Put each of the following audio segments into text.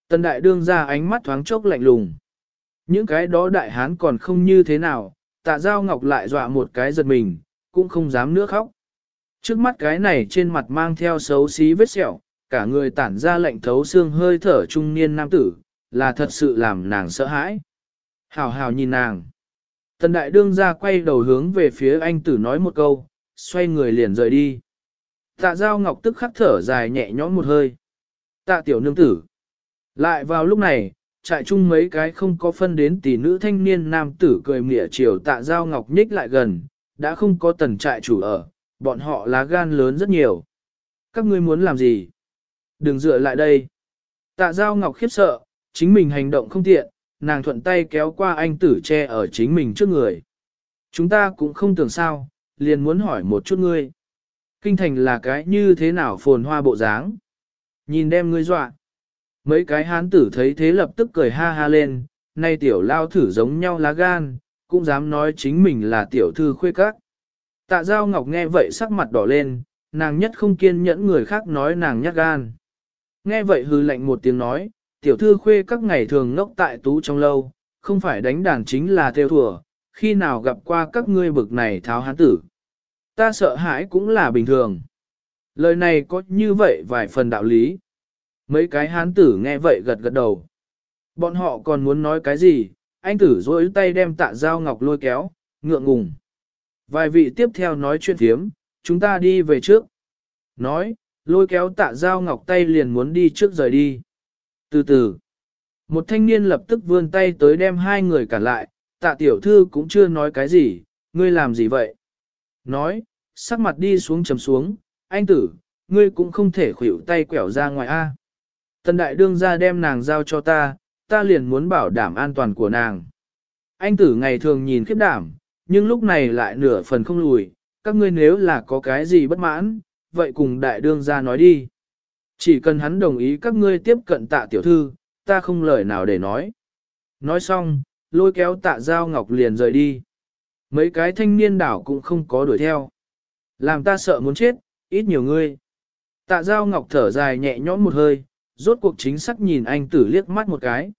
Tần đại đương ra ánh mắt thoáng chốc lạnh lùng. Những cái đó đại hán còn không như thế nào, Tạ Giao Ngọc lại dọa một cái giật mình, cũng không dám nữa khóc. Trước mắt cái này trên mặt mang theo xấu xí vết sẹo, cả người tản ra lạnh thấu xương hơi thở trung niên nam tử, là thật sự làm nàng sợ hãi. Hào hào nhìn nàng. Tần đại đương ra quay đầu hướng về phía anh tử nói một câu, xoay người liền rời đi. Tạ Giao Ngọc tức khắc thở dài nhẹ nhõm một hơi. Tạ tiểu nương tử. Lại vào lúc này, trại chung mấy cái không có phân đến tỷ nữ thanh niên nam tử cười mỉa chiều Tạ Giao Ngọc nhích lại gần, đã không có tần trại chủ ở, bọn họ lá gan lớn rất nhiều. Các ngươi muốn làm gì? Đừng dựa lại đây. Tạ Giao Ngọc khiếp sợ, chính mình hành động không tiện, nàng thuận tay kéo qua anh tử che ở chính mình trước người. Chúng ta cũng không tưởng sao, liền muốn hỏi một chút ngươi. Kinh thành là cái như thế nào phồn hoa bộ dáng? Nhìn đem ngươi dọa. Mấy cái hán tử thấy thế lập tức cười ha ha lên, nay tiểu lao thử giống nhau lá gan, cũng dám nói chính mình là tiểu thư khuê các. Tạ Giao Ngọc nghe vậy sắc mặt đỏ lên, nàng nhất không kiên nhẫn người khác nói nàng nhát gan. Nghe vậy hừ lạnh một tiếng nói, tiểu thư khuê các ngày thường ngốc tại tú trong lâu, không phải đánh đàn chính là theo thùa, khi nào gặp qua các ngươi bực này tháo hán tử. Ta sợ hãi cũng là bình thường. Lời này có như vậy vài phần đạo lý. Mấy cái hán tử nghe vậy gật gật đầu. Bọn họ còn muốn nói cái gì, anh tử dối tay đem Tạ Giao Ngọc lôi kéo, ngượng ngùng. Vài vị tiếp theo nói chuyện thiếm, chúng ta đi về trước. Nói, lôi kéo Tạ Giao Ngọc tay liền muốn đi trước rời đi. Từ từ, một thanh niên lập tức vươn tay tới đem hai người cản lại, Tạ tiểu thư cũng chưa nói cái gì, ngươi làm gì vậy? Nói, sắc mặt đi xuống chầm xuống, anh tử, ngươi cũng không thể khuỷu tay quẻo ra ngoài A. Tần đại đương ra đem nàng giao cho ta, ta liền muốn bảo đảm an toàn của nàng. Anh tử ngày thường nhìn khiếp đảm, nhưng lúc này lại nửa phần không lùi, các ngươi nếu là có cái gì bất mãn, vậy cùng đại đương ra nói đi. Chỉ cần hắn đồng ý các ngươi tiếp cận Tạ tiểu thư, ta không lời nào để nói. Nói xong, lôi kéo Tạ Giao Ngọc liền rời đi. Mấy cái thanh niên đảo cũng không có đuổi theo. Làm ta sợ muốn chết, ít nhiều ngươi. Tạ Giao Ngọc thở dài nhẹ nhõm một hơi, rốt cuộc chính xác nhìn anh tử liếc mắt một cái.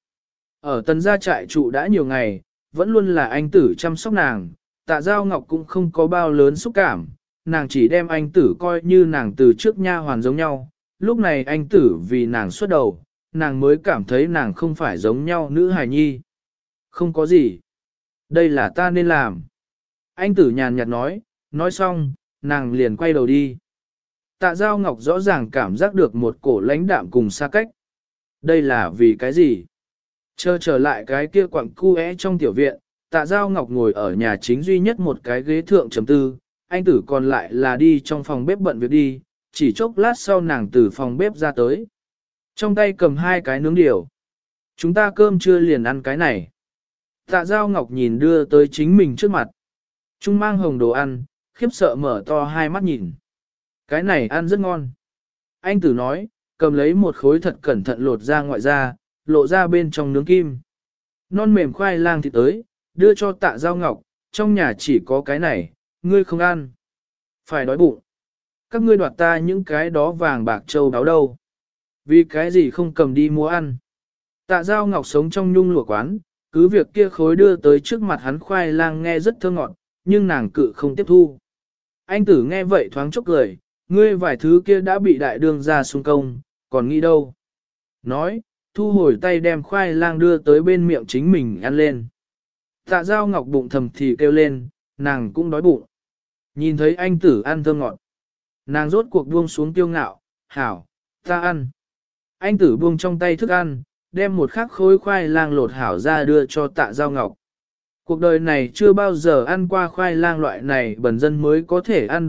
Ở tần gia trại trụ đã nhiều ngày, vẫn luôn là anh tử chăm sóc nàng, Tạ Giao Ngọc cũng không có bao lớn xúc cảm, nàng chỉ đem anh tử coi như nàng từ trước nha hoàn giống nhau, lúc này anh tử vì nàng xuất đầu, nàng mới cảm thấy nàng không phải giống nhau nữ hài nhi. Không có gì. Đây là ta nên làm. Anh tử nhàn nhạt nói xong, nàng liền quay đầu đi. Tạ Giao Ngọc rõ ràng cảm giác được một cổ lãnh đạm cùng xa cách. Đây là vì cái gì? Trở lại cái kia quặng cu trong tiểu viện, Tạ Giao Ngọc ngồi ở nhà chính duy nhất một cái ghế thượng chấm tư, anh tử còn lại là đi trong phòng bếp bận việc đi, chỉ chốc lát sau nàng từ phòng bếp ra tới. Trong tay cầm hai cái nướng điều. Chúng ta cơm trưa liền ăn cái này. Tạ Giao Ngọc nhìn đưa tới chính mình trước mặt. Trung mang hồng đồ ăn, khiếp sợ mở to hai mắt nhìn. Cái này ăn rất ngon. Anh tử nói, cầm lấy một khối thật cẩn thận lột ra ngoại ra, lộ ra bên trong nướng kim. Non mềm khoai lang thịt tới, đưa cho Tạ Giao Ngọc, trong nhà chỉ có cái này, ngươi không ăn. Phải đói bụng. Các ngươi đoạt ta những cái đó vàng bạc châu đáo đâu. Vì cái gì không cầm đi mua ăn. Tạ Giao Ngọc sống trong nhung lụa quán, cứ việc kia khối đưa tới trước mặt hắn khoai lang nghe rất thơ ngọt, nhưng nàng cự không tiếp thu. Anh tử nghe vậy thoáng chốc cười, ngươi vài thứ kia đã bị đại đương ra xung công, còn nghĩ đâu. Nói, thu hồi tay đem khoai lang đưa tới bên miệng chính mình ăn lên. Tạ Giao Ngọc bụng thầm thì kêu lên, nàng cũng đói bụng. Nhìn thấy anh tử ăn thơ ngọt. Nàng rốt cuộc buông xuống tiêu ngạo, hảo, ta ăn. Anh tử buông trong tay thức ăn, đem một khắc khối khoai lang lột hảo ra đưa cho Tạ Giao Ngọc. Cuộc đời này chưa bao giờ ăn qua khoai lang loại này bần dân mới có thể ăn,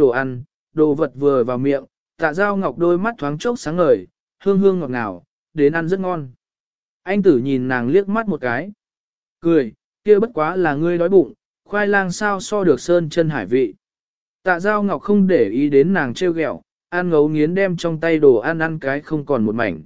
đồ vật vừa vào miệng, Tạ Giao Ngọc đôi mắt thoáng chốc sáng ngời, hương hương ngọt ngào, đến ăn rất ngon. Anh tử nhìn nàng liếc mắt một cái. Cười, kia bất quá là ngươi đói bụng, khoai lang sao so được sơn chân hải vị. Tạ Giao Ngọc không để ý đến nàng trêu ghẹo, ăn ngấu nghiến đem trong tay đồ ăn cái không còn một mảnh.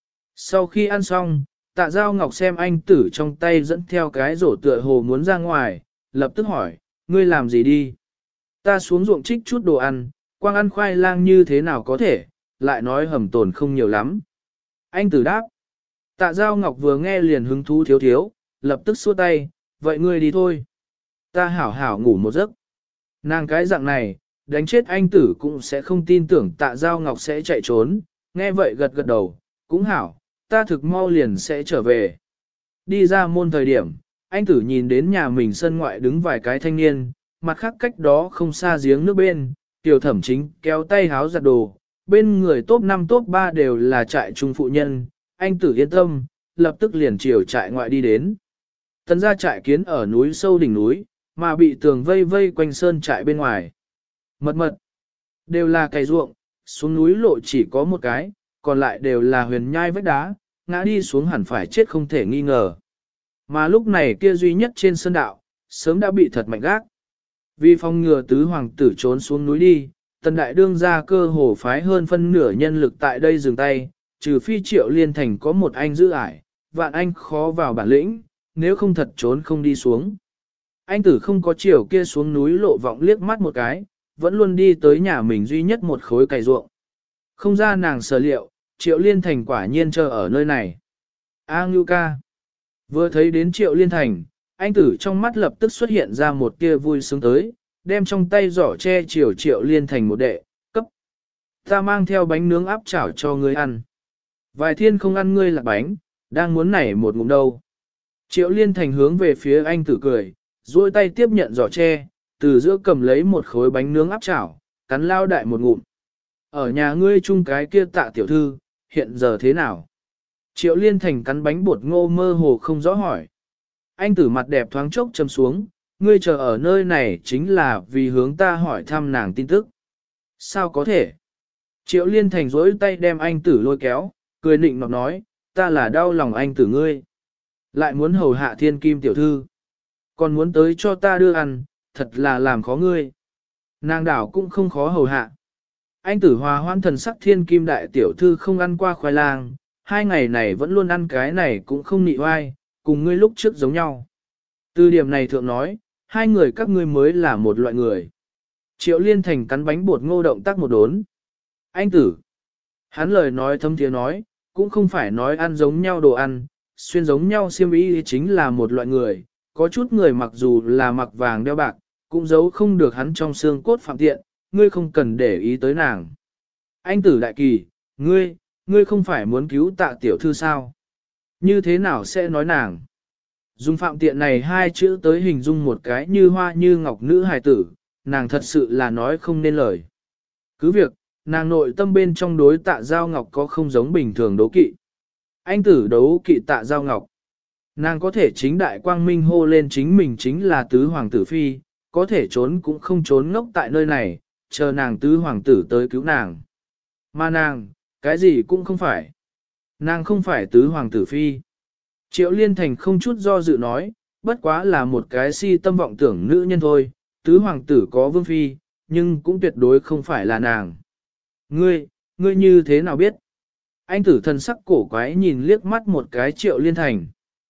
Sau khi ăn xong, Tạ Giao Ngọc xem anh tử trong tay dẫn theo cái rổ tựa hồ muốn ra ngoài, lập tức hỏi, ngươi làm gì đi? Ta xuống ruộng trích chút đồ ăn, quang ăn khoai lang như thế nào có thể, lại nói hầm tồn không nhiều lắm. Anh tử đáp, Tạ Giao Ngọc vừa nghe liền hứng thú thiếu thiếu, lập tức xua tay, vậy ngươi đi thôi. Ta hảo hảo ngủ một giấc. Nàng cái dạng này, đánh chết anh tử cũng sẽ không tin tưởng Tạ Giao Ngọc sẽ chạy trốn, nghe vậy gật gật đầu, cũng hảo, ta thực mau liền sẽ trở về. Đi ra môn thời điểm, anh tử nhìn đến nhà mình sân ngoại đứng vài cái thanh niên, mặt khác cách đó không xa giếng nước bên, tiểu thẩm chính kéo tay háo giặt đồ, bên người top 5 top 3 đều là trại trung phụ nhân, anh tử yên tâm, lập tức liền chiều trại ngoại đi đến. Tần gia trại kiến ở núi sâu đỉnh núi, mà bị tường vây vây quanh sơn trại bên ngoài. Mật mật, đều là cày ruộng, xuống núi lộ chỉ có một cái, còn lại đều là huyền nhai vách đá, ngã đi xuống hẳn phải chết không thể nghi ngờ. Mà lúc này kia duy nhất trên sơn đạo, sớm đã bị thật mạnh gác. Vì phòng ngừa tứ hoàng tử trốn xuống núi đi, tần đại đương ra cơ hồ phái hơn phân nửa nhân lực tại đây dừng tay, trừ phi Triệu Liên Thành có một anh giữ ải, vạn anh khó vào bản lĩnh, nếu không thật trốn không đi xuống. Anh tử không có chiều kia xuống núi lộ vọng liếc mắt một cái, vẫn luôn đi tới nhà mình duy nhất một khối cày ruộng. Không ra nàng sở liệu, Triệu Liên Thành quả nhiên chờ ở nơi này. A Ngưu ca. Vừa thấy đến Triệu Liên Thành, anh tử trong mắt lập tức xuất hiện ra một tia vui sướng tới, đem trong tay giỏ che chiều Triệu Liên Thành một đệ, cấp. Ta mang theo bánh nướng áp chảo cho ngươi ăn. Vài thiên không ăn ngươi lạc bánh, đang muốn nảy một ngụm đâu. Triệu Liên Thành hướng về phía anh tử cười, duỗi tay tiếp nhận giỏ tre, từ giữa cầm lấy một khối bánh nướng áp chảo, cắn lao đại một ngụm. Ở nhà ngươi chung cái kia Tạ tiểu thư, hiện giờ thế nào? Triệu Liên Thành cắn bánh bột ngô mơ hồ không rõ hỏi. Anh tử mặt đẹp thoáng chốc châm xuống, ngươi chờ ở nơi này chính là vì hướng ta hỏi thăm nàng tin tức. Sao có thể? Triệu Liên Thành duỗi tay đem anh tử lôi kéo, cười nịnh nọt nói, ta là đau lòng anh tử ngươi. Lại muốn hầu hạ thiên kim tiểu thư. Còn muốn tới cho ta đưa ăn, thật là làm khó ngươi. Nàng đảo cũng không khó hầu hạ. Anh tử hòa hoan thần sắc thiên kim đại tiểu thư không ăn qua khoai lang, 2 ngày này vẫn luôn ăn cái này cũng không nị oai, cùng ngươi lúc trước giống nhau. Từ điểm này thượng nói, 2 người các ngươi mới là một loại người. Triệu Liên Thành cắn bánh bột ngô động tác một đốn. Anh tử. Hắn lời nói thâm thiế nói, cũng không phải nói ăn giống nhau đồ ăn, xuyên giống nhau xiêm y chính là một loại người. Có chút người mặc dù là mặc vàng đeo bạc, cũng giấu không được hắn trong xương cốt phạm tiện, ngươi không cần để ý tới nàng. Anh tử đại kỳ, ngươi không phải muốn cứu Tạ tiểu thư sao? Như thế nào sẽ nói nàng? Dùng phạm tiện này 2 chữ tới hình dung một cái như hoa như ngọc nữ hài tử, nàng thật sự là nói không nên lời. Cứ việc, nàng nội tâm bên trong đối Tạ Giao Ngọc có không giống bình thường đố kỵ. Anh tử đấu kỵ Tạ Giao Ngọc. Nàng có thể chính đại quang minh hô lên chính mình chính là tứ hoàng tử phi, có thể trốn cũng không trốn ngốc tại nơi này, chờ nàng tứ hoàng tử tới cứu nàng. Mà nàng, cái gì cũng không phải. Nàng không phải tứ hoàng tử phi. Triệu Liên Thành không chút do dự nói, bất quá là một cái si tâm vọng tưởng nữ nhân thôi, tứ hoàng tử có vương phi, nhưng cũng tuyệt đối không phải là nàng. Ngươi như thế nào biết? Anh tử thần sắc cổ quái nhìn liếc mắt một cái Triệu Liên Thành.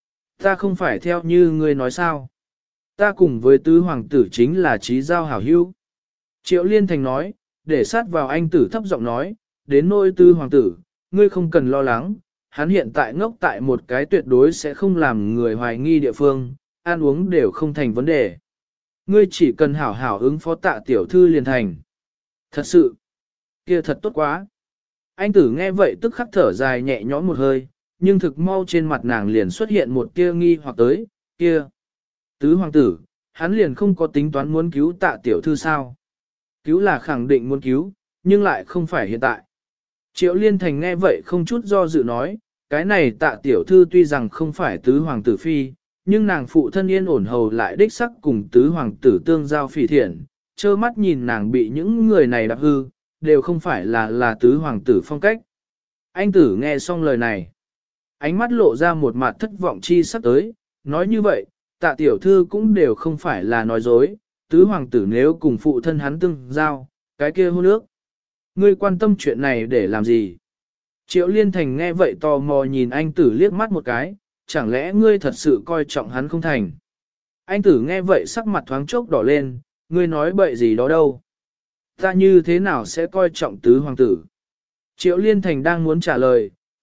Ta không phải theo như ngươi nói sao? Ta cùng với tứ hoàng tử chính là trí giao hảo hữu. Triệu Liên Thành nói, để sát vào anh tử thấp giọng nói, đến nôi tứ hoàng tử, ngươi không cần lo lắng, hắn hiện tại ngốc tại một cái tuyệt đối sẽ không làm người hoài nghi địa phương, ăn uống đều không thành vấn đề. Ngươi chỉ cần hảo hảo ứng phó Tạ tiểu thư liền thành. Thật sự, kia thật tốt quá. Anh tử nghe vậy tức khắc thở dài nhẹ nhõm một hơi, nhưng thực mau trên mặt nàng liền xuất hiện một tia nghi hoặc tới, kia. Tứ hoàng tử, hắn liền không có tính toán muốn cứu Tạ tiểu thư sao. Cứu là khẳng định muốn cứu, nhưng lại không phải hiện tại. Triệu Liên Thành nghe vậy không chút do dự nói, cái này Tạ tiểu thư tuy rằng không phải tứ hoàng tử phi, nhưng nàng phụ thân yên ổn hầu lại đích sắc cùng tứ hoàng tử tương giao phỉ thiện, trơ mắt nhìn nàng bị những người này đạp hư, đều không phải là tứ hoàng tử phong cách. Anh tử nghe xong lời này, ánh mắt lộ ra một mặt thất vọng chi sắp tới, nói như vậy, Tạ tiểu thư cũng đều không phải là nói dối, tứ hoàng tử nếu cùng phụ thân hắn tương giao, cái kia hôn ước. Ngươi quan tâm chuyện này để làm gì? Triệu Liên Thành nghe vậy tò mò nhìn anh tử liếc mắt một cái, chẳng lẽ ngươi thật sự coi trọng hắn không thành? Anh tử nghe vậy sắc mặt thoáng chốc đỏ lên, ngươi nói bậy gì đó đâu? Ta như thế nào sẽ coi trọng tứ hoàng tử? Triệu Liên Thành đang muốn trả lời,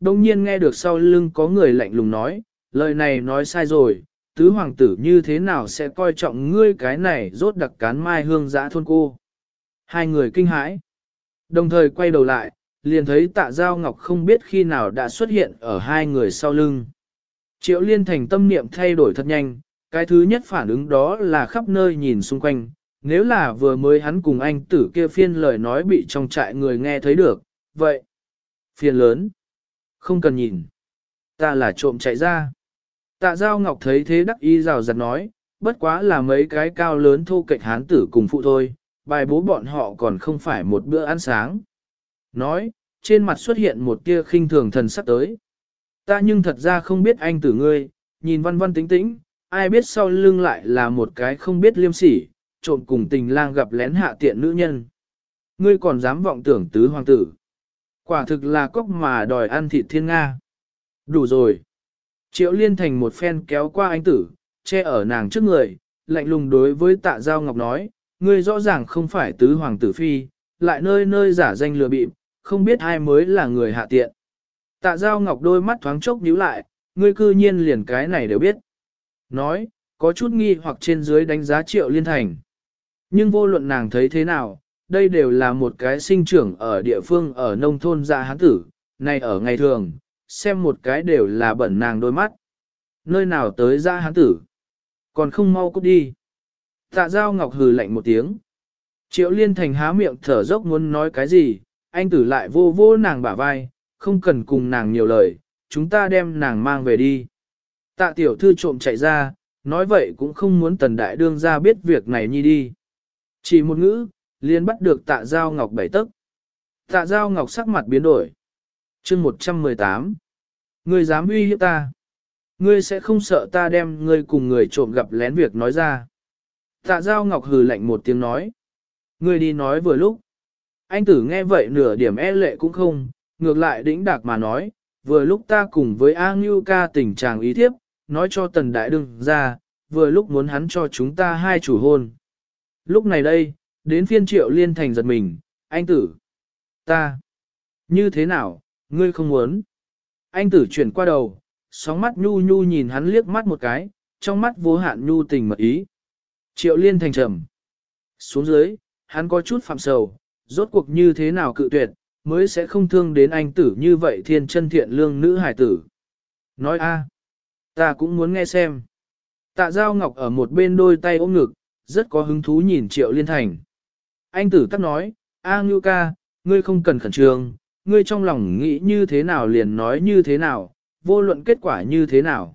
đông nhiên nghe được sau lưng có người lạnh lùng nói, lời này nói sai rồi, tứ hoàng tử như thế nào sẽ coi trọng ngươi cái này rốt đặc cán mai hương dã thôn cô. Hai người kinh hãi, đồng thời quay đầu lại, liền thấy Tạ Giao Ngọc không biết khi nào đã xuất hiện ở hai người sau lưng. Triệu Liên Thành tâm niệm thay đổi thật nhanh, cái thứ nhất phản ứng đó là khắp nơi nhìn xung quanh, nếu là vừa mới hắn cùng anh tử kia phiên lời nói bị trong trại người nghe thấy được, vậy, phiền lớn, không cần nhìn, ta là trộm chạy ra. Tạ Giao Ngọc thấy thế đắc ý rào rạt nói, bất quá là mấy cái cao lớn thô kệch hán tử cùng phụ thôi, bài bố bọn họ còn không phải một bữa ăn sáng. Nói, trên mặt xuất hiện một tia khinh thường thần sắc tới. Ta nhưng thật ra không biết anh tử ngươi, nhìn văn văn tính tĩnh, ai biết sau lưng lại là một cái không biết liêm sỉ, trộm cùng tình lang gặp lén hạ tiện nữ nhân. Ngươi còn dám vọng tưởng tứ hoàng tử. Quả thực là cóc mà đòi ăn thịt thiên Nga. Đủ rồi. Triệu Liên Thành một phen kéo qua anh tử, che ở nàng trước người, lạnh lùng đối với Tạ Giao Ngọc nói, ngươi rõ ràng không phải tứ hoàng tử phi, lại nơi nơi giả danh lừa bịp, không biết ai mới là người hạ tiện. Tạ Giao Ngọc đôi mắt thoáng chốc nhíu lại, ngươi cư nhiên liền cái này đều biết. Nói, có chút nghi hoặc trên dưới đánh giá Triệu Liên Thành. Nhưng vô luận nàng thấy thế nào, đây đều là một cái sinh trưởng ở địa phương ở nông thôn dạ hán tử, này ở ngày thường, xem một cái đều là bẩn nàng đôi mắt. Nơi nào tới dạ hán tử, còn không mau cút đi. Tạ Giao Ngọc hừ lạnh một tiếng. Triệu Liên Thành há miệng thở dốc muốn nói cái gì, anh tử lại vô vô nàng bả vai, không cần cùng nàng nhiều lời, chúng ta đem nàng mang về đi. Tạ tiểu thư trộm chạy ra, nói vậy cũng không muốn Tần Đại Đương ra biết việc này nhi đi. Chỉ một ngữ, liền bắt được Tạ Giao Ngọc bảy tấc. Tạ Giao Ngọc sắc mặt biến đổi. Chương 118. Ngươi dám uy hiếp ta? Ngươi sẽ không sợ ta đem ngươi cùng người trộm gặp lén việc nói ra. Tạ Giao Ngọc hừ lạnh một tiếng nói. Ngươi đi nói vừa lúc. Anh tử nghe vậy nửa điểm e lệ cũng không, ngược lại đĩnh đạc mà nói, vừa lúc ta cùng với A Ngưu ca tình trạng ý thiếp, nói cho Tần Đại Đương ra, vừa lúc muốn hắn cho chúng ta hai chủ hôn. Lúc này đây, đến phiên Triệu Liên Thành giật mình, anh tử, ta, như thế nào, ngươi không muốn. Anh tử chuyển qua đầu, sóng mắt nhu nhu nhìn hắn liếc mắt một cái, trong mắt vô hạn nhu tình mật ý. Triệu Liên Thành trầm xuống dưới, hắn có chút phạm sầu, rốt cuộc như thế nào cự tuyệt, mới sẽ không thương đến anh tử như vậy thiên chân thiện lương nữ hải tử. Nói a, ta cũng muốn nghe xem. Tạ Giao Ngọc ở một bên đôi tay ôm ngực, rất có hứng thú nhìn Triệu Liên Thành. Anh tử tắc nói, A Ngưu ca, ngươi không cần khẩn trương, ngươi trong lòng nghĩ như thế nào liền nói như thế nào, vô luận kết quả như thế nào.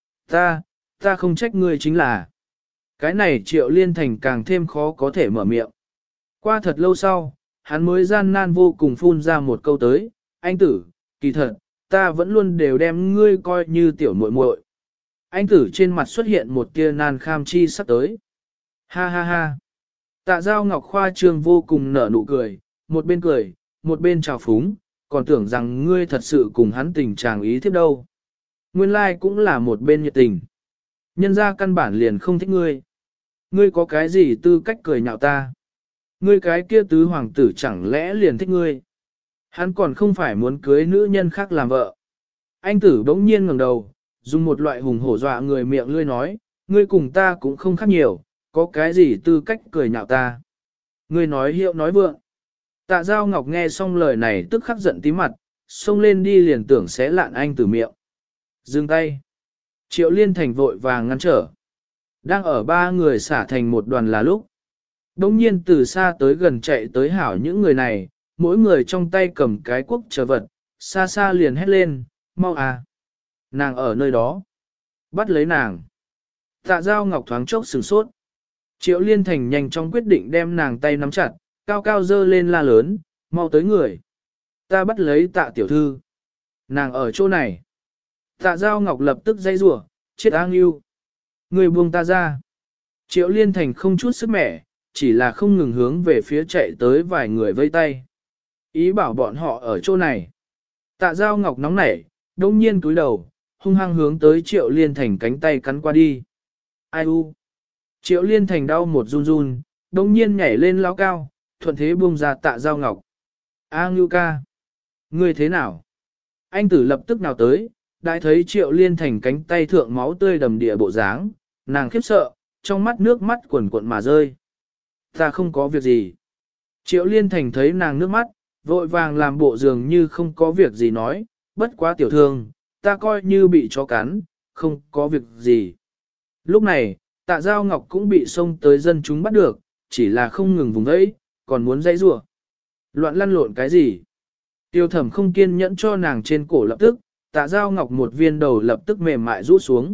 Ta không trách ngươi chính là. Cái này Triệu Liên Thành càng thêm khó có thể mở miệng. Qua thật lâu sau, hắn mới gian nan vô cùng phun ra một câu tới, anh tử, kỳ thật, ta vẫn luôn đều đem ngươi coi như tiểu muội muội. Anh tử trên mặt xuất hiện một tia nan kham chi sắp tới. Ha ha ha. Tạ Giao Ngọc khoa trương vô cùng nở nụ cười, một bên chào phúng, còn tưởng rằng ngươi thật sự cùng hắn tình chàng ý thiếp đâu. Nguyên lai cũng là một bên nhiệt tình. Nhân ra căn bản liền không thích ngươi. Ngươi có cái gì tư cách cười nhạo ta? Ngươi cái kia tứ hoàng tử chẳng lẽ liền thích ngươi? Hắn còn không phải muốn cưới nữ nhân khác làm vợ. Anh tử bỗng nhiên ngẩng đầu, dùng một loại hùng hổ dọa người miệng lươi nói, ngươi cùng ta cũng không khác nhiều, có cái gì tư cách cười nhạo ta? Ngươi nói hiệu nói vượng. Tạ Giao Ngọc nghe xong lời này tức khắc giận tí mặt, xông lên đi liền tưởng xé lạn anh tử miệng. Dừng tay. Triệu Liên Thành vội vàng ngăn trở. Đang ở ba người xả thành một đoàn là lúc. Đông nhiên từ xa tới gần chạy tới hảo những người này, mỗi người trong tay cầm cái cuốc chờ vật, xa xa liền hét lên, mau à. Nàng ở nơi đó. Bắt lấy nàng. Tạ Giao Ngọc thoáng chốc sửng sốt. Triệu Liên Thành nhanh chóng quyết định đem nàng tay nắm chặt, cao cao dơ lên la lớn, mau tới người. Ta bắt lấy Tạ tiểu thư. Nàng ở chỗ này. Tạ Giao Ngọc lập tức dây rủa, chết áng yêu. Người buông ta ra. Triệu Liên Thành không chút sức mẻ, chỉ là không ngừng hướng về phía chạy tới vài người vây tay. Ý bảo bọn họ ở chỗ này. Tạ Giao Ngọc nóng nảy, đông nhiên cúi đầu, hung hăng hướng tới Triệu Liên Thành cánh tay cắn qua đi. Ai u? Triệu Liên Thành đau một run run, đông nhiên nhảy lên lao cao, thuận thế buông ra Tạ Giao Ngọc. A Ngưu ca. Ngươi thế nào? Anh tử lập tức nào tới, đã thấy Triệu Liên Thành cánh tay thượng máu tươi đầm địa bộ dáng, nàng khiếp sợ, trong mắt nước mắt quần cuộn mà rơi. Ta không có việc gì. Triệu Liên Thành thấy nàng nước mắt, vội vàng làm bộ dường như không có việc gì nói, bất quá tiểu thương, ta coi như bị chó cắn, không có việc gì. Lúc này, Tạ Giao Ngọc cũng bị xông tới dân chúng bắt được, chỉ là không ngừng vùng ấy, còn muốn dãy rủa. Loạn lăn lộn cái gì? Tiêu Thẩm không kiên nhẫn cho nàng trên cổ lập tức, Tạ Giao Ngọc một viên đầu lập tức mềm mại rũ xuống.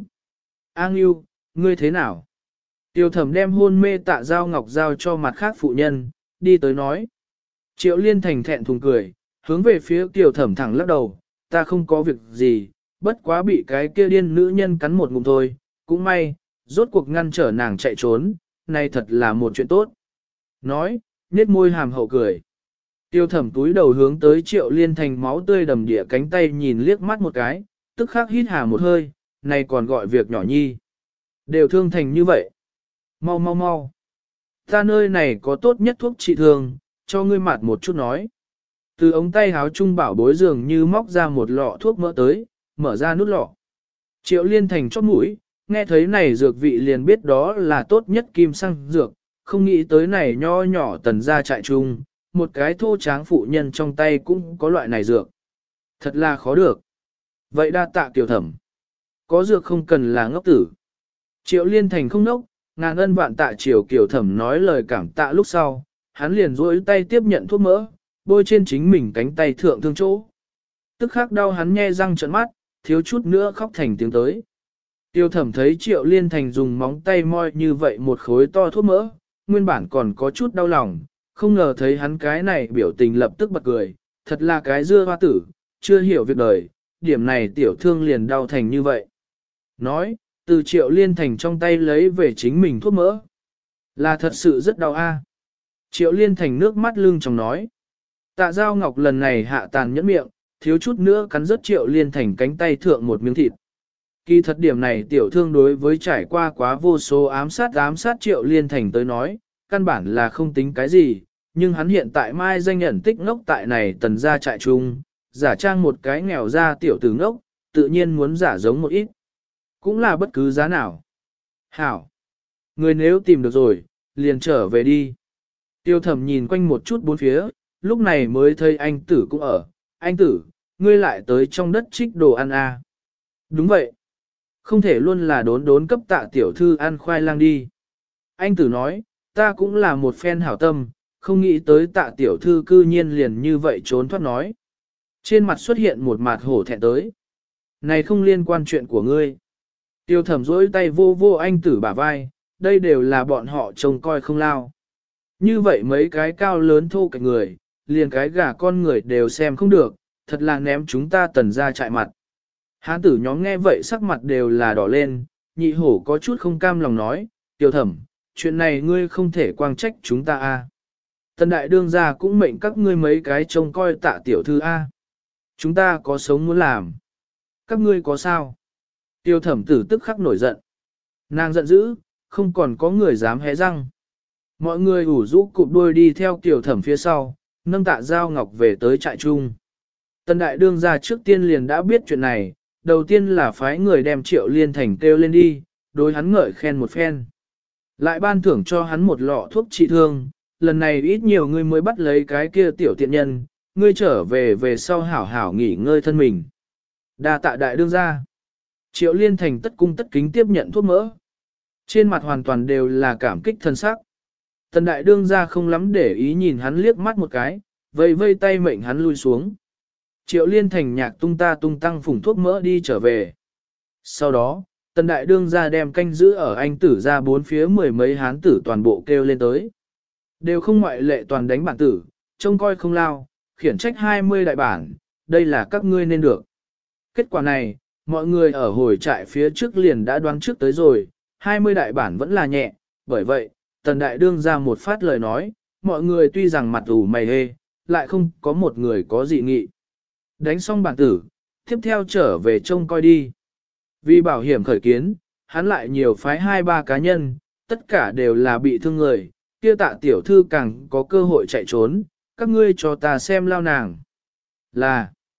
An Yêu, ngươi thế nào? Tiêu Thẩm đem hôn mê Tạ Giao Ngọc giao cho mặt khác phụ nhân, đi tới nói. Triệu Liên Thành thẹn thùng cười, hướng về phía Tiêu Thẩm thẳng lắc đầu, ta không có việc gì, bất quá bị cái kia điên nữ nhân cắn một ngụm thôi, cũng may, rốt cuộc ngăn trở nàng chạy trốn, này thật là một chuyện tốt. Nói, nết môi hàm hậu cười. Tiêu Thẩm túi đầu hướng tới Triệu Liên Thành máu tươi đầm địa cánh tay nhìn liếc mắt một cái, tức khắc hít hà một hơi, này còn gọi việc nhỏ nhi. Đều thương thành như vậy. Mau mau mau. Ta nơi này có tốt nhất thuốc trị thương, cho ngươi mặt một chút nói. Từ ống tay háo trung bảo bối dường như móc ra một lọ thuốc mỡ tới, mở ra nút lọ. Triệu Liên Thành chót mũi, nghe thấy này dược vị liền biết đó là tốt nhất kim xăng dược, không nghĩ tới này nho nhỏ tần ra trại chung, một cái thô tráng phụ nhân trong tay cũng có loại này dược. Thật là khó được. Vậy đa tạ Tiểu Thẩm. Có dược không cần là ngốc tử. Triệu Liên Thành không ngốc, ngàn ân vạn tạ Triều Kiều Thẩm nói lời cảm tạ lúc sau, hắn liền duỗi tay tiếp nhận thuốc mỡ, bôi trên chính mình cánh tay thượng thương chỗ. Tức khắc đau hắn nhe răng trợn mắt, thiếu chút nữa khóc thành tiếng tới. Tiêu Thẩm thấy Triệu Liên Thành dùng móng tay moi như vậy một khối to thuốc mỡ, nguyên bản còn có chút đau lòng, không ngờ thấy hắn cái này biểu tình lập tức bật cười, thật là cái dưa hoa tử, chưa hiểu việc đời, điểm này tiểu thương liền đau thành như vậy. Nói, từ Triệu Liên Thành trong tay lấy về chính mình thuốc mỡ. Là thật sự rất đau a. Triệu Liên Thành nước mắt lưng trong nói. Tạ Giao Ngọc lần này hạ tàn nhẫn miệng, thiếu chút nữa cắn rớt Triệu Liên Thành cánh tay thượng một miếng thịt. Kỳ thật điểm này tiểu thương đối với trải qua quá vô số ám sát Triệu Liên Thành tới nói, căn bản là không tính cái gì, nhưng hắn hiện tại mai danh nhận tích ngốc tại này tần gia trại chung, giả trang một cái nghèo ra tiểu tử ngốc, tự nhiên muốn giả giống một ít. Cũng là bất cứ giá nào. Hảo! Người nếu tìm được rồi, liền trở về đi. Tiêu Thẩm nhìn quanh một chút bốn phía, lúc này mới thấy anh tử cũng ở. Anh tử, ngươi lại tới trong đất trích đồ ăn à. Đúng vậy. Không thể luôn là đốn cấp Tạ tiểu thư ăn khoai lang đi. Anh tử nói, ta cũng là một phen hảo tâm, không nghĩ tới Tạ tiểu thư cư nhiên liền như vậy trốn thoát nói. Trên mặt xuất hiện một mặt hổ thẹn tới. Này không liên quan chuyện của ngươi. Tiêu Thẩm dỗi tay vô vô anh tử bả vai, đây đều là bọn họ trông coi không lao. Như vậy mấy cái cao lớn thô cạnh người, liền cái gà con người đều xem không được, thật là ném chúng ta tần ra trại mặt. Hán tử nhóm nghe vậy sắc mặt đều là đỏ lên, nhị hổ có chút không cam lòng nói, Tiêu Thẩm, chuyện này ngươi không thể quang trách chúng ta a. Tần đại đương gia cũng mệnh các ngươi mấy cái trông coi Tạ tiểu thư a. Chúng ta có sống muốn làm. Các ngươi có sao? Tiêu Thẩm tử tức khắc nổi giận. Nàng giận dữ, không còn có người dám hé răng. Mọi người ủ rũ cụp đuôi đi theo Tiêu Thẩm phía sau, nâng Tạ Giao Ngọc về tới trại chung. Tần đại đương gia trước tiên liền đã biết chuyện này, đầu tiên là phái người đem Triệu Liên Thành kêu lên đi, đối hắn ngợi khen một phen. Lại ban thưởng cho hắn một lọ thuốc trị thương, lần này ít nhiều ngươi mới bắt lấy cái kia tiểu tiện nhân, ngươi trở về sau hảo hảo nghỉ ngơi thân mình. Đa tạ đại đương gia. Triệu Liên Thành tất cung tất kính tiếp nhận thuốc mỡ. Trên mặt hoàn toàn đều là cảm kích thân sắc. Tần đại đương gia không lắm để ý nhìn hắn liếc mắt một cái, vây vây tay mệnh hắn lui xuống. Triệu Liên Thành nhạc tung ta tung tăng phủng thuốc mỡ đi trở về. Sau đó, tần đại đương gia đem canh giữ ở anh tử ra bốn phía mười mấy hán tử toàn bộ kêu lên tới. Đều không ngoại lệ toàn đánh bản tử, trông coi không lao, khiển trách 20 đại bản, đây là các ngươi nên được. Kết quả này, mọi người ở hồi trại phía trước liền đã đoán trước tới rồi, 20 đại bản vẫn là nhẹ, bởi vậy, tần đại đương ra một phát lời nói, mọi người tuy rằng mặt ủ mày hê, lại không có một người có dị nghị. Đánh xong bản tử, tiếp theo trở về trông coi đi. Vì bảo hiểm khởi kiến, hắn lại nhiều phái 2-3 cá nhân, tất cả đều là bị thương người, kia Tạ tiểu thư càng có cơ hội chạy trốn, các ngươi cho ta xem lao nàng. Là,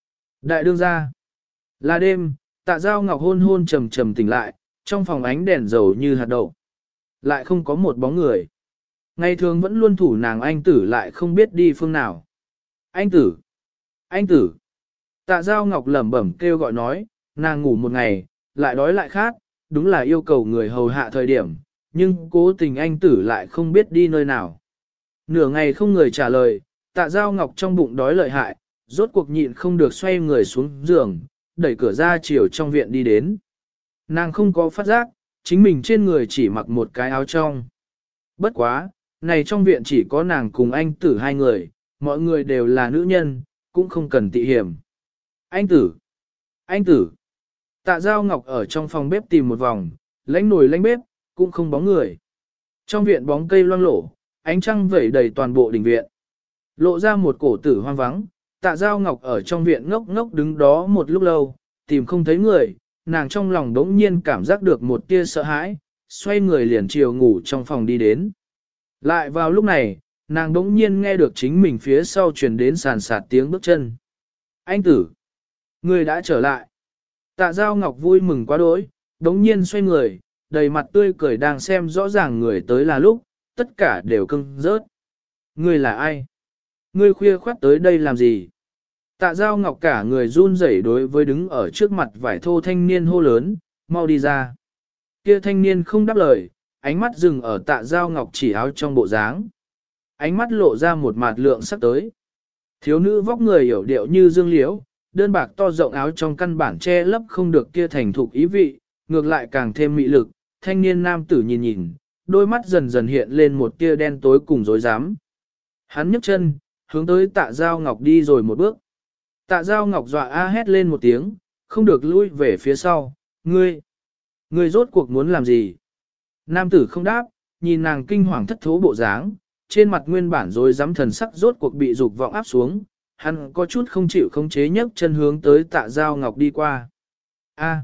Đại đương gia. Là đêm, Tạ Giao Ngọc hôn hôn trầm trầm tỉnh lại, trong phòng ánh đèn dầu như hạt đậu. Lại không có một bóng người. Ngày thường vẫn luôn thủ nàng anh tử lại không biết đi phương nào. Anh tử! Anh tử! Tạ Giao Ngọc lẩm bẩm kêu gọi nói, nàng ngủ một ngày, lại đói lại khát, đúng là yêu cầu người hầu hạ thời điểm, nhưng cố tình anh tử lại không biết đi nơi nào. Nửa ngày không người trả lời, Tạ Giao Ngọc trong bụng đói lợi hại, rốt cuộc nhịn không được xoay người xuống giường, đẩy cửa ra chiều trong viện đi đến. Nàng không có phát giác, chính mình trên người chỉ mặc một cái áo trong. Bất quá, này trong viện chỉ có nàng cùng anh tử hai người, mọi người đều là nữ nhân, cũng không cần tị hiểm. Anh tử! Anh tử! Tạ Giao Ngọc ở trong phòng bếp tìm một vòng, lánh nồi lánh bếp, cũng không bóng người. Trong viện bóng cây loang lổ, ánh trăng vẩy đầy toàn bộ đình viện. Lộ ra một cổ tử hoang vắng, Tạ Giao Ngọc ở trong viện ngốc ngốc đứng đó một lúc lâu, tìm không thấy người, nàng trong lòng đống nhiên cảm giác được một tia sợ hãi, xoay người liền chiều ngủ trong phòng đi đến. Lại vào lúc này, nàng đống nhiên nghe được chính mình phía sau truyền đến sàn sạt tiếng bước chân. Anh tử! Người đã trở lại. Tạ Giao Ngọc vui mừng quá đỗi, đống nhiên xoay người, đầy mặt tươi cười đang xem rõ ràng người tới là lúc, tất cả đều cưng rớt. Ngươi là ai? Ngươi khuya khoát tới đây làm gì? Tạ Giao Ngọc cả người run rẩy đối với đứng ở trước mặt vải thô thanh niên hô lớn, mau đi ra. Kia thanh niên không đáp lời, ánh mắt dừng ở Tạ Giao Ngọc chỉ áo trong bộ dáng. Ánh mắt lộ ra một mạt lượng sắc tới. Thiếu nữ vóc người hiểu điệu như dương liễu, đơn bạc to rộng áo trong căn bản che lấp không được kia thành thục ý vị, ngược lại càng thêm mị lực. Thanh niên nam tử nhìn nhìn, đôi mắt dần dần hiện lên một tia đen tối cùng rối rắm. Hắn nhấc chân, hướng tới Tạ Giao Ngọc đi rồi một bước. Tạ Giao Ngọc dọa a hét lên một tiếng, không được lui về phía sau. Ngươi rốt cuộc muốn làm gì? Nam tử không đáp, nhìn nàng kinh hoàng thất thố bộ dáng, trên mặt nguyên bản rối rắm thần sắc rốt cuộc bị dục vọng áp xuống. Hắn có chút không chịu khống chế nhấc chân hướng tới Tạ Giao Ngọc đi qua. A!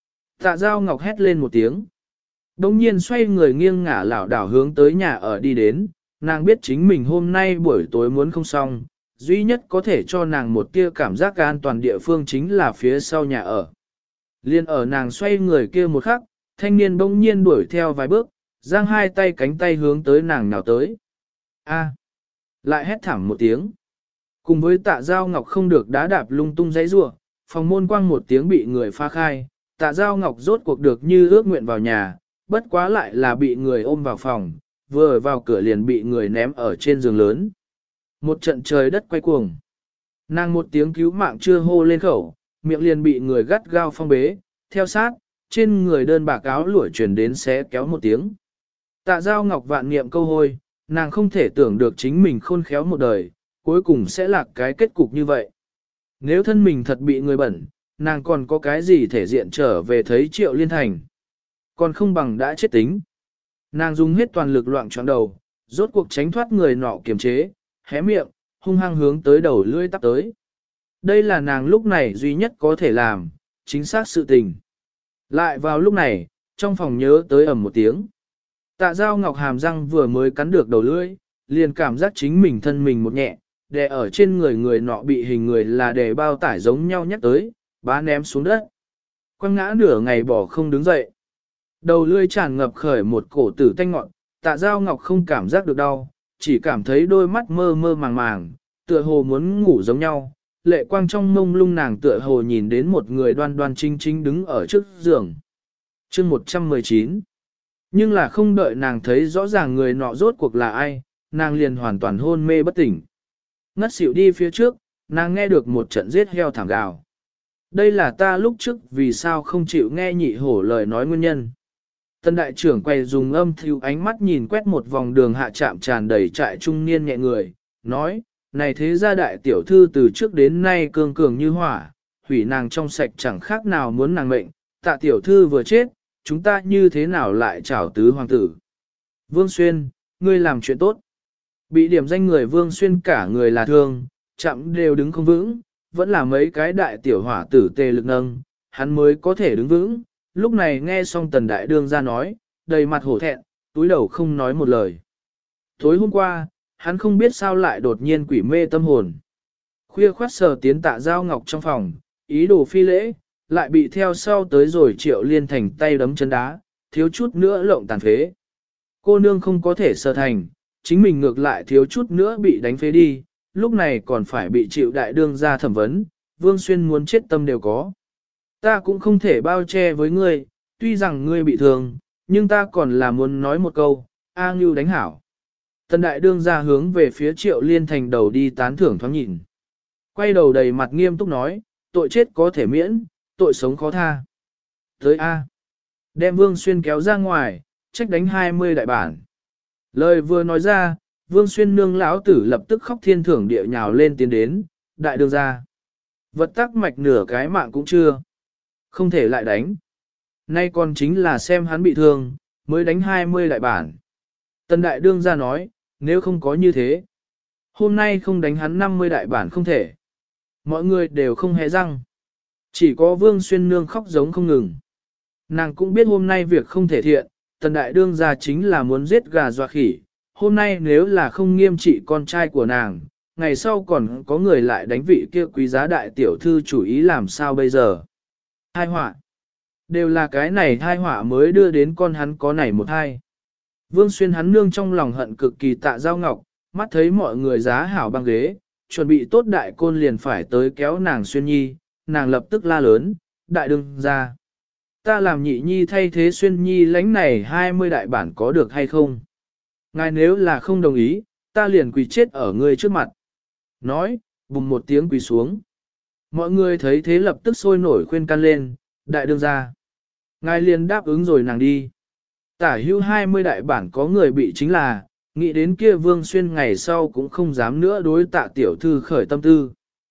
Tạ Giao Ngọc hét lên một tiếng. Đông nhiên xoay người nghiêng ngả lảo đảo hướng tới nhà ở đi đến, nàng biết chính mình hôm nay buổi tối muốn không xong, duy nhất có thể cho nàng một tia cảm giác an toàn địa phương chính là phía sau nhà ở. Liên ở nàng xoay người kia một khắc, thanh niên bỗng nhiên đuổi theo vài bước, giang hai tay cánh tay hướng tới nàng nào tới. A! Lại hét thảm một tiếng. Cùng với Tạ Giao Ngọc không được đá đạp lung tung giấy rủa, phòng môn quang một tiếng bị người phá khai, Tạ Giao Ngọc rốt cuộc được như ước nguyện vào nhà, bất quá lại là bị người ôm vào phòng, vừa vào cửa liền bị người ném ở trên giường lớn. Một trận trời đất quay cuồng. Nàng một tiếng cứu mạng chưa hô lên khẩu, miệng liền bị người gắt gao phong bế, theo sát, trên người đơn bạc áo lụa chuyển đến xé kéo một tiếng. Tạ Giao Ngọc vạn niệm câu hôi, nàng không thể tưởng được chính mình khôn khéo một đời, cuối cùng sẽ là cái kết cục như vậy. Nếu thân mình thật bị người bẩn, nàng còn có cái gì thể diện trở về thấy Triệu Liên Thành. Còn không bằng đã chết tính. Nàng dùng hết toàn lực loạn trọn đầu, rốt cuộc tránh thoát người nọ kiềm chế, hé miệng, hung hăng hướng tới đầu lưỡi tắp tới. Đây là nàng lúc này duy nhất có thể làm, chính xác sự tình. Lại vào lúc này, trong phòng nhớ tới ầm một tiếng. Tạ Giao Ngọc hàm răng vừa mới cắn được đầu lưỡi, liền cảm giác chính mình thân mình một nhẹ, đè ở trên người người nọ bị hình người là đè bao tải giống nhau nhắc tới, bá ném xuống đất. Quăng ngã nửa ngày bỏ không đứng dậy. Đầu lưỡi tràn ngập khởi một cổ tử tanh ngọn, Tạ Giao Ngọc không cảm giác được đau, chỉ cảm thấy đôi mắt mơ mơ màng màng, tựa hồ muốn ngủ giống nhau. Lệ quang trong mông lung nàng tựa hồ nhìn đến một người đoan đoan chính chính đứng ở trước giường. Chương 119. Nhưng là không đợi nàng thấy rõ ràng người nọ rốt cuộc là ai, nàng liền hoàn toàn hôn mê bất tỉnh. Ngất xỉu đi phía trước, nàng nghe được một trận giết heo thảm gào. Đây là ta lúc trước vì sao không chịu nghe nhị hổ lời nói nguyên nhân. Tân đại trưởng quay dùng âm thiêu ánh mắt nhìn quét một vòng đường hạ trạm tràn đầy trại trung niên nhẹ người, nói, này thế gia đại tiểu thư từ trước đến nay cương cường như hỏa, hủy nàng trong sạch chẳng khác nào muốn nàng mệnh, Tạ tiểu thư vừa chết, chúng ta như thế nào lại trảo tứ hoàng tử. Vương Xuyên, ngươi làm chuyện tốt. Bị điểm danh người Vương Xuyên cả người là thương, chậm đều đứng không vững, vẫn là mấy cái đại tiểu hỏa tử tề lực nâng, hắn mới có thể đứng vững. Lúc này nghe xong tần đại đương ra nói, đầy mặt hổ thẹn, túi đầu không nói một lời. Tối hôm qua, hắn không biết sao lại đột nhiên quỷ mê tâm hồn. Khuya khoát sờ tiến Tạ Giao Ngọc trong phòng, ý đồ phi lễ, lại bị theo sau tới rồi Triệu Liên Thành tay đấm chân đá, thiếu chút nữa lộng tàn phế. Cô nương không có thể sơ thành, chính mình ngược lại thiếu chút nữa bị đánh phế đi, lúc này còn phải bị chịu đại đương ra thẩm vấn, Vương Xuyên muốn chết tâm đều có. Ta cũng không thể bao che với ngươi, tuy rằng ngươi bị thương, nhưng ta còn là muốn nói một câu, A Ngưu đánh hảo. Tần đại đương ra hướng về phía Triệu Liên Thành đầu đi tán thưởng thoáng nhìn. Quay đầu đầy mặt nghiêm túc nói, tội chết có thể miễn, tội sống khó tha. Tới A. Đem Vương Xuyên kéo ra ngoài, trách đánh 20 đại bản. Lời vừa nói ra, Vương Xuyên nương lão tử lập tức khóc thiên thưởng địa nhào lên tiến đến, đại đương ra. Vật tắc mạch nửa cái mạng cũng chưa. Không thể lại đánh. Nay còn chính là xem hắn bị thương, mới đánh 20 đại bản. Tần đại đương ra nói, nếu không có như thế, hôm nay không đánh hắn 50 đại bản không thể. Mọi người đều không hề răng. Chỉ có Vương Xuyên nương khóc giống không ngừng. Nàng cũng biết hôm nay việc không thể thiện, tần đại đương ra chính là muốn giết gà dọa khỉ. Hôm nay nếu là không nghiêm trị con trai của nàng, ngày sau còn có người lại đánh vị kia quý giá đại tiểu thư chủ ý làm sao bây giờ. Hai họa. Đều là cái này hai họa mới đưa đến con hắn có này một hai. Vương Xuyên hắn nương trong lòng hận cực kỳ Tạ Giao Ngọc, mắt thấy mọi người giá hảo băng ghế, chuẩn bị tốt đại côn liền phải tới kéo nàng Xuyên Nhi, nàng lập tức la lớn, đại đương ra. Ta làm nhị nhi thay thế Xuyên Nhi lãnh này 20 đại bản có được hay không? Ngài nếu là không đồng ý, ta liền quỳ chết ở ngươi trước mặt. Nói, bùng một tiếng quỳ xuống. Mọi người thấy thế lập tức sôi nổi khuyên can lên, đại đương ra. Ngài liền đáp ứng rồi nàng đi. Tả hữu 20 đại bản có người bị chính là, nghĩ đến kia Vương Xuyên ngày sau cũng không dám nữa đối Tạ tiểu thư khởi tâm tư.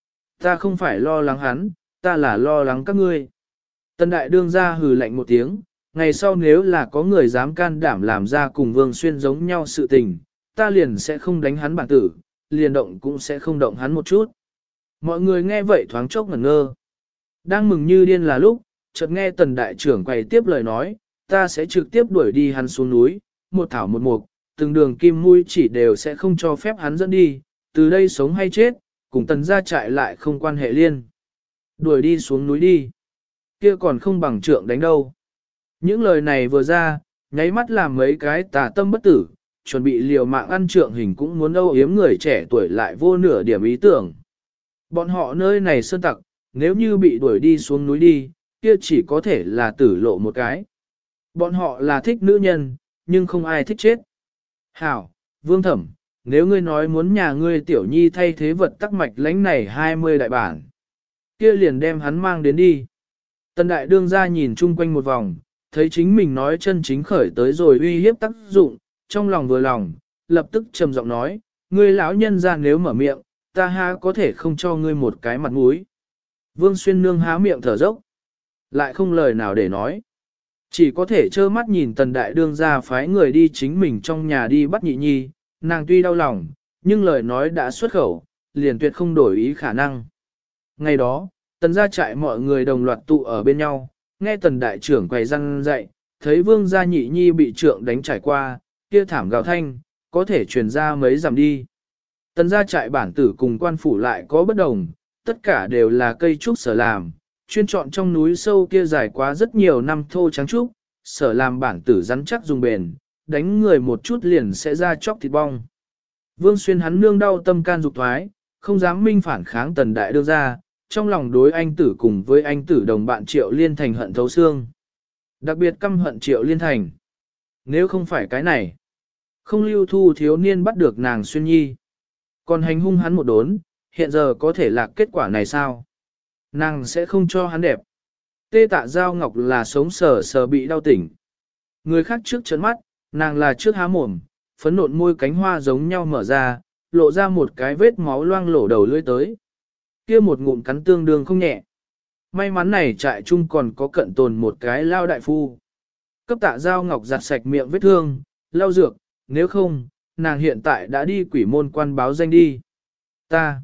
Ta không phải lo lắng hắn, ta là lo lắng các ngươi. Tân đại đương ra hừ lạnh một tiếng, ngày sau nếu là có người dám can đảm làm ra cùng Vương Xuyên giống nhau sự tình, ta liền sẽ không đánh hắn bản tử, liền động cũng sẽ không động hắn một chút. Mọi người nghe vậy thoáng chốc ngẩn ngơ. Đang mừng như điên là lúc, chợt nghe tần đại trưởng quay tiếp lời nói, ta sẽ trực tiếp đuổi đi hắn xuống núi, một thảo một mục, từng đường kim mũi chỉ đều sẽ không cho phép hắn dẫn đi, từ đây sống hay chết, cùng tần gia trại lại không quan hệ liên. Đuổi đi xuống núi đi. Kia còn không bằng trượng đánh đâu. Những lời này vừa ra, nháy mắt làm mấy cái tà tâm bất tử, chuẩn bị liều mạng ăn trượng hình cũng muốn âu yếm người trẻ tuổi lại vô nửa điểm ý tưởng. Bọn họ nơi này sơn tặc, nếu như bị đuổi đi xuống núi đi, kia chỉ có thể là tử lộ một cái. Bọn họ là thích nữ nhân, nhưng không ai thích chết. Hảo, Vương Thẩm, nếu ngươi nói muốn nhà ngươi tiểu nhi thay thế vật tắc mạch lãnh này 20 đại bản, kia liền đem hắn mang đến đi. Tần đại đương ra nhìn chung quanh một vòng, thấy chính mình nói chân chính khởi tới rồi uy hiếp tác dụng, trong lòng vừa lòng, lập tức trầm giọng nói, ngươi lão nhân ra nếu mở miệng, ta há có thể không cho ngươi một cái mặt mũi. Vương Xuyên nương há miệng thở dốc, lại không lời nào để nói. Chỉ có thể trơ mắt nhìn tần đại đương ra phái người đi chính mình trong nhà đi bắt nhị nhi, nàng tuy đau lòng, nhưng lời nói đã xuất khẩu, liền tuyệt không đổi ý khả năng. Ngày đó, tần gia trại mọi người đồng loạt tụ ở bên nhau, nghe tần đại trưởng quầy răng dạy, thấy vương gia nhị nhi bị trượng đánh trải qua, kia thảm gào thanh, có thể truyền ra mấy dặm đi. Tần gia trại bản tử cùng quan phủ lại có bất đồng, tất cả đều là cây trúc sở làm, chuyên chọn trong núi sâu kia dài quá rất nhiều năm thô trắng trúc, sở làm bản tử rắn chắc dùng bền, đánh người một chút liền sẽ ra chóc thịt bong. Vương Xuyên hắn nương đau tâm can dục thoái, không dám minh phản kháng tần đại đương ra, trong lòng đối anh tử cùng với anh tử đồng bạn Triệu Liên Thành hận thấu xương. Đặc biệt căm hận Triệu Liên Thành. Nếu không phải cái này, không lưu thu thiếu niên bắt được nàng Xuyên Nhi. Còn hành hung hắn một đốn, hiện giờ có thể là kết quả này sao? Nàng sẽ không cho hắn đẹp. Tê Tạ Giao Ngọc là sống sờ sờ bị đau tỉnh. Người khác trước chấn mắt, nàng là trước há mồm, phấn nộn môi cánh hoa giống nhau mở ra, lộ ra một cái vết máu loang lổ đầu lưỡi tới. Kia một ngụm cắn tương đương không nhẹ. May mắn này trại chung còn có cận tồn một cái lao đại phu. Cấp Tạ Giao Ngọc giặt sạch miệng vết thương, lau dược, nếu không, nàng hiện tại đã đi quỷ môn quan báo danh đi. Ta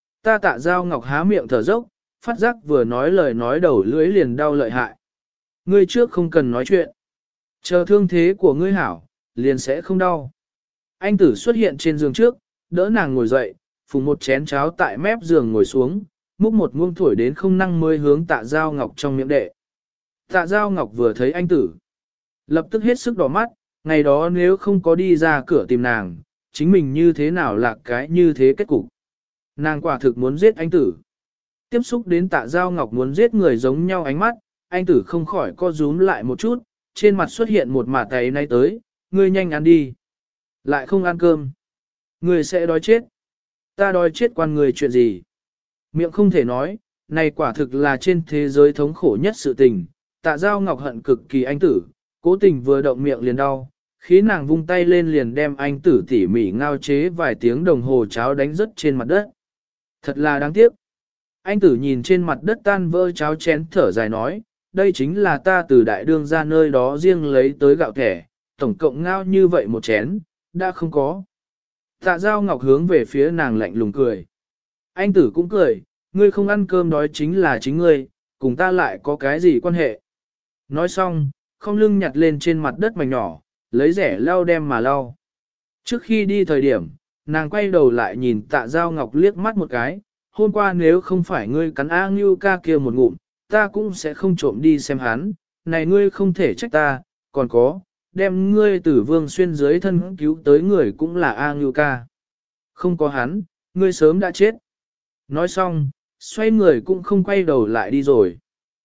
Tạ Giao Ngọc há miệng thở dốc, phát giác vừa nói lời nói đầu lưỡi liền đau lợi hại. Ngươi trước không cần nói chuyện. Chờ thương thế của ngươi hảo, liền sẽ không đau. Anh tử xuất hiện trên giường trước, đỡ nàng ngồi dậy, phùng một chén cháo tại mép giường ngồi xuống, múc một muông thổi đến không năng mới hướng Tạ Giao Ngọc trong miệng đệ. Tạ Giao Ngọc vừa thấy anh tử, lập tức hết sức đỏ mắt, ngày đó nếu không có đi ra cửa tìm nàng, chính mình như thế nào là cái như thế kết cục. Nàng quả thực muốn giết anh tử. Tiếp xúc đến Tạ Giao Ngọc muốn giết người giống nhau ánh mắt, anh tử không khỏi co rúm lại một chút, trên mặt xuất hiện một mả tay nay tới, ngươi nhanh ăn đi. Lại không ăn cơm. Ngươi sẽ đói chết. Ta đói chết quan người chuyện gì? Miệng không thể nói, này quả thực là trên thế giới thống khổ nhất sự tình. Tạ Giao Ngọc hận cực kỳ anh tử, cố tình vừa động miệng liền đau, khi nàng vung tay lên liền đem anh tử tỉ mỉ ngao chế vài tiếng đồng hồ cháo đánh rớt trên mặt đất. Thật là đáng tiếc. Anh tử nhìn trên mặt đất tan vỡ cháo chén thở dài nói, đây chính là ta từ đại đương ra nơi đó riêng lấy tới gạo thẻ, tổng cộng ngao như vậy một chén, đã không có. Tạ Giao Ngọc hướng về phía nàng lạnh lùng cười. Anh tử cũng cười, ngươi không ăn cơm đói chính là chính ngươi, cùng ta lại có cái gì quan hệ. Nói xong, không lưng nhặt lên trên mặt đất mảnh nhỏ, lấy rẻ lau đem mà lau. Trước khi đi thời điểm, nàng quay đầu lại nhìn Tạ Giao Ngọc liếc mắt một cái, hôm qua nếu không phải ngươi cắn A Ngưu ca kia một ngụm, ta cũng sẽ không trộm đi xem hắn, này ngươi không thể trách ta, còn có, đem ngươi từ Vương Xuyên dưới thân cứu tới người cũng là A Ngưu ca. Không có hắn, ngươi sớm đã chết. Nói xong, xoay người cũng không quay đầu lại đi rồi.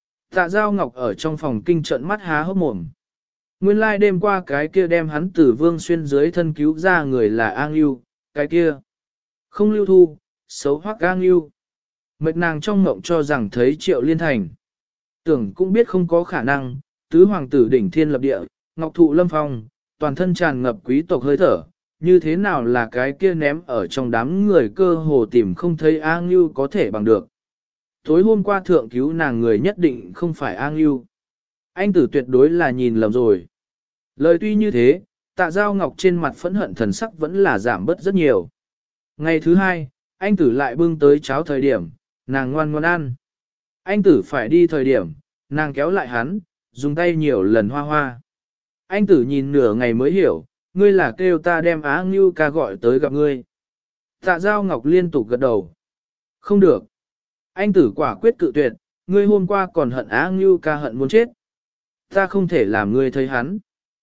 Tạ Giao Ngọc ở trong phòng kinh trận mắt há hốc mồm. Nguyên lai đêm qua cái kia đem hắn từ Vương Xuyên dưới thân cứu ra người là A Ngưu, cái kia. Không lưu thu, xấu hoắc A Ngưu. Mệt nàng trong mộng cho rằng thấy Triệu Liên Thành. Tưởng cũng biết không có khả năng, tứ hoàng tử đỉnh thiên lập địa, ngọc thụ lâm phong, toàn thân tràn ngập quý tộc hơi thở, như thế nào là cái kia ném ở trong đám người cơ hồ tìm không thấy A Ngưu có thể bằng được. Tối hôm qua thượng cứu nàng người nhất định không phải A Ngưu. Anh tử tuyệt đối là nhìn lầm rồi. Lời tuy như thế, Tạ Giao Ngọc trên mặt phẫn hận thần sắc vẫn là giảm bớt rất nhiều. Ngày thứ hai, anh tử lại bưng tới cháo thời điểm, nàng ngoan ngoan ăn. Anh tử phải đi thời điểm, nàng kéo lại hắn, dùng tay nhiều lần hoa hoa. Anh tử nhìn nửa ngày mới hiểu, ngươi là kêu ta đem Á Ngưu ca gọi tới gặp ngươi. Tạ Giao Ngọc liên tục gật đầu. Không được. Anh tử quả quyết cự tuyệt, ngươi hôm qua còn hận Á Ngưu ca hận muốn chết. Ta không thể làm ngươi thấy hắn.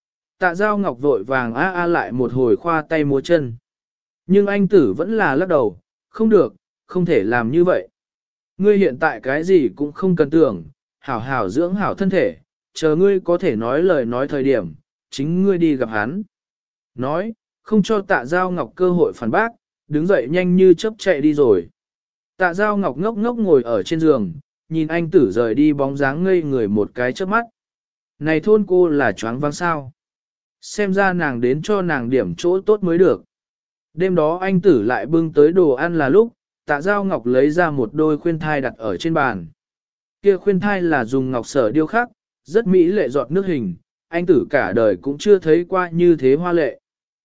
Tạ Giao Ngọc vội vàng a lại một hồi khoa tay múa chân. Nhưng anh tử vẫn là lắc đầu, không được, không thể làm như vậy. Ngươi hiện tại cái gì cũng không cần tưởng, hảo hảo dưỡng hảo thân thể, chờ ngươi có thể nói lời nói thời điểm, chính ngươi đi gặp hắn. Nói, không cho Tạ Giao Ngọc cơ hội phản bác, đứng dậy nhanh như chớp chạy đi rồi. Tạ Giao Ngọc ngốc ngốc ngồi ở trên giường, nhìn anh tử rời đi bóng dáng ngây người một cái chớp mắt. Này thôn cô là choáng váng sao? Xem ra nàng đến cho nàng điểm chỗ tốt mới được. Đêm đó anh tử lại bưng tới đồ ăn là lúc, Tạ Giao Ngọc lấy ra một đôi khuyên thai đặt ở trên bàn. Kia khuyên thai là dùng ngọc sở điêu khắc, rất mỹ lệ giọt nước hình, anh tử cả đời cũng chưa thấy qua như thế hoa lệ.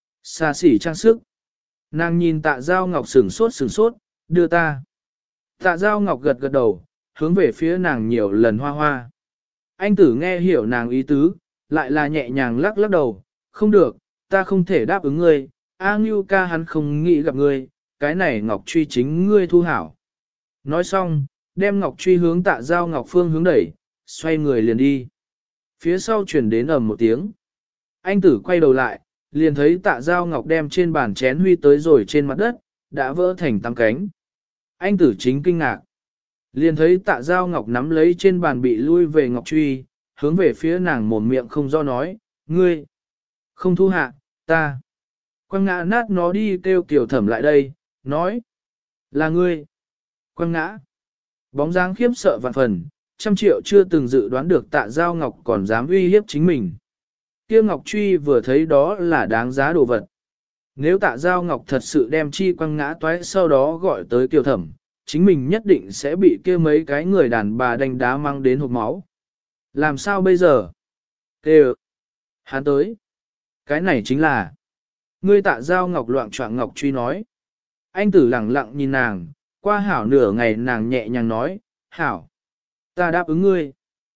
Xa xỉ trang sức. Nàng nhìn Tạ Giao Ngọc sửng sốt, đưa ta. Tạ Giao Ngọc gật gật đầu, hướng về phía nàng nhiều lần hoa hoa. Anh tử nghe hiểu nàng ý tứ, lại là nhẹ nhàng lắc lắc đầu, không được, ta không thể đáp ứng ngươi, A Ngưu ca hắn không nghĩ gặp ngươi, cái này Ngọc Truy chính ngươi thu hảo. Nói xong, đem Ngọc Truy hướng Tạ Giao Ngọc phương hướng đẩy, xoay người liền đi. Phía sau chuyển đến ầm một tiếng. Anh tử quay đầu lại, liền thấy Tạ Giao Ngọc đem trên bàn chén huy tới rồi trên mặt đất, đã vỡ thành tám cánh. Anh tử chính kinh ngạc. Liền thấy Tạ Giao Ngọc nắm lấy trên bàn bị lui về Ngọc Truy, hướng về phía nàng mồm miệng không do nói, ngươi, không thu hạ, ta. Quăng ngã nát nó đi kêu Kiều Thẩm lại đây, nói, là ngươi. Quăng ngã. Bóng dáng khiếp sợ vạn phần, 100 triệu chưa từng dự đoán được Tạ Giao Ngọc còn dám uy hiếp chính mình. Kia Ngọc Truy vừa thấy đó là đáng giá đồ vật. Nếu Tạ Giao Ngọc thật sự đem chi quăng ngã toái sau đó gọi tới Kiều Thẩm, chính mình nhất định sẽ bị kia mấy cái người đàn bà đánh đá mang đến hộp máu. Làm sao bây giờ? Kêu. Hắn tới. Cái này chính là. Ngươi Tạ Giao Ngọc loạn choạng Ngọc Truy nói. Anh tử lặng lặng nhìn nàng, qua hảo nửa ngày nàng nhẹ nhàng nói, hảo. Ta đáp ứng ngươi.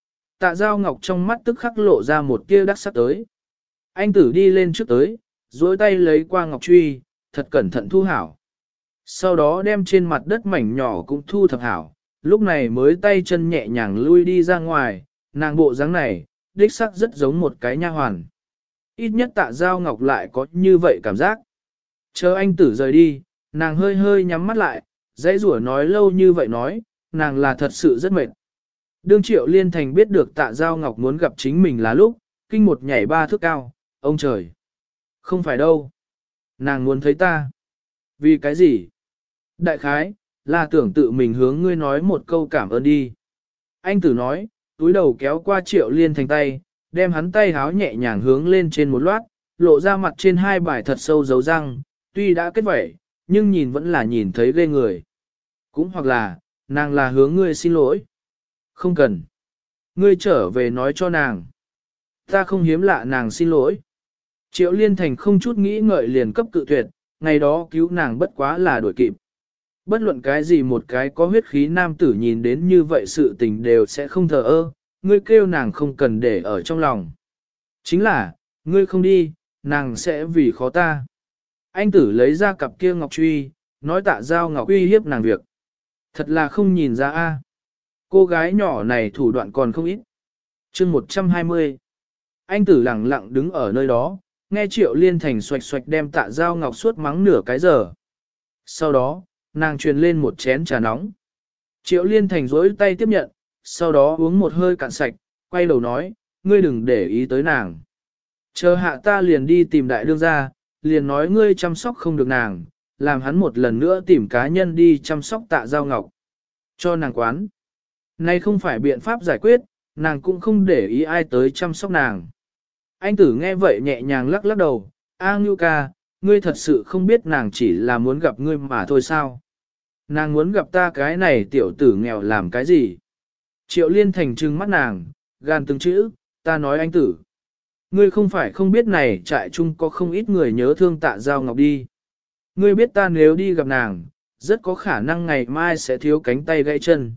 Tạ Giao Ngọc trong mắt tức khắc lộ ra một tia đắc sắc tới. Anh tử đi lên trước tới, duỗi tay lấy qua Ngọc Truy, thật cẩn thận thu hảo. Sau đó đem trên mặt đất mảnh nhỏ cũng thu thập hảo, lúc này mới tay chân nhẹ nhàng lui đi ra ngoài, nàng bộ dáng này, đích sắc rất giống một cái nha hoàn. Ít nhất Tạ Giao Ngọc lại có như vậy cảm giác. Chờ anh tử rời đi, nàng hơi hơi nhắm mắt lại, dãy rủa nói lâu như vậy nói, nàng là thật sự rất mệt. Đương Triệu Liên Thành biết được Tạ Giao Ngọc muốn gặp chính mình là lúc, kinh một nhảy 3 thước cao, ông trời. Không phải đâu. Nàng muốn thấy ta. Vì cái gì? Đại khái, là tưởng tự mình hướng ngươi nói một câu cảm ơn đi. Anh tử nói, túi đầu kéo qua Triệu Liên Thành tay, đem hắn tay háo nhẹ nhàng hướng lên trên một loát, lộ ra mặt trên 2 bài thật sâu dấu răng, tuy đã kết vẩy, nhưng nhìn vẫn là nhìn thấy ghê người. Cũng hoặc là, nàng là hướng ngươi xin lỗi. Không cần. Ngươi trở về nói cho nàng. Ta không hiếm lạ nàng xin lỗi. Triệu Liên Thành không chút nghĩ ngợi liền cấp cự tuyệt, ngày đó cứu nàng bất quá là đuổi kịp. Bất luận cái gì một cái có huyết khí nam tử nhìn đến như vậy sự tình đều sẽ không thờ ơ, ngươi kêu nàng không cần để ở trong lòng. Chính là, ngươi không đi, nàng sẽ vì khó ta. Anh tử lấy ra cặp kia ngọc truy, nói Tạ Giao Ngọc uy hiếp nàng việc. Thật là không nhìn ra a. Cô gái nhỏ này thủ đoạn còn không ít. Chương 120. Anh tử lặng lặng đứng ở nơi đó, nghe Triệu Liên Thành xoạch xoạch đem Tạ Giao Ngọc suốt mắng nửa cái giờ. Sau đó, nàng truyền lên một chén trà nóng. Triệu Liên Thành rỗi tay tiếp nhận, sau đó uống một hơi cạn sạch, quay đầu nói, ngươi đừng để ý tới nàng. Chờ hạ ta liền đi tìm đại đương gia, liền nói ngươi chăm sóc không được nàng, làm hắn một lần nữa tìm cá nhân đi chăm sóc Tạ Giao Ngọc. Cho nàng quán. Này không phải biện pháp giải quyết, nàng cũng không để ý ai tới chăm sóc nàng. Anh tử nghe vậy nhẹ nhàng lắc lắc đầu, A Ngưu ca, ngươi thật sự không biết nàng chỉ là muốn gặp ngươi mà thôi sao. Nàng muốn gặp ta cái này tiểu tử nghèo làm cái gì? Triệu Liên Thành trừng mắt nàng, gan từng chữ, ta nói anh tử. Ngươi không phải không biết này trại chung có không ít người nhớ thương Tạ Giao Ngọc đi. Ngươi biết ta nếu đi gặp nàng, rất có khả năng ngày mai sẽ thiếu cánh tay gãy chân.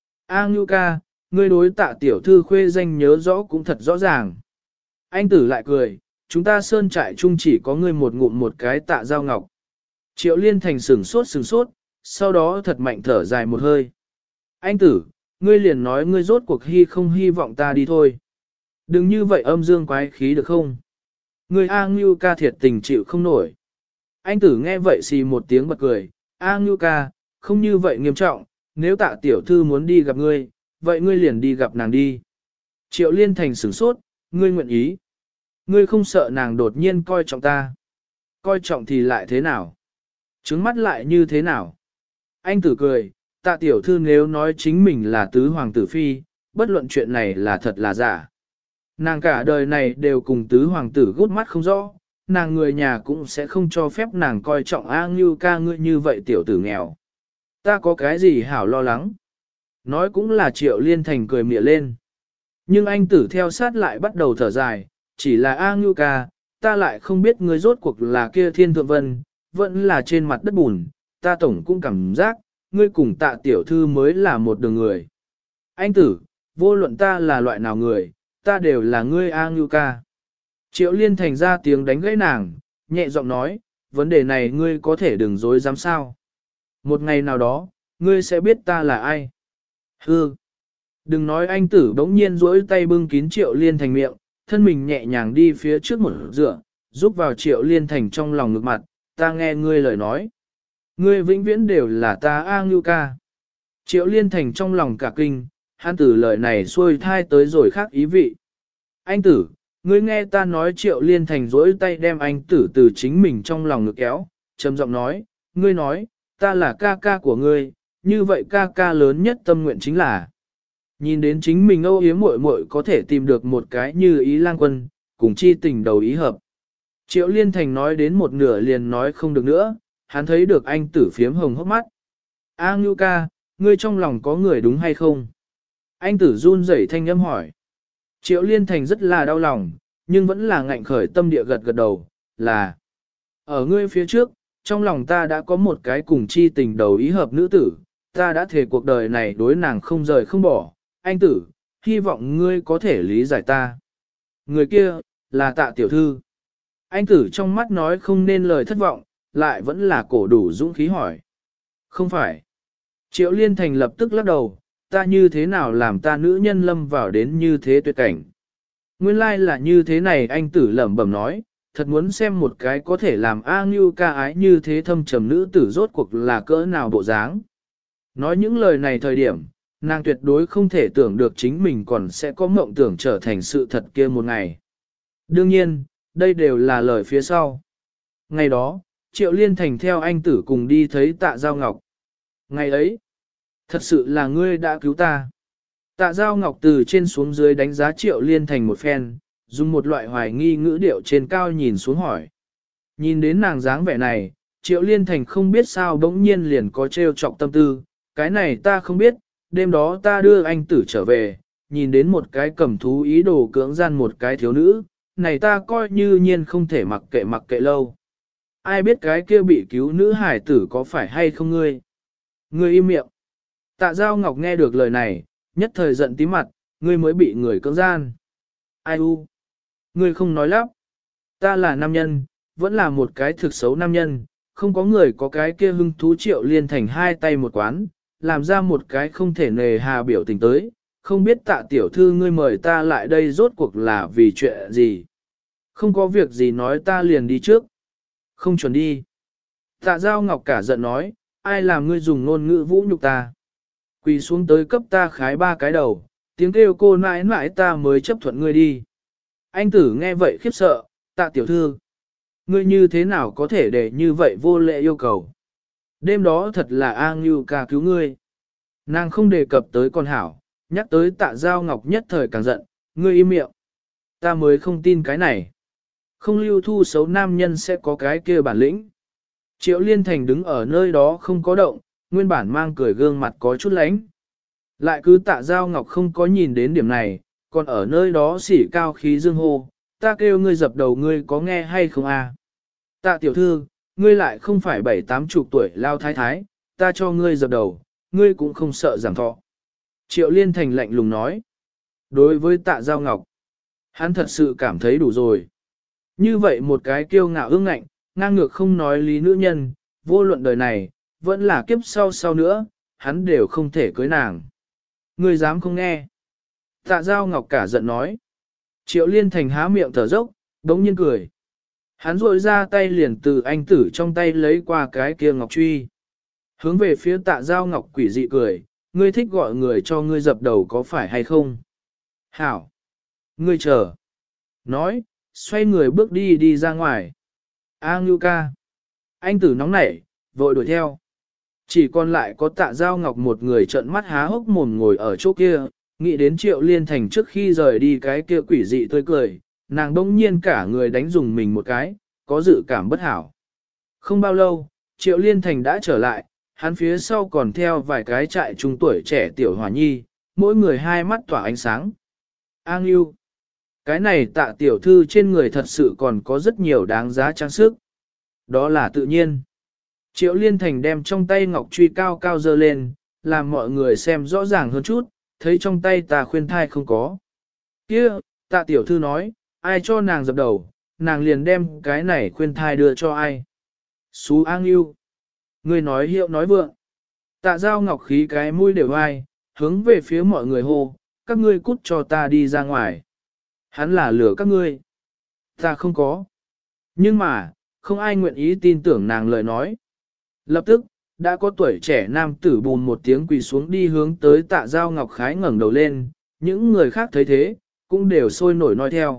A Ngưu ca, ngươi đối Tạ tiểu thư khuê danh nhớ rõ cũng thật rõ ràng. Anh tử lại cười, chúng ta sơn trại chung chỉ có ngươi một ngụm một cái Tạ Giao Ngọc. Triệu Liên Thành sửng sốt, sau đó thật mạnh thở dài một hơi. Anh tử, ngươi liền nói ngươi rốt cuộc không hy vọng ta đi thôi. Đừng như vậy âm dương quái khí được không? Ngươi A Ngưu ca thiệt tình chịu không nổi. Anh tử nghe vậy xì một tiếng bật cười, A Ngưu ca, không như vậy nghiêm trọng, nếu Tạ tiểu thư muốn đi gặp ngươi, vậy ngươi liền đi gặp nàng đi. Triệu Liên Thành sửng sốt, ngươi nguyện ý. Ngươi không sợ nàng đột nhiên coi trọng ta. Coi trọng thì lại thế nào? Trứng mắt lại như thế nào? Anh tử cười, Tạ tiểu thư nếu nói chính mình là tứ hoàng tử phi, bất luận chuyện này là thật là giả. Nàng cả đời này đều cùng tứ hoàng tử gút mắt không rõ, nàng người nhà cũng sẽ không cho phép nàng coi trọng A Ngưu ca ngươi như vậy tiểu tử nghèo. Ta có cái gì hảo lo lắng? Nói cũng là Triệu Liên Thành cười mỉa lên. Nhưng anh tử theo sát lại bắt đầu thở dài, chỉ là A Ngưu ca, ta lại không biết ngươi rốt cuộc là kia thiên thượng vân, vẫn là trên mặt đất bùn, ta tổng cũng cảm giác, ngươi cùng Tạ tiểu thư mới là một đường người. Anh tử, vô luận ta là loại nào người, ta đều là ngươi A Ngưu ca. Triệu Liên Thành ra tiếng đánh gãy nàng, nhẹ giọng nói, vấn đề này ngươi có thể đừng dối dám sao. Một ngày nào đó, ngươi sẽ biết ta là ai. Hư. Đừng nói anh tử bỗng nhiên duỗi tay bưng kín Triệu Liên Thành miệng, thân mình nhẹ nhàng đi phía trước một dựa, giúp vào Triệu Liên Thành trong lòng ngực mặt, ta nghe ngươi lời nói. Ngươi vĩnh viễn đều là ta A Ngưu ca. Triệu Liên Thành trong lòng cả kinh, hắn tử lời này xuôi thai tới rồi khác ý vị. Anh tử, ngươi nghe ta nói. Triệu Liên Thành duỗi tay đem anh tử từ chính mình trong lòng ngực kéo, trầm giọng nói, ngươi nói, ta là ca ca của ngươi, như vậy ca ca lớn nhất tâm nguyện chính là nhìn đến chính mình âu yếm muội muội có thể tìm được một cái như ý lang quân, cùng chi tình đầu ý hợp. Triệu Liên Thành nói đến một nửa liền nói không được nữa, hắn thấy được anh tử phiếm hồng hốc mắt. A Ngưu ca, ngươi trong lòng có người đúng hay không? Anh tử run rẩy thanh âm hỏi. Triệu Liên Thành rất là đau lòng, nhưng vẫn là ngạnh khởi tâm địa gật gật đầu, là ở ngươi phía trước, trong lòng ta đã có một cái cùng chi tình đầu ý hợp nữ tử, ta đã thề cuộc đời này đối nàng không rời không bỏ, anh tử, hy vọng ngươi có thể lý giải ta. Người kia, là Tạ tiểu thư. Anh tử trong mắt nói không nên lời thất vọng, lại vẫn là cổ đủ dũng khí hỏi. Không phải. Triệu Liên Thành lập tức lắc đầu, ta như thế nào làm ta nữ nhân lâm vào đến như thế tuyệt cảnh. Nguyên lai là như thế này, anh tử lẩm bẩm nói, thật muốn xem một cái có thể làm A Ngưu ca ái như thế thâm trầm nữ tử rốt cuộc là cỡ nào bộ dáng. Nói những lời này thời điểm, nàng tuyệt đối không thể tưởng được chính mình còn sẽ có mộng tưởng trở thành sự thật kia một ngày. Đương nhiên, đây đều là lời phía sau. Ngày đó, Triệu Liên Thành theo anh tử cùng đi thấy Tạ Giao Ngọc. Ngày ấy, thật sự là ngươi đã cứu ta. Tạ Giao Ngọc từ trên xuống dưới đánh giá Triệu Liên Thành một phen, dùng một loại hoài nghi ngữ điệu trên cao nhìn xuống hỏi. Nhìn đến nàng dáng vẻ này, Triệu Liên Thành không biết sao bỗng nhiên liền có trêu chọc tâm tư, cái này ta không biết, đêm đó ta đưa anh tử trở về, nhìn đến một cái cầm thú ý đồ cưỡng gian một cái thiếu nữ, này ta coi như nhiên không thể mặc kệ lâu. Ai biết cái kia bị cứu nữ hải tử có phải hay không ngươi? Ngươi im miệng. Tạ Giao Ngọc nghe được lời này, nhất thời giận tí mặt, ngươi mới bị người cưỡng gian. Ai u? Ngươi không nói lắp. Ta là nam nhân, vẫn là một cái thực xấu nam nhân, không có người có cái kia hưng thú. Triệu Liên Thành hai tay một quán, làm ra một cái không thể nề hà biểu tình tới, không biết Tạ tiểu thư ngươi mời ta lại đây rốt cuộc là vì chuyện gì. Không có việc gì nói ta liền đi trước. Không chuẩn đi. Tạ Giao Ngọc cả giận nói, ai làm ngươi dùng ngôn ngữ vũ nhục ta. Quỳ xuống tới cấp ta khái 3 cái đầu, tiếng kêu cô nãi nãi ta mới chấp thuận ngươi đi. Anh tử nghe vậy khiếp sợ, Tạ tiểu thư. Ngươi như thế nào có thể để như vậy vô lệ yêu cầu. Đêm đó thật là A Ngưu ca cứu ngươi. Nàng không đề cập tới con hảo, nhắc tới Tạ Giao Ngọc nhất thời càng giận, ngươi im miệng. Ta mới không tin cái này. Không lưu thu xấu nam nhân sẽ có cái kia bản lĩnh. Triệu Liên Thành đứng ở nơi đó không có động, nguyên bản mang cười gương mặt có chút lánh. Lại cứ Tạ Giao Ngọc không có nhìn đến điểm này, còn ở nơi đó xỉ cao khí dương hô, ta kêu ngươi dập đầu ngươi có nghe hay không à? Tạ tiểu thư, ngươi lại không phải 7-80 tuổi lao thái thái, ta cho ngươi dập đầu, ngươi cũng không sợ giảm thọ. Triệu Liên Thành lạnh lùng nói. Đối với Tạ Giao Ngọc, hắn thật sự cảm thấy đủ rồi. Như vậy một cái kiêu ngạo ương ngạnh, ngang ngược không nói lý nữ nhân, vô luận đời này, vẫn là kiếp sau nữa, hắn đều không thể cưới nàng. Ngươi dám không nghe. Tạ Giao Ngọc cả giận nói. Triệu Liên Thành há miệng thở dốc, đống nhiên cười. Hắn rội ra tay liền từ anh tử trong tay lấy qua cái kia ngọc truy. Hướng về phía Tạ Giao Ngọc quỷ dị cười, ngươi thích gọi người cho ngươi dập đầu có phải hay không? Hảo! Ngươi chờ! Nói, xoay người bước đi ra ngoài. A Ngưu ca! Anh tử nóng nảy, vội đuổi theo. Chỉ còn lại có Tạ Giao Ngọc một người trợn mắt há hốc mồm ngồi ở chỗ kia, nghĩ đến Triệu Liên Thành trước khi rời đi cái kia quỷ dị tươi cười, nàng đông nhiên cả người đánh dùng mình một cái, có dự cảm bất hảo. Không bao lâu, Triệu Liên Thành đã trở lại, hắn phía sau còn theo vài cái trại trung tuổi trẻ tiểu hòa nhi, mỗi người hai mắt tỏa ánh sáng. A Ngưu, cái này Tạ tiểu thư trên người thật sự còn có rất nhiều đáng giá trang sức. Đó là tự nhiên. Triệu Liên Thành đem trong tay ngọc truy cao cao dơ lên, làm mọi người xem rõ ràng hơn chút, thấy trong tay ta khuyên thai không có. Kia, Tạ tiểu thư nói, ai cho nàng dập đầu, nàng liền đem cái này khuyên thai đưa cho ai. Xú A Ngưu. Ngươi nói hiệu nói vượng. Tạ Giao Ngọc khí cái mũi đều ai, hướng về phía mọi người hô, các ngươi cút cho ta đi ra ngoài. Hắn là lừa các ngươi. Ta không có. Nhưng mà, không ai nguyện ý tin tưởng nàng lời nói. Lập tức, đã có tuổi trẻ nam tử bùn một tiếng quỳ xuống đi hướng tới Tạ Giao Ngọc khái ngẩng đầu lên, những người khác thấy thế, cũng đều sôi nổi nói theo.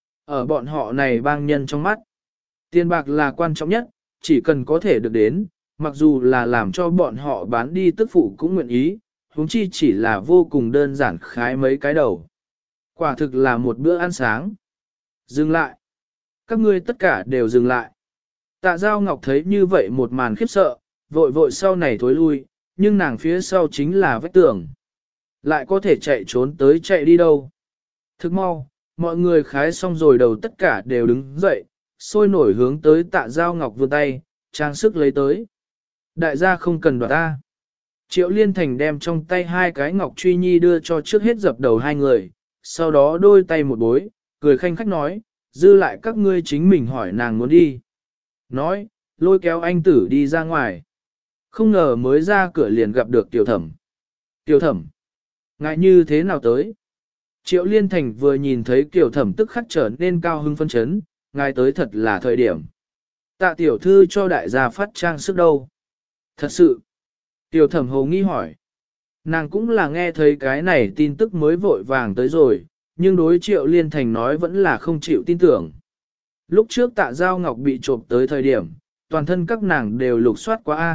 Ở bọn họ này bang nhân trong mắt, tiền bạc là quan trọng nhất, chỉ cần có thể được đến, mặc dù là làm cho bọn họ bán đi tức phụ cũng nguyện ý, huống chi chỉ là vô cùng đơn giản khái mấy cái đầu. Quả thực là một bữa ăn sáng. Dừng lại. Các ngươi tất cả đều dừng lại. Tạ Giao Ngọc thấy như vậy một màn khiếp sợ, vội vội sau này thối lui, nhưng nàng phía sau chính là vách tường. Lại có thể chạy trốn tới chạy đi đâu. Thức mau, mọi người khái xong rồi đầu tất cả đều đứng dậy, sôi nổi hướng tới Tạ Giao Ngọc vươn tay, trang sức lấy tới. Đại gia không cần đoạt ta. Triệu Liên Thành đem trong tay hai cái ngọc truy nhi đưa cho trước hết dập đầu hai người, sau đó đôi tay một bối, cười khanh khách nói, dư lại các ngươi chính mình hỏi nàng muốn đi. Nói, lôi kéo anh tử đi ra ngoài. Không ngờ mới ra cửa liền gặp được tiểu thẩm. Tiểu thẩm, ngại như thế nào tới? Triệu Liên Thành vừa nhìn thấy tiểu thẩm tức khắc trở nên cao hưng phân chấn, ngài tới thật là thời điểm. Tạ tiểu thư cho đại gia phát trang sức đâu? Thật sự. Tiểu thẩm hồ nghi hỏi. Nàng cũng là nghe thấy cái này tin tức mới vội vàng tới rồi, nhưng đối Triệu Liên Thành nói vẫn là không chịu tin tưởng. Lúc trước Tạ Giao Ngọc bị trộm tới thời điểm, toàn thân các nàng đều lục soát qua A.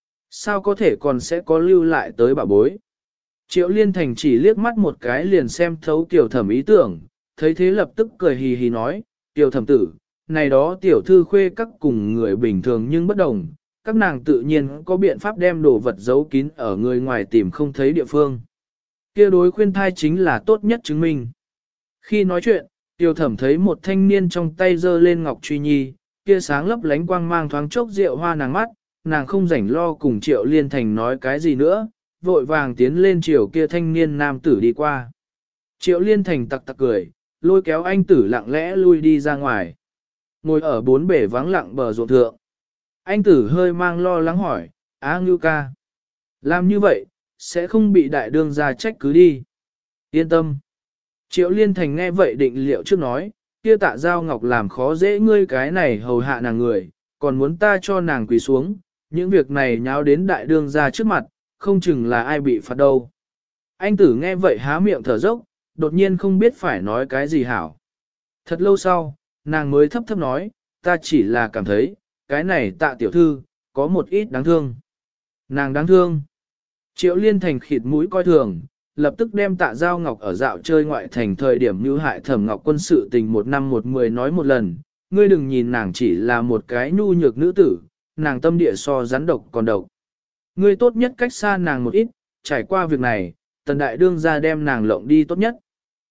Sao có thể còn sẽ có lưu lại tới bà bối? Triệu Liên Thành chỉ liếc mắt một cái liền xem thấu tiểu thẩm ý tưởng, thấy thế lập tức cười hì hì nói, tiểu thẩm tử, này đó tiểu thư khuê các cùng người bình thường nhưng bất đồng, các nàng tự nhiên có biện pháp đem đồ vật giấu kín ở người ngoài tìm không thấy địa phương. Kia đối khuyên thai chính là tốt nhất chứng minh. Khi nói chuyện, tiểu thẩm thấy một thanh niên trong tay giơ lên ngọc truy nhi, kia sáng lấp lánh quang mang thoáng chốc rượu hoa nàng mắt, nàng không rảnh lo cùng Triệu Liên Thành nói cái gì nữa, vội vàng tiến lên chiều kia thanh niên nam tử đi qua. Triệu Liên Thành tặc tặc cười, lôi kéo anh tử lặng lẽ lui đi ra ngoài. Ngồi ở bốn bể vắng lặng bờ ruộng thượng. Anh tử hơi mang lo lắng hỏi, Á Ngưu ca. Làm như vậy, sẽ không bị đại đương ra trách cứ đi. Yên tâm. Triệu Liên Thành nghe vậy định liệu trước nói, kia Tạ Giao Ngọc làm khó dễ ngươi cái này hầu hạ nàng người, còn muốn ta cho nàng quỳ xuống, những việc này nháo đến đại đương ra trước mặt, không chừng là ai bị phạt đâu. Anh tử nghe vậy há miệng thở dốc, đột nhiên không biết phải nói cái gì hảo. Thật lâu sau, nàng mới thấp thấp nói, ta chỉ là cảm thấy, cái này Tạ tiểu thư, có một ít đáng thương. Nàng đáng thương. Triệu Liên Thành khịt mũi coi thường, lập tức đem Tạ Giao Ngọc ở dạo chơi ngoại thành thời điểm như hại Thẩm Ngọc Quân sự tình 1 năm 10 nói một lần, ngươi đừng nhìn nàng chỉ là một cái nhu nhược nữ tử, nàng tâm địa so rắn độc còn độc. Ngươi tốt nhất cách xa nàng một ít, trải qua việc này, tần đại đương ra đem nàng lộng đi tốt nhất.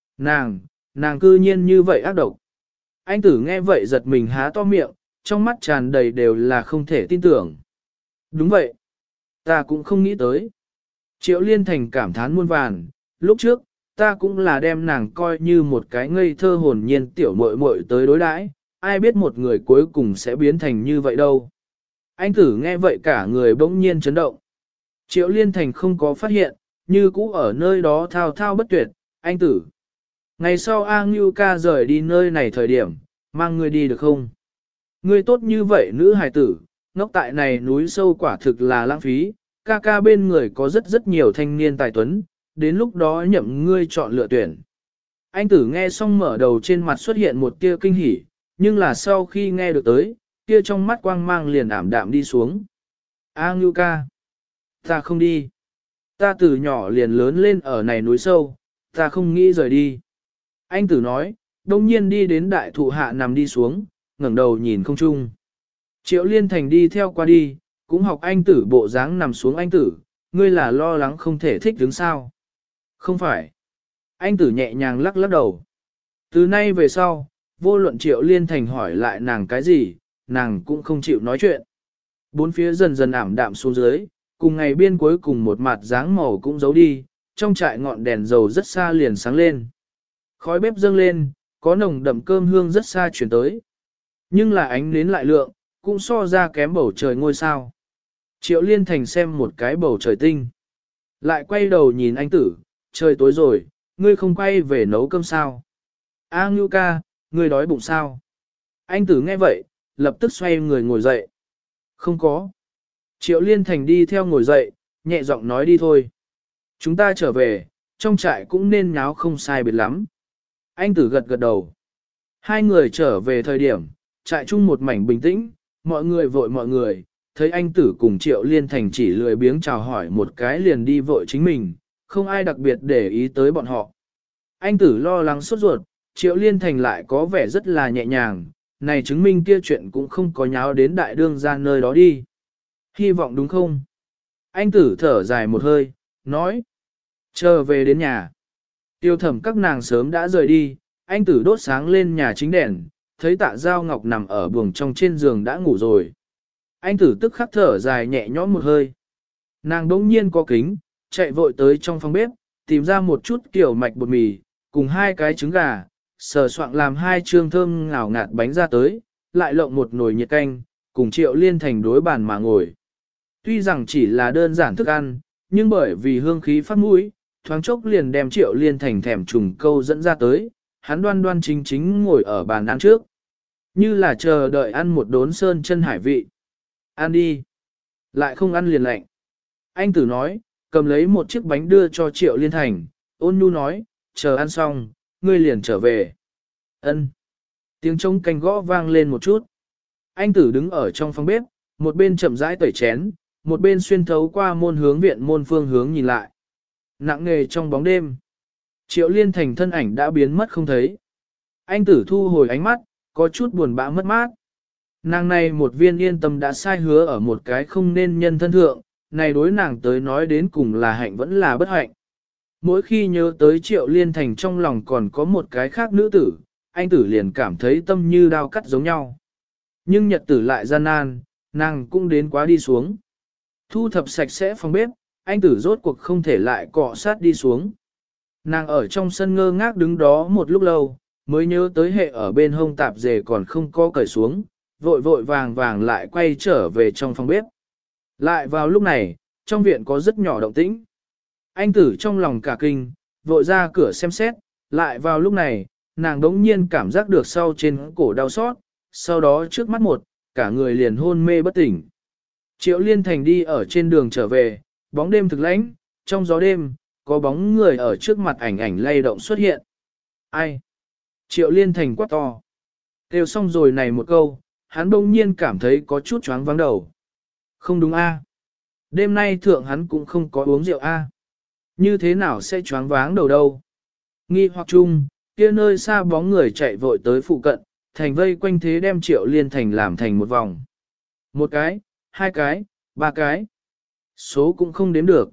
Nàng cư nhiên như vậy ác độc. Anh tử nghe vậy giật mình há to miệng, trong mắt tràn đầy đều là không thể tin tưởng. Đúng vậy. Ta cũng không nghĩ tới. Triệu Liên Thành cảm thán muôn vàn, lúc trước, ta cũng là đem nàng coi như một cái ngây thơ hồn nhiên tiểu muội muội tới đối đãi, ai biết một người cuối cùng sẽ biến thành như vậy đâu. Anh tử nghe vậy cả người bỗng nhiên chấn động. Triệu Liên Thành không có phát hiện, như cũ ở nơi đó thao thao bất tuyệt, anh tử. Ngày sau A Ngưu ca rời đi nơi này thời điểm, mang ngươi đi được không? Ngươi tốt như vậy nữ hài tử, ngốc tại này núi sâu quả thực là lãng phí, ca ca bên người có rất nhiều thanh niên tài tuấn, đến lúc đó nhậm ngươi chọn lựa tuyển. Anh tử nghe xong mở đầu trên mặt xuất hiện một tia kinh hỉ, nhưng là sau khi nghe được tới, kia trong mắt quang mang liền ảm đạm đi xuống. A Ngưu ca, ta không đi. Ta từ nhỏ liền lớn lên ở này núi sâu, ta không nghĩ rời đi. Anh tử nói, đông nhiên đi đến đại thụ hạ nằm đi xuống, ngẩng đầu nhìn không trung. Triệu Liên Thành đi theo qua đi, cũng học anh tử bộ dáng nằm xuống anh tử, ngươi là lo lắng không thể thích đứng sao. Không phải. Anh tử nhẹ nhàng lắc lắc đầu. Từ nay về sau, vô luận Triệu Liên Thành hỏi lại nàng cái gì, nàng cũng không chịu nói chuyện. Bốn phía dần dần ảm đạm xuống dưới, cùng ngày biên cuối cùng một mặt dáng màu cũng giấu đi, trong trại ngọn đèn dầu rất xa liền sáng lên. Khói bếp dâng lên, có nồng đậm cơm hương rất xa chuyển tới. Nhưng là ánh nến lại lượng, cũng so ra kém bầu trời ngôi sao. Triệu Liên Thành xem một cái bầu trời tinh. Lại quay đầu nhìn anh tử, trời tối rồi, ngươi không quay về nấu cơm sao? A Ngưu ca, ngươi đói bụng sao? Anh tử nghe vậy, lập tức xoay người ngồi dậy. Không có. Triệu Liên Thành đi theo ngồi dậy, nhẹ giọng nói đi thôi. Chúng ta trở về, trong trại cũng nên nháo không sai biệt lắm. Anh tử gật gật đầu. Hai người trở về thời điểm, trại chung một mảnh bình tĩnh, mọi người vội mọi người, thấy anh tử cùng Triệu Liên Thành chỉ lười biếng chào hỏi một cái liền đi vội chính mình, không ai đặc biệt để ý tới bọn họ. Anh tử lo lắng sốt ruột, Triệu Liên Thành lại có vẻ rất là nhẹ nhàng, này chứng minh kia chuyện cũng không có nháo đến đại đương ra nơi đó đi. Hy vọng đúng không? Anh tử thở dài một hơi, nói. Chờ về đến nhà. Tiêu thẩm các nàng sớm đã rời đi, anh tử đốt sáng lên nhà chính đèn, thấy Tạ Giao Ngọc nằm ở buồng trong trên giường đã ngủ rồi. Anh tử tức khắc thở dài nhẹ nhõm một hơi. Nàng đỗng nhiên có kính, chạy vội tới trong phòng bếp, tìm ra một chút kiểu mạch bột mì, cùng 2 cái trứng gà, sờ soạng làm 2 trương thơm ngào ngạt bánh ra tới, lại lộng một nồi nhiệt canh, cùng Triệu Liên Thành đối bàn mà ngồi. Tuy rằng chỉ là đơn giản thức ăn, nhưng bởi vì hương khí phát mũi, thoáng chốc liền đem Triệu Liên Thành thèm trùng câu dẫn ra tới, hắn đoan đoan chính chính ngồi ở bàn ăn trước. Như là chờ đợi ăn một đốn sơn chân hải vị. Ăn đi. Lại không ăn liền lạnh. Anh tử nói, cầm lấy một chiếc bánh đưa cho Triệu Liên Thành, ôn nhu nói, chờ ăn xong, ngươi liền trở về. Ân. Tiếng trống canh gõ vang lên một chút. Anh tử đứng ở trong phòng bếp, một bên chậm rãi tẩy chén, một bên xuyên thấu qua môn hướng viện môn phương hướng nhìn lại. Nặng nề trong bóng đêm. Triệu Liên Thành thân ảnh đã biến mất không thấy. Anh tử thu hồi ánh mắt, có chút buồn bã mất mát. Nàng này một viên yên tâm đã sai hứa ở một cái không nên nhân thân thượng, này đối nàng tới nói đến cùng là hạnh vẫn là bất hạnh. Mỗi khi nhớ tới Triệu Liên Thành trong lòng còn có một cái khác nữ tử, anh tử liền cảm thấy tâm như đao cắt giống nhau. Nhưng nhật tử lại gian nan, nàng cũng đến quá đi xuống. Thu thập sạch sẽ phòng bếp, anh tử rốt cuộc không thể lại cọ sát đi xuống. Nàng ở trong sân ngơ ngác đứng đó một lúc lâu, mới nhớ tới hệ ở bên hông tạp dề còn không có cởi xuống, vội vội vàng vàng lại quay trở về trong phòng bếp. Lại vào lúc này, trong viện có rất nhỏ động tĩnh. Anh tử trong lòng cả kinh, vội ra cửa xem xét, lại vào lúc này, nàng đống nhiên cảm giác được sau trên cổ đau xót, sau đó trước mắt một, cả người liền hôn mê bất tỉnh. Triệu Liên Thành đi ở trên đường trở về, bóng đêm thực lãnh, trong gió đêm, có bóng người ở trước mặt ảnh ảnh lay động xuất hiện. Ai? Triệu Liên Thành quát to. Kêu xong rồi này một câu, hắn bỗng nhiên cảm thấy có chút choáng váng đầu. Không đúng a? Đêm nay thượng hắn cũng không có uống rượu a. Như thế nào sẽ choáng váng đầu đâu? Nghi hoặc chung, kia nơi xa bóng người chạy vội tới phụ cận, thành vây quanh thế đem Triệu Liên Thành làm thành một vòng. Một cái, hai cái, ba cái. Số cũng không đếm được.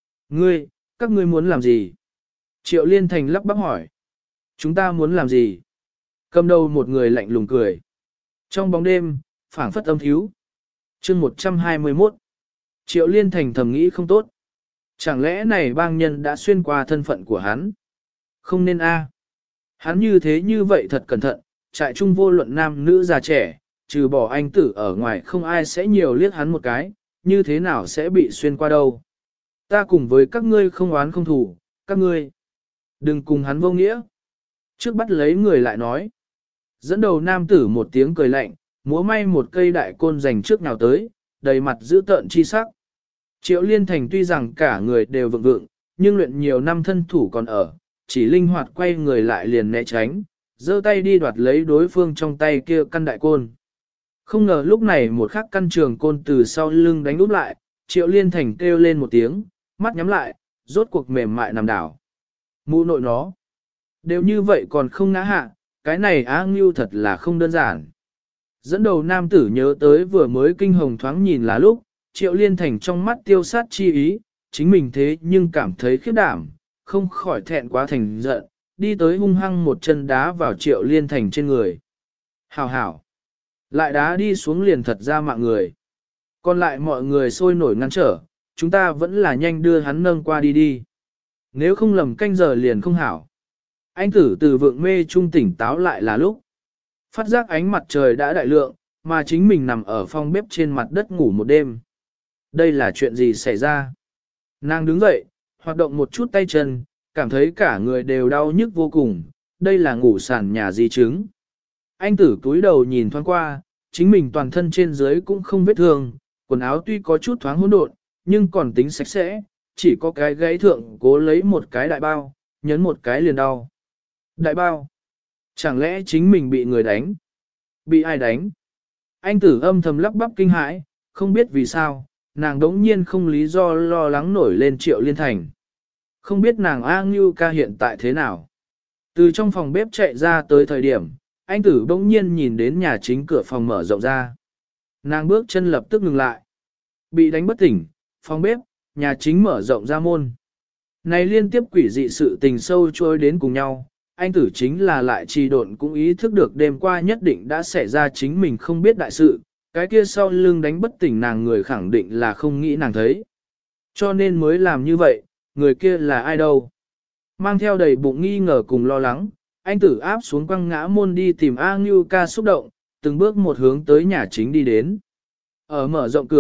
Các ngươi muốn làm gì? Triệu Liên Thành lắp bắp hỏi. Chúng ta muốn làm gì? Cầm đầu một người lạnh lùng cười. Trong bóng đêm, phảng phất âm thiếu. Chương 121. Triệu Liên Thành thầm nghĩ không tốt. Chẳng lẽ này bang nhân đã xuyên qua thân phận của hắn? Không nên a. Hắn như vậy thật cẩn thận, trại chung vô luận nam nữ già trẻ, trừ bỏ anh tử ở ngoài không ai sẽ nhiều liếc hắn một cái, như thế nào sẽ bị xuyên qua đâu. Ta cùng với các ngươi không oán không thủ, các ngươi đừng cùng hắn vô nghĩa. Trước bắt lấy người lại nói. Dẫn đầu nam tử một tiếng cười lạnh, múa may một cây đại côn dành trước nào tới, đầy mặt dữ tợn chi sắc. Triệu Liên Thành tuy rằng cả người đều vượng vượng, nhưng luyện nhiều năm thân thủ còn ở, chỉ linh hoạt quay người lại liền né tránh, giơ tay đi đoạt lấy đối phương trong tay kia căn đại côn. Không ngờ lúc này một khắc căn trường côn từ sau lưng đánh úp lại, Triệu Liên Thành kêu lên một tiếng, mắt nhắm lại, rốt cuộc mềm mại nằm đảo. Mụ nội nó. Đều như vậy còn không ngã hạ, cái này Á Ngưu thật là không đơn giản. Dẫn đầu nam tử nhớ tới vừa mới kinh hồng thoáng nhìn là lúc, Triệu Liên Thành trong mắt tiêu sát chi ý, chính mình thế nhưng cảm thấy khiếp đảm, không khỏi thẹn quá thành giận, đi tới hung hăng một chân đá vào Triệu Liên Thành trên người. Hảo hảo. Lại đá đi xuống liền thật ra mạng người. Còn lại mọi người sôi nổi ngăn trở, chúng ta vẫn là nhanh đưa hắn nâng qua đi đi. Nếu không lầm canh giờ liền không hảo. Anh tử từ vượng mê trung tỉnh táo lại là lúc. Phát giác ánh mặt trời đã đại lượng, mà chính mình nằm ở phòng bếp trên mặt đất ngủ một đêm. Đây là chuyện gì xảy ra? Nàng đứng dậy, hoạt động một chút tay chân, cảm thấy cả người đều đau nhức vô cùng. Đây là ngủ sàn nhà di chứng. Anh tử túi đầu nhìn thoáng qua, chính mình toàn thân trên dưới cũng không vết thương, quần áo tuy có chút thoáng hỗn độn, nhưng còn tính sạch sẽ, chỉ có cái gáy thượng cố lấy một cái đại bao, nhấn một cái liền đau. Đại bao? Chẳng lẽ chính mình bị người đánh? Bị ai đánh? Anh tử âm thầm lắp bắp kinh hãi, không biết vì sao, nàng đống nhiên không lý do lo lắng nổi lên Triệu Liên Thành. Không biết nàng A Ngưu ca hiện tại thế nào? Từ trong phòng bếp chạy ra tới thời điểm, anh tử bỗng nhiên nhìn đến nhà chính cửa phòng mở rộng ra. Nàng bước chân lập tức ngừng lại. Bị đánh bất tỉnh, phòng bếp, nhà chính mở rộng ra môn. Này liên tiếp quỷ dị sự tình sâu trôi đến cùng nhau, anh tử chính là lại trì độn cũng ý thức được đêm qua nhất định đã xảy ra chính mình không biết đại sự, cái kia sau lưng đánh bất tỉnh nàng người khẳng định là không nghĩ nàng thấy. Cho nên mới làm như vậy, người kia là ai đâu. Mang theo đầy bụng nghi ngờ cùng lo lắng, anh tử áp xuống quăng ngã môn đi tìm A Ngưu ca xúc động, từng bước một hướng tới nhà chính đi đến. Ở mở rộng cửa,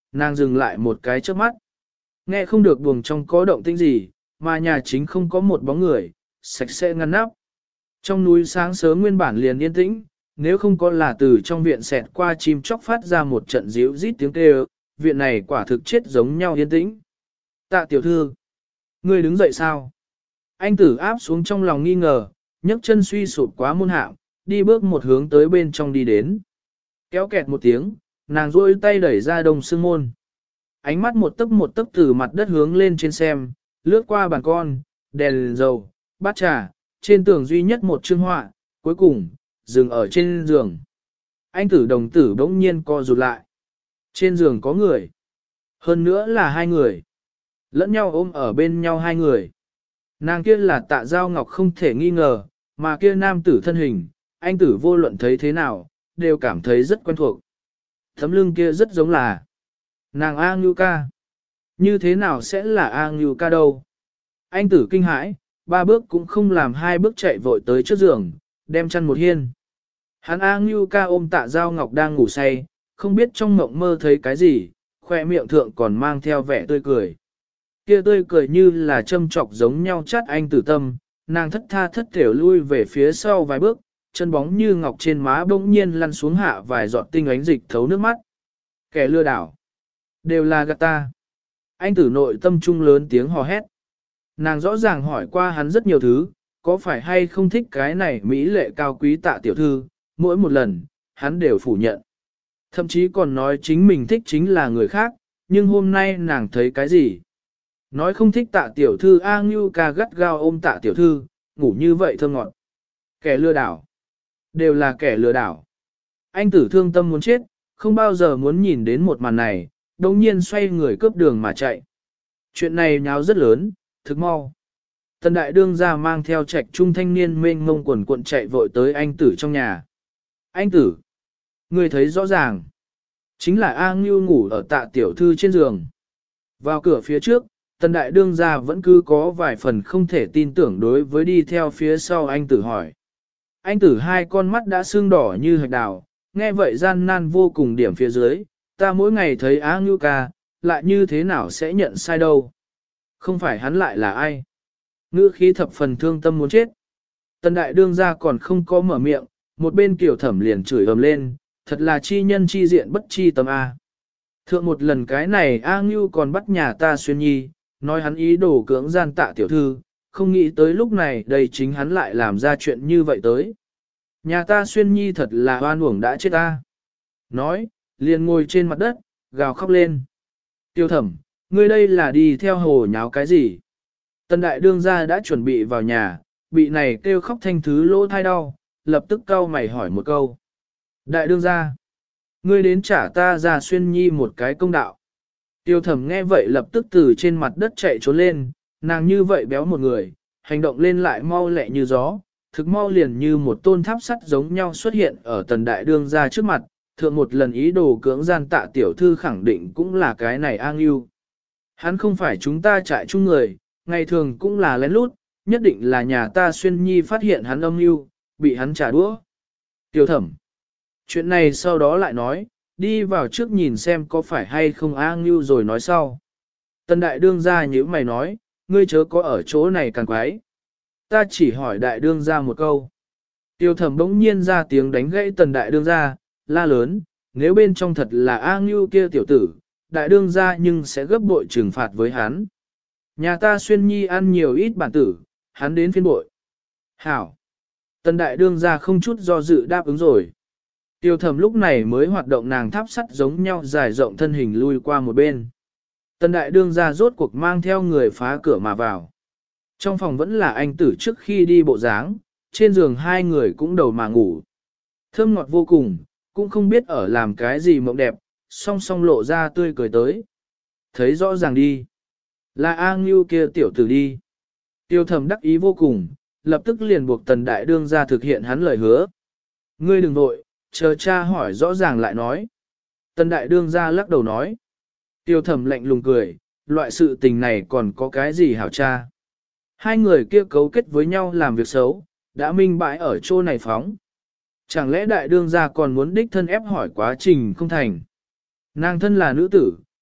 nàng dừng lại một cái trước mắt. Nghe không được buồng trong có động tĩnh gì, mà nhà chính không có một bóng người, sạch sẽ ngăn nắp. Trong núi sáng sớm nguyên bản liền yên tĩnh, nếu không có là từ trong viện xẹt qua chim chóc phát ra một trận ríu rít tiếng kêu, viện này quả thực chết giống nhau yên tĩnh. Tạ tiểu thư, ngươi đứng dậy sao? Anh tử áp xuống trong lòng nghi ngờ, nhấc chân suy sụp quá môn hạm, đi bước một hướng tới bên trong đi đến. Kéo kẹt một tiếng, nàng duỗi tay đẩy ra đông sương môn. Ánh mắt một tấc từ mặt đất hướng lên trên xem, lướt qua bàn con, đèn dầu, bát trà, trên tường duy nhất một chương họa, cuối cùng, dừng ở trên giường. Anh tử đồng tử bỗng nhiên co rụt lại. Trên giường có người. Hơn nữa là hai người. Lẫn nhau ôm ở bên nhau hai người. Nàng kia là Tạ Giao Ngọc không thể nghi ngờ, mà kia nam tử thân hình, anh tử vô luận thấy thế nào, đều cảm thấy rất quen thuộc. Tấm lưng kia rất giống là nàng A Ngưu Ca. Như thế nào sẽ là A Ngưu Ca đâu? Anh tử kinh hãi, 3 bước cũng không làm 2 bước chạy vội tới trước giường, đem chăn một hiên. Hắn A Ngưu Ca ôm Tạ Giao Ngọc đang ngủ say, không biết trong mộng mơ thấy cái gì, khoe miệng thượng còn mang theo vẻ tươi cười. Kia tươi cười như là châm chọc giống nhau chát anh tử tâm, nàng thất tha thất thểu lui về phía sau vài bước, chân bóng như ngọc trên má bỗng nhiên lăn xuống hạ vài giọt tinh ánh dịch thấu nước mắt. Kẻ lừa đảo, đều là gạt ta. Anh tử nội tâm trung lớn tiếng hò hét. Nàng rõ ràng hỏi qua hắn rất nhiều thứ, có phải hay không thích cái này mỹ lệ cao quý Tạ tiểu thư, mỗi một lần, hắn đều phủ nhận. Thậm chí còn nói chính mình thích chính là người khác, nhưng hôm nay nàng thấy cái gì? Nói không thích Tạ tiểu thư A Ngưu Ca gắt gao ôm Tạ tiểu thư, ngủ như vậy thơm ngọt. Kẻ lừa đảo, đều là kẻ lừa đảo. Anh tử thương tâm muốn chết, không bao giờ muốn nhìn đến một màn này, đồng nhiên xoay người cướp đường mà chạy. Chuyện này nháo rất lớn, thực mau. Tần đại đương ra mang theo trạch trung thanh niên mênh mông quần cuộn chạy vội tới anh tử trong nhà. Anh tử, người thấy rõ ràng, chính là A Ngưu ngủ ở Tạ tiểu thư trên giường. Vào cửa phía trước, tần đại đương ra vẫn cứ có vài phần không thể tin tưởng đối với đi theo phía sau anh tử hỏi. Anh tử hai con mắt đã sưng đỏ như hạch đào, nghe vậy gian nan vô cùng điểm phía dưới, ta mỗi ngày thấy A Ngưu Ca, lại như thế nào sẽ nhận sai đâu. Không phải hắn lại là ai. Ngữ khí thập phần thương tâm muốn chết. Tần đại đương ra còn không có mở miệng, một bên kiểu thẩm liền chửi ầm lên, thật là chi nhân chi diện bất chi tâm A. Thượng một lần cái này A Ngưu còn bắt nhà ta xuyên nhi, nói hắn ý đồ cưỡng gian Tạ tiểu thư, không nghĩ tới lúc này đây chính hắn lại làm ra chuyện như vậy tới. Nhà ta xuyên nhi thật là oan uổng đã chết ta. Nói, liền ngồi trên mặt đất, gào khóc lên. Tiêu thẩm, ngươi đây là đi theo hồ nháo cái gì? Tần đại đương gia đã chuẩn bị vào nhà, bị này kêu khóc thanh thứ lỗ thai đau, lập tức cau mày hỏi một câu. Đại đương gia, ngươi đến trả ta ra xuyên nhi một cái công đạo. Tiêu thẩm nghe vậy lập tức từ trên mặt đất chạy trốn lên, nàng như vậy béo một người, hành động lên lại mau lẹ như gió, thực mau liền như một tôn tháp sắt giống nhau xuất hiện ở tần đại đương gia trước mặt, thượng một lần ý đồ cưỡng gian Tạ tiểu thư khẳng định cũng là cái này A Ngưu. Hắn không phải chúng ta trại chung người, ngày thường cũng là lén lút, nhất định là nhà ta xuyên nhi phát hiện hắn âm mưu, bị hắn trả đũa. Tiêu thẩm, chuyện này sau đó lại nói, đi vào trước nhìn xem có phải hay không A Ngưu rồi nói sau. Tần đại đương gia như mày nói, ngươi chớ có ở chỗ này càng quái. Ta chỉ hỏi đại đương gia một câu. Tiêu thẩm bỗng nhiên ra tiếng đánh gãy tần đại đương gia, la lớn, nếu bên trong thật là A Ngưu kia tiểu tử, đại đương gia nhưng sẽ gấp bội trừng phạt với hắn. Nhà ta xuyên nhi ăn nhiều ít bản tử, hắn đến phiên bội. Hảo. Tần đại đương gia không chút do dự đáp ứng rồi. Tiêu thẩm lúc này mới hoạt động nàng tháp sắt giống nhau dài rộng thân hình lui qua một bên. Tần đại đương gia rốt cuộc mang theo người phá cửa mà vào. Trong phòng vẫn là anh tử trước khi đi bộ dáng, trên giường hai người cũng đầu mà ngủ. Thơm ngọt vô cùng, cũng không biết ở làm cái gì mộng đẹp, song song lộ ra tươi cười tới. Thấy rõ ràng đi. Là A Ngưu kia tiểu tử đi. Tiêu thẩm đắc ý vô cùng, lập tức liền buộc tần đại đương ra thực hiện hắn lời hứa. Ngươi đừng nội, chờ cha hỏi rõ ràng lại nói. Tần đại đương ra lắc đầu nói. Tiêu thẩm lạnh lùng cười, loại sự tình này còn có cái gì hảo cha. Hai người kia cấu kết với nhau làm việc xấu, đã minh bãi ở chỗ này phóng. Chẳng lẽ đại đương gia còn muốn đích thân ép hỏi quá trình không thành. Nàng thân là nữ tử,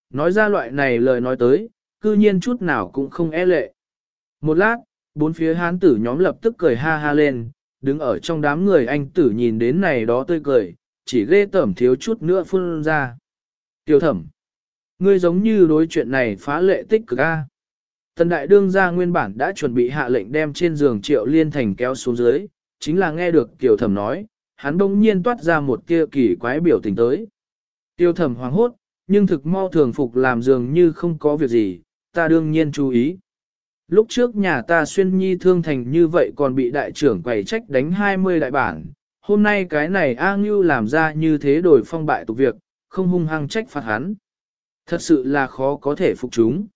nói ra loại này lời nói tới, cư nhiên chút nào cũng không e lệ. Một lát, bốn phía hán tử nhóm lập tức cười ha ha lên, đứng ở trong đám người anh tử nhìn đến này đó tươi cười, chỉ ghê tởm thiếu chút nữa phun ra. Tiểu thẩm, ngươi giống như đối chuyện này phá lệ tích cực a. Tần đại đương gia nguyên bản đã chuẩn bị hạ lệnh đem trên giường Triệu Liên Thành kéo xuống dưới, chính là nghe được Tiểu thẩm nói, hắn bỗng nhiên toát ra một tia kỳ quái biểu tình tới. Tiểu thẩm hoảng hốt, nhưng thực mau thường phục làm dường như không có việc gì, ta đương nhiên chú ý. Lúc trước nhà ta xuyên nhi thương thành như vậy còn bị đại trưởng quầy trách đánh 20 đại bản, hôm nay cái này A Ngưu làm ra như thế đổi phong bại tục việc, không hung hăng trách phạt hắn. Thật sự là khó có thể phục chúng.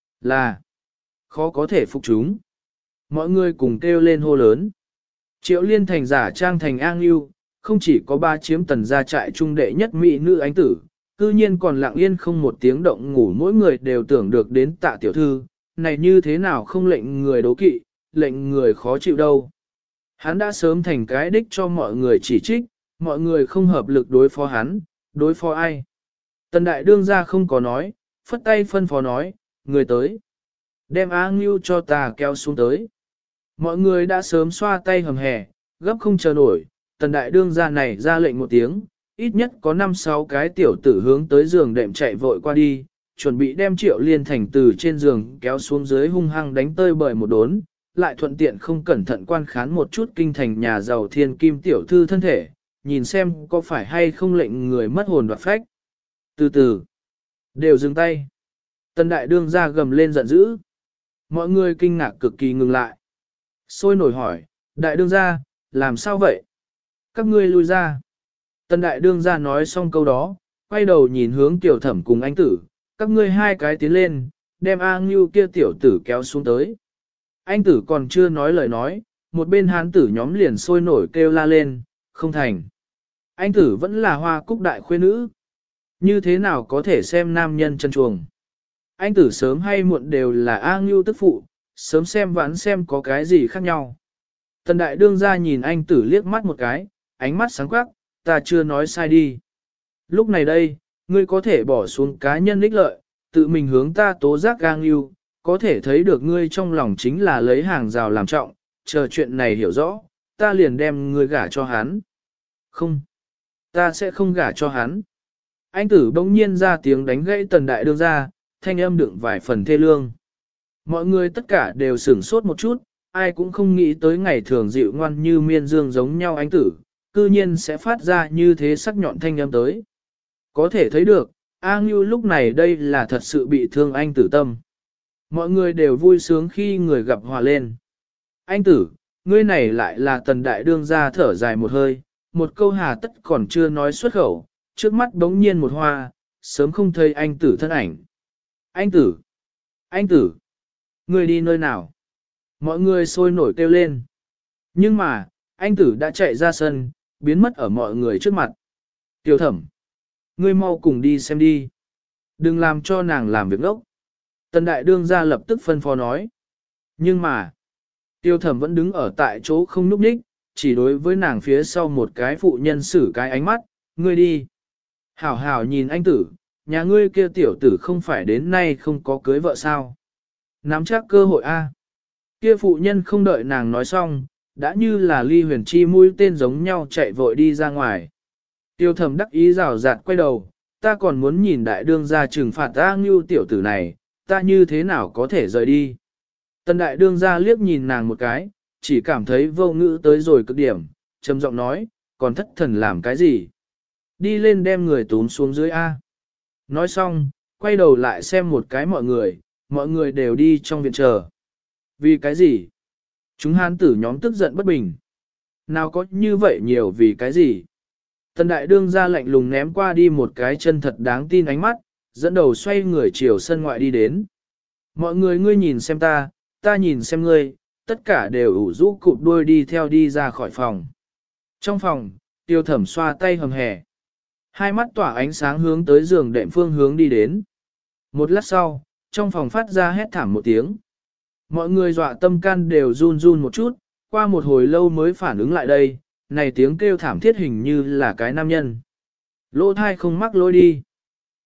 Là khó có thể phục chúng. Mọi người cùng kêu lên hô lớn. Triệu Liên Thành giả trang thành A Ngưu, không chỉ có ba chiếm tần gia trại trung đệ nhất mỹ nữ ánh tử, cư nhiên còn lặng yên không một tiếng động ngủ, mỗi người đều tưởng được đến Tạ tiểu thư, này như thế nào không lệnh người đố kỵ, lệnh người khó chịu đâu. Hắn đã sớm thành cái đích cho mọi người chỉ trích, mọi người không hợp lực đối phó hắn, đối phó ai. Tần đại đương gia không có nói, phất tay phân phó nói, người tới. Đem A Ngưu cho ta kéo xuống tới. Mọi người đã sớm xoa tay hầm hè, gấp không chờ nổi, tần đại đương gia này ra lệnh một tiếng, ít nhất có 5-6 cái tiểu tử hướng tới giường đệm chạy vội qua đi, chuẩn bị đem Triệu Liên Thành từ trên giường kéo xuống dưới hung hăng đánh tơi bời một đốn, lại thuận tiện không cẩn thận quan khán một chút kinh thành nhà giàu thiên kim tiểu thư thân thể, nhìn xem có phải hay không lệnh người mất hồn đoạt phách. Từ từ, đều dừng tay. Tần đại đương gia gầm lên giận dữ. Mọi người kinh ngạc cực kỳ ngừng lại. Sôi nổi hỏi, đại đương gia, làm sao vậy? Các ngươi lui ra. Tần đại đương gia nói xong câu đó, quay đầu nhìn hướng tiểu thẩm cùng anh tử, các ngươi hai cái tiến lên, đem A Ngưu kia tiểu tử kéo xuống tới. Anh tử còn chưa nói lời nói, một bên hán tử nhóm liền sôi nổi kêu la lên, không thành. Anh tử vẫn là hoa cúc đại khuê nữ. Như thế nào có thể xem nam nhân chân chuồng? Anh tử sớm hay muộn đều là A Ngưu tức phụ, sớm xem vãn xem có cái gì khác nhau. Tần đại đương gia nhìn anh tử liếc mắt một cái, ánh mắt sáng quắc, ta chưa nói sai đi. Lúc này đây, ngươi có thể bỏ xuống cá nhân ích lợi, tự mình hướng ta tố giác A Ngưu, có thể thấy được ngươi trong lòng chính là lấy hàng rào làm trọng, chờ chuyện này hiểu rõ, ta liền đem ngươi gả cho hắn. Không, ta sẽ không gả cho hắn. Anh tử bỗng nhiên ra tiếng đánh gãy tần đại đương gia, thanh âm đựng vài phần thê lương. Mọi người tất cả đều sửng sốt một chút, ai cũng không nghĩ tới ngày thường dịu ngoan như miên dương giống nhau anh tử, cư nhiên sẽ phát ra như thế sắc nhọn thanh âm tới. Có thể thấy được, A Ngưu lúc này đây là thật sự bị thương anh tử tâm. Mọi người đều vui sướng khi người gặp hòa lên. Anh tử, ngươi này lại là tần đại đương gia thở dài một hơi, một câu hà tất còn chưa nói xuất khẩu, trước mắt bỗng nhiên một hoa, sớm không thấy anh tử thân ảnh. Anh tử! Anh tử! Ngươi đi nơi nào? Mọi người sôi nổi kêu lên. Nhưng mà, anh tử đã chạy ra sân, biến mất ở mọi người trước mặt. Tiểu thẩm! Ngươi mau cùng đi xem đi. Đừng làm cho nàng làm việc ngốc. Tần đại đương gia lập tức phân phó nói. Nhưng mà, tiêu thẩm vẫn đứng ở tại chỗ không núp ních, chỉ đối với nàng phía sau một cái phụ nhân xử cái ánh mắt, ngươi đi. Hảo hảo nhìn anh tử, nhà ngươi kia tiểu tử không phải đến nay không có cưới vợ sao. Nắm chắc cơ hội a. Kia phụ nhân không đợi nàng nói xong, đã như là ly huyền chi mũi tên giống nhau chạy vội đi ra ngoài. Tiêu thẩm đắc ý rào rạt quay đầu, ta còn muốn nhìn đại đương gia trừng phạt A Ngưu tiểu tử này, ta như thế nào có thể rời đi. Tần đại đương gia liếc nhìn nàng một cái, chỉ cảm thấy vô ngữ tới rồi cực điểm, trầm giọng nói, còn thất thần làm cái gì? Đi lên đem người tún xuống dưới A. Nói xong, quay đầu lại xem một cái mọi người đều đi trong viện chờ. Vì cái gì? Chúng hán tử nhóm tức giận bất bình. Nào có như vậy nhiều vì cái gì? Tần đại đương gia lạnh lùng ném qua đi một cái chân thật đáng tin ánh mắt, dẫn đầu xoay người chiều sân ngoại đi đến. Mọi người ngươi nhìn xem ta nhìn xem ngươi, tất cả đều ủ rũ cụp đuôi đi theo đi ra khỏi phòng. Trong phòng, tiêu thẩm xoa tay hầm hè. Hai mắt tỏa ánh sáng hướng tới giường đệm phương hướng đi đến. Một lát sau, trong phòng phát ra hét thảm một tiếng. Mọi người dọa tâm can đều run run một chút, qua một hồi lâu mới phản ứng lại đây, này tiếng kêu thảm thiết hình như là cái nam nhân. Lỗ thai không mắc lôi đi.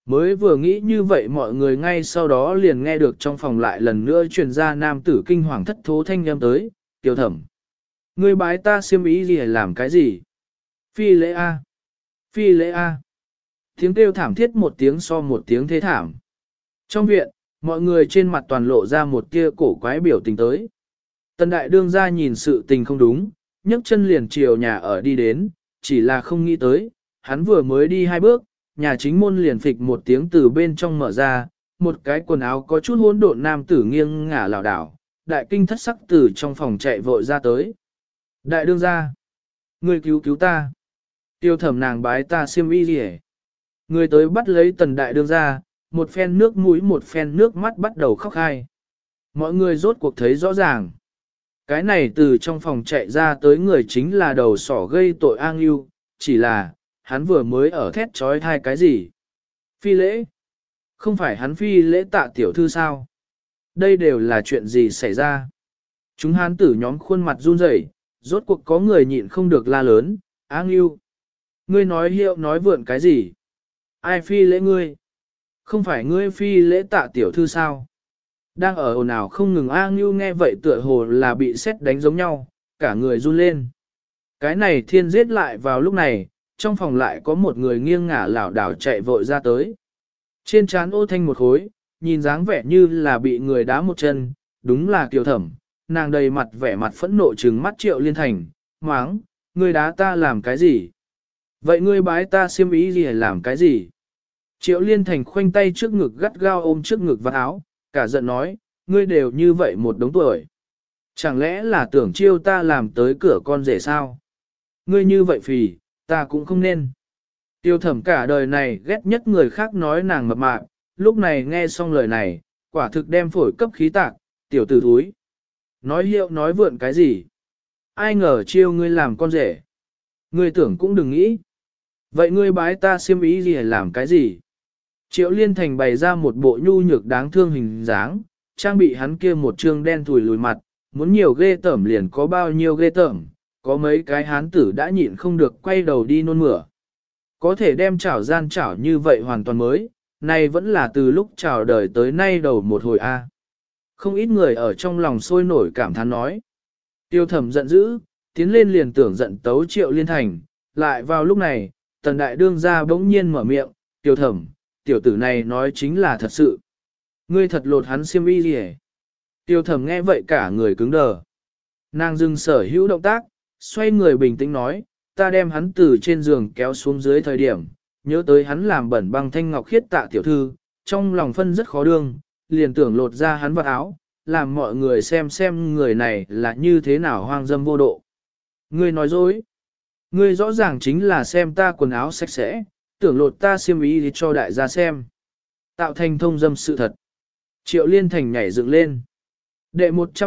Mới vừa nghĩ như vậy mọi người ngay sau đó liền nghe được trong phòng lại lần nữa truyền ra nam tử kinh hoàng thất thố thanh âm tới, Tiêu Thẩm. Ngươi bái ta xiêm ý gì làm cái gì? Phi lễ A. Phi lễ A. Tiếng kêu thảm thiết một tiếng so một tiếng thế thảm. Trong viện, mọi người trên mặt toàn lộ ra một kia cổ quái biểu tình tới. Tần đại đương ra nhìn sự tình không đúng, nhấc chân liền chiều nhà ở đi đến, chỉ là không nghĩ tới, hắn vừa mới đi 2 bước, nhà chính môn liền phịch một tiếng từ bên trong mở ra, một cái quần áo có chút hỗn độn nam tử nghiêng ngả lảo đảo, đại kinh thất sắc từ trong phòng chạy vội ra tới. Đại đương ra, người cứu cứu ta. Tiêu Thẩm nàng bái ta xiêm y gì hết. Người tới bắt lấy tần đại đương ra, một phen nước mũi một phen nước mắt bắt đầu khóc hai. Mọi người rốt cuộc thấy rõ ràng. Cái này từ trong phòng chạy ra tới người chính là đầu sỏ gây tội An Yêu, chỉ là, hắn vừa mới ở thét trói thai cái gì. Phi lễ? Không phải hắn phi lễ tạ tiểu thư sao? Đây đều là chuyện gì xảy ra? Chúng hán tử nhóm khuôn mặt run rẩy, rốt cuộc có người nhịn không được la lớn, An Yêu. Ngươi nói hiệu nói vượn cái gì? Ai phi lễ ngươi? Không phải ngươi phi lễ tạ tiểu thư sao? Đang ở ồn ào không ngừng A Ngưu nghe vậy tựa hồ là bị sét đánh giống nhau, cả người run lên. Cái này thiên giết lại vào lúc này, trong phòng lại có một người nghiêng ngả lảo đảo chạy vội ra tới. Trên trán ô thanh một khối, nhìn dáng vẻ như là bị người đá một chân, đúng là Kiều Thẩm, nàng đầy mặt vẻ mặt phẫn nộ trừng mắt Triệu Liên Thành, máng, ngươi đá ta làm cái gì? Vậy ngươi bái ta xiêm ý gì làm cái gì? Triệu Liên Thành khoanh tay trước ngực gắt gao ôm trước ngực vạt áo, cả giận nói, ngươi đều như vậy một đống tuổi. Chẳng lẽ là tưởng chiêu ta làm tới cửa con rể sao? Ngươi như vậy phì, ta cũng không nên. Tiêu Thẩm cả đời này ghét nhất người khác nói nàng mập mạp, lúc này nghe xong lời này, quả thực đem phổi cấp khí tạc, tiểu tử thúi. Nói hiệu nói vượn cái gì? Ai ngờ chiêu ngươi làm con rể? Ngươi tưởng cũng đừng nghĩ. Vậy ngươi bái ta xiêm ý gì làm cái gì? Triệu Liên Thành bày ra một bộ nhu nhược đáng thương hình dáng, trang bị hắn kia một trương đen thùi lùi mặt, muốn nhiều ghê tởm liền có bao nhiêu ghê tởm, có mấy cái hán tử đã nhịn không được quay đầu đi nôn mửa. Có thể đem chảo gian chảo như vậy hoàn toàn mới, này vẫn là từ lúc chào đời tới nay đầu một hồi A. Không ít người ở trong lòng sôi nổi cảm thán nói. Tiêu Thẩm giận dữ, tiến lên liền tưởng giận tấu Triệu Liên Thành, lại vào lúc này, Tần Đại Đương ra bỗng nhiên mở miệng, Tiêu Thẩm, tiểu tử này nói chính là thật sự. Ngươi thật lột hắn xiêm y gì hết. Tiêu Thẩm nghe vậy cả người cứng đờ. Nàng dừng sở hữu động tác, xoay người bình tĩnh nói, ta đem hắn từ trên giường kéo xuống dưới thời điểm, nhớ tới hắn làm bẩn băng thanh ngọc khiết tạ tiểu thư, trong lòng phân rất khó đương, liền tưởng lột ra hắn vật áo, làm mọi người xem người này là như thế nào hoang dâm vô độ. Ngươi nói dối. Ngươi rõ ràng chính là xem ta quần áo sạch sẽ, tưởng lột ta xiêm y thì cho đại gia xem. Tạo thành thông dâm sự thật. Triệu Liên Thành nhảy dựng lên. Đệ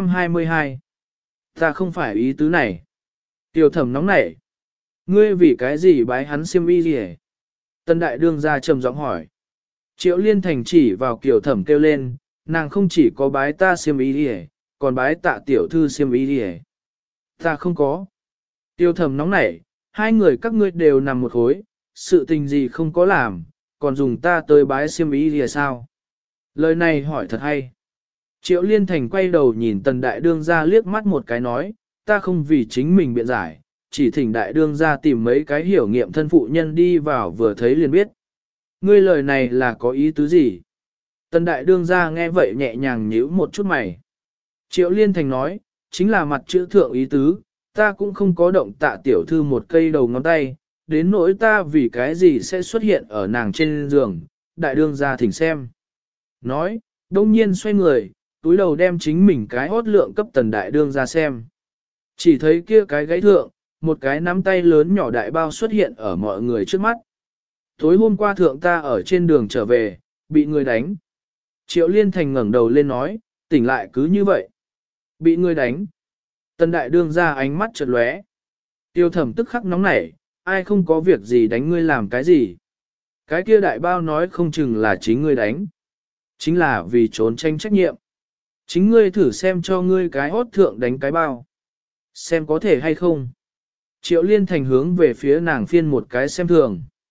122. Ta không phải ý tứ này. Tiểu Thẩm nóng nảy. Ngươi vì cái gì bái hắn xiêm y gì? Tân Đại Đương ra trầm giọng hỏi. Triệu Liên Thành chỉ vào Kiều Thẩm kêu lên, nàng không chỉ có bái ta xiêm y gì, còn bái tạ tiểu thư xiêm y gì. Ta không có. Tiêu Thẩm nóng nảy, hai người các ngươi đều nằm một khối, sự tình gì không có làm, còn dùng ta tới bái xiêm y gì sao? Lời này hỏi thật hay. Triệu Liên Thành quay đầu nhìn Tần Đại Đương ra liếc mắt một cái nói, ta không vì chính mình biện giải, chỉ thỉnh Đại Đương ra tìm mấy cái hiểu nghiệm thân phụ nhân đi vào vừa thấy liền biết. Ngươi lời này là có ý tứ gì? Tần Đại Đương ra nghe vậy nhẹ nhàng nhíu một chút mày. Triệu Liên Thành nói, chính là mặt chữ thượng ý tứ, ta cũng không có động tạ tiểu thư một cây đầu ngón tay, đến nỗi ta vì cái gì sẽ xuất hiện ở nàng trên giường, Đại Đương ra thỉnh xem. Nói, đông nhiên xoay người, túi đầu đem chính mình cái hốt lượng cấp Tần Đại Đương ra xem. Chỉ thấy kia cái gáy thượng, một cái nắm tay lớn nhỏ đại bao xuất hiện ở mọi người trước mắt. Tối hôm qua thượng ta ở trên đường trở về, bị người đánh. Triệu Liên Thành ngẩng đầu lên nói, tỉnh lại cứ như vậy. Bị người đánh. Tần Đại Đương ra ánh mắt chợt lóe. Tiêu Thẩm tức khắc nóng nảy, ai không có việc gì đánh ngươi làm cái gì. Cái kia đại bao nói không chừng là chính ngươi đánh. Chính là vì trốn tranh trách nhiệm. Chính ngươi thử xem cho ngươi cái hốt thượng đánh cái bao. Xem có thể hay không. Triệu Liên Thành hướng về phía nàng phiên một cái xem thường.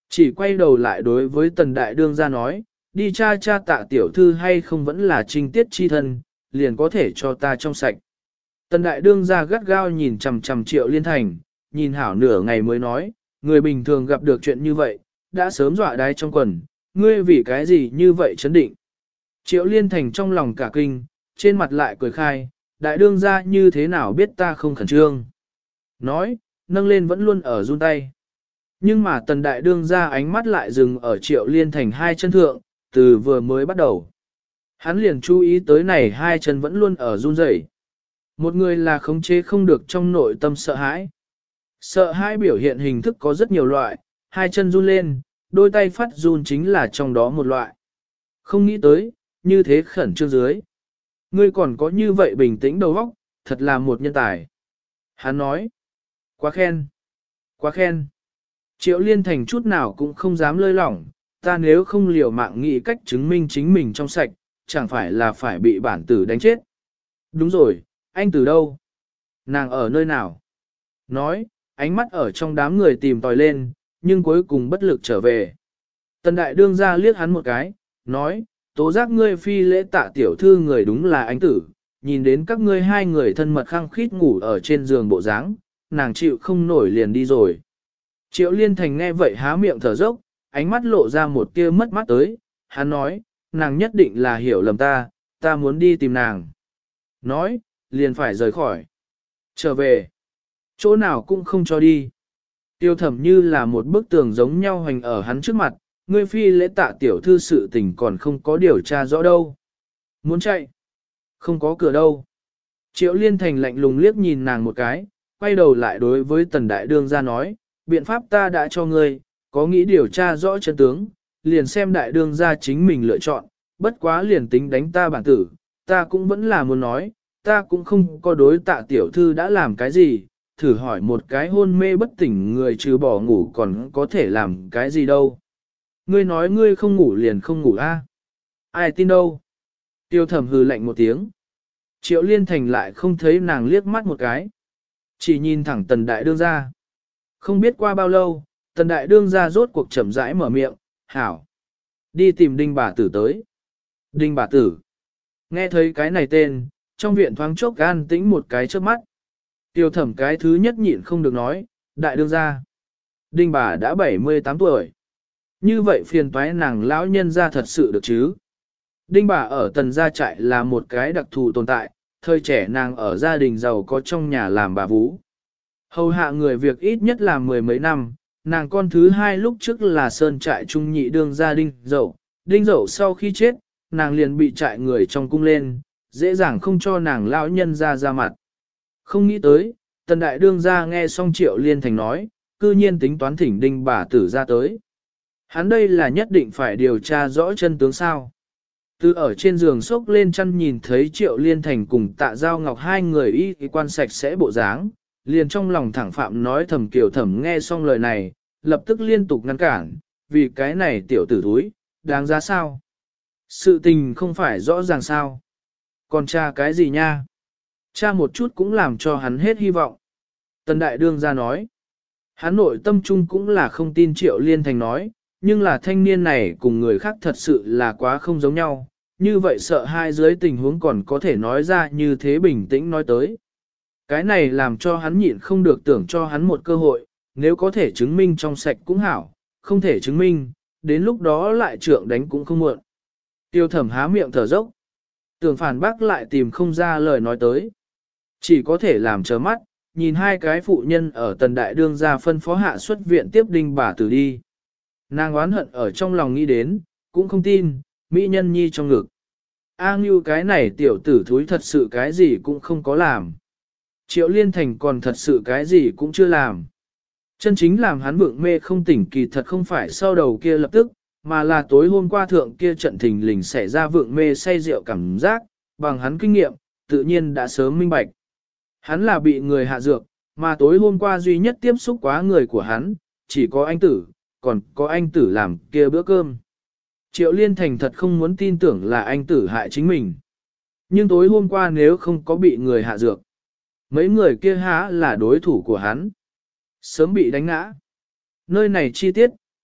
Chỉ quay đầu lại đối với tần đại đương ra nói, đi cha cha tạ tiểu thư hay không vẫn là trinh tiết chi thân, liền có thể cho ta trong sạch. Tần đại đương ra gắt gao nhìn chằm chằm Triệu Liên Thành, nhìn hảo nửa ngày mới nói, người bình thường gặp được chuyện như vậy, đã sớm dọa đái trong quần, ngươi vì cái gì như vậy chấn định. Triệu Liên Thành trong lòng cả kinh, trên mặt lại cười khai, đại đương ra như thế nào biết ta không khẩn trương. Nói, nâng lên vẫn luôn ở run tay. Nhưng mà tần đại đương ra ánh mắt lại dừng ở Triệu Liên Thành hai chân thượng, từ vừa mới bắt đầu. Hắn liền chú ý tới này hai chân vẫn luôn ở run rẩy. Một người là khống chế không được trong nội tâm sợ hãi. Sợ hãi biểu hiện hình thức có rất nhiều loại, hai chân run lên, đôi tay phát run chính là trong đó một loại. Không nghĩ tới, như thế khẩn trương dưới. Ngươi còn có như vậy bình tĩnh đầu óc, thật là một nhân tài. Hắn nói, quá khen, quá khen. Triệu Liên Thành chút nào cũng không dám lơi lỏng, ta nếu không liều mạng nghĩ cách chứng minh chính mình trong sạch, chẳng phải là phải bị bản tử đánh chết. Đúng rồi, anh từ đâu? Nàng ở nơi nào? Nói, ánh mắt ở trong đám người tìm tòi lên, nhưng cuối cùng bất lực trở về. Tần đại đương ra liếc hắn một cái, nói, tố giác ngươi phi lễ tạ tiểu thư người đúng là anh tử, nhìn đến các ngươi hai người thân mật khăng khít ngủ ở trên giường bộ dáng, nàng chịu không nổi liền đi rồi. Triệu Liên Thành nghe vậy há miệng thở dốc, ánh mắt lộ ra một tia mất mát tới, hắn nói, nàng nhất định là hiểu lầm ta muốn đi tìm nàng. Nói, liền phải rời khỏi. Trở về. Chỗ nào cũng không cho đi. Tiêu Thẩm như là một bức tường giống nhau hành ở hắn trước mặt, ngươi phi lễ tạ tiểu thư sự tình còn không có điều tra rõ đâu. Muốn chạy. Không có cửa đâu. Triệu Liên Thành lạnh lùng liếc nhìn nàng một cái, quay đầu lại đối với tần đại đương ra nói, biện pháp ta đã cho ngươi, có nghĩ điều tra rõ chân tướng, liền xem đại đương ra chính mình lựa chọn, bất quá liền tính đánh ta bản tử, ta cũng vẫn là muốn nói, ta cũng không có đối tạ tiểu thư đã làm cái gì, thử hỏi một cái hôn mê bất tỉnh người trừ bỏ ngủ còn có thể làm cái gì đâu. Ngươi nói ngươi không ngủ liền không ngủ a? Ai tin đâu? Tiêu Thẩm hừ lạnh một tiếng. Triệu Liên Thành lại không thấy nàng liếc mắt một cái. Chỉ nhìn thẳng tần đại đương ra. Không biết qua bao lâu, tần đại đương ra rốt cuộc chậm rãi mở miệng, hảo. Đi tìm đinh bà tử tới. Đinh bà tử. Nghe thấy cái này tên, trong viện thoáng chốc gan tĩnh một cái trước mắt. Tiêu Thẩm cái thứ nhất nhịn không được nói, đại đương ra. Đinh bà đã 78 tuổi. Như vậy phiền toái nàng lão nhân ra thật sự được chứ. Đinh bà ở tần gia trại là một cái đặc thù tồn tại, thời trẻ nàng ở gia đình giàu có trong nhà làm bà vú. Hầu hạ người việc ít nhất là mười mấy năm, nàng con thứ hai lúc trước là sơn trại trung nhị đương gia đinh dậu sau khi chết, nàng liền bị trại người trong cung lên, dễ dàng không cho nàng lão nhân ra mặt. Không nghĩ tới, tần đại đương gia nghe xong Triệu Liên Thành nói, cư nhiên tính toán thỉnh đinh bà tử ra tới. Hắn đây là nhất định phải điều tra rõ chân tướng sao. Từ ở trên giường sốc lên chăn nhìn thấy Triệu Liên Thành cùng Tạ Giao Ngọc hai người y quan sạch sẽ bộ dáng, liền trong lòng thẳng phạm nói thầm Kiều Thẩm nghe xong lời này, lập tức liên tục ngăn cản, vì cái này tiểu tử thúi, đáng giá sao? Sự tình không phải rõ ràng sao? Còn cha cái gì nha? Cha một chút cũng làm cho hắn hết hy vọng. Tần Đại Đương ra nói, hắn nội tâm trung cũng là không tin Triệu Liên Thành nói, nhưng là thanh niên này cùng người khác thật sự là quá không giống nhau, như vậy sợ hai dưới tình huống còn có thể nói ra như thế bình tĩnh nói tới. Cái này làm cho hắn nhịn không được tưởng cho hắn một cơ hội, nếu có thể chứng minh trong sạch cũng hảo, không thể chứng minh, đến lúc đó lại trượng đánh cũng không muộn. Tiêu Thẩm há miệng thở dốc, tưởng phản bác lại tìm không ra lời nói tới. Chỉ có thể làm chớ mắt, nhìn hai cái phụ nhân ở tần đại đương ra phân phó hạ xuất viện tiếp đinh bà tử đi. Nàng oán hận ở trong lòng nghĩ đến, cũng không tin, mỹ nhân nhi trong ngực. A Ngưu cái này tiểu tử thúi thật sự cái gì cũng không có làm. Triệu Liên Thành còn thật sự cái gì cũng chưa làm. Chân chính làm hắn vượng mê không tỉnh kỳ thật không phải sau đầu kia lập tức, mà là tối hôm qua thượng kia trận thình lình xảy ra vượng mê say rượu cảm giác, bằng hắn kinh nghiệm, tự nhiên đã sớm minh bạch. Hắn là bị người hạ dược, mà tối hôm qua duy nhất tiếp xúc quá người của hắn, chỉ có anh tử, còn có anh tử làm kia bữa cơm. Triệu Liên Thành thật không muốn tin tưởng là anh tử hại chính mình. Nhưng tối hôm qua nếu không có bị người hạ dược, mấy người kia há là đối thủ của hắn. Sớm bị đánh ngã. Nơi này chi tiết,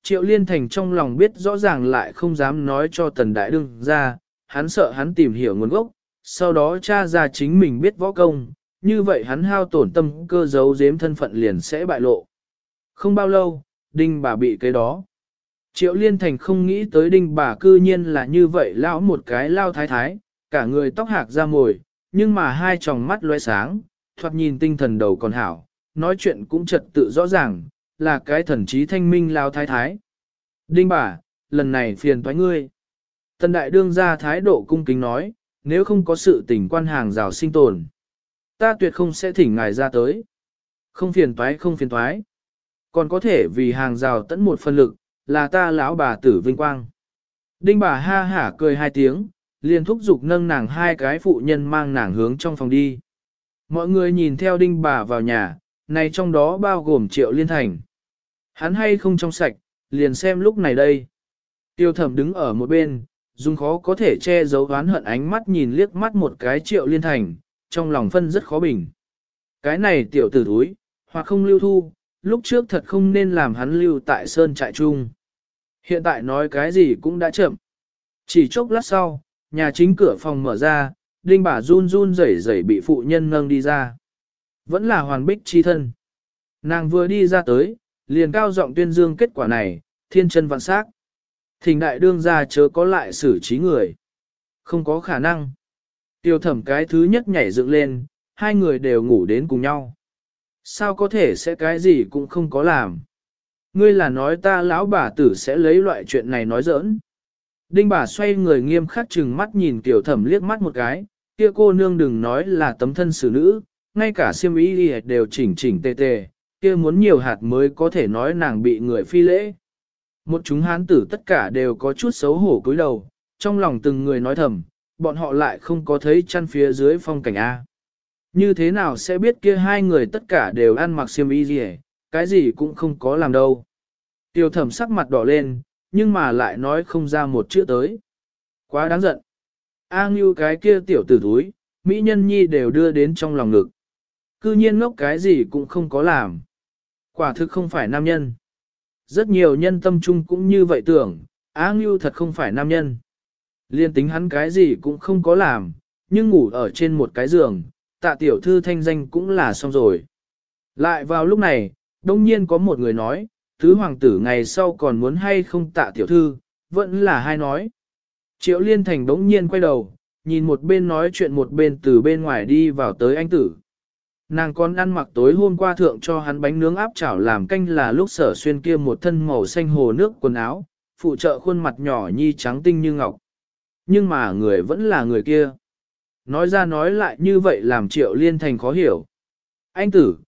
Triệu Liên Thành trong lòng biết rõ ràng lại không dám nói cho Tần Đại Đương ra, hắn sợ hắn tìm hiểu nguồn gốc, sau đó tra ra chính mình biết võ công, như vậy hắn hao tổn tâm cơ giấu giếm thân phận liền sẽ bại lộ. Không bao lâu, Đinh bà bị cái đó. Triệu Liên Thành không nghĩ tới Đinh bà cư nhiên là như vậy lão một cái lao thái thái, cả người tóc hạc ra mồi, nhưng mà hai tròng mắt loe sáng, thoạt nhìn tinh thần đầu còn hảo, nói chuyện cũng trật tự rõ ràng, là cái thần trí thanh minh lao thái thái. Đinh bà, lần này phiền toái ngươi. Tần Đại Đương ra thái độ cung kính nói, nếu không có sự tình quan hàng rào sinh tồn, ta tuyệt không sẽ thỉnh ngài ra tới. Không phiền toái không phiền toái. Còn có thể vì hàng rào tận một phần lực, là ta lão bà tử vinh quang. Đinh bà ha hả cười hai tiếng, liền thúc giục nâng nàng hai cái phụ nhân mang nàng hướng trong phòng đi. Mọi người nhìn theo Đinh bà vào nhà, này trong đó bao gồm Triệu Liên Thành. Hắn hay không trong sạch, liền xem lúc này đây. Tiêu Thẩm đứng ở một bên, dùng khó có thể che giấu oán hận ánh mắt nhìn liếc mắt một cái Triệu Liên Thành, trong lòng phân rất khó bình. Cái này tiểu tử thúi, hoặc không lưu thu, lúc trước thật không nên làm hắn lưu tại sơn trại chung. Hiện tại nói cái gì cũng đã chậm. Chỉ chốc lát sau, nhà chính cửa phòng mở ra, Đinh bà run run rẩy rẩy bị phụ nhân nâng đi ra. Vẫn là hoàn bích chi thân. Nàng vừa đi ra tới, liền cao giọng tuyên dương kết quả này, thiên chân vạn sắc. Thỉnh Đại Đương ra chớ có lại xử trí người. Không có khả năng. Tiêu Thẩm cái thứ nhất nhảy dựng lên, hai người đều ngủ đến cùng nhau. Sao có thể sẽ cái gì cũng không có làm. Ngươi là nói ta lão bà tử sẽ lấy loại chuyện này nói giỡn. Đinh bà xoay người nghiêm khắc trừng mắt nhìn Tiểu Thẩm liếc mắt một cái, kia cô nương đừng nói là tấm thân xử nữ, ngay cả xiêm y đều chỉnh chỉnh tề tề, kia muốn nhiều hạt mới có thể nói nàng bị người phi lễ. Một chúng hán tử tất cả đều có chút xấu hổ cúi đầu, trong lòng từng người nói thầm, bọn họ lại không có thấy chăn phía dưới phong cảnh A. Như thế nào sẽ biết kia hai người tất cả đều ăn mặc xiêm y gì, cái gì cũng không có làm đâu. Tiêu Thẩm sắc mặt đỏ lên, nhưng mà lại nói không ra một chữ tới. Quá đáng giận. A Ngưu cái kia tiểu tử thúi, Mỹ Nhân Nhi đều đưa đến trong lòng ngực. Cư nhiên ngốc cái gì cũng không có làm. Quả thực không phải nam nhân. Rất nhiều nhân tâm trung cũng như vậy tưởng, A Ngưu thật không phải nam nhân. Liên tính hắn cái gì cũng không có làm, nhưng ngủ ở trên một cái giường, Tạ tiểu thư thanh danh cũng là xong rồi. Lại vào lúc này, đông nhiên có một người nói, tứ hoàng tử ngày sau còn muốn hay không Tạ tiểu thư, vẫn là hai nói. Triệu Liên Thành đống nhiên quay đầu, nhìn một bên nói chuyện một bên từ bên ngoài đi vào tới anh tử. Nàng còn ăn mặc tối hôm qua thượng cho hắn bánh nướng áp chảo làm canh là lúc Sở Xuyên kia một thân màu xanh hồ nước quần áo, phụ trợ khuôn mặt nhỏ nhi trắng tinh như ngọc. Nhưng mà người vẫn là người kia. Nói ra nói lại như vậy làm Triệu Liên Thành khó hiểu. Anh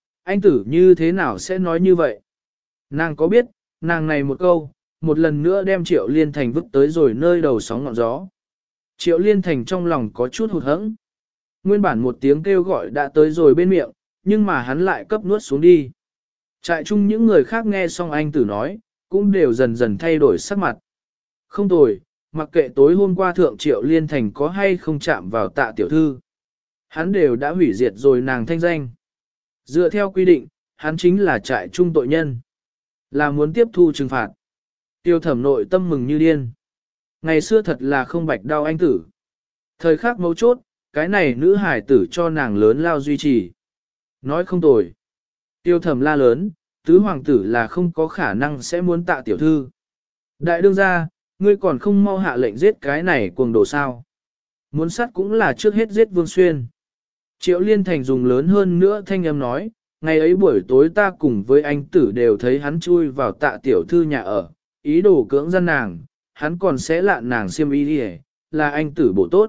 tử như thế nào sẽ nói như vậy? Nàng có biết, nàng này một câu, một lần nữa đem Triệu Liên Thành vứt tới rồi nơi đầu sóng ngọn gió. Triệu Liên Thành trong lòng có chút hụt hẫng. Nguyên bản một tiếng kêu gọi đã tới rồi bên miệng, nhưng mà hắn lại cấp nuốt xuống đi. Trại chung những người khác nghe xong anh tử nói, cũng đều dần dần thay đổi sắc mặt. Không tồi, mặc kệ tối hôm qua thượng Triệu Liên Thành có hay không chạm vào Tạ tiểu thư. Hắn đều đã hủy diệt rồi nàng thanh danh. Dựa theo quy định, hắn chính là trại chung tội nhân. Là muốn tiếp thu trừng phạt. Tiêu Thẩm nội tâm mừng như điên. Ngày xưa thật là không bạch đau anh tử. Thời khắc mấu chốt, cái này nữ hải tử cho nàng lớn lao duy trì. Nói không tồi. Tiêu Thẩm la lớn, tứ hoàng tử là không có khả năng sẽ muốn Tạ tiểu thư. Đại đương gia, ngươi còn không mau hạ lệnh giết cái này cuồng đồ sao. Muốn sát cũng là trước hết giết Vương Xuyên. Triệu Liên Thành dùng lớn hơn nữa thanh âm nói, ngày ấy buổi tối ta cùng với anh tử đều thấy hắn chui vào Tạ tiểu thư nhà ở, ý đồ cưỡng gian nàng, hắn còn sẽ lạn nàng xiêm y đi là anh tử bổ tốt.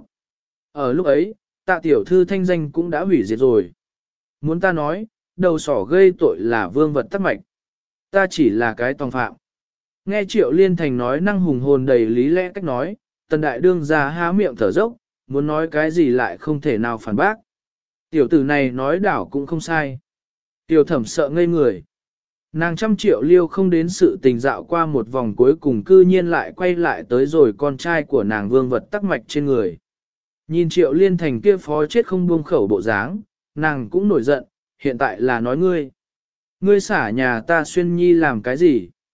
Ở lúc ấy, Tạ tiểu thư thanh danh cũng đã hủy diệt rồi. Muốn ta nói, đầu sỏ gây tội là vương vật tắc mạch. Ta chỉ là cái tòng phạm. Nghe Triệu Liên Thành nói năng hùng hồn đầy lý lẽ cách nói, Tần Đại Đương ra há miệng thở dốc, muốn nói cái gì lại không thể nào phản bác. Tiểu tử này nói đảo cũng không sai. Tiểu Thẩm sợ ngây người. Nàng 100 triệu liêu không đến sự tình dạo qua một vòng cuối cùng cư nhiên lại quay lại tới rồi con trai của nàng vương vật tắc mạch trên người. Nhìn Triệu Liên Thành kia phó chết không buông khẩu bộ dáng, nàng cũng nổi giận, hiện tại là nói ngươi. Ngươi xả nhà ta Xuyên Nhi làm cái gì?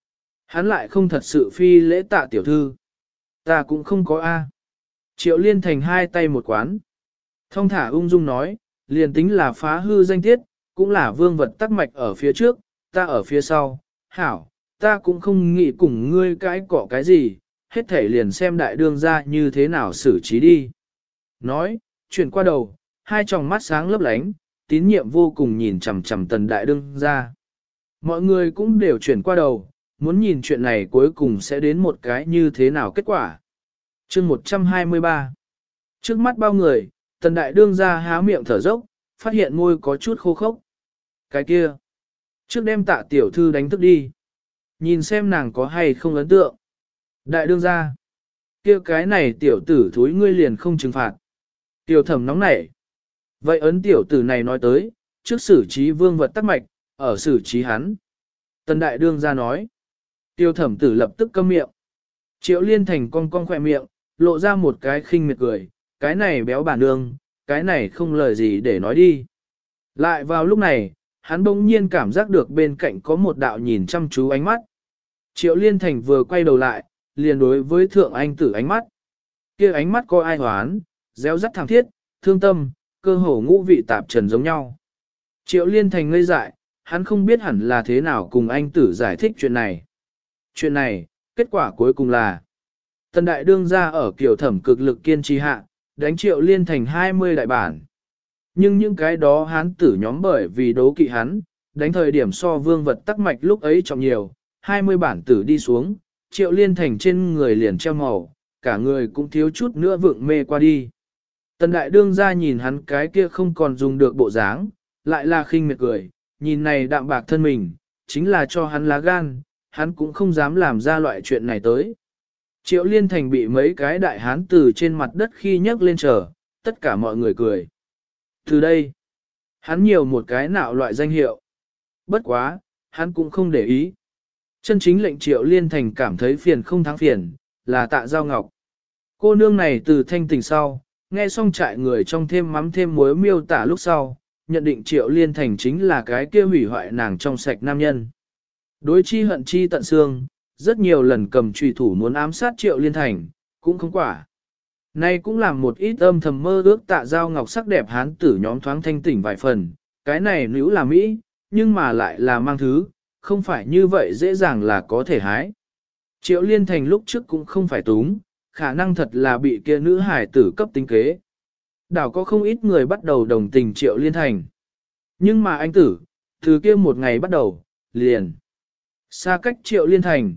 Hắn lại không thật sự phi lễ Tạ tiểu thư. Ta cũng không có A. Triệu Liên Thành hai tay một quán. Thông thả ung dung nói, liền tính là phá hư danh tiết, cũng là vương vật tắc mạch ở phía trước, ta ở phía sau. Hảo, ta cũng không nghĩ cùng ngươi cái cọ cái gì, hết thể liền xem đại đương ra như thế nào xử trí đi. Nói, chuyển qua đầu, hai tròng mắt sáng lấp lánh, tín nhiệm vô cùng nhìn chằm chằm tần đại đương ra. Mọi người cũng đều chuyển qua đầu, muốn nhìn chuyện này cuối cùng sẽ đến một cái như thế nào kết quả. Chương 123. Trước mắt bao người, tần đại đương ra há miệng thở dốc, phát hiện môi có chút khô khốc. Cái kia, trước đem Tạ tiểu thư đánh thức đi. Nhìn xem nàng có hay không ấn tượng. Đại đương ra, kia cái này tiểu tử thúi ngươi liền không trừng phạt. Tiểu thẩm nóng nảy. Vậy ấn tiểu tử này nói tới, trước xử trí vương vật tắc mạch, ở xử trí hắn. Tần đại đương ra nói. Tiêu thẩm tử lập tức câm miệng. Triệu Liên Thành cong cong khỏe miệng, lộ ra một cái khinh miệt cười, cái này béo bản đương, cái này không lời gì để nói đi. Lại vào lúc này, hắn bỗng nhiên cảm giác được bên cạnh có một đạo nhìn chăm chú ánh mắt. Triệu Liên Thành vừa quay đầu lại, liền đối với thượng anh tử ánh mắt. Kia ánh mắt có ai hoán, réo rắt thẳng thiết, thương tâm, cơ hồ ngũ vị tạp trần giống nhau. Triệu Liên Thành ngây dại, hắn không biết hẳn là thế nào cùng anh tử giải thích chuyện này. Chuyện này, kết quả cuối cùng là Tần đại đương ra ở kiểu thẩm cực lực kiên trì hạ, đánh Triệu Liên Thành 20 đại bản. Nhưng những cái đó hán tử nhóm bởi vì đố kỵ hắn, đánh thời điểm so vương vật tắc mạch lúc ấy trọng nhiều, 20 bản tử đi xuống, Triệu Liên Thành trên người liền treo màu, cả người cũng thiếu chút nữa vượng mê qua đi. Tần đại đương ra nhìn hắn cái kia không còn dùng được bộ dáng, lại là khinh miệt cười, nhìn này đạm bạc thân mình, chính là cho hắn lá gan, hắn cũng không dám làm ra loại chuyện này tới. Triệu Liên Thành bị mấy cái đại hán từ trên mặt đất khi nhấc lên chờ, tất cả mọi người cười. Từ đây, hắn nhiều một cái nạo loại danh hiệu. Bất quá, hắn cũng không để ý. Chân chính lệnh Triệu Liên Thành cảm thấy phiền không thắng phiền, là Tạ Giao Ngọc. Cô nương này từ thanh tình sau, nghe xong trại người trong thêm mắm thêm muối miêu tả lúc sau, nhận định Triệu Liên Thành chính là cái kia hủy hoại nàng trong sạch nam nhân. Đối chi hận chi tận xương, rất nhiều lần cầm trùy thủ muốn ám sát Triệu Liên Thành, cũng không quả. Nay cũng làm một ít âm thầm mơ ước Tạ Giao Ngọc sắc đẹp hán tử nhóm thoáng thanh tỉnh vài phần, cái này nữ là Mỹ, nhưng mà lại là mang thứ, không phải như vậy dễ dàng là có thể hái. Triệu Liên Thành lúc trước cũng không phải túng, khả năng thật là bị kia nữ hải tử cấp tính kế. Đảo có không ít người bắt đầu đồng tình Triệu Liên Thành. Nhưng mà anh tử, từ kia một ngày bắt đầu, liền. Xa cách Triệu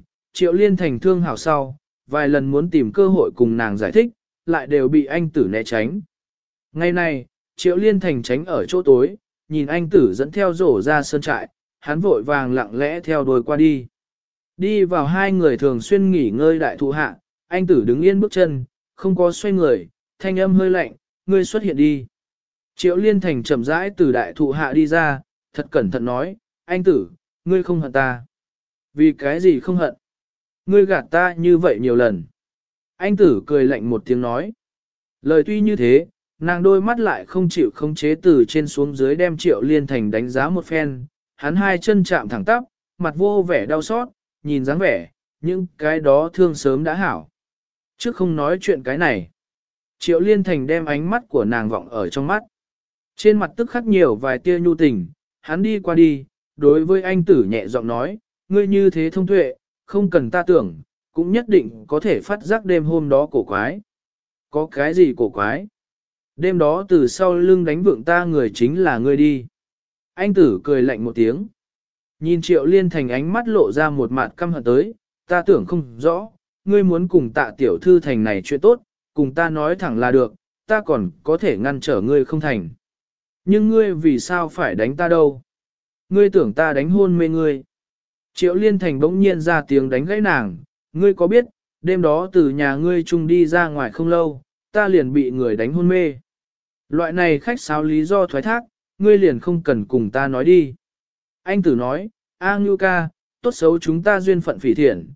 Liên Thành thương hảo sau, vài lần muốn tìm cơ hội cùng nàng giải thích, lại đều bị anh tử né tránh. Ngày này, Triệu Liên Thành tránh ở chỗ tối, nhìn anh tử dẫn theo rổ ra sơn trại, hắn vội vàng lặng lẽ theo đuôi qua đi. Đi vào hai người thường xuyên nghỉ ngơi đại thụ hạ, anh tử đứng yên bước chân, không có xoay người, thanh âm hơi lạnh, ngươi xuất hiện đi. Triệu Liên Thành chậm rãi từ đại thụ hạ đi ra, thật cẩn thận nói, anh tử, ngươi không hận ta. Vì cái gì không hận? Ngươi gạt ta như vậy nhiều lần. Anh tử cười lạnh một tiếng nói. Lời tuy như thế, nàng đôi mắt lại không chịu khống chế từ trên xuống dưới đem Triệu Liên Thành đánh giá một phen, hắn hai chân chạm thẳng tắp, mặt vô vẻ đau xót, nhìn dáng vẻ, những cái đó thương sớm đã hảo. Trước không nói chuyện cái này. Triệu Liên Thành đem ánh mắt của nàng vọng ở trong mắt. Trên mặt tức khắc nhiều vài tia nhu tình, hắn đi qua đi, đối với anh tử nhẹ giọng nói, ngươi như thế thông tuệ, không cần ta tưởng, cũng nhất định có thể phát giác đêm hôm đó cổ quái. Có cái gì cổ quái? Đêm đó từ sau lưng đánh vượng ta người chính là ngươi đi. Anh tử cười lạnh một tiếng. Nhìn Triệu Liên Thành ánh mắt lộ ra một mặt căm hận tới, ta tưởng không rõ, ngươi muốn cùng Tạ tiểu thư thành này chuyện tốt, cùng ta nói thẳng là được, ta còn có thể ngăn trở ngươi không thành. Nhưng ngươi vì sao phải đánh ta đâu? Ngươi tưởng ta đánh hôn mê ngươi. Triệu Liên Thành bỗng nhiên ra tiếng đánh gãy nàng, ngươi có biết, đêm đó từ nhà ngươi chung đi ra ngoài không lâu, ta liền bị người đánh hôn mê. Loại này khách sáo lý do thoái thác, ngươi liền không cần cùng ta nói đi. Anh tử nói, A Ngưu ca, tốt xấu chúng ta duyên phận phỉ thiện,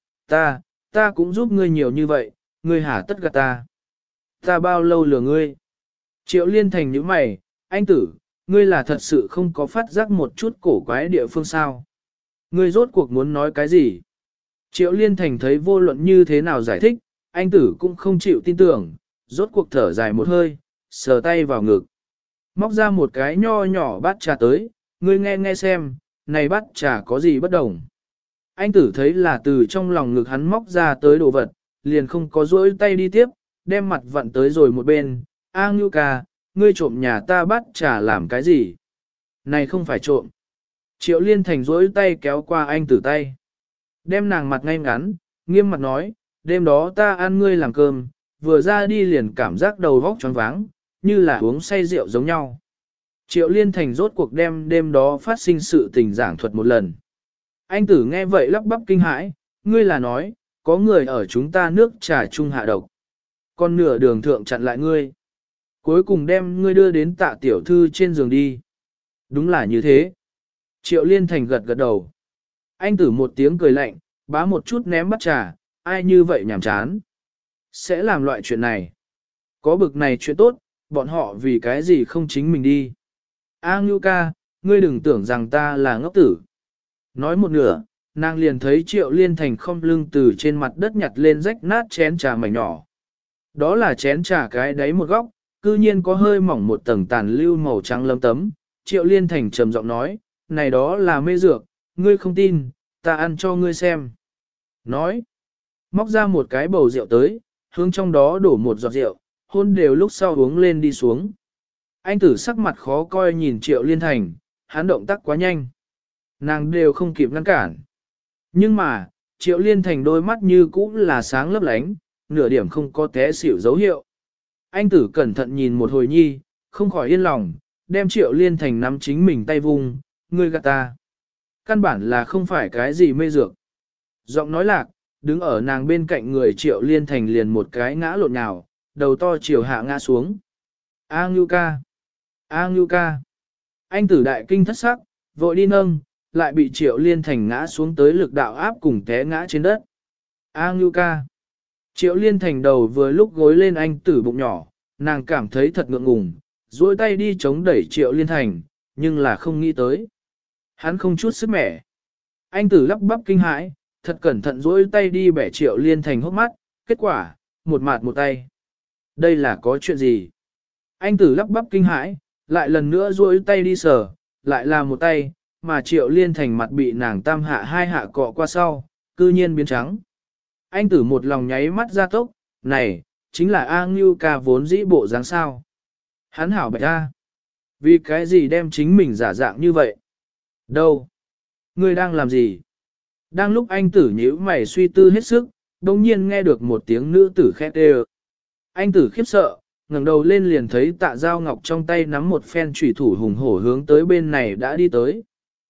ta cũng giúp ngươi nhiều như vậy, ngươi hả tất gạt ta. Ta bao lâu lừa ngươi? Triệu Liên Thành nhíu mày, anh tử, ngươi là thật sự không có phát giác một chút cổ quái địa phương sao? Ngươi rốt cuộc muốn nói cái gì? Triệu Liên Thành thấy vô luận như thế nào giải thích, anh tử cũng không chịu tin tưởng, rốt cuộc thở dài một hơi, sờ tay vào ngực. Móc ra một cái nho nhỏ bát trà tới, ngươi nghe nghe xem, này bát trà có gì bất đồng. Anh tử thấy là từ trong lòng ngực hắn móc ra tới đồ vật, liền không có rỗi tay đi tiếp, đem mặt vặn tới rồi một bên. A Ngưu ca, ngươi trộm nhà ta bát trà làm cái gì? Này không phải trộm. Triệu Liên Thành rỗi tay kéo qua anh tử tay. Đem nàng mặt ngay ngắn, nghiêm mặt nói, đêm đó ta ăn ngươi làm cơm, vừa ra đi liền cảm giác đầu vóc choáng váng, như là uống say rượu giống nhau. Triệu Liên Thành rốt cuộc đem đêm đó phát sinh sự tình giảng thuật một lần. Anh tử nghe vậy lắp bắp kinh hãi, ngươi là nói, có người ở chúng ta nước trà chung hạ độc. Con nửa đường thượng chặn lại ngươi. Cuối cùng đem ngươi đưa đến Tạ tiểu thư trên giường đi. Đúng là như thế. Triệu Liên Thành gật gật đầu. Anh tử một tiếng cười lạnh, bá một chút ném bát trà, ai như vậy nhảm chán. Sẽ làm loại chuyện này. Có bực này chuyện tốt, bọn họ vì cái gì không chính mình đi. A Ngưu ca, ngươi đừng tưởng rằng ta là ngốc tử. Nói một nửa, nàng liền thấy Triệu Liên Thành không lưng từ trên mặt đất nhặt lên rách nát chén trà mảnh nhỏ. Đó là chén trà cái đáy một góc, cư nhiên có hơi mỏng một tầng tàn lưu màu trắng lấm tấm. Triệu Liên Thành trầm giọng nói, này đó là mê dược, ngươi không tin, ta ăn cho ngươi xem. Nói, móc ra một cái bầu rượu tới, hướng trong đó đổ một giọt rượu, hôn đều lúc sau uống lên đi xuống. Anh tử sắc mặt khó coi nhìn Triệu Liên Thành, hắn động tác quá nhanh. Nàng đều không kịp ngăn cản. Nhưng mà, Triệu Liên Thành đôi mắt như cũ là sáng lấp lánh, nửa điểm không có té xỉu dấu hiệu. Anh tử cẩn thận nhìn một hồi nhi, không khỏi yên lòng, đem Triệu Liên Thành nắm chính mình tay vung, ngươi gạt ta. Căn bản là không phải cái gì mê dược. Giọng nói lạc, đứng ở nàng bên cạnh người Triệu Liên Thành liền một cái ngã lộn nhào, đầu to chiều hạ ngã xuống. A Ngưu ca! A Ngưu ca! Anh tử đại kinh thất sắc, vội đi nâng, lại bị Triệu Liên Thành ngã xuống tới lực đạo áp cùng té ngã trên đất. A Ngưu ca! Triệu Liên Thành đầu vừa lúc gối lên anh tử bụng nhỏ, nàng cảm thấy thật ngượng ngùng, duỗi tay đi chống đẩy Triệu Liên Thành, nhưng là không nghĩ tới. Hắn không chút sức mẻ. Anh tử lắp bắp kinh hãi, thật cẩn thận duỗi tay đi bẻ Triệu Liên Thành hốc mắt, kết quả, một mạt một tay. Đây là có chuyện gì? Anh tử lắp bắp kinh hãi, lại lần nữa duỗi tay đi sờ, lại là một tay, mà Triệu Liên Thành mặt bị nàng tam hạ hai hạ cọ qua sau, cư nhiên biến trắng. Anh tử một lòng nháy mắt ra tốc, này, chính là A Ngưu ca vốn dĩ bộ dáng sao. Hắn hảo bạch A. Vì cái gì đem chính mình giả dạng như vậy? Đâu? Ngươi đang làm gì? Đang lúc anh tử nhíu mày suy tư hết sức, đồng nhiên nghe được một tiếng nữ tử khét đều. Anh tử khiếp sợ, ngẩng đầu lên liền thấy Tạ Giao Ngọc trong tay nắm một phen chủy thủ hùng hổ hướng tới bên này đã đi tới.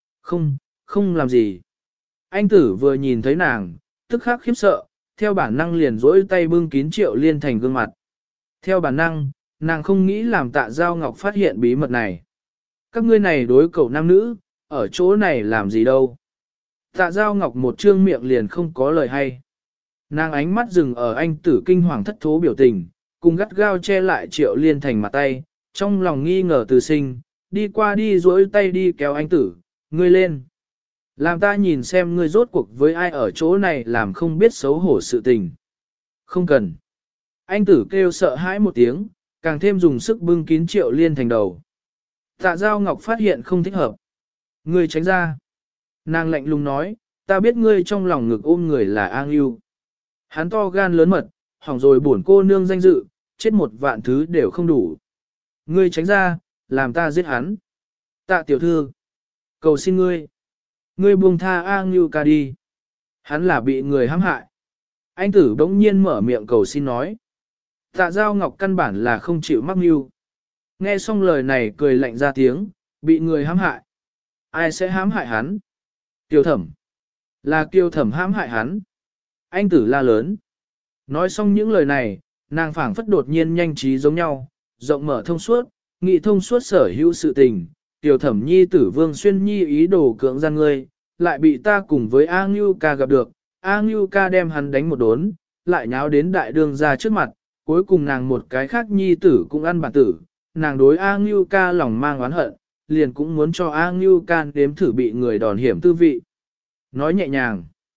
Không làm gì. Anh tử vừa nhìn thấy nàng, tức khắc khiếp sợ, theo bản năng liền dỗi tay bưng kín Triệu Liên Thành gương mặt. Theo bản năng, nàng không nghĩ làm Tạ Giao Ngọc phát hiện bí mật này. Các ngươi này đối cậu nam nữ, ở chỗ này làm gì đâu. Tạ Giao Ngọc một trương miệng liền không có lời hay. Nàng ánh mắt dừng ở anh tử kinh hoàng thất thố biểu tình, cùng gắt gao che lại Triệu Liên Thành mặt tay, trong lòng nghi ngờ từ sinh, đi qua đi duỗi tay đi kéo anh tử, ngươi lên. Làm ta nhìn xem ngươi rốt cuộc với ai ở chỗ này làm không biết xấu hổ sự tình. Không cần. Anh tử kêu sợ hãi một tiếng, càng thêm dùng sức bưng kín Triệu Liên Thành đầu. Tạ Giao Ngọc phát hiện không thích hợp. Ngươi tránh ra. Nàng lạnh lùng nói, ta biết ngươi trong lòng ngực ôm người là A Ngưu. Hắn to gan lớn mật, hỏng rồi bổn cô nương danh dự, chết một vạn thứ đều không đủ. Ngươi tránh ra, làm ta giết hắn. Tạ tiểu thư, cầu xin ngươi. Ngươi buông tha A Ngưu ca đi. Hắn là bị người hãm hại. Anh tử bỗng nhiên mở miệng cầu xin nói. Tạ Giao Ngọc căn bản là không chịu mắc mưu. Nghe xong lời này cười lạnh ra tiếng, bị người hãm hại. Ai sẽ hãm hại hắn? Kiều Thẩm. Là Kiều Thẩm hãm hại hắn. Anh tử la lớn. Nói xong những lời này, nàng phảng phất đột nhiên nhanh trí giống nhau, rộng mở thông suốt, nghị thông suốt sở hữu sự tình. Kiều Thẩm nhi tử Vương Xuyên nhi ý đồ cưỡng gian ngươi, lại bị ta cùng với A Ngưu ca gặp được. A Ngưu ca đem hắn đánh một đốn, lại nháo đến đại đường ra trước mặt, cuối cùng nàng một cái khác nhi tử cũng ăn bản tử. Nàng đối A Ngưu ca lòng mang oán hận, liền cũng muốn cho A Ngưu ca đếm thử bị người đòn hiểm tư vị. Nói nhẹ nhàng.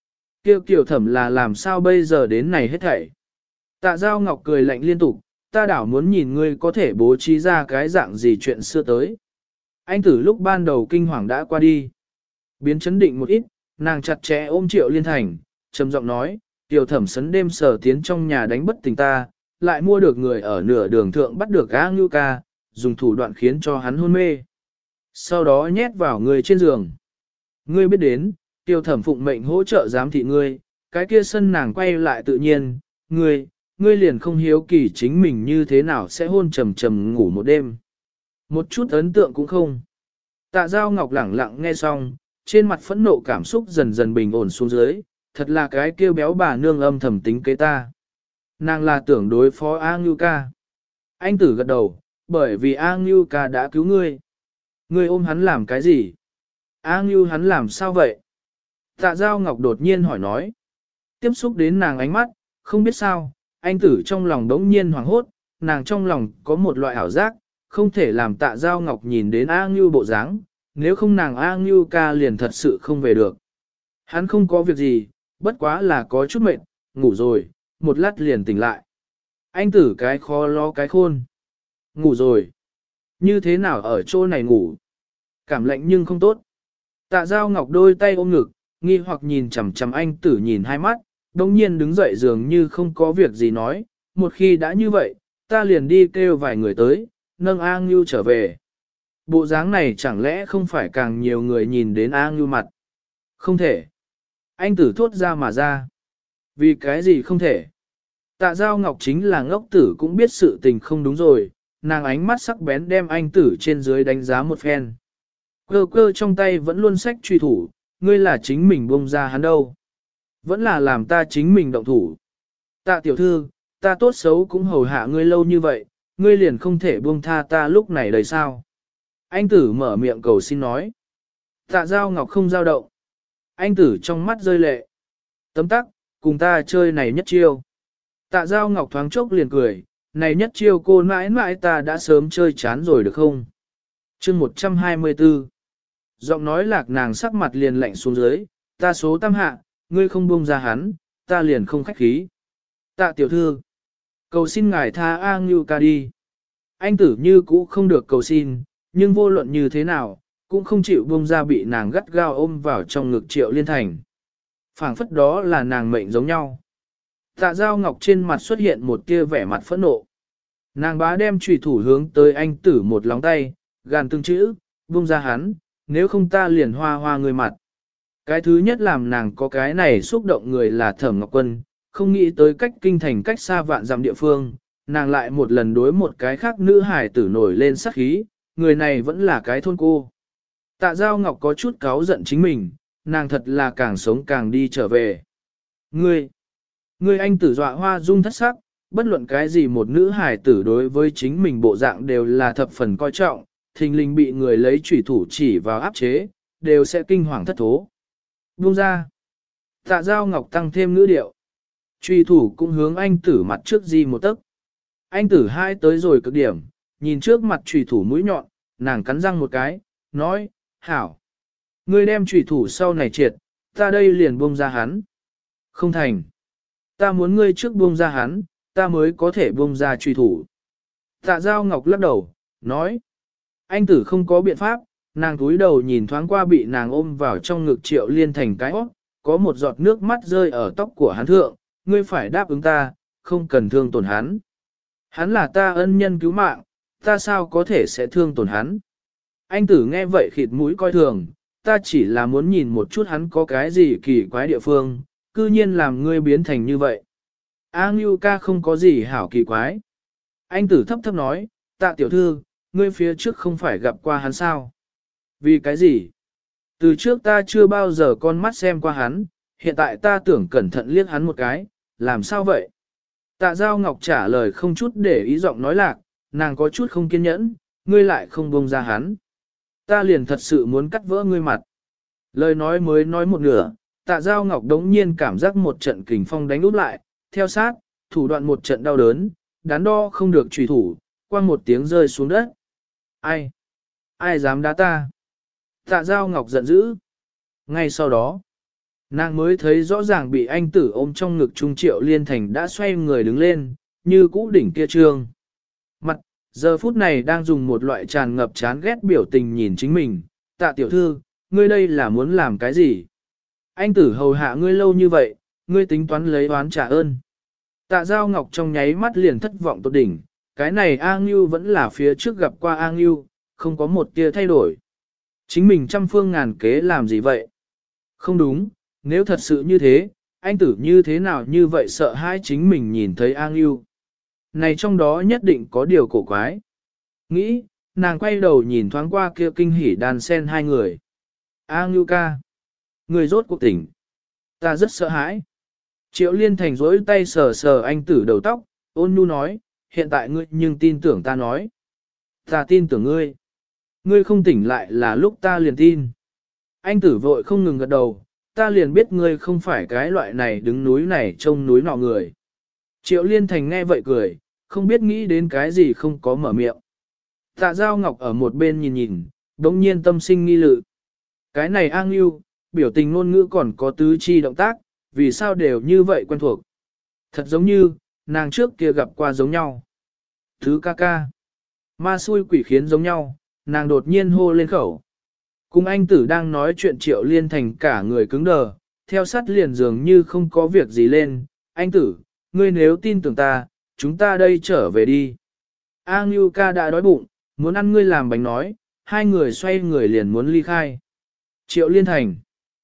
Kêu Kiều Thẩm là làm sao bây giờ đến này hết thảy. Tạ Giao Ngọc cười lạnh liên tục, ta đảo muốn nhìn ngươi có thể bố trí ra cái dạng gì chuyện xưa tới. Anh tử lúc ban đầu kinh hoàng đã qua đi. Biến chấn định một ít, nàng chặt chẽ ôm Triệu Liên Thành, trầm giọng nói, Kiều Thẩm sấn đêm sở tiến trong nhà đánh bất tỉnh ta, lại mua được người ở nửa đường thượng bắt được A Ngưu Ca, dùng thủ đoạn khiến cho hắn hôn mê. Sau đó nhét vào người trên giường. Ngươi biết đến, Tiêu Thẩm phụng mệnh hỗ trợ giám thị ngươi, cái kia sân nàng quay lại tự nhiên, ngươi liền không hiếu kỳ chính mình như thế nào sẽ hôn trầm trầm ngủ một đêm. Một chút ấn tượng cũng không. Tạ Giao Ngọc lẳng lặng nghe xong, trên mặt phẫn nộ cảm xúc dần dần bình ổn xuống dưới, thật là cái kêu béo bà nương âm thầm tính kế ta. Nàng là tưởng đối phó A Ngưu Ca. Anh tử gật đầu, bởi vì A Ngưu Ca đã cứu ngươi. Ngươi ôm hắn làm cái gì? A Ngưu hắn làm sao vậy? Tạ Giao Ngọc đột nhiên hỏi nói. Tiếp xúc đến nàng ánh mắt, không biết sao, anh tử trong lòng đống nhiên hoảng hốt, nàng trong lòng có một loại ảo giác, không thể làm Tạ Giao Ngọc nhìn đến A Ngưu bộ dáng, nếu không nàng A Ngưu Ca liền thật sự không về được. Hắn không có việc gì, bất quá là có chút mệt, ngủ rồi, một lát liền tỉnh lại. Anh tử cái khó lo cái khôn. Ngủ rồi. Như thế nào ở chỗ này ngủ? Cảm lạnh nhưng không tốt. Tạ Giao Ngọc đôi tay ôm ngực, nghi hoặc nhìn chằm chằm anh tử nhìn hai mắt, đồng nhiên đứng dậy dường như không có việc gì nói, một khi đã như vậy, ta liền đi kêu vài người tới, nâng A Ngưu trở về. Bộ dáng này chẳng lẽ không phải càng nhiều người nhìn đến A Ngưu mặt? Không thể. Anh tử thốt ra mà ra. Vì cái gì không thể? Tạ Giao Ngọc chính là ngốc tử cũng biết sự tình không đúng rồi, nàng ánh mắt sắc bén đem anh tử trên dưới đánh giá một phen. Cơ cơ trong tay vẫn luôn xách truy thủ, ngươi là chính mình buông ra hắn đâu. Vẫn là làm ta chính mình động thủ. Tạ tiểu thư, ta tốt xấu cũng hầu hạ ngươi lâu như vậy, ngươi liền không thể buông tha ta lúc này đời sao. Anh tử mở miệng cầu xin nói. Tạ Giao Ngọc không giao động. Anh tử trong mắt rơi lệ. Tấm tắc, cùng ta chơi này nhất chiêu. Tạ Giao Ngọc thoáng chốc liền cười, này nhất chiêu cô mãi mãi ta đã sớm chơi chán rồi được không? Chương 124. Giọng nói lạc nàng sắc mặt liền lạnh xuống dưới, ta số tam hạ, ngươi không buông ra hắn, ta liền không khách khí. Tạ tiểu thư, cầu xin ngài tha A Ngưu Ca đi. Anh tử như cũ không được cầu xin, nhưng vô luận như thế nào, cũng không chịu buông ra bị nàng gắt gao ôm vào trong ngực Triệu Liên Thành. Phảng phất đó là nàng mệnh giống nhau. Tạ Giao Ngọc trên mặt xuất hiện một tia vẻ mặt phẫn nộ. Nàng bá đem chùy thủ hướng tới anh tử một lóng tay, gàn từng chữ, buông ra hắn, nếu không ta liền hoa hoa người mặt. Cái thứ nhất làm nàng có cái này xúc động người là Thẩm Ngọc Quân, không nghĩ tới cách kinh thành cách xa vạn dặm địa phương, nàng lại một lần đối một cái khác nữ hải tử nổi lên sát khí, người này vẫn là cái thôn cô. Tạ Giao Ngọc có chút cáu giận chính mình, nàng thật là càng sống càng đi trở về. Ngươi anh tử dọa hoa dung thất sắc, bất luận cái gì một nữ hải tử đối với chính mình bộ dạng đều là thập phần coi trọng, thình lình bị người lấy chủy thủ chỉ vào áp chế, đều sẽ kinh hoàng thất thố. Buông ra. Tạ Giao Ngọc tăng thêm ngữ điệu. Chủy thủ cũng hướng anh tử mặt trước di một tấc. Anh tử hai tới rồi cực điểm, nhìn trước mặt chủy thủ mũi nhọn, nàng cắn răng một cái, nói, hảo. Ngươi đem chủy thủ sau này triệt, ta đây liền buông ra hắn. Không thành. Ta muốn ngươi trước buông ra hắn, ta mới có thể buông ra truy thủ. Tạ Giao Ngọc lắc đầu, nói. Anh tử không có biện pháp, nàng cúi đầu nhìn thoáng qua bị nàng ôm vào trong ngực Triệu Liên Thành cái óc, có một giọt nước mắt rơi ở tóc của hắn thượng, ngươi phải đáp ứng ta, không cần thương tổn hắn. Hắn là ta ân nhân cứu mạng, ta sao có thể sẽ thương tổn hắn. Anh tử nghe vậy khịt mũi coi thường, ta chỉ là muốn nhìn một chút hắn có cái gì kỳ quái địa phương, cư nhiên làm ngươi biến thành như vậy. A Ngưu Ca không có gì hảo kỳ quái. Anh tử thấp thấp nói, Tạ tiểu thư, ngươi phía trước không phải gặp qua hắn sao? Vì cái gì? Từ trước ta chưa bao giờ con mắt xem qua hắn, hiện tại ta tưởng cẩn thận liếc hắn một cái, làm sao vậy? Tạ Giao Ngọc trả lời không chút để ý giọng nói lạc, nàng có chút không kiên nhẫn, ngươi lại không buông ra hắn. Ta liền thật sự muốn cắt vỡ ngươi mặt. Lời nói mới nói một nửa, Tạ Giao Ngọc đống nhiên cảm giác một trận kình phong đánh úp lại, theo sát, thủ đoạn một trận đau đớn, đắn đo không được trùy thủ, quang một tiếng rơi xuống đất. Ai? Ai dám đá ta? Tạ Giao Ngọc giận dữ. Ngay sau đó, Nàng mới thấy rõ ràng bị anh tử ôm trong ngực Trung Triệu Liên Thành đã xoay người đứng lên, như cũ đỉnh kia trương. Mặt, giờ phút này đang dùng một loại tràn ngập chán ghét biểu tình nhìn chính mình. Tạ tiểu thư, ngươi đây là muốn làm cái gì? Anh tử hầu hạ ngươi lâu như vậy, ngươi tính toán lấy oán trả ơn. Tạ Giao Ngọc trong nháy mắt liền thất vọng tột đỉnh, cái này A Ngưu vẫn là phía trước gặp qua A Ngưu, không có một tia thay đổi. Chính mình trăm phương ngàn kế làm gì vậy? Không đúng, nếu thật sự như thế, anh tử như thế nào như vậy sợ hãi chính mình nhìn thấy A Ngưu. Này trong đó nhất định có điều cổ quái. Nghĩ, nàng quay đầu nhìn thoáng qua kia kinh hỉ đàn sen hai người. A Ngưu ca, người rốt cuộc tỉnh. Ta rất sợ hãi. Triệu Liên Thành rỗi tay sờ sờ anh tử đầu tóc, ôn nhu nói, hiện tại ngươi nhưng tin tưởng ta nói. Ta tin tưởng ngươi. Ngươi không tỉnh lại là lúc ta liền tin. Anh tử vội không ngừng gật đầu, ta liền biết ngươi không phải cái loại này đứng núi này trông núi nọ người. Triệu Liên Thành nghe vậy cười, không biết nghĩ đến cái gì không có mở miệng. Tạ Giao Ngọc ở một bên nhìn nhìn, đống nhiên tâm sinh nghi lự. Cái này A Ngưu, biểu tình ngôn ngữ còn có tứ chi động tác, vì sao đều như vậy quen thuộc. Thật giống như, nàng trước kia gặp qua giống nhau. Thứ ca ca. Ma xui quỷ khiến giống nhau, nàng đột nhiên hô lên khẩu. Cùng anh tử đang nói chuyện Triệu Liên Thành cả người cứng đờ, theo sát liền dường như không có việc gì lên. Anh tử, ngươi nếu tin tưởng ta, chúng ta đây trở về đi. A Ngưu ca đã đói bụng, muốn ăn ngươi làm bánh nói, hai người xoay người liền muốn ly khai. Triệu Liên Thành.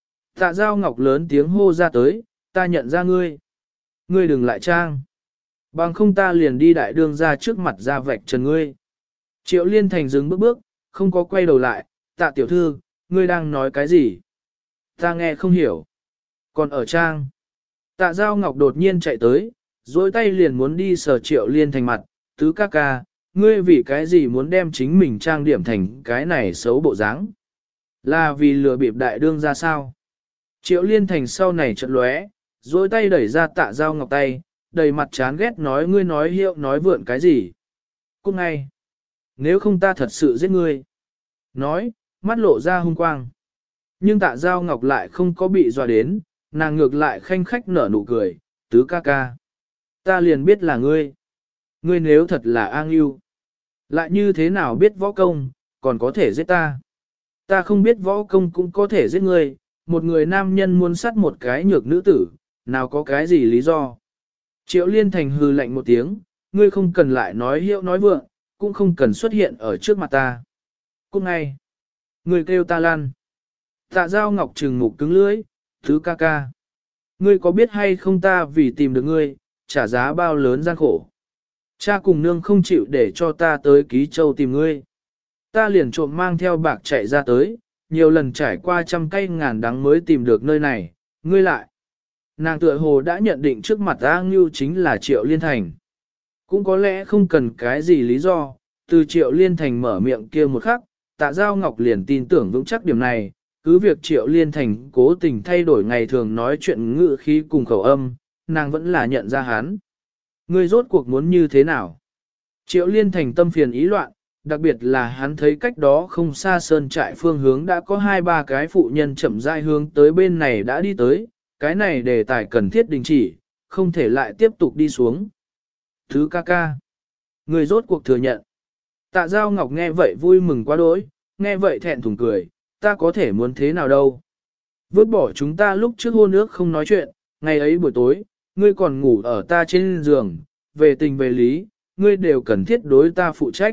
Tạ Giao Ngọc lớn tiếng hô ra tới, ta nhận ra ngươi. Ngươi đừng lại trang. Bằng không ta liền đi đại đương ra trước mặt ra vạch trần ngươi. Triệu Liên Thành dừng bước bước, không có quay đầu lại, Tạ tiểu thư, ngươi đang nói cái gì? Ta nghe không hiểu. Còn ở trang. Tạ Giao Ngọc đột nhiên chạy tới, dối tay liền muốn đi sờ Triệu Liên Thành mặt, tứ ca ca, ngươi vì cái gì muốn đem chính mình trang điểm thành cái này xấu bộ dáng? Là vì lừa bịp đại đương ra sao? Triệu Liên Thành sau này chợt lóe, dối tay đẩy ra Tạ Giao Ngọc tay, đầy mặt chán ghét nói ngươi nói hiệu nói vượn cái gì? Cút ngay. Nếu không ta thật sự giết ngươi. Nói, mắt lộ ra hung quang. Nhưng Tạ Giao Ngọc lại không có bị dọa đến, nàng ngược lại khanh khách nở nụ cười, tứ ca ca. Ta liền biết là ngươi. Ngươi nếu thật là A Ngưu, lại như thế nào biết võ công, còn có thể giết ta. Ta không biết võ công cũng có thể giết ngươi, một người nam nhân muốn sát một cái nhược nữ tử, nào có cái gì lý do. Triệu Liên Thành hừ lạnh một tiếng, ngươi không cần lại nói hiệu nói vượng, cũng không cần xuất hiện ở trước mặt ta. Cút ngay. Ngươi kêu ta lăn. Tạ Giao Ngọc trừng mục cứng lưỡi, thứ ca ca. Ngươi có biết hay không ta vì tìm được ngươi, trả giá bao lớn gian khổ. Cha cùng nương không chịu để cho ta tới Ký Châu tìm ngươi. Ta liền trộm mang theo bạc chạy ra tới, nhiều lần trải qua trăm cây ngàn đắng mới tìm được nơi này, ngươi lại. Nàng tựa hồ đã nhận định trước mặt A Ngưu chính là Triệu Liên Thành. Cũng có lẽ không cần cái gì lý do, từ Triệu Liên Thành mở miệng kia một khắc, Tạ Giao Ngọc liền tin tưởng vững chắc điểm này, cứ việc Triệu Liên Thành cố tình thay đổi ngày thường nói chuyện ngữ khí cùng khẩu âm, nàng vẫn là nhận ra hắn. Ngươi rốt cuộc muốn như thế nào? Triệu Liên Thành tâm phiền ý loạn, đặc biệt là hắn thấy cách đó không xa sơn trại phương hướng đã có 2-3 cái phụ nhân chậm rãi hướng tới bên này đã đi tới, cái này đề tài cần thiết đình chỉ, không thể lại tiếp tục đi xuống. Thứ ca ca. Người rốt cuộc thừa nhận. Tạ Giao Ngọc nghe vậy vui mừng quá đỗi, nghe vậy thẹn thùng cười, ta có thể muốn thế nào đâu. Vứt bỏ chúng ta lúc trước hôn ước không nói chuyện, ngày ấy buổi tối, ngươi còn ngủ ở ta trên giường, về tình về lý, ngươi đều cần thiết đối ta phụ trách.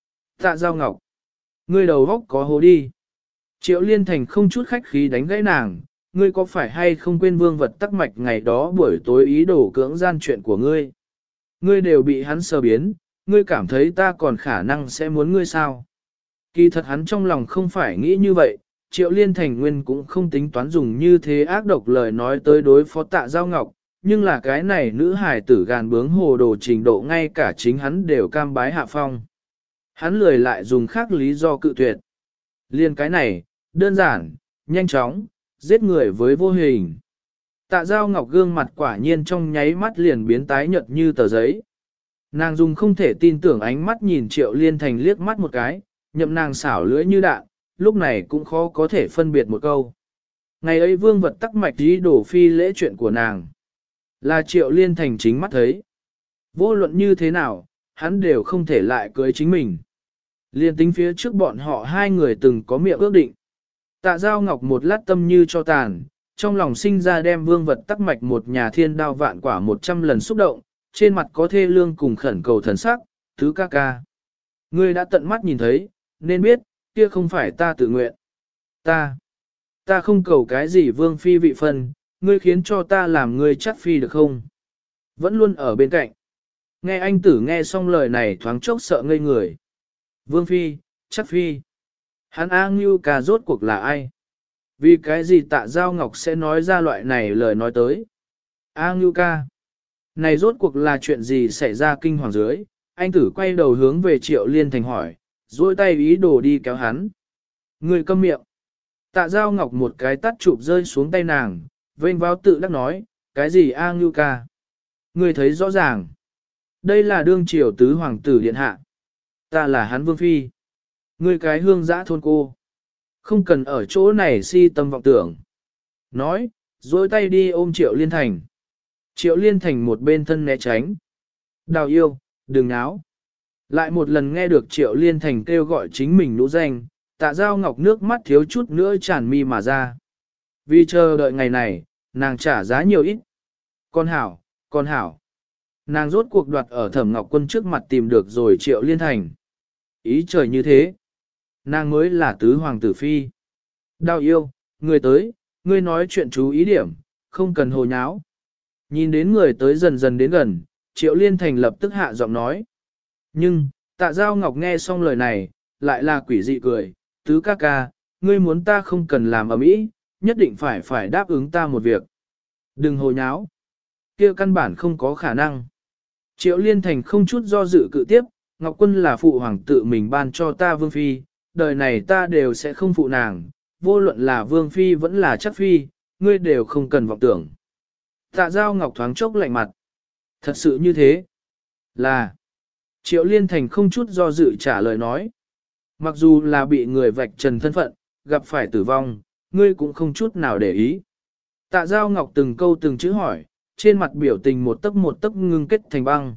Tạ Giao Ngọc. Ngươi đầu góc có hố đi. Triệu Liên Thành không chút khách khí đánh gãy nàng, ngươi có phải hay không quên vương vật tắc mạch ngày đó buổi tối ý đồ cưỡng gian chuyện của ngươi. Ngươi đều bị hắn sờ biến, ngươi cảm thấy ta còn khả năng sẽ muốn ngươi sao. Kỳ thật hắn trong lòng không phải nghĩ như vậy, Triệu Liên Thành nguyên cũng không tính toán dùng như thế ác độc lời nói tới đối phó Tạ Giao Ngọc, nhưng là cái này nữ hài tử gàn bướng hồ đồ trình độ ngay cả chính hắn đều cam bái hạ phong. Hắn lười lại dùng khác lý do cự tuyệt. Liên cái này, đơn giản, nhanh chóng, giết người với vô hình. Tạ Giao Ngọc gương mặt quả nhiên trong nháy mắt liền biến tái nhợt như tờ giấy. Nàng dùng không thể tin tưởng ánh mắt nhìn Triệu Liên Thành liếc mắt một cái, nhậm nàng xảo lưỡi như đạn, lúc này cũng khó có thể phân biệt một câu. Ngày ấy vương vật tắc mạch ý đổ phi lễ chuyện của nàng. Là Triệu Liên Thành chính mắt thấy. Vô luận như thế nào, hắn đều không thể lại cưới chính mình. Liên tính phía trước bọn họ hai người từng có miệng ước định. Tạ Giao Ngọc một lát tâm như cho tàn, trong lòng sinh ra đem vương vật tắc mạch một nhà thiên đao vạn quả 100 lần xúc động, trên mặt có thê lương cùng khẩn cầu thần sắc, tứ ca ca. Ngươi đã tận mắt nhìn thấy, nên biết, kia không phải ta tự nguyện. Ta không cầu cái gì vương phi vị phân, ngươi khiến cho ta làm ngươi chắc phi được không? Vẫn luôn ở bên cạnh. Nghe anh tử nghe xong lời này thoáng chốc sợ ngây người. Vương phi, chắc phi. Hắn A Ngưu ca rốt cuộc là ai? Vì cái gì Tạ Giao Ngọc sẽ nói ra loại này lời nói tới? A Ngưu ca. Này rốt cuộc là chuyện gì xảy ra kinh hoàng dưới? Anh tử quay đầu hướng về Triệu Liên Thành hỏi, duỗi tay ý đồ đi kéo hắn. Người câm miệng. Tạ Giao Ngọc một cái tắt chụp rơi xuống tay nàng, vênh vào tự đắc nói, cái gì A Ngưu ca? Người thấy rõ ràng. Đây là đương triều tứ hoàng tử điện hạ. Ta là hắn vương phi. Ngươi cái hương dã thôn cô. Không cần ở chỗ này si tâm vọng tưởng. Nói, duỗi tay đi ôm Triệu Liên Thành. Triệu Liên Thành một bên thân né tránh. Đào yêu, đừng náo. Lại một lần nghe được Triệu Liên Thành kêu gọi chính mình nũ danh, Tạ Giao Ngọc nước mắt thiếu chút nữa tràn mi mà ra. Vì chờ đợi ngày này, nàng trả giá nhiều ít. Con hảo. Nàng rốt cuộc đoạt ở Thẩm Ngọc Quân trước mặt tìm được rồi Triệu Liên Thành. Ý trời như thế. Nàng mới là tứ hoàng tử phi. Đào yêu, người tới, ngươi nói chuyện chú ý điểm, không cần hồ nháo. Nhìn đến người tới dần dần đến gần, Triệu Liên Thành lập tức hạ giọng nói. Nhưng, Tạ Giao Ngọc nghe xong lời này, lại là quỷ dị cười, tứ ca ca, ngươi muốn ta không cần làm ầm ĩ, nhất định phải đáp ứng ta một việc. Đừng hồ nháo. Kia căn bản không có khả năng. Triệu Liên Thành không chút do dự cự tiếp, Ngọc Quân là phụ hoàng tự mình ban cho ta vương phi, đời này ta đều sẽ không phụ nàng, vô luận là vương phi vẫn là chắc phi, ngươi đều không cần vọng tưởng. Tạ Giao Ngọc thoáng chốc lạnh mặt. Thật sự như thế. Là. Triệu Liên Thành không chút do dự trả lời nói. Mặc dù là bị người vạch trần thân phận, gặp phải tử vong, ngươi cũng không chút nào để ý. Tạ Giao Ngọc từng câu từng chữ hỏi, trên mặt biểu tình một tấc ngưng kết thành băng.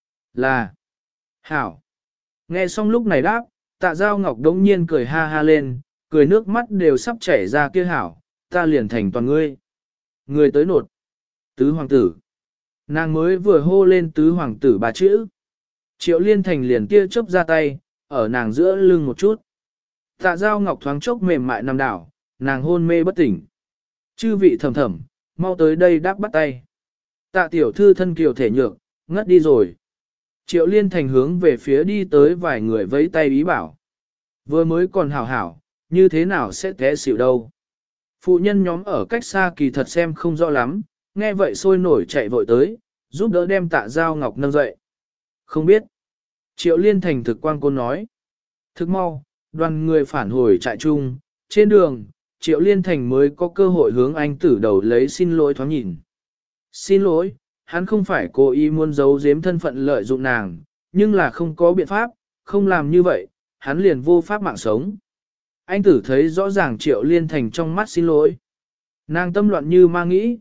Là. Hảo. Nghe xong lúc này đáp, Tạ Giao Ngọc đống nhiên cười ha ha lên, cười nước mắt đều sắp chảy ra kia hảo, ta liền thành toàn ngươi. Ngươi tới nột. Tứ hoàng tử. Nàng mới vừa hô lên tứ hoàng tử ba chữ. Triệu Liên Thành liền kia chớp ra tay, ở nàng giữa lưng một chút. Tạ Giao Ngọc thoáng chốc mềm mại nằm đảo, nàng hôn mê bất tỉnh. Chư vị thầm thầm, mau tới đây đáp bắt tay. Tạ tiểu thư thân kiều thể nhược, ngất đi rồi. Triệu Liên Thành hướng về phía đi tới vài người vẫy tay ý bảo. Vừa mới còn hảo hảo, như thế nào sẽ té xỉu đâu. Phụ nhân nhóm ở cách xa kỳ thật xem không rõ lắm, nghe vậy sôi nổi chạy vội tới, giúp đỡ đem Tạ Giao Ngọc nâng dậy. Không biết. Triệu Liên Thành thực quan côn nói. Thực mau, đoàn người phản hồi trại chung, trên đường, Triệu Liên Thành mới có cơ hội hướng anh tử đầu lấy xin lỗi thoáng nhìn. Xin lỗi, hắn không phải cố ý muốn giấu giếm thân phận lợi dụng nàng, nhưng là không có biện pháp, không làm như vậy, hắn liền vô pháp mạng sống. Anh tử thấy rõ ràng Triệu Liên Thành trong mắt xin lỗi. Nàng tâm loạn như ma nghĩ,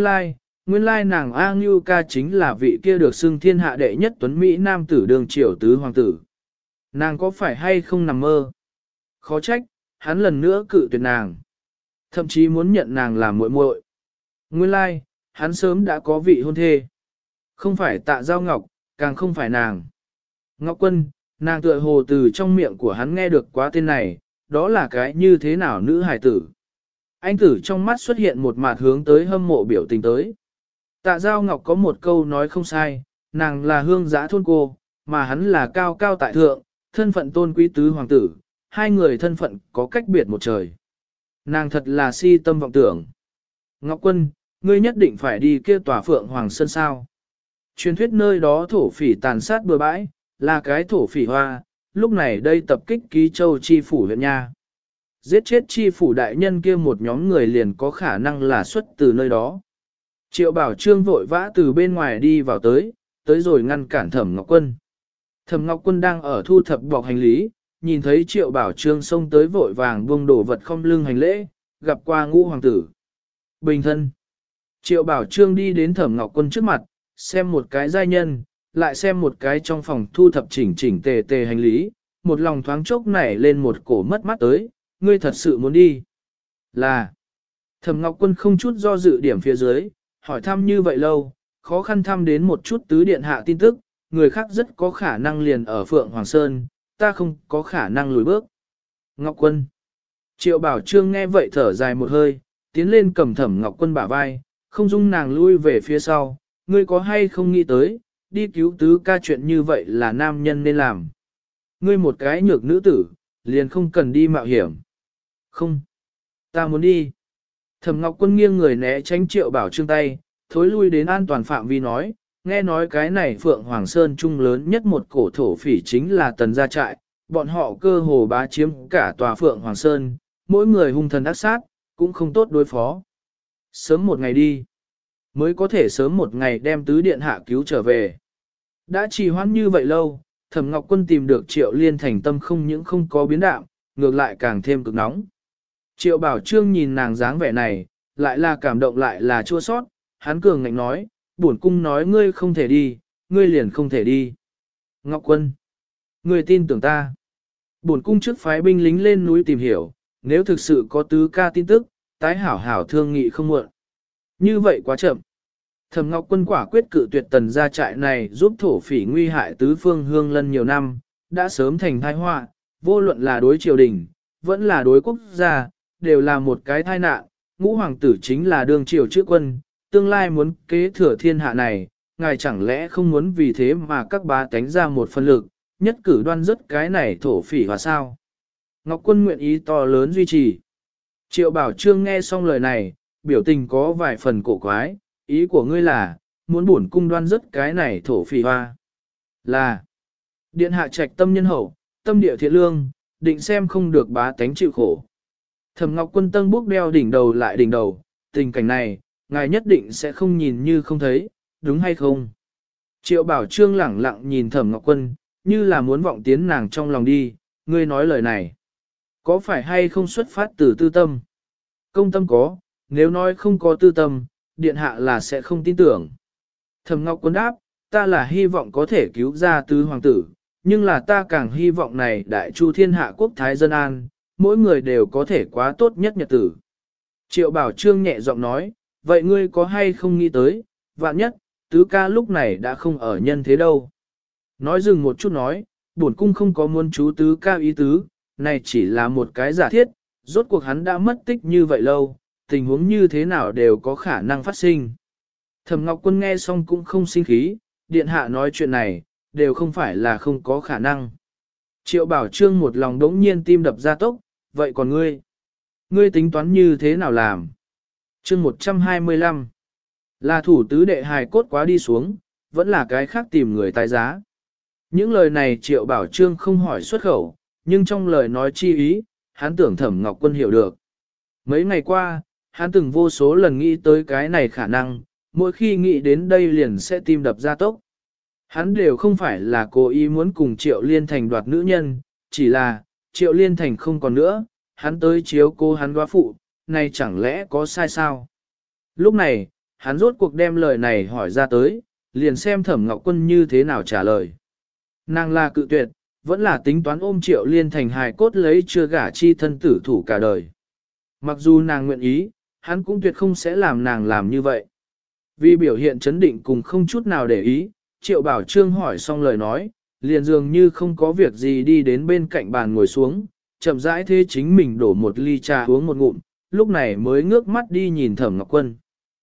nguyên lai nàng A Ngưu ca chính là vị kia được xưng thiên hạ đệ nhất tuấn Mỹ nam tử đường triều tứ hoàng tử. Nàng có phải hay không nằm mơ? Khó trách, hắn lần nữa cự tuyệt nàng. Thậm chí muốn nhận nàng làm muội muội. Nguyên lai, hắn sớm đã có vị hôn thê. Không phải Tạ Giao Ngọc, càng không phải nàng. Ngọc Quân, nàng tựa hồ từ trong miệng của hắn nghe được quá tên này, đó là cái như thế nào nữ hài tử. Anh tử trong mắt xuất hiện một mặt hướng tới hâm mộ biểu tình tới. Tạ Giao Ngọc có một câu nói không sai, nàng là hương giã thôn cô, mà hắn là cao cao tại thượng, thân phận tôn quý tứ hoàng tử, hai người thân phận có cách biệt một trời. Nàng thật là si tâm vọng tưởng. Ngọc Quân, ngươi nhất định phải đi kia tòa Phượng Hoàng Sơn sao. Truyền thuyết nơi đó thổ phỉ tàn sát bừa bãi, là cái thổ phỉ hoa, lúc này đây tập kích Ký Châu chi phủ huyện nha. Giết chết chi phủ đại nhân kia một nhóm người liền có khả năng là xuất từ nơi đó. Triệu Bảo Trương vội vã từ bên ngoài đi vào tới rồi ngăn cản Thẩm Ngọc Quân. Thẩm Ngọc Quân đang ở thu thập bọc hành lý, nhìn thấy Triệu Bảo Trương xông tới vội vàng buông đổ vật không lưng hành lễ, gặp qua Ngũ hoàng tử. Bình thân. Triệu Bảo Trương đi đến Thẩm Ngọc Quân trước mặt, xem một cái giai nhân, lại xem một cái trong phòng thu thập chỉnh chỉnh tề tề hành lý, một lòng thoáng chốc nảy lên một cổ mất mắt tới, ngươi thật sự muốn đi. Là, Thẩm Ngọc Quân không chút do dự điểm phía dưới, hỏi thăm như vậy lâu, khó khăn thăm đến một chút tứ điện hạ tin tức, người khác rất có khả năng liền ở Phượng Hoàng Sơn, ta không có khả năng lùi bước. Ngọc Quân. Triệu Bảo Trương nghe vậy thở dài một hơi, tiến lên cầm Thẩm Ngọc Quân bả vai, không dung nàng lui về phía sau, ngươi có hay không nghĩ tới, đi cứu tứ ca chuyện như vậy là nam nhân nên làm. Ngươi một cái nhược nữ tử, liền không cần đi mạo hiểm. Không, ta muốn đi. Thẩm Ngọc Quân nghiêng người né tránh Triệu Bảo Trương tay, thối lui đến an toàn phạm vi nói, nghe nói cái này Phượng Hoàng Sơn trung lớn nhất một cổ thổ phỉ chính là Tần Gia Trại, bọn họ cơ hồ bá chiếm cả tòa Phượng Hoàng Sơn, mỗi người hung thần ác sát, cũng không tốt đối phó. Sớm một ngày đi, mới có thể sớm một ngày đem tứ điện hạ cứu trở về. Đã trì hoãn như vậy lâu, Thẩm Ngọc Quân tìm được Triệu Liên thành tâm không những không có biến đạm, ngược lại càng thêm cực nóng. Triệu Bảo Trương nhìn nàng dáng vẻ này, lại là cảm động lại là chua sót, hắn cường ngạnh nói, bổn cung nói ngươi không thể đi, ngươi liền không thể đi. Ngọc Quân, ngươi tin tưởng ta. Bổn cung trước phái binh lính lên núi tìm hiểu, nếu thực sự có tứ ca tin tức, tái hảo hảo thương nghị không muộn. Như vậy quá chậm. Thẩm Ngọc Quân quả quyết cự tuyệt Tần Gia Trại này giúp thổ phỉ nguy hại tứ phương hương lân nhiều năm, đã sớm thành tai họa, vô luận là đối triều đình, vẫn là đối quốc gia, đều là một cái tai nạn. Ngũ hoàng tử chính là đương triều chữ quân, tương lai muốn kế thừa thiên hạ này, ngài chẳng lẽ không muốn vì thế mà các bá tánh ra một phân lực, nhất cử đoan dứt cái này thổ phỉ hòa sao? Ngọc Quân nguyện ý to lớn duy trì. Triệu Bảo Trương nghe xong lời này, biểu tình có vài phần cổ quái, ý của ngươi là, muốn bổn cung đoan dứt cái này thổ phỉ hoa. Là, điện hạ trạch tâm nhân hậu, tâm địa thiện lương, định xem không được bá tánh chịu khổ. Thẩm Ngọc Quân tân bước đeo đỉnh đầu lại đỉnh đầu, tình cảnh này, ngài nhất định sẽ không nhìn như không thấy, đúng hay không? Triệu Bảo Trương lẳng lặng nhìn Thẩm Ngọc Quân, như là muốn vọng tiến nàng trong lòng đi, ngươi nói lời này. Có phải hay không xuất phát từ tư tâm? Công tâm có, nếu nói không có tư tâm, điện hạ là sẽ không tin tưởng. Thẩm Ngọc Quân đáp, ta là hy vọng có thể cứu ra tứ hoàng tử, nhưng là ta càng hy vọng này đại chu thiên hạ quốc thái dân an, mỗi người đều có thể quá tốt nhất nhật tử. Triệu Bảo Trương nhẹ giọng nói, vậy ngươi có hay không nghĩ tới, vạn nhất, tứ ca lúc này đã không ở nhân thế đâu. Nói dừng một chút nói, bổn cung không có muốn chú tứ ca ý tứ, này chỉ là một cái giả thiết, rốt cuộc hắn đã mất tích như vậy lâu, tình huống như thế nào đều có khả năng phát sinh. Thẩm Ngọc Quân nghe xong cũng không sinh khí, điện hạ nói chuyện này, đều không phải là không có khả năng. Triệu Bảo Trương một lòng đống nhiên tim đập ra tốc, vậy còn ngươi? Ngươi tính toán như thế nào làm? Chương 125 là thủ tứ đệ hài cốt quá đi xuống, vẫn là cái khác tìm người tái giá. Những lời này Triệu Bảo Trương không hỏi xuất khẩu, nhưng trong lời nói chi ý, hắn tưởng Thẩm Ngọc Quân hiểu được. Mấy ngày qua, hắn từng vô số lần nghĩ tới cái này khả năng, mỗi khi nghĩ đến đây liền sẽ tim đập ra tốc. Hắn đều không phải là cố ý muốn cùng Triệu Liên Thành đoạt nữ nhân, chỉ là, Triệu Liên Thành không còn nữa, hắn tới chiếu cô hắn góa phụ, này chẳng lẽ có sai sao? Lúc này, hắn rốt cuộc đem lời này hỏi ra tới, liền xem Thẩm Ngọc Quân như thế nào trả lời. Nàng là cự tuyệt, vẫn là tính toán ôm Triệu Liên Thành hài cốt lấy chưa gả chi thân tử thủ cả đời. Mặc dù nàng nguyện ý, hắn cũng tuyệt không sẽ làm nàng làm như vậy. Vì biểu hiện chấn định cùng không chút nào để ý, Triệu Bảo Trương hỏi xong lời nói, liền dường như không có việc gì đi đến bên cạnh bàn ngồi xuống, chậm rãi thế chính mình đổ một ly trà uống một ngụm, lúc này mới ngước mắt đi nhìn Thẩm Ngọc Quân.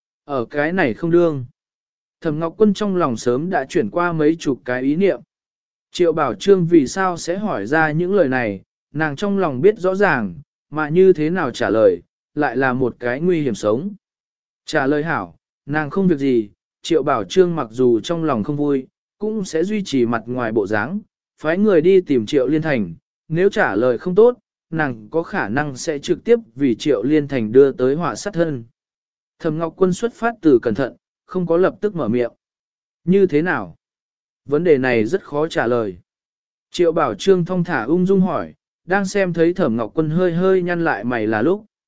Ở cái này không đương. Thẩm Ngọc Quân trong lòng sớm đã chuyển qua mấy chục cái ý niệm. Triệu Bảo Trương vì sao sẽ hỏi ra những lời này, nàng trong lòng biết rõ ràng, mà như thế nào trả lời, lại là một cái nguy hiểm sống. Trả lời hảo, nàng không việc gì, Triệu Bảo Trương mặc dù trong lòng không vui, cũng sẽ duy trì mặt ngoài bộ dáng, phái người đi tìm Triệu Liên Thành, nếu trả lời không tốt, nàng có khả năng sẽ trực tiếp vì Triệu Liên Thành đưa tới họa sát thân. Thẩm Ngọc Quân xuất phát từ cẩn thận, không có lập tức mở miệng. Như thế nào? Vấn đề này rất khó trả lời. Triệu Bảo Trương thong thả ung dung hỏi, đang xem thấy Thẩm Ngọc Quân hơi hơi nhăn lại mày là lúc.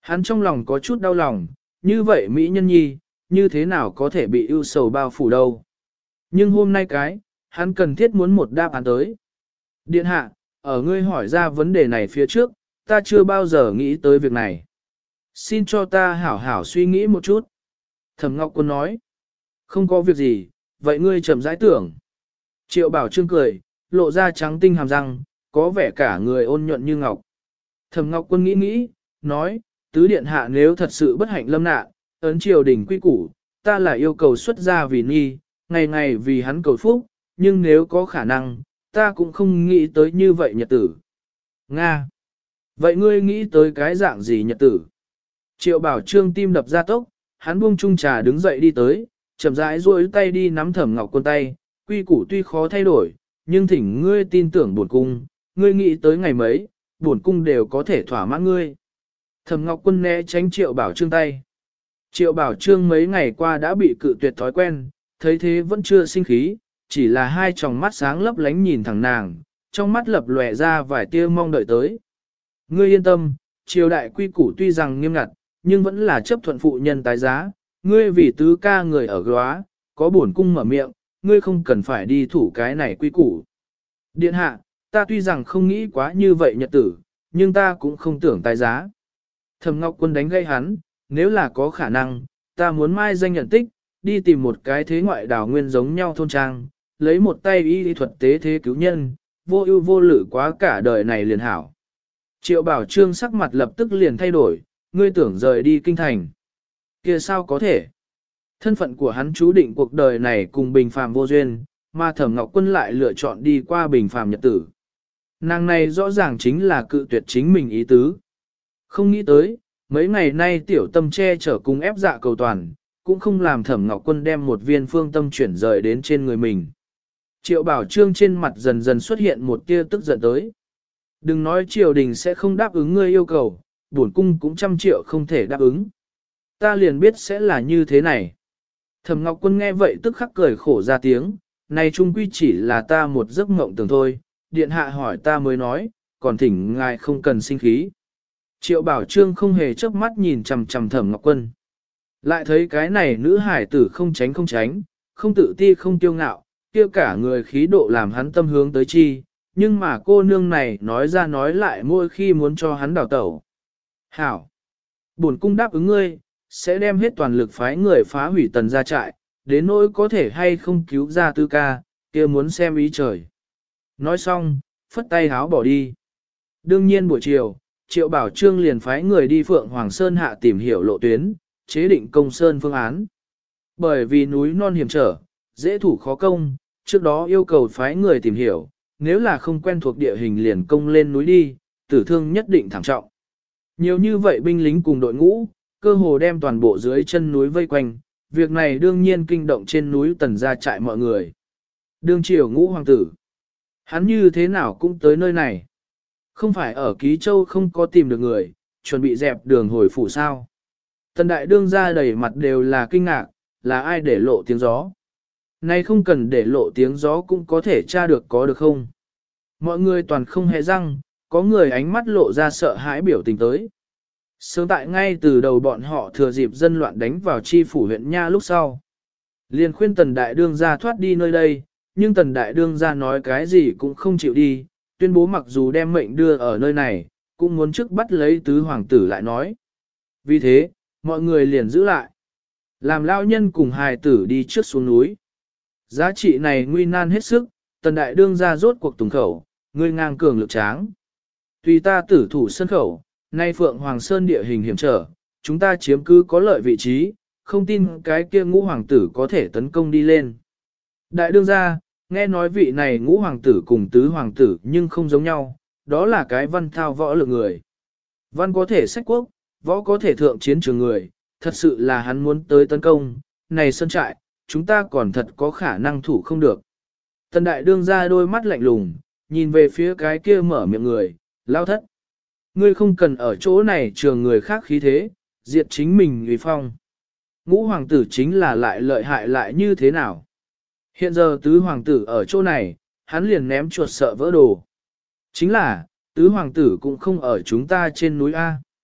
Hắn trong lòng có chút đau lòng, như vậy Mỹ nhân nhi, như thế nào có thể bị ưu sầu bao phủ đâu. Nhưng hôm nay hắn cần thiết muốn một đáp án tới. Điện hạ, ở ngươi hỏi ra vấn đề này phía trước, ta chưa bao giờ nghĩ tới việc này. Xin cho ta hảo hảo suy nghĩ một chút. Thẩm Ngọc Quân nói, không có việc gì, vậy ngươi chậm rãi tưởng. Triệu Bảo Trương cười, lộ ra trắng tinh hàm răng, có vẻ cả người ôn nhuận như ngọc. Thẩm Ngọc Quân nghĩ nghĩ, nói, tứ điện hạ nếu thật sự bất hạnh lâm nạn, ấn triều đình quy củ, ta là yêu cầu xuất gia vì ni, ngày ngày vì hắn cầu phúc, nhưng nếu có khả năng, ta cũng không nghĩ tới như vậy nhật tử. Nga! Vậy ngươi nghĩ tới cái dạng gì nhật tử? Triệu Bảo Trương tim đập ra tốc, hắn buông chung trà đứng dậy đi tới, chậm rãi duỗi tay đi nắm Thẩm Ngọc Quân tay, quy củ tuy khó thay đổi, nhưng thỉnh ngươi tin tưởng bổn cung, ngươi nghĩ tới ngày mấy, bổn cung đều có thể thỏa mãn ngươi. Thẩm Ngọc Quân né tránh Triệu Bảo Trương tay. Triệu Bảo Trương mấy ngày qua đã bị cự tuyệt thói quen, thấy thế vẫn chưa sinh khí, chỉ là hai tròng mắt sáng lấp lánh nhìn thẳng nàng, trong mắt lập lòe ra vài tia mong đợi tới. Ngươi yên tâm, triều đại quy củ tuy rằng nghiêm ngặt, nhưng vẫn là chấp thuận phụ nhân tái giá, ngươi vì tứ ca người ở góa, có bổn cung mở miệng, ngươi không cần phải đi thủ cái này quy củ. Điện hạ, ta tuy rằng không nghĩ quá như vậy nhật tử, nhưng ta cũng không tưởng tái giá. Thẩm Ngọc Quân đánh gây hắn, nếu là có khả năng, ta muốn mai danh nhận tích, đi tìm một cái thế ngoại đảo nguyên giống nhau thôn trang, lấy một tay y thuật tế thế cứu nhân, vô ưu vô lự quá cả đời này liền hảo. Triệu Bảo Trương sắc mặt lập tức liền thay đổi, ngươi tưởng rời đi kinh thành. Kia sao có thể? Thân phận của hắn chú định cuộc đời này cùng bình phàm vô duyên, mà Thẩm Ngọc Quân lại lựa chọn đi qua bình phàm nhật tử. Nàng này rõ ràng chính là cự tuyệt chính mình ý tứ. Không nghĩ tới, mấy ngày nay tiểu tâm che chở cùng ép dạ cầu toàn, cũng không làm Thẩm Ngọc Quân đem một viên phương tâm chuyển rời đến trên người mình. Triệu Bảo Trương trên mặt dần dần xuất hiện một tia tức giận tới. Đừng nói triều đình sẽ không đáp ứng ngươi yêu cầu, bổn cung cũng 100 triệu không thể đáp ứng. Ta liền biết sẽ là như thế này. Thẩm Ngọc Quân nghe vậy tức khắc cười khổ ra tiếng, này trung quy chỉ là ta một giấc mộng tưởng thôi, điện hạ hỏi ta mới nói, còn thỉnh ngài không cần sinh khí. Triệu Bảo Trương không hề chớp mắt nhìn chằm chằm Thẩm Ngọc Quân. Lại thấy cái này nữ hải tử không tránh, không tự ti không tiêu ngạo, kia cả người khí độ làm hắn tâm hướng tới chi, nhưng mà cô nương này nói ra nói lại mỗi khi muốn cho hắn đào tẩu. Hảo! Bổn cung đáp ứng ngươi, sẽ đem hết toàn lực phái người phá hủy Tần gia trại, đến nỗi có thể hay không cứu ra tư ca, kia muốn xem ý trời. Nói xong, phất tay háo bỏ đi. Đương nhiên buổi chiều, Triệu Bảo Trương liền phái người đi Phượng Hoàng Sơn hạ tìm hiểu lộ tuyến, chế định công sơn phương án. Bởi vì núi non hiểm trở, dễ thủ khó công, trước đó yêu cầu phái người tìm hiểu, nếu là không quen thuộc địa hình liền công lên núi đi, tử thương nhất định thảm trọng. Nhiều như vậy binh lính cùng đội ngũ, cơ hồ đem toàn bộ dưới chân núi vây quanh, việc này đương nhiên kinh động trên núi Tần gia trại mọi người. Đương triều Ngũ hoàng tử, hắn như thế nào cũng tới nơi này. Không phải ở Ký Châu không có tìm được người, chuẩn bị dẹp đường hồi phủ sao. Tần đại đương ra đầy mặt đều là kinh ngạc, là ai để lộ tiếng gió. Nay không cần để lộ tiếng gió cũng có thể tra được có được không. Mọi người toàn không hề răng, có người ánh mắt lộ ra sợ hãi biểu tình tới. Sớm tại ngay từ đầu bọn họ thừa dịp dân loạn đánh vào chi phủ huyện Nha lúc sau. Liền khuyên Tần đại đương ra thoát đi nơi đây, nhưng Tần đại đương ra nói cái gì cũng không chịu đi, tuyên bố mặc dù đem mệnh đưa ở nơi này, cũng muốn trước bắt lấy tứ hoàng tử lại nói. Vì thế, mọi người liền giữ lại. Làm lao nhân cùng hài tử đi trước xuống núi. Giá trị này nguy nan hết sức, Tần đại đương ra rốt cuộc tùng khẩu, ngươi ngang cường lực tráng. Tùy ta tử thủ sân khẩu, nay Phượng Hoàng Sơn địa hình hiểm trở, chúng ta chiếm cứ có lợi vị trí, không tin cái kia Ngũ hoàng tử có thể tấn công đi lên. Đại đương ra, nghe nói vị này Ngũ hoàng tử cùng tứ hoàng tử nhưng không giống nhau, đó là cái văn thao võ lực người. Văn có thể sách quốc, võ có thể thượng chiến trường người, thật sự là hắn muốn tới tấn công, này sơn trại, chúng ta còn thật có khả năng thủ không được. Tần đại đương ra đôi mắt lạnh lùng, nhìn về phía cái kia mở miệng người, lao thất. Ngươi không cần ở chỗ này trường người khác khí thế, diệt chính mình vì phong. Ngũ hoàng tử chính là lại lợi hại lại như thế nào. Hiện giờ tứ hoàng tử ở chỗ này, hắn liền ném chuột sợ vỡ đồ. Chính là, tứ hoàng tử cũng không ở chúng ta trên núi A.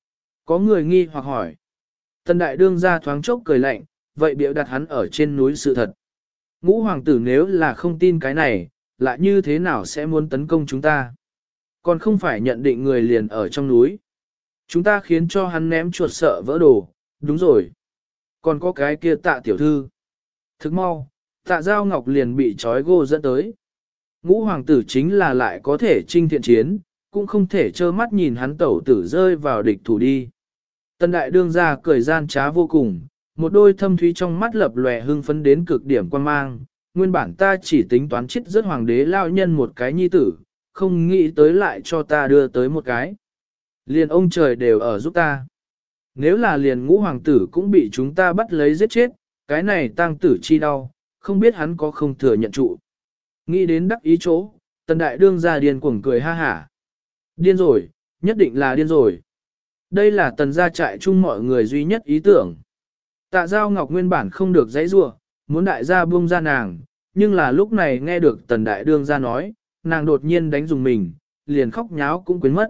Có người nghi hoặc hỏi. Tần đại đương ra thoáng chốc cười lạnh, vậy biểu đặt hắn ở trên núi sự thật. Ngũ hoàng tử nếu là không tin cái này, lại như thế nào sẽ muốn tấn công chúng ta? Còn không phải nhận định người liền ở trong núi. Chúng ta khiến cho hắn ném chuột sợ vỡ đồ, đúng rồi. Còn có cái kia Tạ tiểu thư. Thức mau, Tạ Giao Ngọc liền bị trói gô dẫn tới. Ngũ hoàng tử chính là lại có thể trinh thiện chiến, cũng không thể trơ mắt nhìn hắn tẩu tử rơi vào địch thủ đi. Tần đại đương ra cười gian trá vô cùng, một đôi thâm thúy trong mắt lập lòe hưng phấn đến cực điểm quan mang. Nguyên bản ta chỉ tính toán chết rất hoàng đế lao nhân một cái nhi tử, không nghĩ tới lại cho ta đưa tới một cái. Liền ông trời đều ở giúp ta. Nếu là liền ngũ hoàng tử cũng bị chúng ta bắt lấy giết chết, cái này tang tử chi đau, không biết hắn có không thừa nhận trụ. Nghĩ đến đắc ý chỗ, tần đại đương ra điên cuồng cười ha hả. Điên rồi, nhất định là điên rồi. Đây là tần gia trại chung mọi người duy nhất ý tưởng. Tạ Giao Ngọc nguyên bản không được dãy rua, muốn đại gia buông ra nàng, nhưng là lúc này nghe được tần đại đương ra nói, nàng đột nhiên đánh dùng mình, liền khóc nháo cũng quên mất.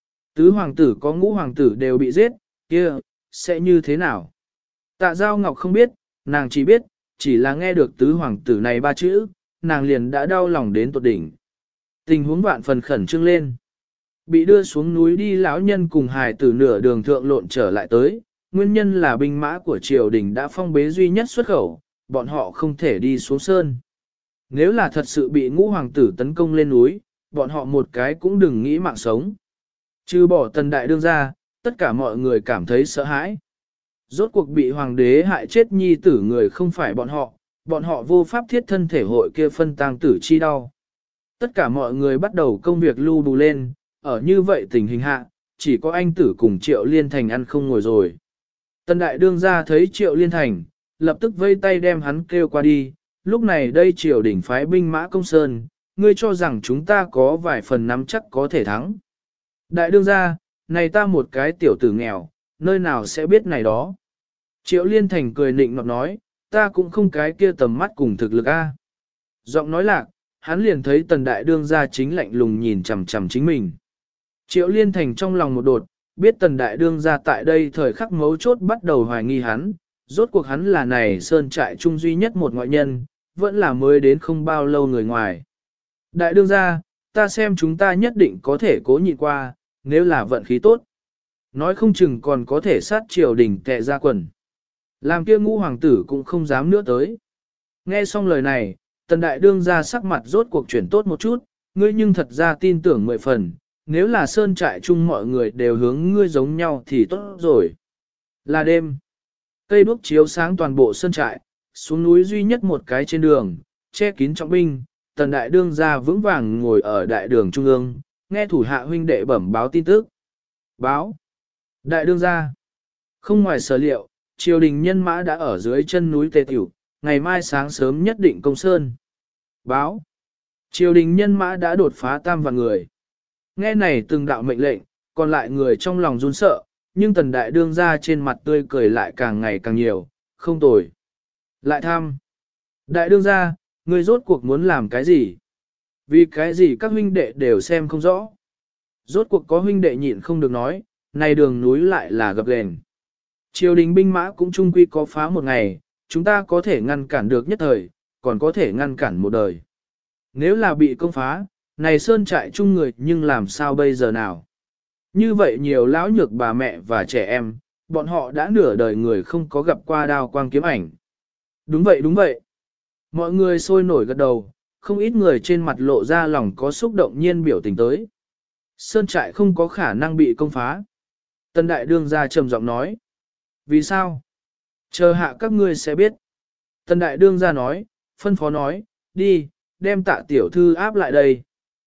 Tứ hoàng tử có ngũ hoàng tử đều bị giết, kia, sẽ như thế nào? Tạ Giao Ngọc không biết, nàng chỉ biết, chỉ là nghe được tứ hoàng tử này ba chữ, nàng liền đã đau lòng đến tột đỉnh. Tình huống vạn phần khẩn trương lên. Bị đưa xuống núi đi lão nhân cùng hài tử nửa đường thượng lộn trở lại tới, nguyên nhân là binh mã của triều đình đã phong bế duy nhất xuất khẩu, bọn họ không thể đi xuống sơn. Nếu là thật sự bị ngũ hoàng tử tấn công lên núi, bọn họ một cái cũng đừng nghĩ mạng sống. Trừ bỏ tần đại đương ra, tất cả mọi người cảm thấy sợ hãi. Rốt cuộc bị hoàng đế hại chết nhi tử người không phải bọn họ vô pháp thiết thân thể hội kia phân tang tử chi đau. Tất cả mọi người bắt đầu công việc lưu bù lên, ở như vậy tình hình hạ, chỉ có anh tử cùng Triệu Liên Thành ăn không ngồi rồi. Tần đại đương ra thấy Triệu Liên Thành, lập tức vây tay đem hắn kêu qua đi, lúc này đây triều đỉnh phái binh mã công sơn, ngươi cho rằng chúng ta có vài phần nắm chắc có thể thắng. Đại đương ra, này ta một cái tiểu tử nghèo, nơi nào sẽ biết này đó. Triệu Liên Thành cười nịnh nọt nói, ta cũng không cái kia tầm mắt cùng thực lực a. Giọng nói lạc, hắn liền thấy tần đại đương ra chính lạnh lùng nhìn chằm chằm chính mình. Triệu Liên Thành trong lòng một đột, biết tần đại đương ra tại đây thời khắc mấu chốt bắt đầu hoài nghi hắn, rốt cuộc hắn là này sơn trại trung duy nhất một ngoại nhân, vẫn là mới đến không bao lâu người ngoài. Đại đương ra, ta xem chúng ta nhất định có thể cố nhịn qua, nếu là vận khí tốt. Nói không chừng còn có thể sát triều đình tệ ra quần. Làm kia ngũ hoàng tử cũng không dám nữa tới. Nghe xong lời này, tần đại đương ra sắc mặt rốt cuộc chuyển tốt một chút, ngươi nhưng thật ra tin tưởng 10 phần, nếu là sơn trại chung mọi người đều hướng ngươi giống nhau thì tốt rồi. Là đêm, cây đuốc chiếu sáng toàn bộ sơn trại, xuống núi duy nhất một cái trên đường, che kín trọng binh, tần đại đương ra vững vàng ngồi ở đại đường trung ương, nghe thủ hạ huynh đệ bẩm báo tin tức. Báo. Đại đương ra. Không ngoài sở liệu, triều đình nhân mã đã ở dưới chân núi Tề Tiểu, ngày mai sáng sớm nhất định công sơn. Báo. Triều đình nhân mã đã đột phá 3 vạn người. Nghe này từng đạo mệnh lệnh, còn lại người trong lòng run sợ, nhưng tần đại đương ra trên mặt tươi cười lại càng ngày càng nhiều, không tồi. Lại tham. Đại đương ra, ngươi rốt cuộc muốn làm cái gì? Vì cái gì các huynh đệ đều xem không rõ. Rốt cuộc có huynh đệ nhịn không được nói, này đường núi lại là gập ghềnh. Triều đình binh mã cũng chung quy có phá một ngày, chúng ta có thể ngăn cản được nhất thời, còn có thể ngăn cản một đời. Nếu là bị công phá, này sơn trại chung người nhưng làm sao bây giờ nào? Như vậy nhiều lão nhược bà mẹ và trẻ em, bọn họ đã nửa đời người không có gặp qua đao quang kiếm ảnh. Đúng vậy đúng vậy. Mọi người sôi nổi gật đầu, không ít người trên mặt lộ ra lòng có xúc động nhiên biểu tình tới. Sơn trại không có khả năng bị công phá. Tân đại đương ra trầm giọng nói. Vì sao? Chờ hạ các ngươi sẽ biết. Tân đại đương ra nói, phân phó nói, đi, đem Tạ tiểu thư áp lại đây.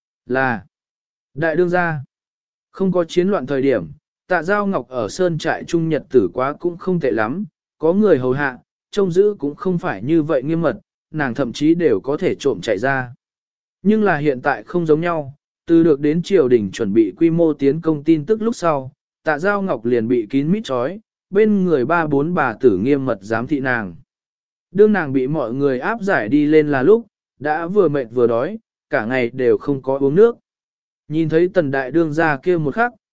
Là. Đại đương ra. Không có chiến loạn thời điểm, Tạ Giao Ngọc ở sơn trại trung nhật tử quá cũng không tệ lắm, có người hầu hạ, trông giữ cũng không phải như vậy nghiêm mật, nàng thậm chí đều có thể trộm chạy ra. Nhưng là hiện tại không giống nhau, từ được đến triều đình chuẩn bị quy mô tiến công tin tức lúc sau, Tạ Giao Ngọc liền bị kín mít trói, bên người 3-4 bà tử nghiêm mật giám thị nàng. Đương nàng bị mọi người áp giải đi lên là lúc, đã vừa mệt vừa đói, cả ngày đều không có uống nước. Nhìn thấy tần đại đương ra kia một khắc,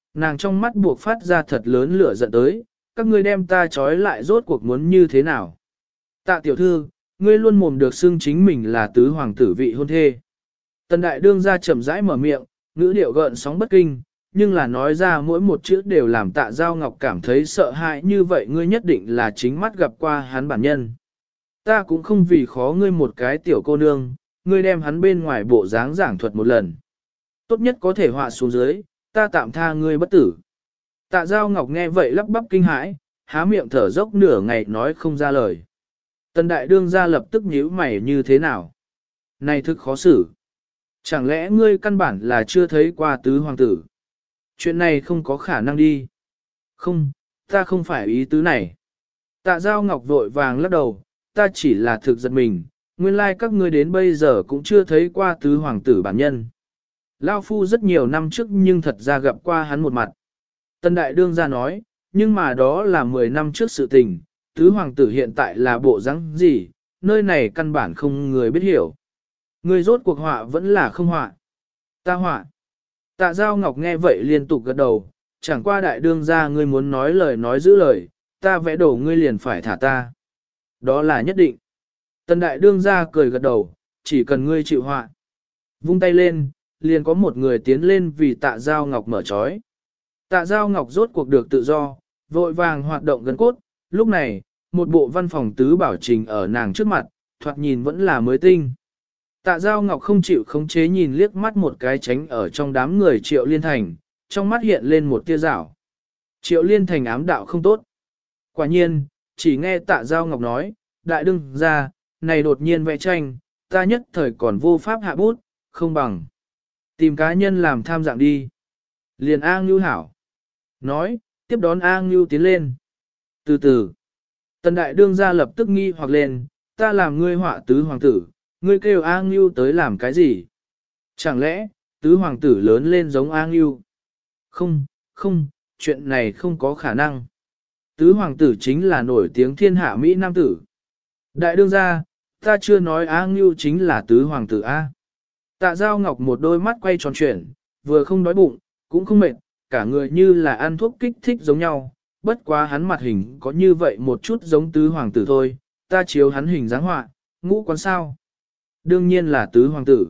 nàng trong mắt buộc phát ra thật lớn lửa giận tới, các ngươi đem ta trói lại rốt cuộc muốn như thế nào. Tạ tiểu thư, ngươi luôn mồm được xưng chính mình là tứ hoàng tử vị hôn thê. Tần đại đương ra chậm rãi mở miệng, ngữ điệu gợn sóng bất kinh, nhưng là nói ra mỗi một chữ đều làm Tạ Giao Ngọc cảm thấy sợ hãi, như vậy ngươi nhất định là chính mắt gặp qua hắn bản nhân. Ta cũng không vì khó ngươi một cái tiểu cô nương, ngươi đem hắn bên ngoài bộ dáng giảng thuật một lần. Tốt nhất có thể họa xuống dưới, ta tạm tha ngươi bất tử. Tạ Giao Ngọc nghe vậy lắp bắp kinh hãi, há miệng thở dốc nửa ngày nói không ra lời. Tần đại đương ra lập tức nhíu mày như thế nào? Này thực khó xử. Chẳng lẽ ngươi căn bản là chưa thấy qua tứ hoàng tử? Chuyện này không có khả năng đi. Không, ta không phải ý tứ này. Tạ Giao Ngọc vội vàng lắc đầu, ta chỉ là thực giật mình, nguyên lai các ngươi đến bây giờ cũng chưa thấy qua tứ hoàng tử bản nhân. Lao Phu rất nhiều năm trước nhưng thật ra gặp qua hắn một mặt. Tân Đại Đương ra nói, nhưng mà đó là 10 năm trước sự tình, tứ hoàng tử hiện tại là bộ dáng gì, nơi này căn bản không người biết hiểu. Người rốt cuộc họa vẫn là không họa. Ta họa. Tạ Giao Ngọc nghe vậy liên tục gật đầu, chẳng qua Đại Đương ra ngươi muốn nói lời nói giữ lời, ta vẽ đồ ngươi liền phải thả ta. Đó là nhất định. Tần Đại Đương ra cười gật đầu, chỉ cần ngươi chịu họa. Vung tay lên, liền có một người tiến lên vì Tạ Giao Ngọc mở trói. Tạ Giao Ngọc rốt cuộc được tự do, vội vàng hoạt động gần cốt, lúc này, một bộ văn phòng tứ bảo trình ở nàng trước mặt, thoạt nhìn vẫn là mới tinh. Tạ Giao Ngọc không chịu khống chế nhìn liếc mắt một cái tránh ở trong đám người Triệu Liên Thành, trong mắt hiện lên một tia rảo. Triệu Liên Thành ám đạo không tốt. Quả nhiên, chỉ nghe Tạ Giao Ngọc nói, đại đương ra, này đột nhiên vẽ tranh, ta nhất thời còn vô pháp hạ bút, không bằng. Tìm cá nhân làm tham dạng đi. Liền A Ngưu hảo. Nói, tiếp đón A Ngưu tiến lên. Từ từ, tần đại đương ra lập tức nghi hoặc lên, ta làm ngươi họa tứ hoàng tử, ngươi kêu A Ngưu tới làm cái gì? Chẳng lẽ, tứ hoàng tử lớn lên giống A Ngưu? Không, không, chuyện này không có khả năng. Tứ hoàng tử chính là nổi tiếng thiên hạ Mỹ Nam tử. Đại đương ra, ta chưa nói A Ngưu chính là tứ hoàng tử A. Tạ Giao Ngọc một đôi mắt quay tròn chuyển, vừa không đói bụng, cũng không mệt, cả người như là ăn thuốc kích thích giống nhau, bất quá hắn mặt hình có như vậy một chút giống tứ hoàng tử thôi, ta chiếu hắn hình dáng họa, ngũ quan sao? Đương nhiên là tứ hoàng tử.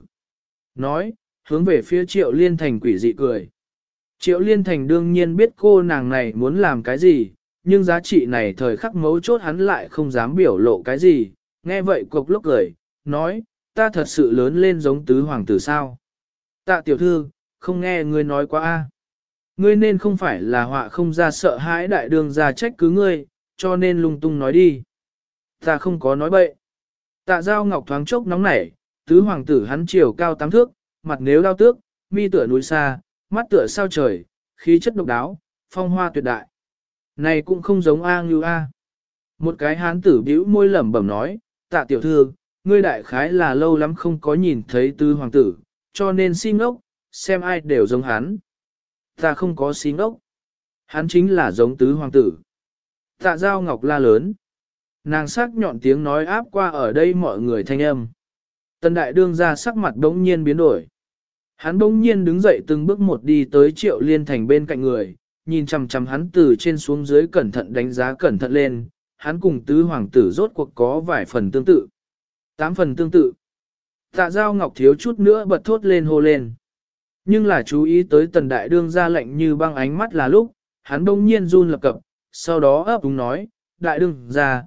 Nói, hướng về phía Triệu Liên Thành quỷ dị cười. Triệu Liên Thành đương nhiên biết cô nàng này muốn làm cái gì, nhưng giá trị này thời khắc mấu chốt hắn lại không dám biểu lộ cái gì, nghe vậy cục lốc cười, nói, ta thật sự lớn lên giống tứ hoàng tử sao? Tạ tiểu thư, không nghe ngươi nói quá a. Ngươi nên không phải là họa không ra sợ hãi đại đương ra trách cứ ngươi, cho nên lung tung nói đi. Ta không có nói bậy. Tạ Giao Ngọc thoáng chốc nóng nảy, tứ hoàng tử hắn chiều cao 8 thước, mặt nếu đao tước, mi tựa núi xa, mắt tựa sao trời, khí chất độc đáo, phong hoa tuyệt đại. Này cũng không giống A Ngưu A. Một cái hán tử bĩu môi lẩm bẩm nói, Tạ tiểu thư, ngươi đại khái là lâu lắm không có nhìn thấy tứ hoàng tử, cho nên si ngốc, xem ai đều giống hắn. Ta không có si ngốc. Hắn chính là giống tứ hoàng tử. Tạ Giao Ngọc la lớn. Nàng sắc nhọn tiếng nói áp qua ở đây mọi người thanh âm. Tần đại đương ra sắc mặt bỗng nhiên biến đổi. Hắn bỗng nhiên đứng dậy từng bước một đi tới Triệu Liên Thành bên cạnh người, nhìn chằm chằm hắn từ trên xuống dưới cẩn thận đánh giá cẩn thận lên, hắn cùng tứ hoàng tử rốt cuộc có vài phần tương tự. 8 phần tương tự. Tạ Giao Ngọc thiếu chút nữa bật thốt lên hô lên. Nhưng là chú ý tới tần đại đương ra lạnh như băng ánh mắt là lúc, hắn bỗng nhiên run lập cập, sau đó ấp úng nói, đại đương ra,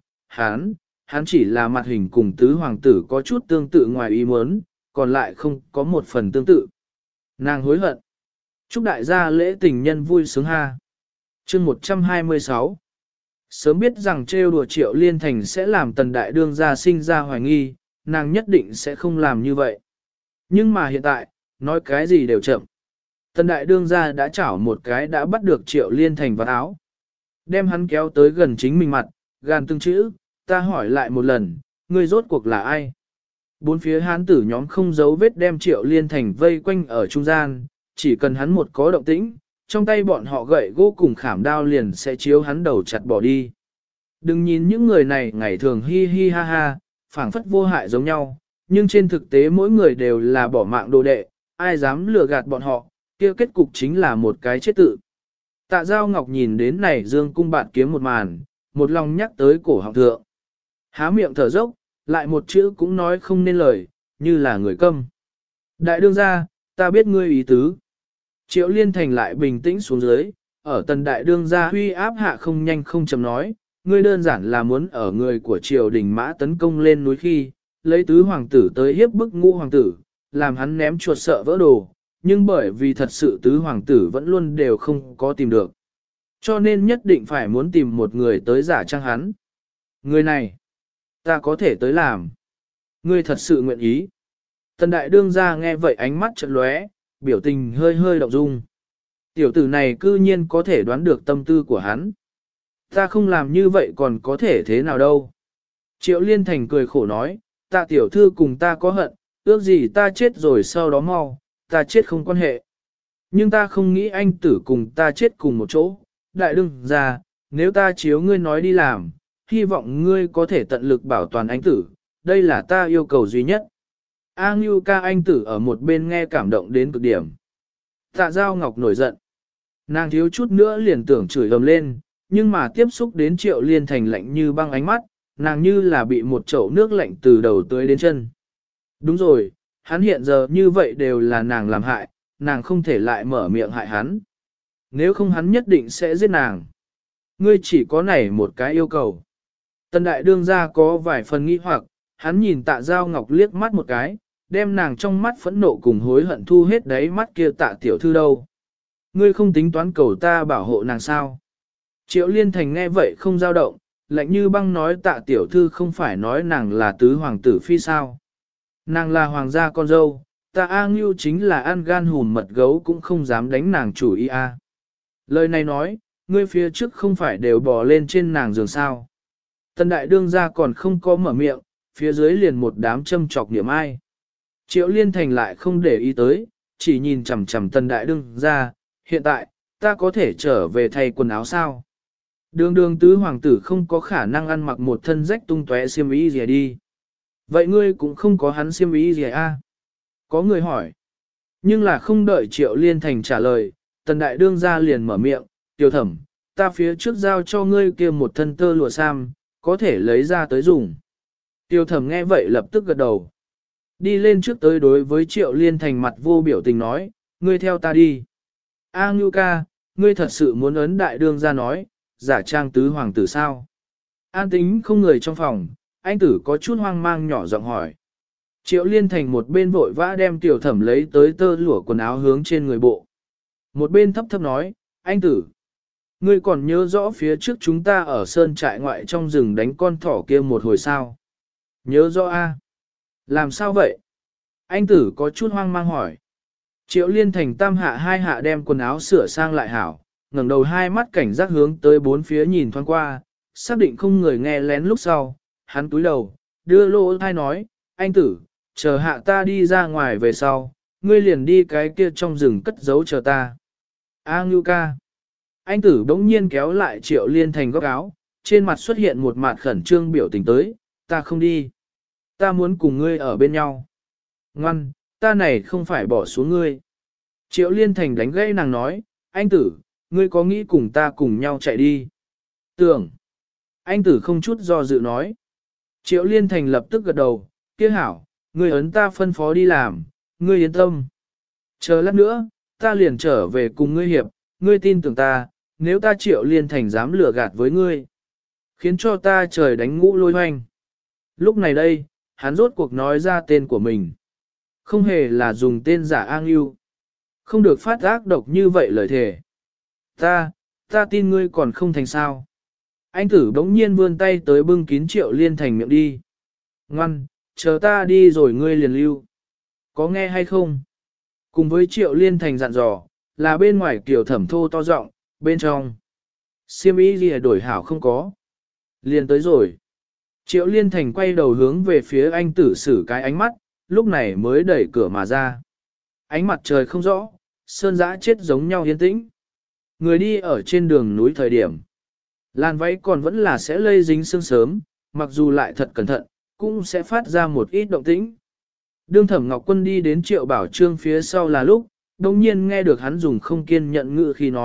hắn chỉ là mặt hình cùng tứ hoàng tử có chút tương tự ngoài ý muốn, còn lại không có một phần tương tự. Nàng hối hận. Chúc đại gia lễ tình nhân vui sướng ha. Chương 126. Sớm biết rằng trêu đùa Triệu Liên Thành sẽ làm tần đại đương gia sinh ra hoài nghi, nàng nhất định sẽ không làm như vậy. Nhưng mà hiện tại, nói cái gì đều chậm. Tần đại đương gia đã chảo một cái đã bắt được Triệu Liên Thành vào áo. Đem hắn kéo tới gần chính mình mặt, gàn từng chữ, ta hỏi lại một lần, ngươi rốt cuộc là ai? Bốn phía hán tử nhóm không giấu vết đem Triệu Liên Thành vây quanh ở trung gian, chỉ cần hắn một có động tĩnh, trong tay bọn họ gậy gỗ cùng khảm đao liền sẽ chiếu hắn đầu chặt bỏ đi. Đừng nhìn những người này ngày thường hi hi ha ha, phảng phất vô hại giống nhau, nhưng trên thực tế mỗi người đều là bỏ mạng đồ đệ, ai dám lừa gạt bọn họ, kia kết cục chính là một cái chết tự. Tạ Giao Ngọc nhìn đến này dương cung bạt kiếm một màn, một lòng nhắc tới cổ họng thượng. Há miệng thở dốc, lại một chữ cũng nói không nên lời, như là người câm. Đại đương gia, ta biết ngươi ý tứ. Triệu Liên Thành lại bình tĩnh xuống dưới, ở tần đại đương gia huy áp hạ không nhanh không chậm nói, ngươi đơn giản là muốn ở người của triều đình mã tấn công lên núi khi, lấy tứ hoàng tử tới hiếp bức ngũ hoàng tử, làm hắn ném chuột sợ vỡ đồ, nhưng bởi vì thật sự tứ hoàng tử vẫn luôn đều không có tìm được. Cho nên nhất định phải muốn tìm một người tới giả trang hắn. Người này, ta có thể tới làm. Ngươi thật sự nguyện ý. Tần đại đương gia nghe vậy ánh mắt chợt lóe, biểu tình hơi hơi động dung. Tiểu tử này cư nhiên có thể đoán được tâm tư của hắn. Ta không làm như vậy còn có thể thế nào đâu. Triệu Liên Thành cười khổ nói, tạ tiểu thư cùng ta có hận, ước gì ta chết rồi sau đó mau, ta chết không quan hệ. Nhưng ta không nghĩ anh tử cùng ta chết cùng một chỗ. Đại đương gia, nếu ta chiếu ngươi nói đi làm, hy vọng ngươi có thể tận lực bảo toàn anh tử, đây là ta yêu cầu duy nhất. A Ngưu ca anh tử ở một bên nghe cảm động đến cực điểm. Tạ Giao Ngọc nổi giận. Nàng thiếu chút nữa liền tưởng chửi ầm lên, nhưng mà tiếp xúc đến Triệu Liên Thành lạnh như băng ánh mắt, nàng như là bị một chậu nước lạnh từ đầu tới đến chân. Đúng rồi, hắn hiện giờ như vậy đều là nàng làm hại, nàng không thể lại mở miệng hại hắn. Nếu không hắn nhất định sẽ giết nàng. Ngươi chỉ có này một cái yêu cầu. Tần đại đương gia có vài phần nghi hoặc, hắn nhìn Tạ Giao Ngọc liếc mắt một cái, đem nàng trong mắt phẫn nộ cùng hối hận thu hết đáy mắt kia Tạ tiểu thư đâu. Ngươi không tính toán cầu ta bảo hộ nàng sao? Triệu Liên Thành nghe vậy không dao động, lạnh như băng nói Tạ tiểu thư không phải nói nàng là tứ hoàng tử phi sao? Nàng là hoàng gia con dâu, Tạ A Ngưu chính là ăn gan hùn mật gấu cũng không dám đánh nàng chủ ý a. Lời này nói, ngươi phía trước không phải đều bò lên trên nàng giường sao? Tần đại đương gia còn không có mở miệng, phía dưới liền một đám châm chọc niệm ai. Triệu Liên Thành lại không để ý tới, chỉ nhìn chằm chằm tần đại đương gia, hiện tại, ta có thể trở về thay quần áo sao? Đường tứ hoàng tử không có khả năng ăn mặc một thân rách tung tóe xiêm y gì đi. Vậy ngươi cũng không có hắn xiêm y gì à? Có người hỏi. Nhưng là không đợi Triệu Liên Thành trả lời, tần đại đương gia liền mở miệng, tiểu thẩm, ta phía trước giao cho ngươi kia một thân tơ lụa sam, có thể lấy ra tới dùng. Tiêu thẩm nghe vậy lập tức gật đầu. Đi lên trước tới đối với Triệu Liên Thành mặt vô biểu tình nói, ngươi theo ta đi. A Ngưu ca, ngươi thật sự muốn ấn đại đương ra nói, giả trang tứ hoàng tử sao? An tính không người trong phòng, anh tử có chút hoang mang nhỏ giọng hỏi. Triệu Liên Thành một bên vội vã đem tiểu thẩm lấy tới tơ lụa quần áo hướng trên người bộ. Một bên thấp thấp nói, anh tử, ngươi còn nhớ rõ phía trước chúng ta ở sơn trại ngoại trong rừng đánh con thỏ kia một hồi sao? Nhớ rõ a? Làm sao vậy? Anh tử có chút hoang mang hỏi. Triệu Liên Thành tam hạ hai hạ đem quần áo sửa sang lại hảo, ngẩng đầu hai mắt cảnh giác hướng tới bốn phía nhìn thoáng qua, xác định không người nghe lén lúc sau, hắn túi đầu, đưa lỗ thai nói, anh tử, chờ hạ ta đi ra ngoài về sau, ngươi liền đi cái kia trong rừng cất giấu chờ ta. A Ngưu ca. Anh tử bỗng nhiên kéo lại Triệu Liên Thành góc áo, trên mặt xuất hiện một mặt khẩn trương biểu tình tới, ta không đi. Ta muốn cùng ngươi ở bên nhau. Ngoan, ta này không phải bỏ xuống ngươi. Triệu Liên Thành đánh gãy nàng nói, anh tử, ngươi có nghĩ cùng ta cùng nhau chạy đi? Tưởng. Anh tử không chút do dự nói. Triệu Liên Thành lập tức gật đầu, kia hảo, ngươi ấn ta phân phó đi làm, ngươi yên tâm. Chờ lát nữa, ta liền trở về cùng ngươi hiệp, ngươi tin tưởng ta, nếu ta Triệu Liên Thành dám lừa gạt với ngươi, khiến cho ta trời đánh ngũ lôi hoanh. Lúc này đây, hắn rốt cuộc nói ra tên của mình. Không hề là dùng tên giả A Ngưu. Không được phát ác độc như vậy lời thề. Ta tin ngươi còn không thành sao. Anh tử bỗng nhiên vươn tay tới bưng kín Triệu Liên Thành miệng đi. Ngoan, chờ ta đi rồi ngươi liền lưu. Có nghe hay không? Cùng với Triệu Liên Thành dặn dò, là bên ngoài kiểu thẩm thô to rộng, bên trong. Xiêm y gì đổi hảo không có. Liền tới rồi. Triệu Liên Thành quay đầu hướng về phía anh tử sử cái ánh mắt, lúc này mới đẩy cửa mà ra. Ánh mặt trời không rõ, sơn dã chết giống nhau yên tĩnh. Người đi ở trên đường núi thời điểm. Làn váy còn vẫn là sẽ lây dính sương sớm, mặc dù lại thật cẩn thận, cũng sẽ phát ra một ít động tĩnh. Đương Thẩm Ngọc Quân đi đến Triệu Bảo Trương phía sau là lúc, đồng nhiên nghe được hắn dùng không kiên nhận ngữ khi nói,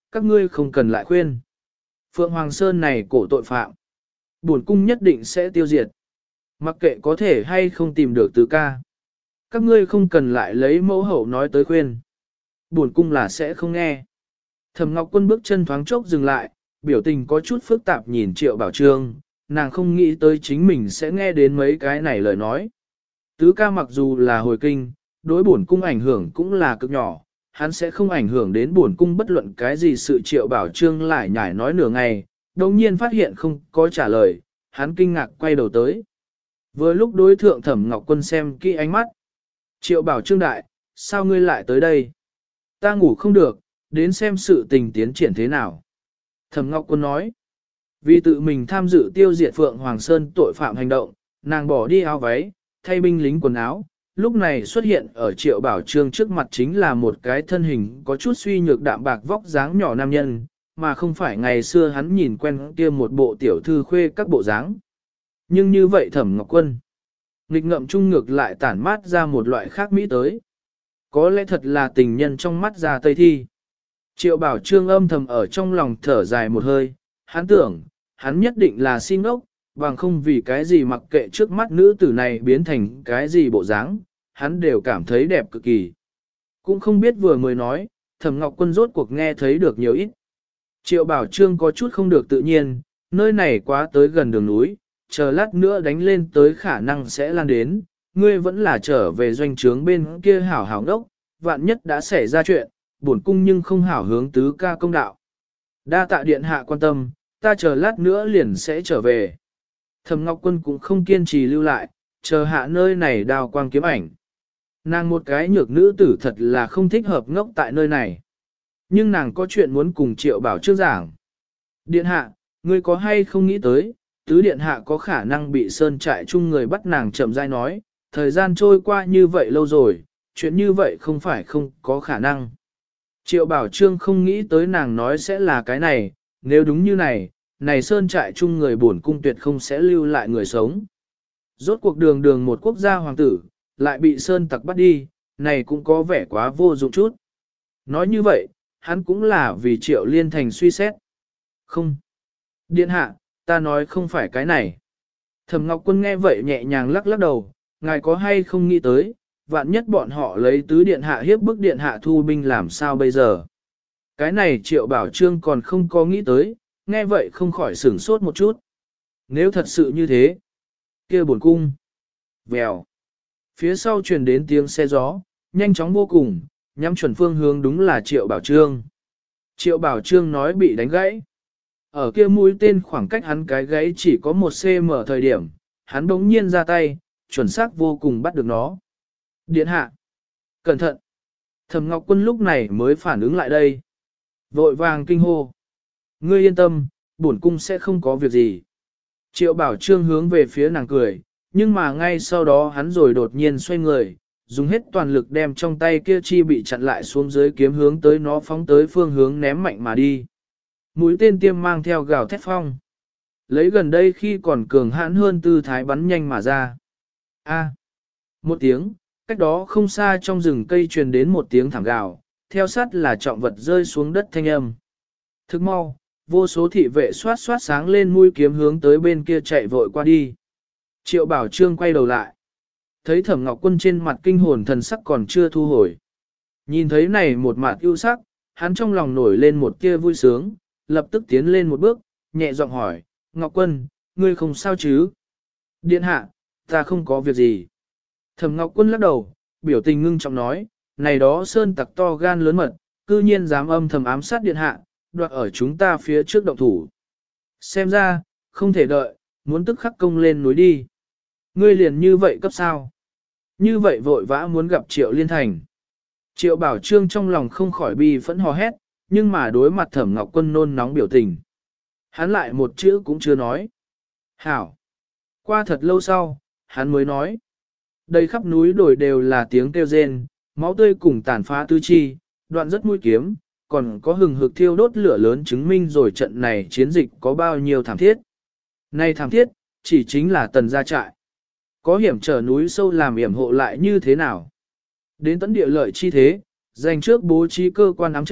các ngươi không cần lại khuyên. Phượng Hoàng Sơn này cổ tội phạm. Bổn cung nhất định sẽ tiêu diệt. Mặc kệ có thể hay không tìm được tứ ca. Các ngươi không cần lại lấy mẫu hậu nói tới khuyên. Bổn cung là sẽ không nghe. Thẩm Ngọc Quân bước chân thoáng chốc dừng lại, biểu tình có chút phức tạp nhìn Triệu Bảo Trương, nàng không nghĩ tới chính mình sẽ nghe đến mấy cái này lời nói. Tứ ca mặc dù là hồi kinh, đối bổn cung ảnh hưởng cũng là cực nhỏ, hắn sẽ không ảnh hưởng đến bổn cung bất luận cái gì. Sự Triệu Bảo Trương lại nhải nói nửa ngày, đồng nhiên phát hiện không có trả lời, hắn kinh ngạc quay đầu tới. Vừa lúc đối thượng Thẩm Ngọc Quân xem kỹ ánh mắt. Triệu Bảo Trương đại, sao ngươi lại tới đây? Ta ngủ không được, đến xem sự tình tiến triển thế nào. Thẩm Ngọc Quân nói, vì tự mình tham dự tiêu diệt Phượng Hoàng Sơn tội phạm hành động, nàng bỏ đi áo váy, thay binh lính quần áo, lúc này xuất hiện ở Triệu Bảo Trương trước mặt chính là một cái thân hình có chút suy nhược đạm bạc vóc dáng nhỏ nam nhân, mà không phải ngày xưa hắn nhìn quen kia một bộ tiểu thư khuê các bộ dáng. Nhưng như vậy Thẩm Ngọc Quân, nghịch ngậm trung ngược lại tản mát ra một loại khác mỹ tới. Có lẽ thật là tình nhân trong mắt ra Tây Thi. Triệu Bảo Trương âm thầm ở trong lòng thở dài một hơi, hắn tưởng, hắn nhất định là si ngốc, bằng không vì cái gì mặc kệ trước mắt nữ tử này biến thành cái gì bộ dáng, hắn đều cảm thấy đẹp cực kỳ. Cũng không biết vừa mới nói, Thẩm Ngọc Quân rốt cuộc nghe thấy được nhiều ít. Triệu Bảo Trương có chút không được tự nhiên, nơi này quá tới gần đường núi, chờ lát nữa đánh lên tới khả năng sẽ lan đến, ngươi vẫn là trở về doanh trướng bên kia hảo hảo đốc, vạn nhất đã xảy ra chuyện, bổn cung nhưng không hảo hướng tứ ca công đạo. Đa tạ điện hạ quan tâm, ta chờ lát nữa liền sẽ trở về. Thẩm Ngọc Quân cũng không kiên trì lưu lại, chờ hạ nơi này đào quang kiếm ảnh. Nàng một cái nhược nữ tử thật là không thích hợp ngốc tại nơi này. Nhưng nàng có chuyện muốn cùng Triệu Bảo Trương giảng. Điện hạ, ngươi có hay không nghĩ tới, tứ điện hạ có khả năng bị sơn trại chung người bắt nàng chậm rãi nói, thời gian trôi qua như vậy lâu rồi, chuyện như vậy không phải không có khả năng. Triệu Bảo Trương không nghĩ tới nàng nói sẽ là cái này, nếu đúng như này, này sơn trại chung người bổn cung tuyệt không sẽ lưu lại người sống. Rốt cuộc đường đường một quốc gia hoàng tử, lại bị sơn tặc bắt đi, này cũng có vẻ quá vô dụng chút. Nói như vậy, hắn cũng là vì Triệu Liên Thành suy xét. Không. Điện hạ, ta nói không phải cái này. Thẩm Ngọc Quân nghe vậy nhẹ nhàng lắc lắc đầu, ngài có hay không nghĩ tới, vạn nhất bọn họ lấy tứ điện hạ hiếp bức điện hạ thu binh làm sao bây giờ. Cái này Triệu Bảo Trương còn không có nghĩ tới, nghe vậy không khỏi sửng sốt một chút. Nếu thật sự như thế, kia bổn cung. Vèo. Phía sau truyền đến tiếng xe gió, nhanh chóng vô cùng, nhắm chuẩn phương hướng đúng là Triệu Bảo Trương. Triệu Bảo Trương nói bị đánh gãy. Ở kia mũi tên khoảng cách hắn cái gãy chỉ có 1 cm thời điểm, hắn bỗng nhiên ra tay, chuẩn xác vô cùng bắt được nó. Điện hạ. Cẩn thận. Thẩm Ngọc Quân lúc này mới phản ứng lại đây. Vội vàng kinh hô. Ngươi yên tâm, bổn cung sẽ không có việc gì. Triệu Bảo Trương hướng về phía nàng cười, nhưng mà ngay sau đó hắn rồi đột nhiên xoay người, dùng hết toàn lực đem trong tay kia chi bị chặn lại xuống dưới kiếm hướng tới nó phóng tới phương hướng ném mạnh mà đi. Mũi tên tiêm mang theo gào thét phong. Lấy gần đây khi còn cường hãn hơn tư thái bắn nhanh mà ra. A. Một tiếng, cách đó không xa trong rừng cây truyền đến một tiếng thảm gào, theo sát là trọng vật rơi xuống đất thanh âm. Thức mau, vô số thị vệ xoát xoát sáng lên mũi kiếm hướng tới bên kia chạy vội qua đi. Triệu Bảo Trương quay đầu lại. Thấy Thẩm Ngọc Quân trên mặt kinh hồn thần sắc còn chưa thu hồi. Nhìn thấy này một mặt ưu sắc, hắn trong lòng nổi lên một kia vui sướng, lập tức tiến lên một bước, nhẹ giọng hỏi, Ngọc Quân, ngươi không sao chứ? Điện hạ, ta không có việc gì. Thẩm Ngọc Quân lắc đầu, biểu tình ngưng trọng nói, này đó sơn tặc to gan lớn mật, cư nhiên dám âm thầm ám sát điện hạ, đoạt ở chúng ta phía trước động thủ. Xem ra, không thể đợi, muốn tức khắc công lên núi đi. Ngươi liền như vậy cấp sao? Như vậy vội vã muốn gặp Triệu Liên Thành. Triệu Bảo Trương trong lòng không khỏi bi phẫn hò hét, nhưng mà đối mặt Thẩm Ngọc Quân nôn nóng biểu tình. Hắn lại một chữ cũng chưa nói. Hảo. Qua thật lâu sau, hắn mới nói. Đầy khắp núi đồi đều là tiếng kêu rên, máu tươi cùng tàn phá tứ chi, đoạn rất mũi kiếm, còn có hừng hực thiêu đốt lửa lớn chứng minh rồi trận này chiến dịch có bao nhiêu thảm thiết. Này thảm thiết, chỉ chính là tần gia trại. Có hiểm trở núi sâu làm yểm hộ lại như thế nào? Đến tấn địa lợi chi thế, dành trước bố trí cơ quan ám trận,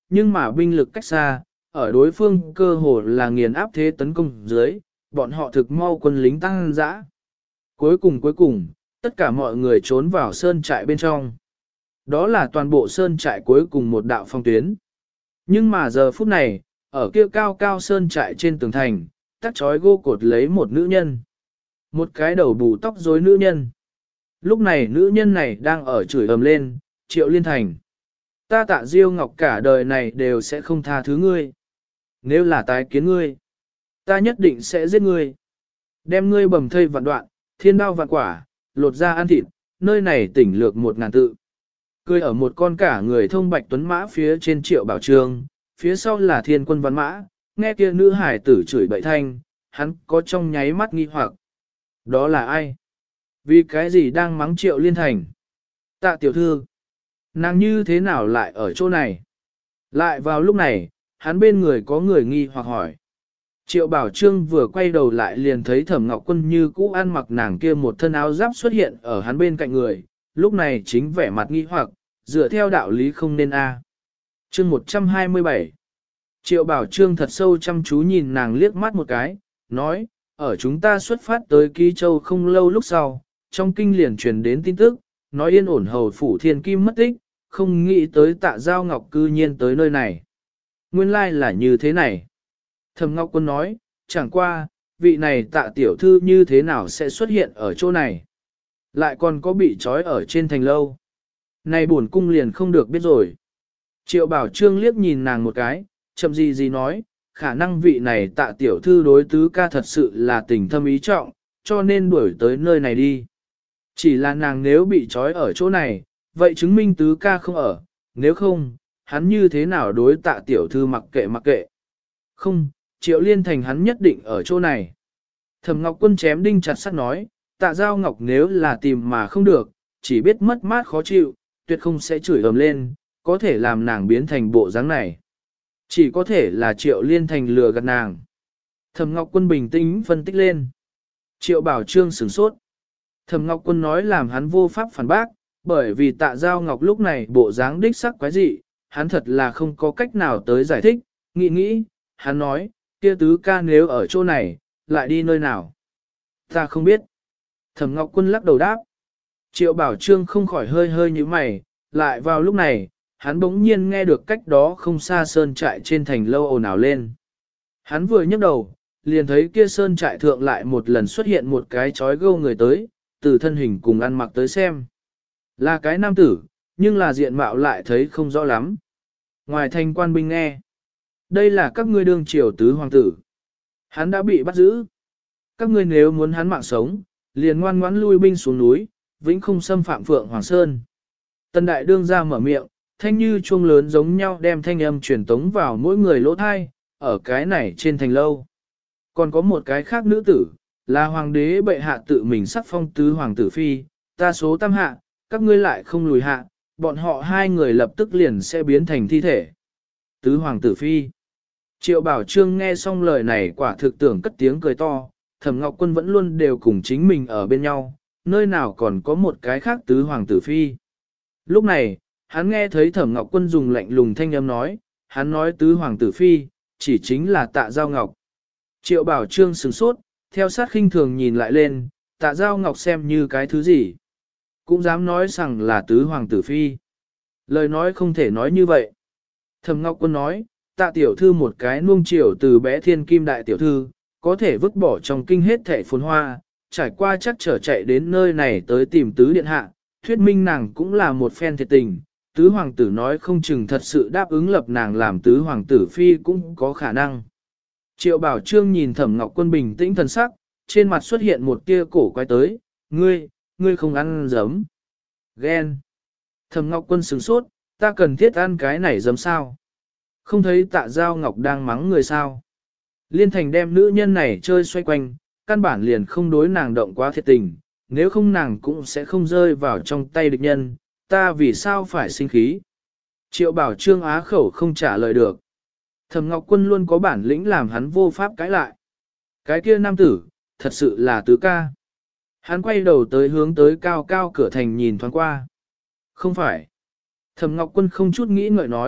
nhưng mà binh lực cách xa, ở đối phương cơ hồ là nghiền áp thế tấn công dưới, bọn họ thực mau quân lính tăng dã. Cuối cùng, tất cả mọi người trốn vào sơn trại bên trong. Đó là toàn bộ sơn trại cuối cùng một đạo phong tuyến. Nhưng mà giờ phút này, ở kia cao cao sơn trại trên tường thành, tắt chói gô cột lấy một nữ nhân. Một cái đầu bù tóc rối nữ nhân. Lúc này nữ nhân này đang ở chửi ầm lên, Triệu Liên Thành. Ta Tạ Diêu Ngọc cả đời này đều sẽ không tha thứ ngươi. Nếu là tái kiến ngươi, ta nhất định sẽ giết ngươi. Đem ngươi bầm thây vạn đoạn, thiên đao vạn quả, lột ra ăn thịt, nơi này tỉnh lược 1000 tự. Cười ở một con cả người thông bạch tuấn mã phía trên Triệu Bảo Trương, phía sau là thiên quân văn mã, nghe kia nữ hải tử chửi bậy thanh, hắn có trong nháy mắt nghi hoặc. Đó là ai? Vì cái gì đang mắng Triệu Liên Thành? Tạ tiểu thư, nàng như thế nào lại ở chỗ này? Lại vào lúc này, hắn bên người có người nghi hoặc hỏi. Triệu Bảo Trương vừa quay đầu lại liền thấy Thẩm Ngọc Quân như cũ ăn mặc nàng kia một thân áo giáp xuất hiện ở hắn bên cạnh người, lúc này chính vẻ mặt nghi hoặc, dựa theo đạo lý không nên a. Chương 127. Triệu Bảo Trương thật sâu chăm chú nhìn nàng liếc mắt một cái, nói, ở chúng ta xuất phát tới Ký Châu không lâu lúc sau, trong kinh liền truyền đến tin tức, nói yên ổn hầu phủ thiên kim mất tích, không nghĩ tới Tạ Giao Ngọc cư nhiên tới nơi này. Nguyên lai là như thế này. Thẩm Ngọc Quân nói, chẳng qua, vị này Tạ tiểu thư như thế nào sẽ xuất hiện ở chỗ này. Lại còn có bị trói ở trên thành lâu. Này buồn cung liền không được biết rồi. Triệu Bảo Trương liếc nhìn nàng một cái, chậm gì nói, khả năng vị này Tạ tiểu thư đối tứ ca thật sự là tình thâm ý trọng, cho nên đuổi tới nơi này đi. Chỉ là nàng nếu bị trói ở chỗ này, vậy chứng minh tứ ca không ở, nếu không, hắn như thế nào đối Tạ tiểu thư mặc kệ. Không, Triệu Liên Thành hắn nhất định ở chỗ này. Thẩm Ngọc Quân chém đinh chặt sắt nói, Tạ Giao Ngọc nếu là tìm mà không được, chỉ biết mất mát khó chịu, tuyệt không sẽ chửi ầm lên, có thể làm nàng biến thành bộ dáng này. Chỉ có thể là Triệu Liên Thành lừa gạt nàng. Thẩm Ngọc Quân bình tĩnh phân tích lên. Triệu Bảo Trương sửng sốt. Thẩm Ngọc Quân nói làm hắn vô pháp phản bác, bởi vì Tạ Giao Ngọc lúc này bộ dáng đích sắc quái dị, hắn thật là không có cách nào tới giải thích, nghĩ, hắn nói, kia tứ ca nếu ở chỗ này, lại đi nơi nào? Ta không biết. Thẩm Ngọc Quân lắc đầu đáp. Triệu Bảo Trương không khỏi hơi như mày, lại vào lúc này, hắn bỗng nhiên nghe được cách đó không xa sơn trại trên thành lâu ồn ào lên. Hắn vừa nhấc đầu, liền thấy kia sơn trại thượng lại một lần xuất hiện một cái chói gâu người tới, từ thân hình cùng ăn mặc tới xem. Là cái nam tử, nhưng là diện mạo lại thấy không rõ lắm. Ngoài thành quan binh nghe. Đây là các ngươi đương triều tứ hoàng tử. Hắn đã bị bắt giữ. Các ngươi nếu muốn hắn mạng sống, liền ngoan ngoãn lui binh xuống núi, vĩnh không xâm phạm Phượng Hoàng Sơn. Tần đại đương ra mở miệng, thanh như chuông lớn giống nhau đem thanh âm truyền tống vào mỗi người lỗ thai, ở cái này trên thành lâu. Còn có một cái khác nữ tử, là hoàng đế bệ hạ tự mình sắc phong tứ hoàng tử phi, ta số tam hạ, các ngươi lại không lùi hạ, bọn họ hai người lập tức liền sẽ biến thành thi thể. Tứ hoàng tử phi. Triệu Bảo Trương nghe xong lời này quả thực tưởng cất tiếng cười to, Thẩm Ngọc Quân vẫn luôn đều cùng chính mình ở bên nhau, nơi nào còn có một cái khác tứ hoàng tử phi. Lúc này, hắn nghe thấy Thẩm Ngọc Quân dùng lạnh lùng thanh âm nói, hắn nói tứ hoàng tử phi, chỉ chính là Tạ Giao Ngọc. Triệu Bảo Trương sửng sốt, theo sát khinh thường nhìn lại lên, Tạ Giao Ngọc xem như cái thứ gì. Cũng dám nói rằng là tứ hoàng tử phi. Lời nói không thể nói như vậy. Thẩm Ngọc Quân nói, Tạ tiểu thư một cái nuông chiều từ bé thiên kim đại tiểu thư, có thể vứt bỏ trong kinh hết thảy phồn hoa, trải qua chắc trở chạy đến nơi này tới tìm tứ điện hạ, thuyết minh nàng cũng là một phen thiệt tình. Tứ hoàng tử nói không chừng thật sự đáp ứng lập nàng làm tứ hoàng tử phi cũng có khả năng. Triệu Bảo Trương nhìn Thẩm Ngọc Quân bình tĩnh thần sắc, trên mặt xuất hiện một tia cổ quái tới, ngươi không ăn giấm. Ghen. Thẩm Ngọc Quân sửng sốt, ta cần thiết ăn cái này giấm sao? Không thấy Tạ Giao Ngọc đang mắng người sao? Liên Thành đem nữ nhân này chơi xoay quanh, căn bản liền không đối nàng động quá thiệt tình, nếu không nàng cũng sẽ không rơi vào trong tay địch nhân, ta vì sao phải sinh khí? Triệu Bảo Trương á khẩu không trả lời được. Thẩm Ngọc Quân luôn có bản lĩnh làm hắn vô pháp cãi lại. Cái kia nam tử, thật sự là tứ ca. Hắn quay đầu tới hướng tới cao cao cửa thành nhìn thoáng qua. Không phải. Thẩm Ngọc Quân không chút nghĩ ngợi nói,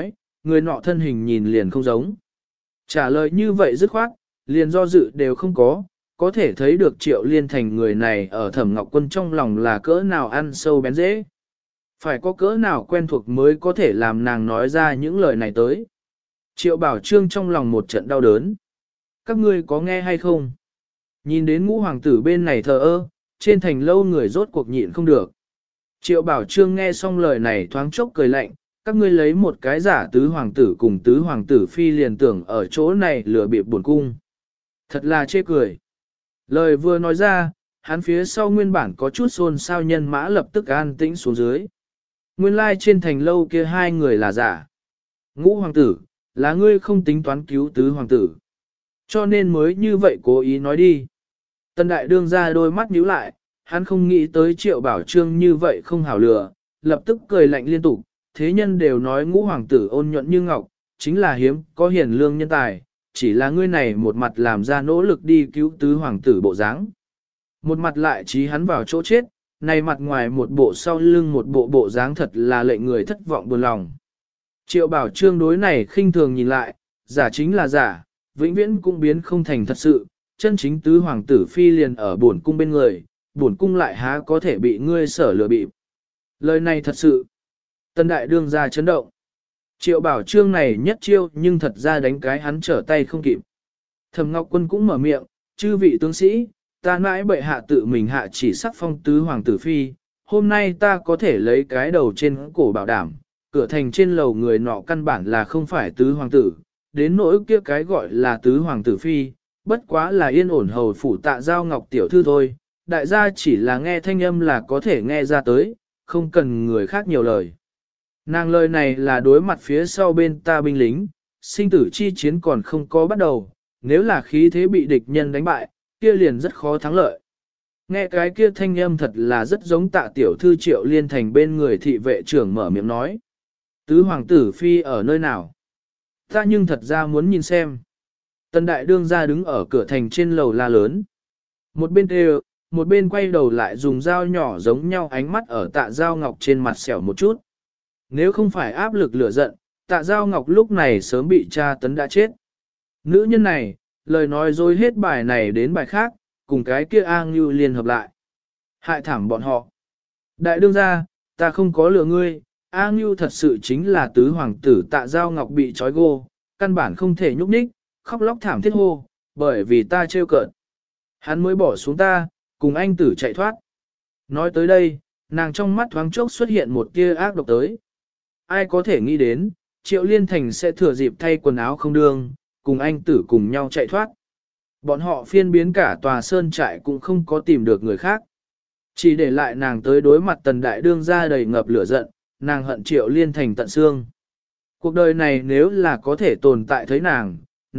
người nọ thân hình nhìn liền không giống. Trả lời như vậy dứt khoát, liền do dự đều không có thể thấy được Triệu Liên Thành người này ở Thẩm Ngọc Quân trong lòng là cỡ nào ăn sâu bén dễ. Phải có cỡ nào quen thuộc mới có thể làm nàng nói ra những lời này tới. Triệu Bảo Trương trong lòng một trận đau đớn. Các ngươi có nghe hay không? Nhìn đến Ngũ hoàng tử bên này thờ ơ, trên thành lâu người rốt cuộc nhịn không được. Triệu Bảo Trương nghe xong lời này thoáng chốc cười lạnh, các ngươi lấy một cái giả tứ hoàng tử cùng tứ hoàng tử phi liền tưởng ở chỗ này lừa bịp buồn cung. Thật là chê cười. Lời vừa nói ra, hắn phía sau nguyên bản có chút xôn xao nhân mã lập tức an tĩnh xuống dưới. Nguyên lai trên thành lâu kia hai người là giả. Ngũ hoàng tử, là ngươi không tính toán cứu tứ hoàng tử. Cho nên mới như vậy cố ý nói đi. Tần đại đương ra đôi mắt nhíu lại, hắn không nghĩ tới Triệu Bảo Trương như vậy không hảo lừa, lập tức cười lạnh liên tục. Thế nhân đều nói ngũ hoàng tử ôn nhuận như ngọc, chính là hiếm có hiền lương nhân tài, chỉ là ngươi này một mặt làm ra nỗ lực đi cứu tứ hoàng tử bộ dáng, một mặt lại trí hắn vào chỗ chết, này mặt ngoài một bộ sau lưng một bộ bộ dáng thật là lệnh người thất vọng buồn lòng. Triệu Bảo Trương đối này khinh thường nhìn lại, giả chính là giả, vĩnh viễn cũng biến không thành thật sự, chân chính tứ hoàng tử phi liền ở bổn cung bên người, bổn cung lại há có thể bị ngươi sở lừa bịp. Lời này thật sự. Tân đại đương ra chấn động. Triệu Bảo Trương này nhất chiêu nhưng thật ra đánh cái hắn trở tay không kịp. Thẩm Ngọc Quân cũng mở miệng, chư vị tướng sĩ, ta mãi bệ hạ tự mình hạ chỉ sắc phong tứ hoàng tử phi, hôm nay ta có thể lấy cái đầu trên cổ bảo đảm, cửa thành trên lầu người nọ căn bản là không phải tứ hoàng tử, đến nỗi kia cái gọi là tứ hoàng tử phi, bất quá là yên ổn hầu phủ Tạ Giao Ngọc tiểu thư thôi, đại gia chỉ là nghe thanh âm là có thể nghe ra tới, không cần người khác nhiều lời. Nàng lời này là đối mặt phía sau bên ta binh lính, sinh tử chi chiến còn không có bắt đầu, nếu là khí thế bị địch nhân đánh bại, kia liền rất khó thắng lợi. Nghe cái kia thanh âm thật là rất giống Tạ tiểu thư Triệu Liên Thành bên người thị vệ trưởng mở miệng nói. Tứ hoàng tử phi ở nơi nào? Ta nhưng thật ra muốn nhìn xem. Tần đại đương ra đứng ở cửa thành trên lầu la lớn. Một bên đều, một bên quay đầu lại dùng dao nhỏ giống nhau ánh mắt ở Tạ Giao Ngọc trên mặt xẻo một chút. Nếu không phải áp lực lửa giận, Tạ Giao Ngọc lúc này sớm bị tra tấn đã chết. Nữ nhân này, lời nói dối hết bài này đến bài khác, cùng cái kia A Ngưu liên hợp lại. Hại thảm bọn họ. Đại đương gia, ta không có lừa ngươi, A Ngưu thật sự chính là tứ hoàng tử Tạ Giao Ngọc bị trói gô, căn bản không thể nhúc nhích, khóc lóc thảm thiết hô, bởi vì ta trêu cợt. Hắn mới bỏ xuống ta, cùng anh tử chạy thoát. Nói tới đây, nàng trong mắt thoáng chốc xuất hiện một tia ác độc tới. Ai có thể nghĩ đến, Triệu Liên Thành sẽ thừa dịp thay quần áo không đương, cùng anh tử cùng nhau chạy thoát. Bọn họ phiên biến cả tòa sơn trại cũng không có tìm được người khác. Chỉ để lại nàng tới đối mặt tần đại đương ra đầy ngập lửa giận, nàng hận Triệu Liên Thành tận xương. Cuộc đời này nếu là có thể tồn tại thấy nàng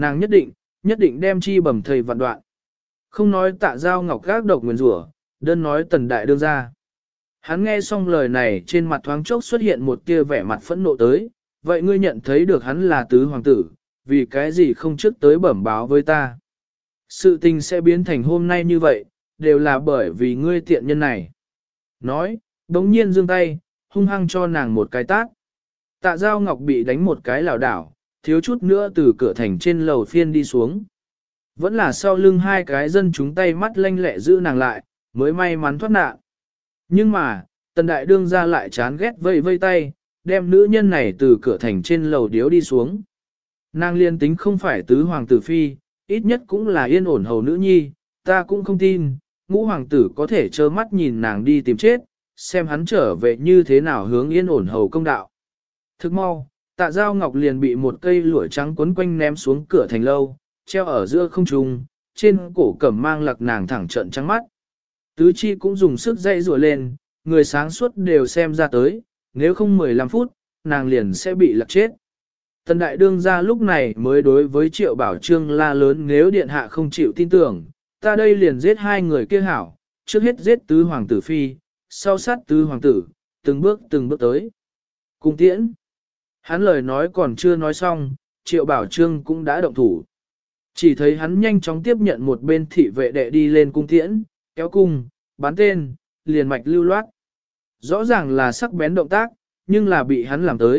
nhất định đem chi bầm thầy vạn đoạn. Không nói Tạ Giao Ngọc gác độc nguyền rủa, đơn nói tần đại đương ra. Hắn nghe xong lời này trên mặt thoáng chốc xuất hiện một tia vẻ mặt phẫn nộ tới, vậy ngươi nhận thấy được hắn là tứ hoàng tử, vì cái gì không trước tới bẩm báo với ta. Sự tình sẽ biến thành hôm nay như vậy, đều là bởi vì ngươi tiện nhân này. Nói, đống nhiên giương tay, hung hăng cho nàng một cái tát. Tạ Giao Ngọc bị đánh một cái lảo đảo, thiếu chút nữa từ cửa thành trên lầu phiên đi xuống. Vẫn là sau lưng hai cái dân chúng tay mắt lanh lẹ giữ nàng lại, mới may mắn thoát nạn. Nhưng mà, tần đại đương ra lại chán ghét vây vây tay, đem nữ nhân này từ cửa thành trên lầu điếu đi xuống. Nàng liên tính không phải tứ hoàng tử phi, ít nhất cũng là yên ổn hầu nữ nhi, ta cũng không tin, ngũ hoàng tử có thể trơ mắt nhìn nàng đi tìm chết, xem hắn trở về như thế nào hướng yên ổn hầu công đạo. Thức mau, Tạ Giao Ngọc liền bị một cây lụa trắng quấn quanh ném xuống cửa thành lâu, treo ở giữa không trung, trên cổ cẩm mang lặc nàng thẳng trận trắng mắt. Tứ chi cũng dùng sức dây rùa lên, người sáng suốt đều xem ra tới, nếu không 15 phút, nàng liền sẽ bị lặc chết. Tần đại đương ra lúc này mới đối với Triệu Bảo Trương la lớn, nếu điện hạ không chịu tin tưởng, ta đây liền giết hai người kia hảo, trước hết giết tứ hoàng tử phi, sau sát tứ hoàng tử, từng bước tới. Cung tiễn. Hắn lời nói còn chưa nói xong, Triệu Bảo Trương cũng đã động thủ. Chỉ thấy hắn nhanh chóng tiếp nhận một bên thị vệ đệ đi lên cung tiễn, kéo cung, bắn tên, liền mạch lưu loát. Rõ ràng là sắc bén động tác, nhưng là bị hắn làm tới,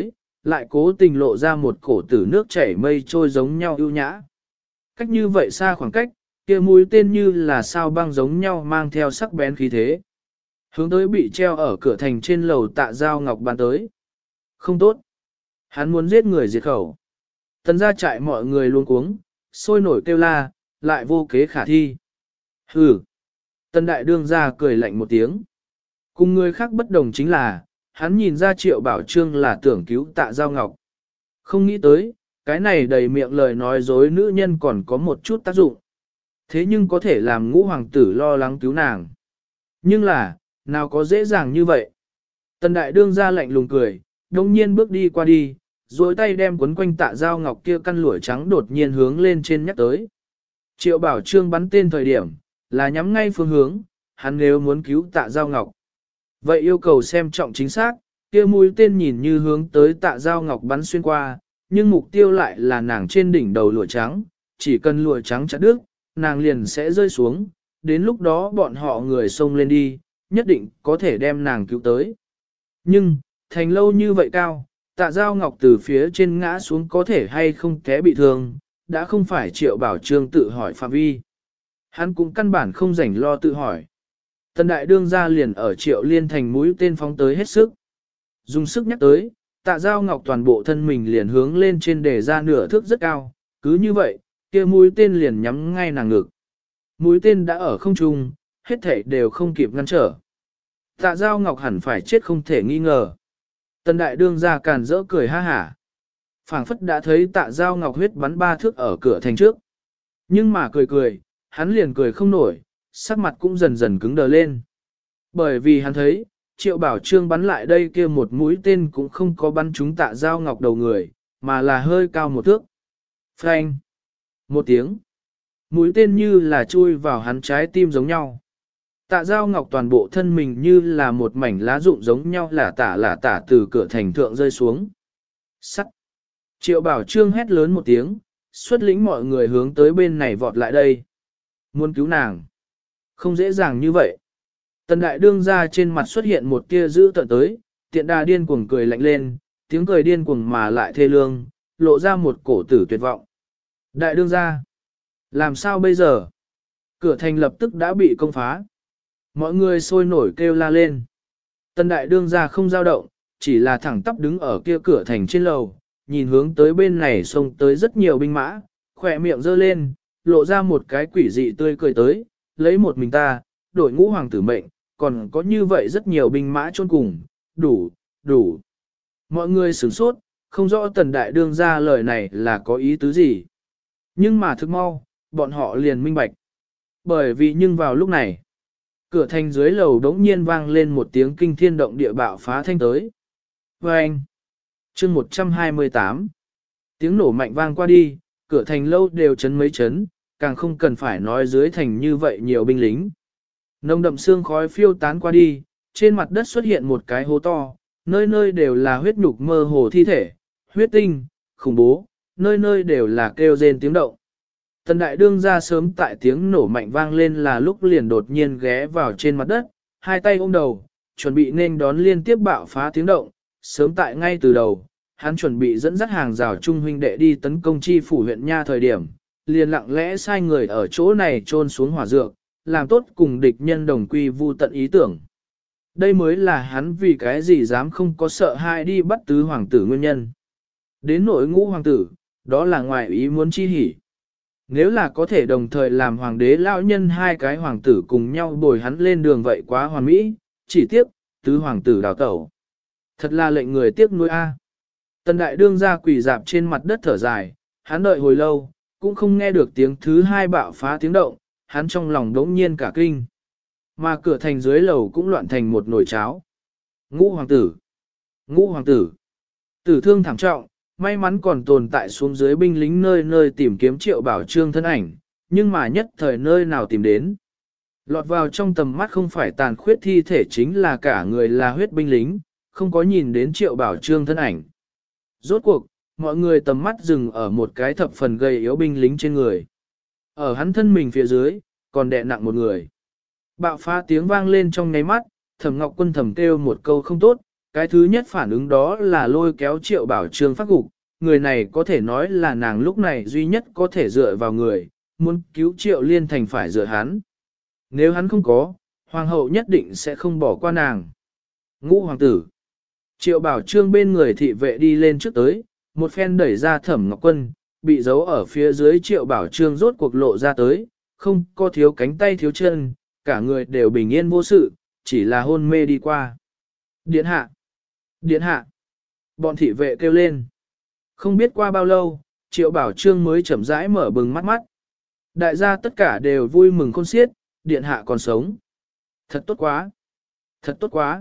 lại cố tình lộ ra một cổ tử nước chảy mây trôi giống nhau ưu nhã. Cách như vậy xa khoảng cách, kia mũi tên như là sao băng giống nhau mang theo sắc bén khí thế. Hướng tới bị treo ở cửa thành trên lầu Tạ Giao Ngọc bắn tới. Không tốt. Hắn muốn giết người diệt khẩu. Tần gia trại mọi người luôn cuống, sôi nổi kêu la, lại vô kế khả thi. Hừ. Tần đại đương gia cười lạnh một tiếng. Cùng người khác bất đồng chính là, hắn nhìn ra Triệu Bảo Trương là tưởng cứu Tạ Giao Ngọc. Không nghĩ tới, cái này đầy miệng lời nói dối nữ nhân còn có một chút tác dụng. Thế nhưng có thể làm Ngũ hoàng tử lo lắng cứu nàng. Nhưng là, nào có dễ dàng như vậy. Tần đại đương gia lạnh lùng cười, đồng nhiên bước đi qua đi, rồi tay đem quấn quanh Tạ Giao Ngọc kia căn lụa trắng đột nhiên hướng lên trên nhắc tới. Triệu Bảo Trương bắn tên thời điểm, là nhắm ngay phương hướng, hắn nếu muốn cứu Tạ Giao Ngọc. Vậy yêu cầu xem trọng chính xác, kia mũi tên nhìn như hướng tới Tạ Giao Ngọc bắn xuyên qua, nhưng mục tiêu lại là nàng trên đỉnh đầu lụa trắng, chỉ cần lụa trắng chặt đứt, nàng liền sẽ rơi xuống, đến lúc đó bọn họ người xông lên đi, nhất định có thể đem nàng cứu tới. Nhưng, thành lâu như vậy cao, Tạ Giao Ngọc từ phía trên ngã xuống có thể hay không té bị thương, đã không phải Triệu Bảo Trương tự hỏi phạm vi. Hắn cũng căn bản không rảnh lo tự hỏi. Tần đại đương gia liền ở Triệu Liên Thành mũi tên phóng tới hết sức. Dùng sức nhắc tới, Tạ Giao Ngọc toàn bộ thân mình liền hướng lên trên để ra nửa thước rất cao, cứ như vậy, kia mũi tên liền nhắm ngay nàng ngực. Mũi tên đã ở không trung, hết thảy đều không kịp ngăn trở. Tạ Giao Ngọc hẳn phải chết không thể nghi ngờ. Tần đại đương gia càn rỡ cười ha hả. Phảng phất đã thấy Tạ Giao Ngọc huyết bắn 3 thước ở cửa thành trước. Nhưng mà cười, hắn liền cười không nổi, sắc mặt cũng dần dần cứng đờ lên. Bởi vì hắn thấy, Triệu Bảo Trương bắn lại đây kia một mũi tên cũng không có bắn trúng Tạ Giao Ngọc đầu người, mà là hơi cao một thước. Phanh! Một tiếng. Mũi tên như là chui vào hắn trái tim giống nhau. Tạ Giao Ngọc toàn bộ thân mình như là một mảnh lá rụng giống nhau lả tả từ cửa thành thượng rơi xuống. Sắt! Triệu Bảo Trương hét lớn một tiếng, xuất lĩnh mọi người hướng tới bên này vọt lại đây. Muốn cứu nàng. Không dễ dàng như vậy. Tần đại đương gia trên mặt xuất hiện một tia dữ tợn tới, tiện đà điên cuồng cười lạnh lên, tiếng cười điên cuồng mà lại thê lương, lộ ra một cổ tử tuyệt vọng. Đại đương gia, làm sao bây giờ? Cửa thành lập tức đã bị công phá. Mọi người sôi nổi kêu la lên. Tần đại đương gia không dao động, chỉ là thẳng tắp đứng ở kia cửa thành trên lầu, nhìn hướng tới bên này xông tới rất nhiều binh mã, khỏe miệng giơ lên, lộ ra một cái quỷ dị tươi cười tới, lấy một mình ta, đổi Ngũ hoàng tử mệnh, còn có như vậy rất nhiều binh mã chôn cùng, đủ. Mọi người sửng sốt, không rõ tần đại đương gia lời này là có ý tứ gì. Nhưng mà thức mau, bọn họ liền minh bạch. Bởi vì nhưng vào lúc này, cửa thành dưới lầu đống nhiên vang lên một tiếng kinh thiên động địa bạo phá thanh tới. Vâng! Chương 128 tiếng nổ mạnh vang qua đi, cửa thành lâu đều chấn mấy chấn, càng không cần phải nói dưới thành như vậy nhiều binh lính. Nồng đậm xương khói phiêu tán qua đi, trên mặt đất xuất hiện một cái hố to, nơi nơi đều là huyết nhục mơ hồ thi thể, huyết tinh, khủng bố, nơi nơi đều là kêu rên tiếng động. Tần đại đương ra sớm tại tiếng nổ mạnh vang lên là lúc liền đột nhiên ghé vào trên mặt đất, hai tay ôm đầu, chuẩn bị nên đón liên tiếp bạo phá tiếng động, sớm tại ngay từ đầu, hắn chuẩn bị dẫn dắt hàng rào trung huynh đệ đi tấn công chi phủ huyện nha thời điểm, liền lặng lẽ sai người ở chỗ này trôn xuống hỏa dược, làm tốt cùng địch nhân đồng quy vu tận ý tưởng. Đây mới là hắn vì cái gì dám không có sợ hai đi bắt tứ hoàng tử nguyên nhân. Đến nỗi Ngũ hoàng tử, đó là ngoài ý muốn chi hỉ. Nếu là có thể đồng thời làm hoàng đế lão nhân hai cái hoàng tử cùng nhau bồi hắn lên đường vậy quá hoàn mỹ, chỉ tiếc, tứ hoàng tử đào tẩu. Thật là lệnh người tiếc nuối a. Tần đại đương ra quỳ dạp trên mặt đất thở dài, hắn đợi hồi lâu, cũng không nghe được tiếng thứ hai bạo phá tiếng động, hắn trong lòng đống nhiên cả kinh. Mà cửa thành dưới lầu cũng loạn thành một nồi cháo. Ngũ hoàng tử! Ngũ hoàng tử! Tử thương thảm trọng, may mắn còn tồn tại xuống dưới binh lính nơi nơi tìm kiếm Triệu Bảo Trương thân ảnh, nhưng mà nhất thời nơi nào tìm đến. Lọt vào trong tầm mắt không phải tàn khuyết thi thể chính là cả người là huyết binh lính, không có nhìn đến Triệu Bảo Trương thân ảnh. Rốt cuộc, mọi người tầm mắt dừng ở một cái thập phần gầy yếu binh lính trên người. Ở hắn thân mình phía dưới, còn đè nặng một người. Bạo phá tiếng vang lên trong nháy mắt, Thẩm Ngọc Quân thầm kêu một câu không tốt, Cái thứ nhất phản ứng đó là lôi kéo Triệu Bảo Trương phát gục, người này có thể nói là nàng lúc này duy nhất có thể dựa vào người, muốn cứu Triệu Liên Thành phải dựa hắn. Nếu hắn không có, Hoàng hậu nhất định sẽ không bỏ qua nàng. Ngũ hoàng tử. Triệu Bảo Trương bên người thị vệ đi lên trước tới, một phen đẩy ra Thẩm Ngọc Quân, bị giấu ở phía dưới Triệu Bảo Trương rốt cuộc lộ ra tới, không có thiếu cánh tay thiếu chân, cả người đều bình yên vô sự, chỉ là hôn mê đi qua. Điện hạ! Điện hạ! Bọn thị vệ kêu lên. Không biết qua bao lâu, Triệu Bảo Trương mới chậm rãi mở bừng mắt mắt. Đại gia tất cả đều vui mừng khôn xiết, điện hạ còn sống. Thật tốt quá! Thật tốt quá!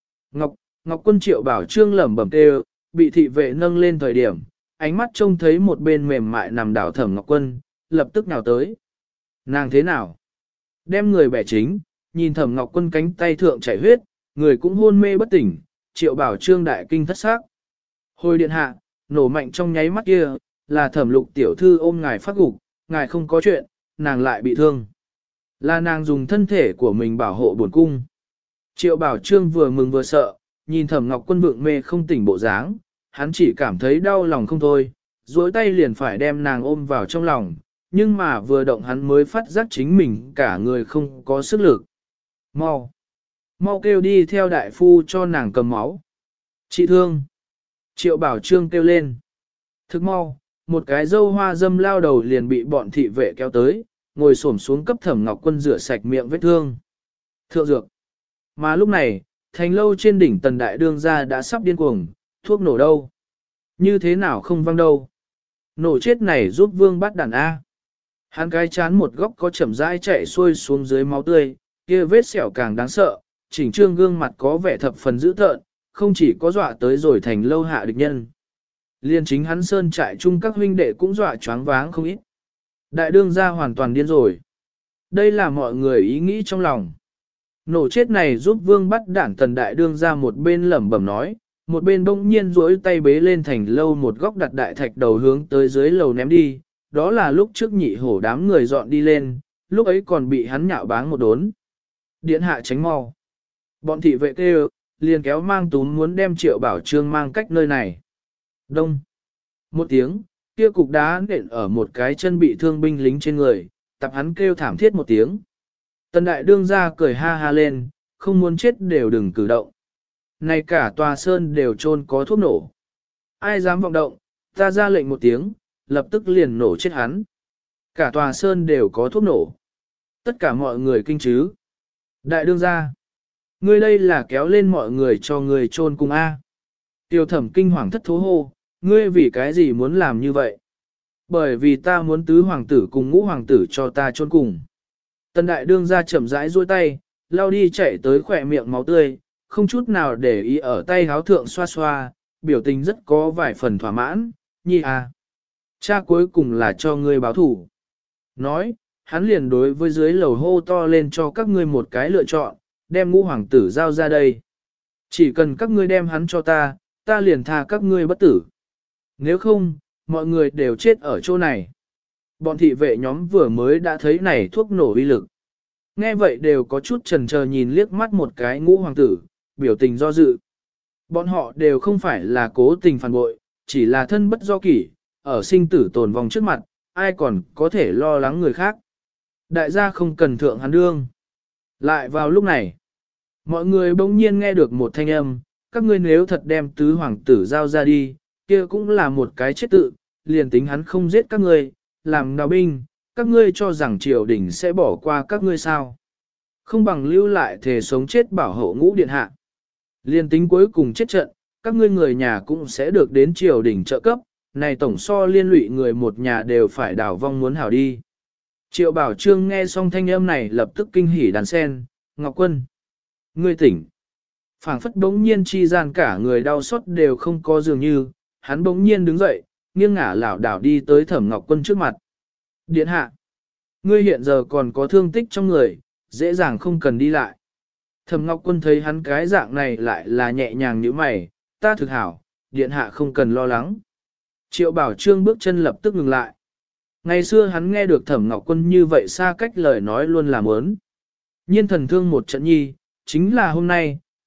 Ngọc Quân Triệu Bảo Trương lẩm bẩm kêu, bị thị vệ nâng lên thời điểm, ánh mắt trông thấy một bên mềm mại nằm đảo Thẩm Ngọc Quân, lập tức nhào tới. Nàng thế nào? Đem người bẻ chính, nhìn Thẩm Ngọc Quân cánh tay thượng chảy huyết, người cũng hôn mê bất tỉnh, Triệu Bảo Trương đại kinh thất xác. Hồi điện hạ, nổ mạnh trong nháy mắt kia, là Thẩm Lục tiểu thư ôm ngài phát gục, ngài không có chuyện, nàng lại bị thương. Là nàng dùng thân thể của mình bảo hộ bổn cung. Triệu Bảo Trương vừa mừng vừa sợ, nhìn Thẩm Ngọc Quân vượng mê không tỉnh bộ dáng, hắn chỉ cảm thấy đau lòng không thôi, duỗi tay liền phải đem nàng ôm vào trong lòng, nhưng mà vừa động hắn mới phát giác chính mình cả người không có sức lực. Mau! Mau kêu đi theo đại phu cho nàng cầm máu. Chị thương! Triệu Bảo Trương kêu lên. Thức mau, một cái dâu hoa dâm lao đầu liền bị bọn thị vệ kéo tới, ngồi xổm xuống cấp Thẩm Ngọc Quân rửa sạch miệng vết thương. Thượng dược! Mà lúc này, thành lâu trên đỉnh Tần Đại Đương gia đã sắp điên cuồng, thuốc nổ đâu? Như thế nào không văng đâu? Nổ chết này giúp Vương bắt đàn A. Hắn cái chán một góc có chậm rãi chạy xuôi xuống dưới máu tươi, kia vết sẹo càng đáng sợ, chỉnh trương gương mặt có vẻ thập phần dữ tợn, không chỉ có dọa tới rồi thành lâu hạ địch nhân. Liên chính hắn sơn trại chung các huynh đệ cũng dọa choáng váng không ít. Đại đương gia hoàn toàn điên rồi. Đây là mọi người ý nghĩ trong lòng. Nổ chết này giúp Vương bắt đản Tần Đại đương gia một bên lẩm bẩm nói, một bên bỗng nhiên duỗi tay bế lên thành lâu một góc đặt đại thạch đầu hướng tới dưới lầu ném đi, đó là lúc trước nhị hổ đám người dọn đi lên, lúc ấy còn bị hắn nhạo báng một đốn. Điện hạ tránh mau. Bọn thị vệ kêu, liền kéo mang túm muốn đem Triệu Bảo Trương mang cách nơi này. Đông. Một tiếng, kia cục đá nện ở một cái chân bị thương binh lính trên người, tập hắn kêu thảm thiết một tiếng. Tần Đại đương gia cười ha ha lên, không muốn chết đều đừng cử động. Này cả tòa sơn đều trôn có thuốc nổ. Ai dám vọng động, ta ra lệnh một tiếng, lập tức liền nổ chết hắn. Cả tòa sơn đều có thuốc nổ. Tất cả mọi người kinh chứ. Đại đương gia, ngươi đây là kéo lên mọi người cho người trôn cùng A. Tiêu Thẩm kinh hoàng thất thố hô, ngươi vì cái gì muốn làm như vậy? Bởi vì ta muốn tứ hoàng tử cùng ngũ hoàng tử cho ta trôn cùng. Tần Đại đương gia chậm rãi duỗi tay, lau đi chạy tới khỏe miệng máu tươi, không chút nào để ý ở tay háo thượng xoa xoa, biểu tình rất có vài phần thỏa mãn, nhi à. Cha cuối cùng là cho ngươi báo thủ. Nói, hắn liền đối với dưới lầu hô to lên cho các ngươi một cái lựa chọn, đem ngũ hoàng tử giao ra đây. Chỉ cần các ngươi đem hắn cho ta, ta liền tha các ngươi bất tử. Nếu không, mọi người đều chết ở chỗ này. Bọn thị vệ nhóm vừa mới đã thấy này thuốc nổ uy lực. Nghe vậy đều có chút chần chờ nhìn liếc mắt một cái ngũ hoàng tử, biểu tình do dự. Bọn họ đều không phải là cố tình phản bội, chỉ là thân bất do kỷ, ở sinh tử tồn vong trước mặt, ai còn có thể lo lắng người khác. Đại gia không cần thượng hắn đương. Lại vào lúc này, mọi người bỗng nhiên nghe được một thanh âm, các ngươi nếu thật đem tứ hoàng tử giao ra đi, kia cũng là một cái chết tự, liền tính hắn không giết các ngươi, làm đào binh, các ngươi cho rằng triều đình sẽ bỏ qua các ngươi sao. Không bằng lưu lại thể sống chết bảo hộ ngũ điện hạ. Liên tính cuối cùng chết trận, các ngươi người nhà cũng sẽ được đến triều đình trợ cấp, này tổng so liên lụy người một nhà đều phải đảo vong muốn hảo đi. Triệu Bảo Trương nghe xong thanh âm này lập tức kinh hỉ đàn sen, Ngọc Quân. Ngươi tỉnh. Phảng phất bỗng nhiên chi gian cả người đau xót đều không có dường như, hắn bỗng nhiên đứng dậy, nghiêng ngả lảo đảo đi tới Thẩm Ngọc Quân trước mặt. Điện hạ. Ngươi hiện giờ còn có thương tích trong người, dễ dàng không cần đi lại. Thẩm Ngọc Quân thấy hắn cái dạng này lại là nhẹ nhàng như mày, ta thực hảo, điện hạ không cần lo lắng. Triệu Bảo Trương bước chân lập tức ngừng lại. Ngày xưa hắn nghe được Thẩm Ngọc Quân như vậy xa cách lời nói luôn là ớn. Nhiên thần thương một trận nhi, chính là hôm nay,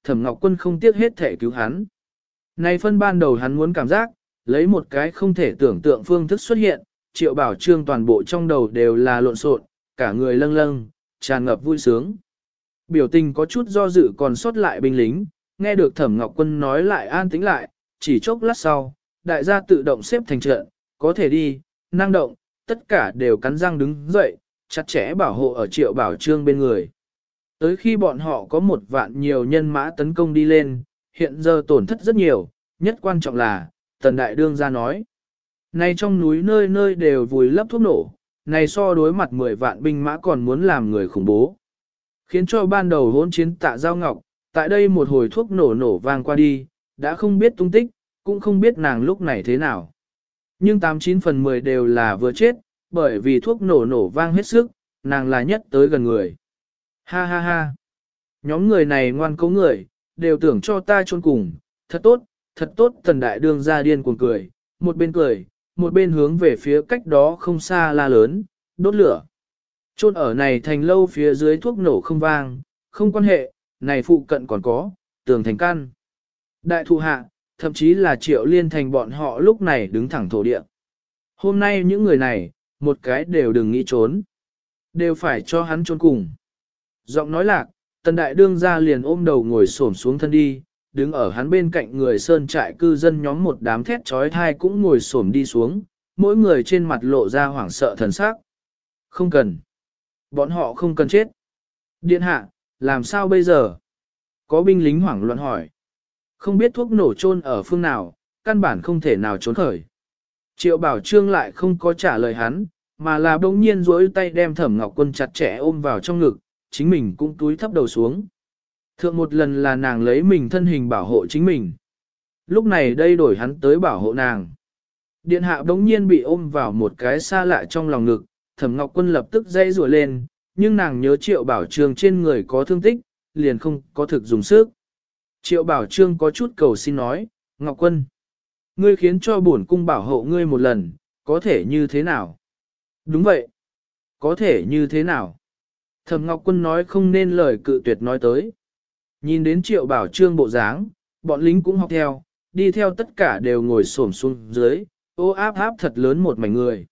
Thẩm Ngọc Quân không tiếc hết thể cứu hắn. Này phân ban đầu hắn muốn cảm giác, lấy một cái không thể tưởng tượng phương thức xuất hiện, Triệu Bảo Trương toàn bộ trong đầu đều là lộn xộn, cả người lâng lâng, tràn ngập vui sướng. Biểu tình có chút do dự còn sót lại binh lính, nghe được Thẩm Ngọc Quân nói lại an tĩnh lại, chỉ chốc lát sau, đại gia tự động xếp thành trận, có thể đi, năng động, tất cả đều cắn răng đứng dậy, chặt chẽ bảo hộ ở Triệu Bảo Trương bên người. Tới khi bọn họ có 1 vạn nhiều nhân mã tấn công đi lên, hiện giờ tổn thất rất nhiều, nhất quan trọng là, Tần Đại Đương ra nói. Này trong núi nơi nơi đều vùi lấp thuốc nổ, này so đối mặt 10 vạn binh mã còn muốn làm người khủng bố. Khiến cho ban đầu hỗn chiến Tạ Giao Ngọc, tại đây một hồi thuốc nổ vang qua đi, đã không biết tung tích, cũng không biết nàng lúc này thế nào. Nhưng 89 phần 10 đều là vừa chết, bởi vì thuốc nổ vang hết sức, nàng là nhất tới gần người. Ha ha ha. Nhóm người này ngoan cố người, đều tưởng cho ta chôn cùng, thật tốt Tần Đại Đương ra điên cuồng cười, một bên hướng về phía cách đó không xa la lớn, đốt lửa. Chôn ở này thành lâu phía dưới thuốc nổ không vang, không quan hệ, này phụ cận còn có, tường thành căn. Đại thụ hạ, thậm chí là Triệu Liên thành bọn họ lúc này đứng thẳng thổ địa. Hôm nay những người này, một cái đều đừng nghĩ trốn. Đều phải cho hắn trốn cùng. Giọng nói lạc, Tần Đại Đương ra liền ôm đầu ngồi xổm xuống thân đi, đứng ở hắn bên cạnh người sơn trại cư dân nhóm một đám thét trói thai cũng ngồi xổm đi xuống, mỗi người trên mặt lộ ra hoảng sợ thần sắc. Không cần. Bọn họ không cần chết. Điện hạ, làm sao bây giờ? Có binh lính hoảng loạn hỏi. Không biết thuốc nổ chôn ở phương nào, căn bản không thể nào trốn khởi. Triệu Bảo Trương lại không có trả lời hắn, mà là bỗng nhiên duỗi tay đem Thẩm Ngọc Quân chặt chẽ ôm vào trong ngực, chính mình cũng túi thấp đầu xuống. Thượng một lần là nàng lấy mình thân hình bảo hộ chính mình. Lúc này đây đổi hắn tới bảo hộ nàng. Điện hạ bỗng nhiên bị ôm vào một cái xa lạ trong lòng ngực, Thẩm Ngọc Quân lập tức dây rùa lên, nhưng nàng nhớ Triệu Bảo Trương trên người có thương tích, liền không có thực dùng sức. Triệu Bảo Trương có chút cầu xin nói, Ngọc Quân, ngươi khiến cho bổn cung bảo hộ ngươi một lần, có thể như thế nào? Đúng vậy. Có thể như thế nào? Thẩm Ngọc Quân nói không nên lời cự tuyệt nói tới. Nhìn đến Triệu Bảo Trương bộ dáng, bọn lính cũng học theo, đi theo tất cả đều ngồi xổm xuống dưới, ô áp áp thật lớn một mảnh người.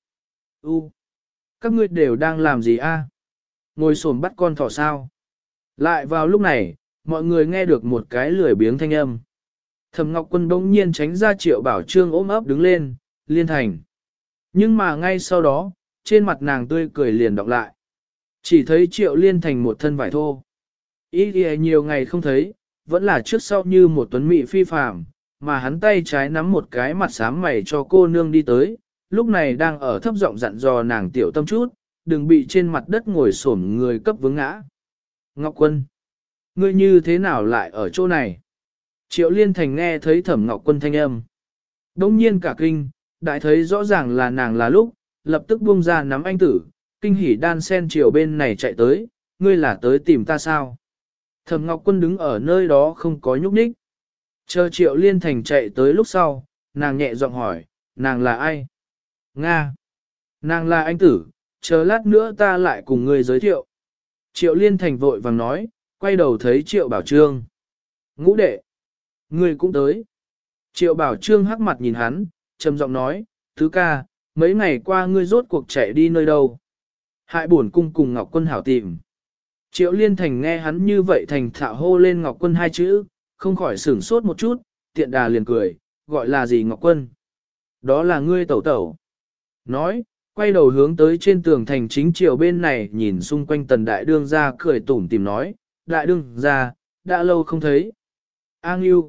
Các ngươi đều đang làm gì a? Ngồi xổm bắt con thỏ sao? Lại vào lúc này, mọi người nghe được một cái lười biếng thanh âm. Thẩm Ngọc Quân bỗng nhiên tránh ra Triệu Bảo Trương ôm ấp đứng lên, Liên Thành. Nhưng mà ngay sau đó, trên mặt nàng tươi cười liền đọc lại. Chỉ thấy Triệu Liên Thành một thân vải thô. Ý nhiều ngày không thấy, vẫn là trước sau như một tuấn mỹ phi phàm, mà hắn tay trái nắm một cái mặt xám mày cho cô nương đi tới, lúc này đang ở thấp giọng dặn dò nàng tiểu tâm chút, đừng bị trên mặt đất ngồi xổm người cấp vướng ngã. Ngọc Quân, ngươi như thế nào lại ở chỗ này? Triệu Liên Thành nghe thấy Thẩm Ngọc Quân thanh âm. Đông nhiên cả kinh, đại thấy rõ ràng là nàng là lúc, lập tức buông ra nắm anh tử, kinh hỉ đan sen chiều bên này chạy tới, ngươi là tới tìm ta sao? Thẩm Ngọc Quân đứng ở nơi đó không có nhúc nhích. Chờ Triệu Liên Thành chạy tới lúc sau, nàng nhẹ giọng hỏi, nàng là ai? Nga. Nàng là anh tử, chờ lát nữa ta lại cùng ngươi giới thiệu. Triệu Liên Thành vội vàng nói, quay đầu thấy Triệu Bảo Trương. Ngũ đệ. Ngươi cũng tới. Triệu Bảo Trương hắc mặt nhìn hắn, trầm giọng nói, thứ ca, mấy ngày qua ngươi rốt cuộc chạy đi nơi đâu? Hại bổn cung cùng Ngọc Quân hảo tìm. Triệu Liên Thành nghe hắn như vậy thành thạo hô lên Ngọc Quân hai chữ, không khỏi sửng sốt một chút, tiện đà liền cười, gọi là gì Ngọc Quân? Đó là ngươi tẩu tẩu. Nói, quay đầu hướng tới trên tường thành chính triều bên này nhìn xung quanh Tần Đại Đương ra cười tủm tìm nói, Đại Đương ra, đã lâu không thấy. A Ngưu,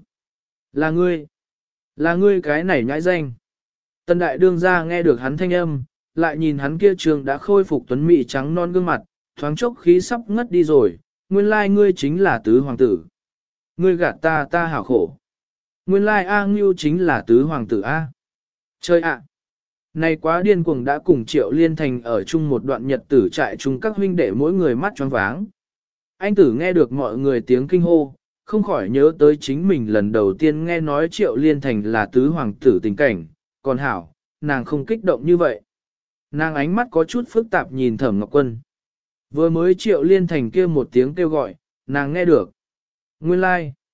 là ngươi cái này nhãi danh. Tần Đại Đương ra nghe được hắn thanh âm, lại nhìn hắn kia trường đã khôi phục tuấn mỹ trắng non gương mặt, thoáng chốc khí sắp ngất đi rồi, nguyên lai ngươi chính là tứ hoàng tử. Ngươi gạt ta hảo khổ. Nguyên lai A Ngưu chính là tứ hoàng tử A. Chơi ạ! Này quá điên cuồng đã cùng Triệu Liên Thành ở chung một đoạn nhật tử trại chung các huynh đệ mỗi người mắt choáng váng. Anh tử nghe được mọi người tiếng kinh hô, không khỏi nhớ tới chính mình lần đầu tiên nghe nói Triệu Liên Thành là tứ hoàng tử tình cảnh, còn hảo, nàng không kích động như vậy. Nàng ánh mắt có chút phức tạp nhìn Thẩm Ngọc Quân. Vừa mới Triệu Liên Thành kia một tiếng kêu gọi, nàng nghe được. Nguyên lai,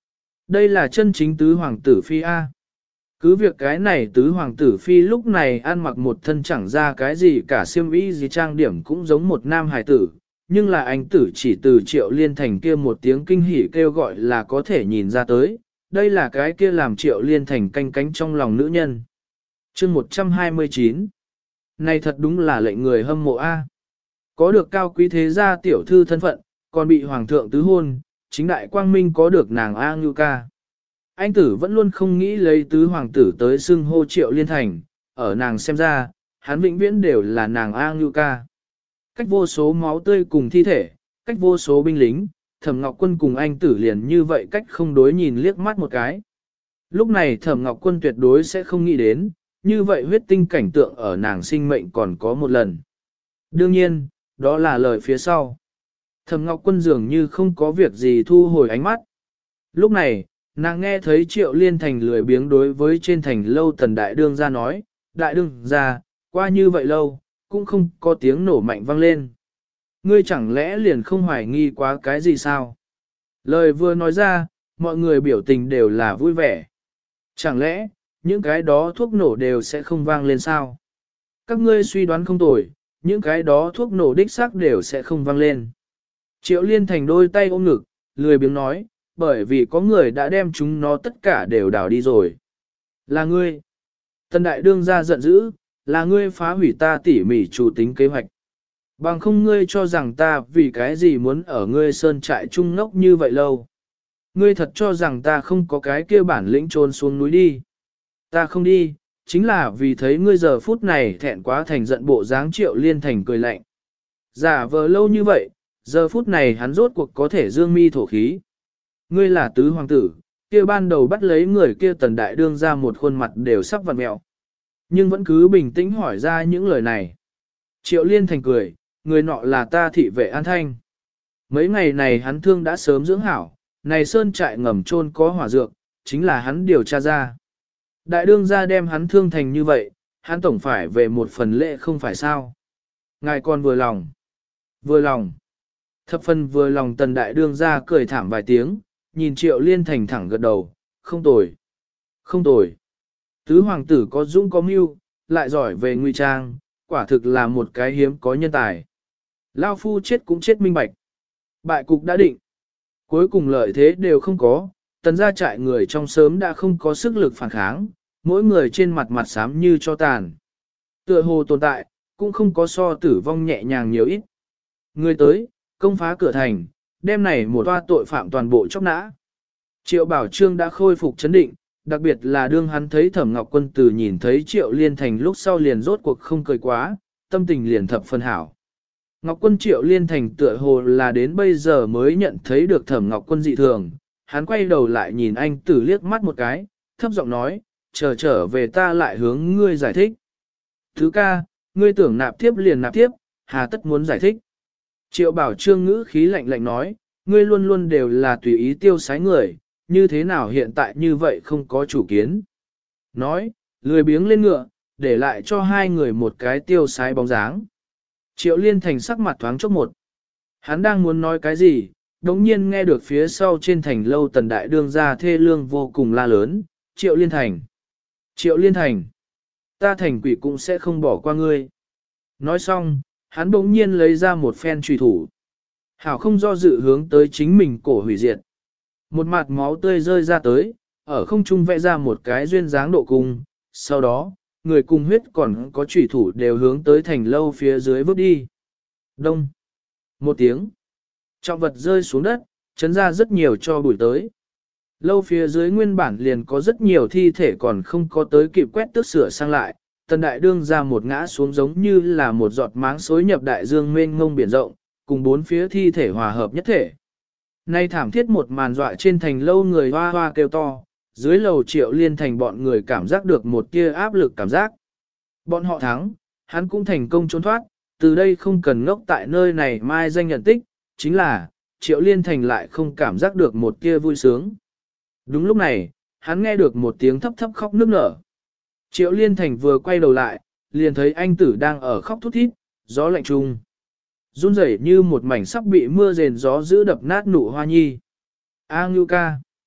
Đây là chân chính tứ hoàng tử phi A. Cứ việc cái này tứ hoàng tử phi lúc này ăn mặc một thân chẳng ra cái gì cả xiêm y gì trang điểm cũng giống một nam hài tử, nhưng là anh tử chỉ từ Triệu Liên Thành kia một tiếng kinh hỉ kêu gọi là có thể nhìn ra tới, đây là cái kia làm Triệu Liên Thành canh cánh trong lòng nữ nhân. Chương 129. Này thật đúng là lệnh người hâm mộ A. Có được cao quý thế gia tiểu thư thân phận, còn bị hoàng thượng tứ hôn, chính đại quang minh có được nàng A Ngưu Ca. Anh tử vẫn luôn không nghĩ lấy tứ hoàng tử tới xưng hô Triệu Liên Thành, ở nàng xem ra, hắn vĩnh viễn đều là nàng A Ngưu Ca. Cách vô số máu tươi cùng thi thể, cách vô số binh lính, Thẩm Ngọc Quân cùng anh tử liền như vậy cách không đối nhìn liếc mắt một cái. Lúc này Thẩm Ngọc Quân tuyệt đối sẽ không nghĩ đến, như vậy huyết tinh cảnh tượng ở nàng sinh mệnh còn có một lần. Đương nhiên, đó là lời phía sau. Thẩm Ngọc Quân dường như không có việc gì thu hồi ánh mắt. Lúc này, nàng nghe thấy Triệu Liên Thành lười biếng đối với trên thành lâu Tần Đại Đương ra nói, Đại Đương ra, qua như vậy lâu, cũng không có tiếng nổ mạnh vang lên. Ngươi chẳng lẽ liền không hoài nghi quá cái gì sao? Lời vừa nói ra, mọi người biểu tình đều là vui vẻ. Chẳng lẽ, những cái đó thuốc nổ đều sẽ không vang lên sao? Các ngươi suy đoán không tồi, những cái đó thuốc nổ đích xác đều sẽ không vang lên. Triệu Liên Thành đôi tay ôm ngực, lười biếng nói, bởi vì có người đã đem chúng nó tất cả đều đào đi rồi. Là ngươi. Tần Đại Đương ra giận dữ, là ngươi phá hủy ta tỉ mỉ chủ tính kế hoạch. Bằng không ngươi cho rằng ta vì cái gì muốn ở ngươi sơn trại trung ngốc như vậy lâu. Ngươi thật cho rằng ta không có cái kia bản lĩnh trốn xuống núi đi. Ta không đi, chính là vì thấy ngươi giờ phút này thẹn quá thành giận bộ dáng Triệu Liên Thành cười lạnh. Giả vờ lâu như vậy, giờ phút này hắn rốt cuộc có thể dương mi thổ khí. Ngươi là tứ hoàng tử, kia ban đầu bắt lấy người kia Tần Đại Đương ra một khuôn mặt đều sắp vặn mẹo. Nhưng vẫn cứ bình tĩnh hỏi ra những lời này. Triệu Liên Thành cười, người nọ là ta thị vệ An Thanh. Mấy ngày này hắn thương đã sớm dưỡng hảo, này sơn trại ngầm chôn có hỏa dược, chính là hắn điều tra ra. Đại đương gia đem hắn thương thành như vậy, hắn tổng phải về một phần lệ không phải sao. Ngài còn vừa lòng. Vừa lòng. Thập phần vừa lòng Tần Đại đương gia cười thảm vài tiếng, nhìn Triệu Liên Thành thẳng gật đầu, không tồi. Không tồi. Tứ hoàng tử có dũng có mưu, lại giỏi về ngụy trang, quả thực là một cái hiếm có nhân tài. Lao phu chết cũng chết minh bạch. Bại cục đã định. Cuối cùng lợi thế đều không có, Tần gia trại người trong sớm đã không có sức lực phản kháng, mỗi người trên mặt mặt xám như cho tàn. Tựa hồ tồn tại, cũng không có so tử vong nhẹ nhàng nhiều ít. Người tới, công phá cửa thành, đêm này một toa tội phạm toàn bộ chóc nã. Triệu Bảo Trương đã khôi phục chấn định, đặc biệt là đương hắn thấy Thẩm Ngọc Quân Tử nhìn thấy Triệu Liên Thành lúc sau liền rốt cuộc không cười quá, tâm tình liền thập phân hảo. Ngọc Quân Triệu Liên Thành tựa hồ là đến bây giờ mới nhận thấy được Thẩm Ngọc Quân dị thường, hắn quay đầu lại nhìn anh Tử liếc mắt một cái, thấp giọng nói, trở về ta lại hướng ngươi giải thích. Thứ ca, ngươi tưởng nạp tiếp liền nạp tiếp, hà tất muốn giải thích. Triệu Bảo Trương ngữ khí lạnh lạnh nói, ngươi luôn luôn đều là tùy ý tiêu sái người, như thế nào hiện tại như vậy không có chủ kiến. Nói, lười biếng lên ngựa, để lại cho hai người một cái tiêu sái bóng dáng. Triệu Liên Thành sắc mặt thoáng chốc một. Hắn đang muốn nói cái gì, đống nhiên nghe được phía sau trên thành lâu Tần Đại đương ra thê lương vô cùng la lớn, Triệu Liên Thành. Triệu Liên Thành. Ta thành quỷ cũng sẽ không bỏ qua ngươi. Nói xong, hắn bỗng nhiên lấy ra một phen trùy thủ. Hảo không do dự hướng tới chính mình cổ hủy diệt. Một mặt máu tươi rơi ra tới, ở không trung vẽ ra một cái duyên dáng độ cung. Sau đó, người cùng huyết còn có trùy thủ đều hướng tới thành lâu phía dưới vứt đi. Đông. Một tiếng. Trọng vật rơi xuống đất, chấn ra rất nhiều cho bụi tới. Lâu phía dưới nguyên bản liền có rất nhiều thi thể còn không có tới kịp quét tước sửa sang lại. Tần Đại đương ra một ngã xuống giống như là một giọt máng xối nhập đại dương mênh mông biển rộng, cùng bốn phía thi thể hòa hợp nhất thể. Nay thảm thiết một màn dọa trên thành lâu người hoa hoa kêu to, dưới lầu Triệu Liên Thành bọn người cảm giác được một tia áp lực cảm giác. Bọn họ thắng, hắn cũng thành công trốn thoát, từ đây không cần ngốc tại nơi này mai danh nhận tích, chính là, Triệu Liên Thành lại không cảm giác được một tia vui sướng. Đúng lúc này, hắn nghe được một tiếng thấp thấp khóc nức nở. Triệu Liên Thành vừa quay đầu lại, liền thấy anh tử đang ở khóc thút thít, gió lạnh trung. Run rẩy như một mảnh sắp bị mưa rền gió giữ đập nát nụ hoa nhi. A Ngưu Ca.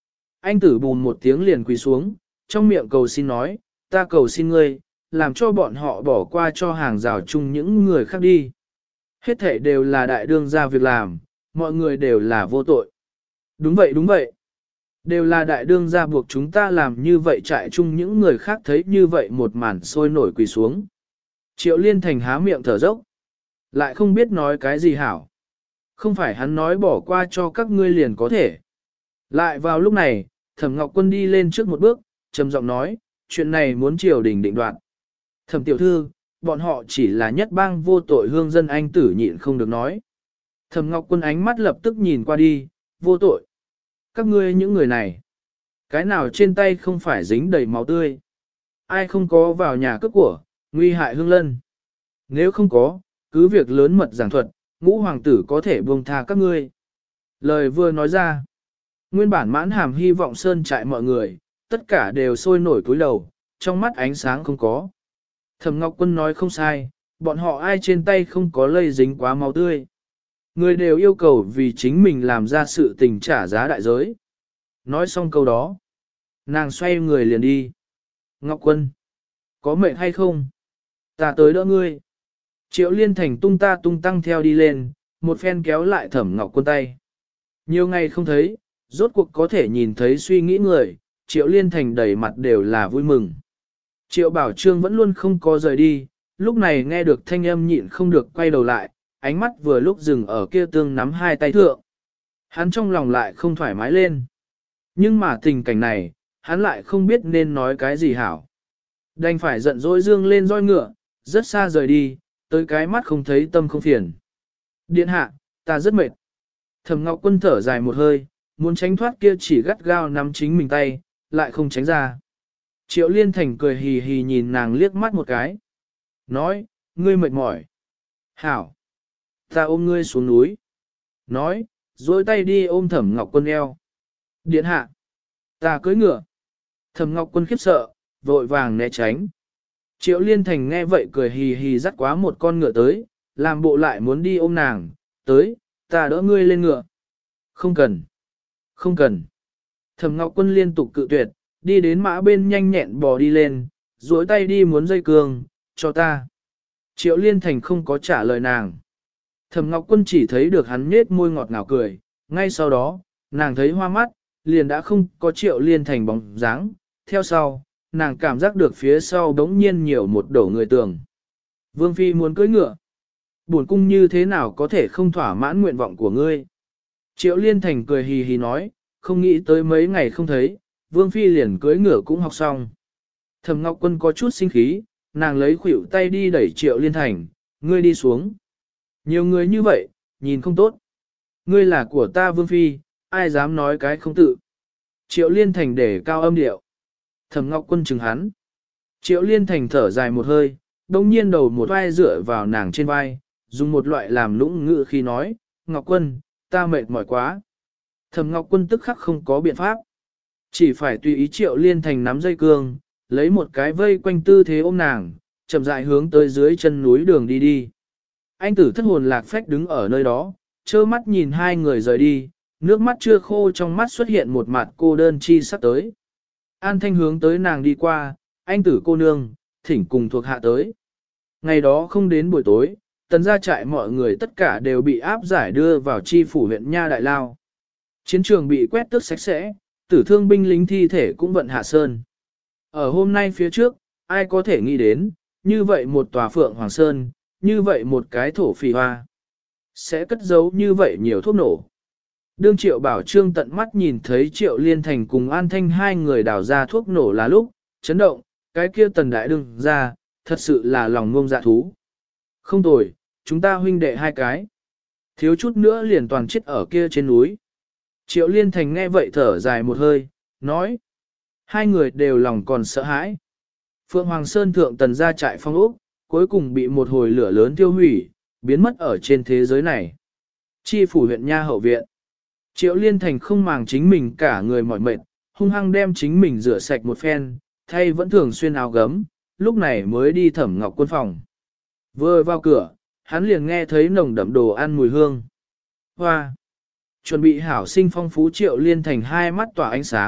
Anh tử bùn một tiếng liền quỳ xuống, trong miệng cầu xin nói, ta cầu xin ngươi, làm cho bọn họ bỏ qua cho hàng rào chung những người khác đi. Hết thể đều là đại đương gia việc làm, mọi người đều là vô tội. Đúng vậy đúng vậy. Đều là đại đương gia buộc chúng ta làm như vậy trại chung những người khác thấy như vậy một màn sôi nổi quỳ xuống. Triệu Liên Thành há miệng thở dốc. Lại không biết nói cái gì hảo. Không phải hắn nói bỏ qua cho các ngươi liền có thể. Lại vào lúc này, Thẩm Ngọc Quân đi lên trước một bước, trầm giọng nói, chuyện này muốn triều đình định đoạt. Thẩm tiểu thư, bọn họ chỉ là nhất bang vô tội hương dân anh tử nhịn không được nói. Thẩm Ngọc Quân ánh mắt lập tức nhìn qua đi, vô tội. Các ngươi những người này, cái nào trên tay không phải dính đầy máu tươi. Ai không có vào nhà cướp của, nguy hại hương lân. Nếu không có, cứ việc lớn mật giảng thuật, ngũ hoàng tử có thể buông tha các ngươi. Lời vừa nói ra, nguyên bản mãn hàm hy vọng sơn trại mọi người, tất cả đều sôi nổi cúi đầu, trong mắt ánh sáng không có. Thẩm Ngọc Quân nói không sai, bọn họ ai trên tay không có lây dính quá máu tươi. Người đều yêu cầu vì chính mình làm ra sự tình trả giá đại giới. Nói xong câu đó, nàng xoay người liền đi. Ngọc Quân, có mệt hay không? Ta tới đỡ ngươi. Triệu Liên Thành tung ta tung tăng theo đi lên, một phen kéo lại Thẩm Ngọc Quân tay. Nhiều ngày không thấy, rốt cuộc có thể nhìn thấy suy nghĩ người, Triệu Liên Thành đầy mặt đều là vui mừng. Triệu Bảo Trương vẫn luôn không có rời đi, lúc này nghe được thanh âm nhịn không được quay đầu lại, ánh mắt vừa lúc dừng ở kia tương nắm hai tay thượng. Hắn trong lòng lại không thoải mái lên. Nhưng mà tình cảnh này, hắn lại không biết nên nói cái gì hảo. Đành phải giận dỗi dương lên roi ngựa, rất xa rời đi, tới cái mắt không thấy tâm không phiền. Điện hạ, ta rất mệt. Thẩm Ngọc Quân thở dài một hơi, muốn tránh thoát kia chỉ gắt gao nắm chính mình tay, lại không tránh ra. Triệu Liên Thành cười hì hì nhìn nàng liếc mắt một cái. Nói, ngươi mệt mỏi. Hảo. Ta ôm ngươi xuống núi. Nói, dối tay đi ôm Thẩm Ngọc Quân eo. Điện hạ. Ta cưỡi ngựa. Thẩm Ngọc Quân khiếp sợ, vội vàng né tránh. Triệu Liên Thành nghe vậy cười hì hì dắt quá một con ngựa tới, làm bộ lại muốn đi ôm nàng. Tới, ta đỡ ngươi lên ngựa. Không cần. Không cần. Thẩm Ngọc Quân liên tục cự tuyệt, đi đến mã bên nhanh nhẹn bò đi lên, duỗi tay đi muốn dây cương, cho ta. Triệu Liên Thành không có trả lời nàng. Thẩm Ngọc Quân chỉ thấy được hắn nhếch môi ngọt ngào cười, ngay sau đó, nàng thấy hoa mắt, liền đã không có Triệu Liên Thành bóng dáng. Theo sau, nàng cảm giác được phía sau đống nhiên nhiều một đổ người tường. Vương Phi muốn cưỡi ngựa. Buồn cung như thế nào có thể không thỏa mãn nguyện vọng của ngươi? Triệu Liên Thành cười hì hì nói, không nghĩ tới mấy ngày không thấy, Vương Phi liền cưỡi ngựa cũng học xong. Thẩm Ngọc Quân có chút sinh khí, nàng lấy khuỷu tay đi đẩy Triệu Liên Thành, ngươi đi xuống. Nhiều người như vậy, nhìn không tốt. Ngươi là của ta Vương Phi, ai dám nói cái không tự. Triệu Liên Thành để cao âm điệu. Thẩm Ngọc Quân chừng hắn. Triệu Liên Thành thở dài một hơi, đồng nhiên đầu một vai dựa vào nàng trên vai, dùng một loại làm lũng ngữ khi nói, Ngọc Quân, ta mệt mỏi quá. Thẩm Ngọc Quân tức khắc không có biện pháp. Chỉ phải tùy ý Triệu Liên Thành nắm dây cương, lấy một cái vây quanh tư thế ôm nàng, chậm rãi hướng tới dưới chân núi đường đi đi. Anh tử thất hồn lạc phách đứng ở nơi đó, trơ mắt nhìn hai người rời đi, nước mắt chưa khô trong mắt xuất hiện một mặt cô đơn chi sắp tới. An Thanh hướng tới nàng đi qua, anh tử cô nương, thỉnh cùng thuộc hạ tới. Ngày đó không đến buổi tối, tần gia trại mọi người tất cả đều bị áp giải đưa vào chi phủ huyện Nha Đại Lao. Chiến trường bị quét tước sạch sẽ, tử thương binh lính thi thể cũng vận hạ sơn. Ở hôm nay phía trước, ai có thể nghĩ đến, như vậy một tòa phượng hoàng sơn, như vậy một cái thổ phỉ hoa, sẽ cất giấu như vậy nhiều thuốc nổ. Đương Triệu Bảo Trương tận mắt nhìn thấy Triệu Liên Thành cùng An Thanh hai người đào ra thuốc nổ là lúc, chấn động, cái kia tần đại đương ra, thật sự là lòng ngông dạ thú. Không tồi, chúng ta huynh đệ hai cái. Thiếu chút nữa liền toàn chết ở kia trên núi. Triệu Liên Thành nghe vậy thở dài một hơi, nói. Hai người đều lòng còn sợ hãi. Phượng Hoàng Sơn thượng tần ra trại phong ốc, cuối cùng bị một hồi lửa lớn tiêu hủy, biến mất ở trên thế giới này. Chi phủ huyện Nha hậu viện. Triệu Liên Thành không màng chính mình cả người mỏi mệt, hung hăng đem chính mình rửa sạch một phen, thay vẫn thường xuyên áo gấm, lúc này mới đi Thẩm Ngọc Quân phòng. Vừa vào cửa, hắn liền nghe thấy nồng đậm đồ ăn mùi hương. Hoa! Chuẩn bị hảo sinh phong phú Triệu Liên Thành hai mắt tỏa ánh sáng,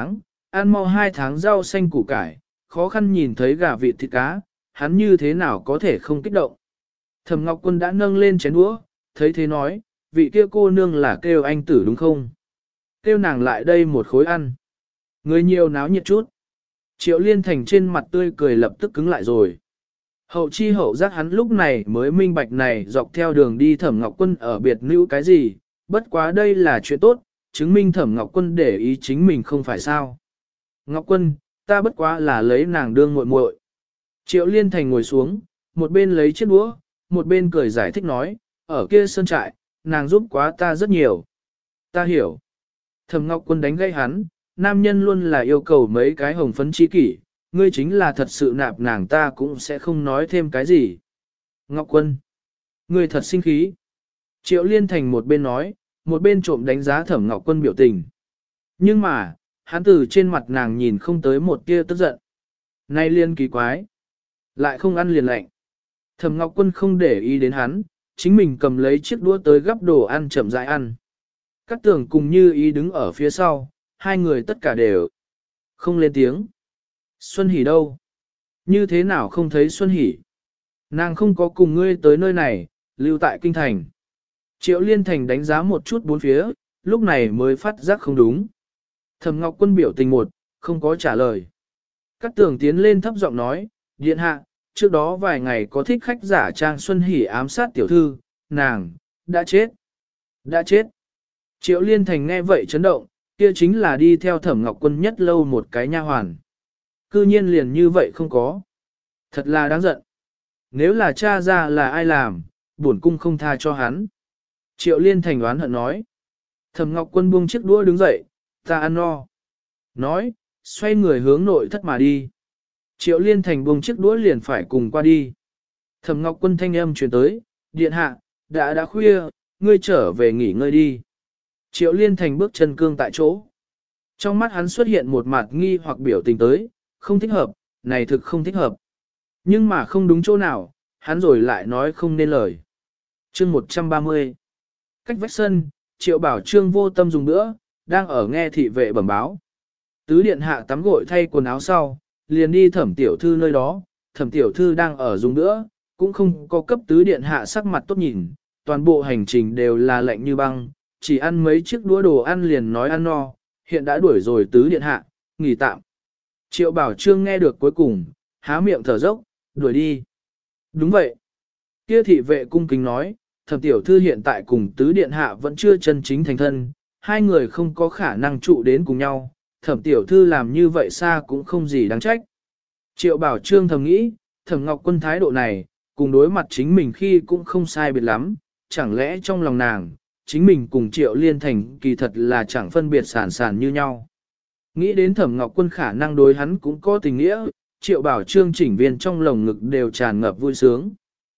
ăn mau 2 tháng rau xanh củ cải, khó khăn nhìn thấy gà vịt thịt cá, hắn như thế nào có thể không kích động. Thẩm Ngọc Quân đã nâng lên chén đũa, thấy thế nói, vị kia cô nương là kêu anh tử đúng không? Kêu nàng lại đây một khối ăn. Người nhiều náo nhiệt chút. Triệu Liên Thành trên mặt tươi cười lập tức cứng lại rồi. Hậu chi hậu giác hắn lúc này mới minh bạch này dọc theo đường đi Thẩm Ngọc Quân ở biệt nữ cái gì, bất quá đây là chuyện tốt, chứng minh Thẩm Ngọc Quân để ý chính mình không phải sao. Ngọc Quân, ta bất quá là lấy nàng đương muội muội. Triệu Liên Thành ngồi xuống, một bên lấy chiếc đũa, một bên cười giải thích nói, ở kia sơn trại, nàng giúp quá ta rất nhiều. Ta hiểu. Thẩm Ngọc Quân đánh gây hắn, nam nhân luôn là yêu cầu mấy cái hồng phấn chi kỷ, ngươi chính là thật sự nạp nàng ta cũng sẽ không nói thêm cái gì. Ngọc Quân, ngươi thật sinh khí. Triệu Liên Thành một bên nói, một bên trộm đánh giá Thẩm Ngọc Quân biểu tình. Nhưng mà, hắn từ trên mặt nàng nhìn không tới một tia tức giận. Nay liên kỳ quái. Lại không ăn liền lạnh. Thẩm Ngọc Quân không để ý đến hắn, chính mình cầm lấy chiếc đũa tới gắp đồ ăn chậm rãi ăn. Các tưởng cùng Như Ý đứng ở phía sau, hai người tất cả đều không lên tiếng. Xuân Hỷ đâu? Như thế nào không thấy Xuân Hỷ? Nàng không có cùng ngươi tới nơi này, lưu tại kinh thành. Triệu Liên Thành đánh giá một chút bốn phía, lúc này mới phát giác không đúng. Thẩm Ngọc Quân biểu tình một, không có trả lời. Các tưởng tiến lên thấp giọng nói, điện hạ, trước đó vài ngày có thích khách giả trang Xuân Hỷ ám sát tiểu thư, nàng, đã chết. Đã chết. Triệu Liên Thành nghe vậy chấn động, kia chính là đi theo Thẩm Ngọc Quân nhất lâu một cái nha hoàn. Cư nhiên liền như vậy không có. Thật là đáng giận. Nếu là cha ra là ai làm, bổn cung không tha cho hắn. Triệu Liên Thành oán hận nói. Thẩm Ngọc Quân buông chiếc đũa đứng dậy, ta ăn no. Nói, xoay người hướng nội thất mà đi. Triệu Liên Thành buông chiếc đũa liền phải cùng qua đi. Thẩm Ngọc Quân thanh âm truyền tới, điện hạ, đã khuya, ngươi trở về nghỉ ngơi đi. Triệu Liên Thành bước chân cương tại chỗ. Trong mắt hắn xuất hiện một mặt nghi hoặc biểu tình tới, không thích hợp, này thực không thích hợp. Nhưng mà không đúng chỗ nào, hắn rồi lại nói không nên lời. Chương 130. Cách vách sân, Triệu Bảo Trương vô tâm dùng nữa, đang ở nghe thị vệ bẩm báo. Tứ điện hạ tắm gội thay quần áo sau, liền đi Thẩm tiểu thư nơi đó, Thẩm tiểu thư đang ở dùng nữa, cũng không có cấp tứ điện hạ sắc mặt tốt nhìn, toàn bộ hành trình đều là lạnh như băng, chỉ ăn mấy chiếc đũa đồ ăn liền nói ăn no, hiện đã đuổi rồi tứ điện hạ, nghỉ tạm. Triệu Bảo Trương nghe được cuối cùng, há miệng thở dốc, đuổi đi. Đúng vậy. Kia thị vệ cung kính nói, Thẩm tiểu thư hiện tại cùng tứ điện hạ vẫn chưa chân chính thành thân, hai người không có khả năng trụ đến cùng nhau, Thẩm tiểu thư làm như vậy xa cũng không gì đáng trách. Triệu Bảo Trương thầm nghĩ, Thẩm Ngọc Quân thái độ này, cùng đối mặt chính mình khi cũng không sai biệt lắm, chẳng lẽ trong lòng nàng, chính mình cùng Triệu Liên Thành kỳ thật là chẳng phân biệt sản sản như nhau. Nghĩ đến Thẩm Ngọc Quân khả năng đối hắn cũng có tình nghĩa, Triệu Bảo Trương chỉnh viên trong lồng ngực đều tràn ngập vui sướng.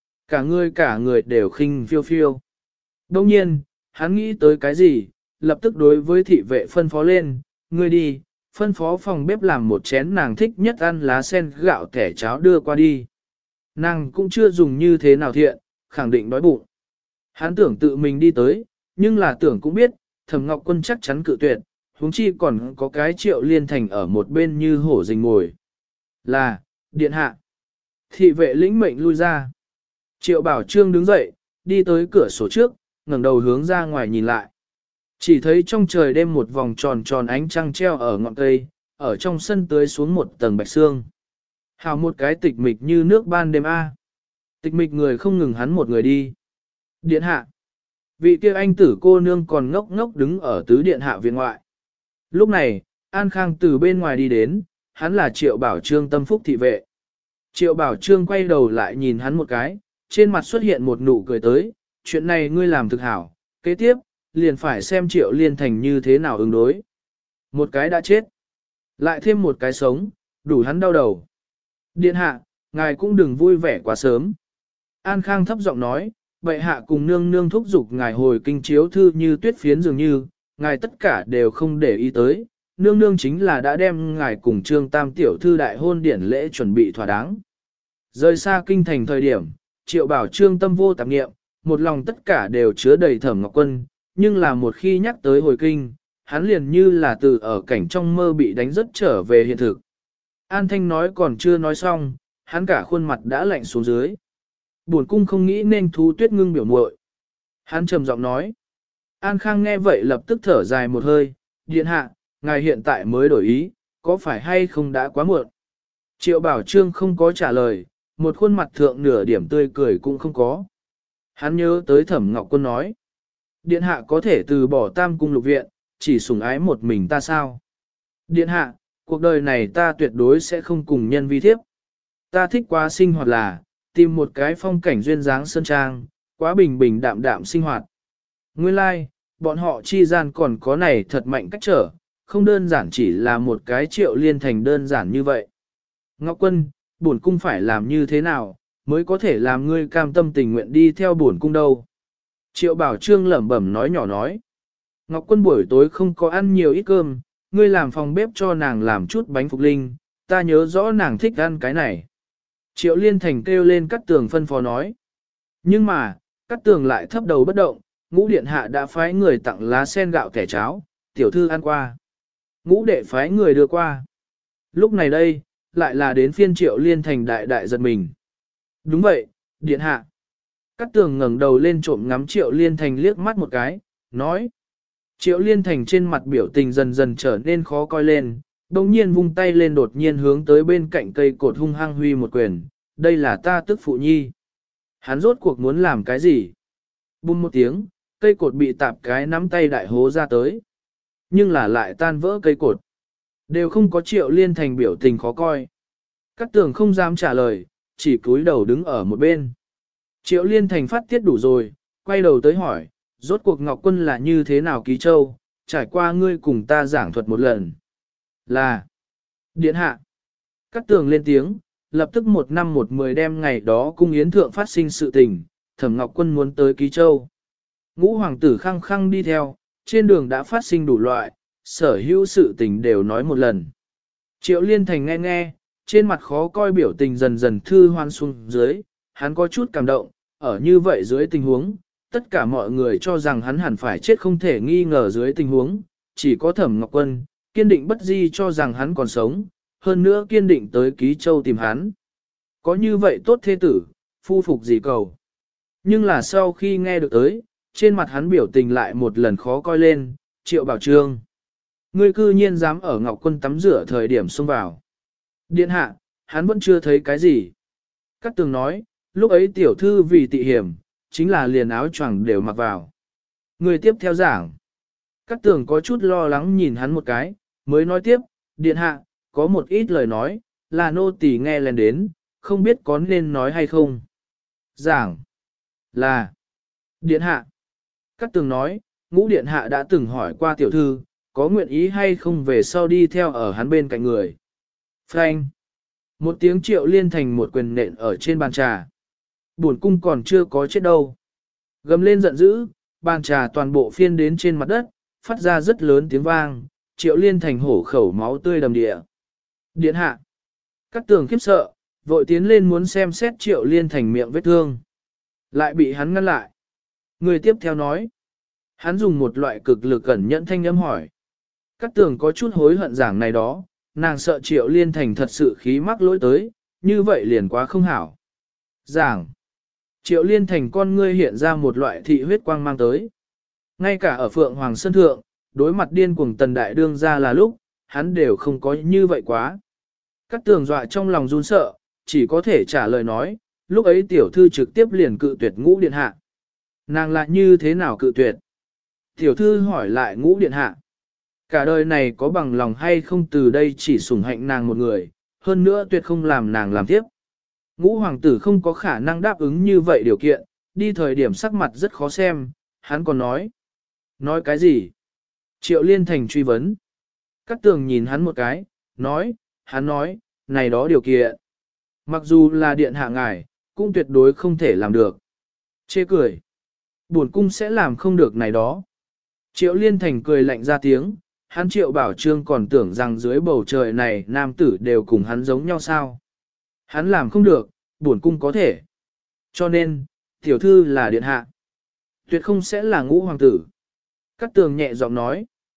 Cả người đều khinh phiêu phiêu. Đồng nhiên, hắn nghĩ tới cái gì, lập tức đối với thị vệ phân phó lên, ngươi đi, phân phó phòng bếp làm một chén nàng thích nhất ăn lá sen gạo kẻ cháo đưa qua đi. Nàng cũng chưa dùng như thế nào thiện, khẳng định đói bụng. Hắn tưởng tự mình đi tới, nhưng là tưởng cũng biết, Thẩm Ngọc Quân chắc chắn cự tuyệt, huống chi còn có cái Triệu Liên Thành ở một bên như hổ rình mồi. Là, điện hạ. Thị vệ lĩnh mệnh lui ra. Triệu Bảo Trương đứng dậy, đi tới cửa sổ trước, ngẩng đầu hướng ra ngoài nhìn lại. Chỉ thấy trong trời đêm một vòng tròn tròn ánh trăng treo ở ngọn cây, ở trong sân tưới xuống một tầng bạch sương. Hào một cái tịch mịch như nước ban đêm A. Tịch mịch người không ngừng hắn một người đi. Điện hạ. Vị kia anh tử cô nương còn ngốc ngốc đứng ở tứ điện hạ viện ngoại. Lúc này, An Khang từ bên ngoài đi đến, hắn là Triệu Bảo Trương tâm phúc thị vệ. Triệu Bảo Trương quay đầu lại nhìn hắn một cái, trên mặt xuất hiện một nụ cười tới, chuyện này ngươi làm thực hảo, kế tiếp, liền phải xem Triệu Liên Thành như thế nào ứng đối. Một cái đã chết, lại thêm một cái sống, đủ hắn đau đầu. Điện hạ, ngài cũng đừng vui vẻ quá sớm. An Khang thấp giọng nói, bệ hạ cùng nương nương thúc giục ngài hồi kinh chiếu thư như tuyết phiến dường như, ngài tất cả đều không để ý tới, nương nương chính là đã đem ngài cùng Trương Tam tiểu thư đại hôn điển lễ chuẩn bị thỏa đáng. Rời xa kinh thành thời điểm, Triệu Bảo Trương tâm vô tạp nghiệm, một lòng tất cả đều chứa đầy Thẩm Ngọc Quân, nhưng là một khi nhắc tới hồi kinh, hắn liền như là từ ở cảnh trong mơ bị đánh rất trở về hiện thực. An Thanh nói còn chưa nói xong, hắn cả khuôn mặt đã lạnh xuống dưới. Bổn cung không nghĩ nên thú tuyết ngưng biểu muội. Hắn trầm giọng nói. An Khang nghe vậy lập tức thở dài một hơi, điện hạ, ngài hiện tại mới đổi ý, có phải hay không đã quá muộn? Triệu Bảo Trương không có trả lời, một khuôn mặt thượng nửa điểm tươi cười cũng không có. Hắn nhớ tới Thẩm Ngọc Quân nói. Điện hạ có thể từ bỏ Tam Cung Lục Viện, chỉ sủng ái một mình ta sao? Điện hạ, cuộc đời này ta tuyệt đối sẽ không cùng nhân vi thiếp. Ta thích quá sinh hoạt là, tìm một cái phong cảnh duyên dáng sơn trang, quá bình bình đạm đạm sinh hoạt. Nguyên lai, like, bọn họ chi gian còn có này thật mạnh cách trở, không đơn giản chỉ là một cái Triệu Liên Thành đơn giản như vậy. Ngọc Quân, bổn cung phải làm như thế nào, mới có thể làm ngươi cam tâm tình nguyện đi theo bổn cung đâu? Triệu Bảo Trương lẩm bẩm nói nhỏ nói. Ngọc Quân buổi tối không có ăn nhiều ít cơm, ngươi làm phòng bếp cho nàng làm chút bánh phục linh, ta nhớ rõ nàng thích ăn cái này. Triệu Liên Thành kêu lên Cát Tường phân phó nói. Nhưng mà, Cát Tường lại thấp đầu bất động, Ngũ điện hạ đã phái người tặng lá sen gạo kẻ cháo, tiểu thư ăn qua. Ngũ đệ phái người đưa qua. Lúc này đây, lại là đến phiên Triệu Liên Thành đại đại giật mình. Đúng vậy, điện hạ. Cát Tường ngẩng đầu lên trộm ngắm Triệu Liên Thành liếc mắt một cái, nói. Triệu Liên Thành trên mặt biểu tình dần dần trở nên khó coi lên, đồng nhiên vung tay lên đột nhiên hướng tới bên cạnh cây cột hung hăng huy một quyền. Đây là ta tức phụ nhi. Hắn rốt cuộc muốn làm cái gì? Bùm một tiếng, cây cột bị tạp cái nắm tay đại hố ra tới. Nhưng là lại tan vỡ cây cột. Đều không có Triệu Liên Thành biểu tình khó coi. Cát Tường không dám trả lời, chỉ cúi đầu đứng ở một bên. Triệu Liên Thành phát tiết đủ rồi, quay đầu tới hỏi, rốt cuộc Ngọc Quân là như thế nào ký châu, trải qua ngươi cùng ta giảng thuật một lần. Là điện hạ. Cát Tường lên tiếng, lập tức 1 năm 1 10 đêm ngày đó cung yến thượng phát sinh sự tình, Thẩm Ngọc Quân muốn tới ký châu. Ngũ hoàng tử khăng khăng đi theo, trên đường đã phát sinh đủ loại, sở hữu sự tình đều nói một lần. Triệu Liên Thành nghe nghe, trên mặt khó coi biểu tình dần dần thư hoan xuống dưới, hắn có chút cảm động, ở như vậy dưới tình huống, tất cả mọi người cho rằng hắn hẳn phải chết không thể nghi ngờ dưới tình huống, chỉ có Thẩm Ngọc Quân, kiên định bất di cho rằng hắn còn sống, hơn nữa kiên định tới Ký Châu tìm hắn. Có như vậy tốt thế tử, phu phục gì cầu. Nhưng là sau khi nghe được tới, trên mặt hắn biểu tình lại một lần khó coi lên, Triệu Bảo Trương. Ngươi cư nhiên dám ở Ngọc Quân tắm rửa thời điểm xông vào. Điện hạ, hắn vẫn chưa thấy cái gì. Cát Tường nói, lúc ấy tiểu thư vì tị hiểm, chính là liền áo choàng đều mặc vào. Người tiếp theo giảng. Cát Tường có chút lo lắng nhìn hắn một cái, mới nói tiếp, điện hạ, có một ít lời nói, là nô tỳ nghe lên đến, không biết có nên nói hay không. Giảng. Là. Điện hạ. Cát Tường nói, Ngũ điện hạ đã từng hỏi qua tiểu thư, có nguyện ý hay không về sau đi theo ở hắn bên cạnh người. Phanh. Một tiếng Triệu Liên Thành một quyền nện ở trên bàn trà. Bổn cung còn chưa có chết đâu. Gầm lên giận dữ, bàn trà toàn bộ phiên đến trên mặt đất, phát ra rất lớn tiếng vang, Triệu Liên Thành hổ khẩu máu tươi đầm địa. Điện hạ. Cát Tường khiếp sợ, vội tiến lên muốn xem xét Triệu Liên Thành miệng vết thương. Lại bị hắn ngăn lại. Người tiếp theo nói. Hắn dùng một loại cực lực cẩn nhẫn thanh âm hỏi. Cát Tường có chút hối hận giảng này đó, nàng sợ Triệu Liên Thành thật sự khí mắc lỗi tới, như vậy liền quá không hảo. Giảng. Triệu Liên Thành con ngươi hiện ra một loại thị huyết quang mang tới. Ngay cả ở Phượng Hoàng Sơn Thượng, đối mặt điên cuồng Tần Đại Đương ra là lúc, hắn đều không có như vậy quá. Cát Tường dọa trong lòng run sợ, chỉ có thể trả lời nói, lúc ấy tiểu thư trực tiếp liền cự tuyệt Ngũ điện hạ. Nàng lại như thế nào cự tuyệt? Tiểu thư hỏi lại Ngũ điện hạ. Cả đời này có bằng lòng hay không từ đây chỉ sủng hạnh nàng một người, hơn nữa tuyệt không làm nàng làm tiếp. Ngũ hoàng tử không có khả năng đáp ứng như vậy điều kiện, đi thời điểm sắc mặt rất khó xem, hắn còn nói. Nói cái gì? Triệu Liên Thành truy vấn. Cát Tường nhìn hắn một cái, nói, hắn nói, này đó điều kiện. Mặc dù là điện hạ ngài, cũng tuyệt đối không thể làm được. Chê cười. Bổn cung sẽ làm không được này đó. Triệu Liên Thành cười lạnh ra tiếng, hắn Triệu Bảo Trương còn tưởng rằng dưới bầu trời này nam tử đều cùng hắn giống nhau sao. Hắn làm không được, bổn cung có thể. Cho nên, tiểu thư là điện hạ. Tuyệt không sẽ là Ngũ hoàng tử. Cát Tường nhẹ giọng nói.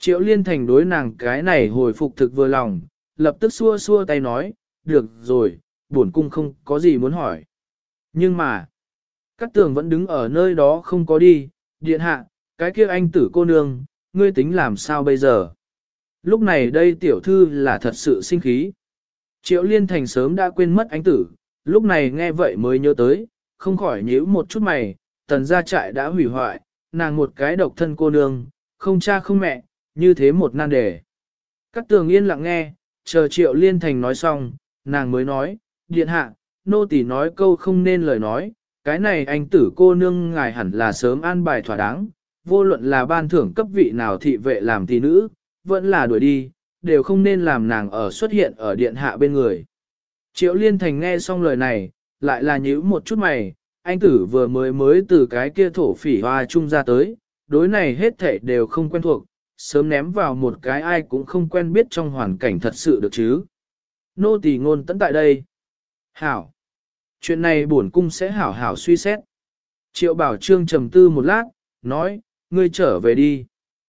Triệu Liên Thành đối nàng cái này hồi phục thực vừa lòng, lập tức xua xua tay nói, được rồi, bổn cung không có gì muốn hỏi. Nhưng mà, Cát Tường vẫn đứng ở nơi đó không có đi, điện hạ, cái kia anh tử cô nương, ngươi tính làm sao bây giờ? Lúc này đây tiểu thư là thật sự sinh khí. Triệu Liên Thành sớm đã quên mất anh tử, lúc này nghe vậy mới nhớ tới, không khỏi nhíu một chút mày, tần gia trại đã hủy hoại, nàng một cái độc thân cô nương, không cha không mẹ, như thế một nan đề. Cát Tường yên lặng nghe, chờ Triệu Liên Thành nói xong, nàng mới nói, điện hạ, nô tỳ nói câu không nên lời nói, cái này anh tử cô nương ngài hẳn là sớm an bài thỏa đáng, vô luận là ban thưởng cấp vị nào thị vệ làm tỷ nữ, vẫn là đuổi đi, đều không nên làm nàng ở xuất hiện ở điện hạ bên người. Triệu Liên Thành nghe xong lời này, lại là nhíu một chút mày, anh tử vừa mới từ cái kia thổ phỉ hoa trung ra tới, đối này hết thảy đều không quen thuộc, sớm ném vào một cái ai cũng không quen biết trong hoàn cảnh thật sự được chứ. Nô tỳ ngôn tận tại đây. Hảo. Chuyện này bổn cung sẽ hảo hảo suy xét. Triệu Bảo Trương trầm tư một lát, nói, ngươi trở về đi.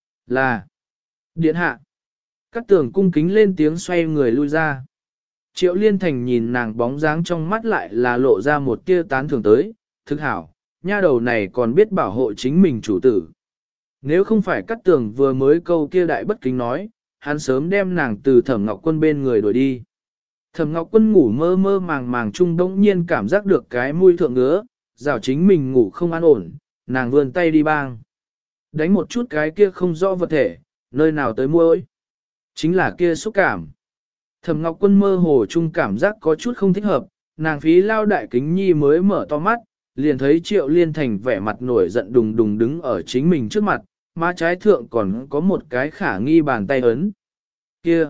Là. Điện hạ. Cát Tường cung kính lên tiếng xoay người lui ra. Triệu Liên Thành nhìn nàng bóng dáng trong mắt lại là lộ ra một tia tán thưởng tới, thực hảo, nha đầu này còn biết bảo hộ chính mình chủ tử. Nếu không phải Cát Tường vừa mới câu kia đại bất kính nói, hắn sớm đem nàng từ Thẩm Ngọc Quân bên người đuổi đi. Thẩm Ngọc Quân ngủ mơ mơ màng màng chung đống nhiên cảm giác được cái mũi thượng ngứa, rào chính mình ngủ không an ổn, nàng vươn tay đi bang. Đánh một chút cái kia không rõ vật thể, nơi nào tới môi. Chính là kia xúc cảm. Thẩm Ngọc Quân mơ hồ chung cảm giác có chút không thích hợp, nàng phí lao đại kính nhi mới mở to mắt, liền thấy Triệu Liên Thành vẻ mặt nổi giận đùng đùng đứng ở chính mình trước mặt, má trái thượng còn có một cái khả nghi bàn tay ấn. Kia!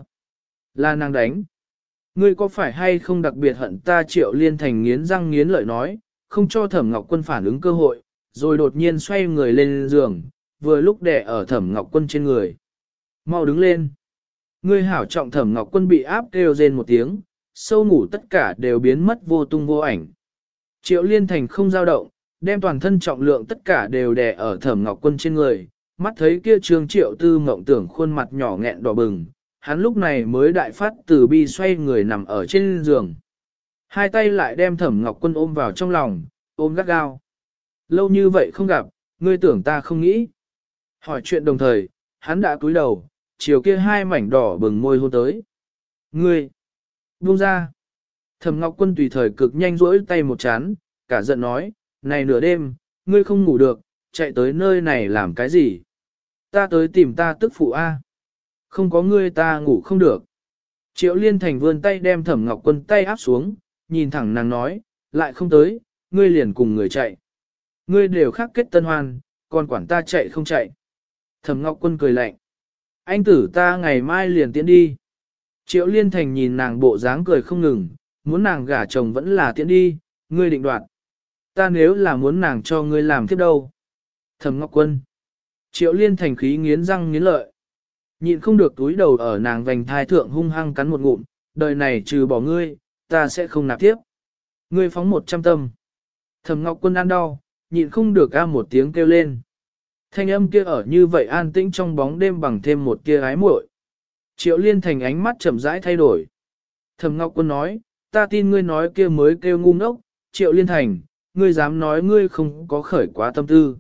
Là nàng đánh. Ngươi có phải hay không đặc biệt hận ta? Triệu Liên Thành nghiến răng nghiến lợi nói, không cho Thẩm Ngọc Quân phản ứng cơ hội, rồi đột nhiên xoay người lên giường, vừa lúc đè ở Thẩm Ngọc Quân trên người. Mau đứng lên. Ngươi hảo trọng. Thẩm Ngọc Quân bị áp kêu rên một tiếng, sâu ngủ tất cả đều biến mất vô tung vô ảnh. Triệu Liên Thành không dao động, đem toàn thân trọng lượng tất cả đều đè ở Thẩm Ngọc Quân trên người, mắt thấy kia Trương Triệu Tư mộng tưởng khuôn mặt nhỏ nghẹn đỏ bừng, hắn lúc này mới đại phát từ bi xoay người nằm ở trên giường. Hai tay lại đem Thẩm Ngọc Quân ôm vào trong lòng, ôm gắt gao. Lâu như vậy không gặp, ngươi tưởng ta không nghĩ. Hỏi chuyện đồng thời, hắn đã cúi đầu, chiều kia hai mảnh đỏ bừng môi hôn tới. Ngươi! Buông ra! Thẩm Ngọc Quân tùy thời cực nhanh rỗi tay một chán, cả giận nói, này nửa đêm, ngươi không ngủ được, chạy tới nơi này làm cái gì? Ta tới tìm ta tức phụ A. Không có ngươi ta ngủ không được. Triệu Liên Thành vươn tay đem Thẩm Ngọc Quân tay áp xuống, nhìn thẳng nàng nói, lại không tới, ngươi liền cùng người chạy. Ngươi đều khắc kết tân hoan, còn quản ta chạy không chạy. Thẩm Ngọc Quân cười lạnh. Anh tử ta ngày mai liền tiễn đi. Triệu Liên Thành nhìn nàng bộ dáng cười không ngừng, muốn nàng gả chồng vẫn là tiễn đi, ngươi định đoạt. Ta nếu là muốn nàng cho ngươi làm tiếp đâu. Thẩm Ngọc Quân. Triệu Liên Thành khí nghiến răng nghiến lợi. Nhịn không được túi đầu ở nàng vành thai thượng hung hăng cắn một ngụm, đời này trừ bỏ ngươi, ta sẽ không nạp tiếp. Ngươi phóng 100 tâm. Thẩm Ngọc Quân ăn đau, nhịn không được a một tiếng kêu lên. Thanh âm kia ở như vậy an tĩnh trong bóng đêm bằng thêm một tia ái muội. Triệu Liên Thành ánh mắt chậm rãi thay đổi. Thẩm Ngọc Quân nói, ta tin ngươi nói kia mới kêu ngu ngốc, Triệu Liên Thành, ngươi dám nói ngươi không có khởi quá tâm tư.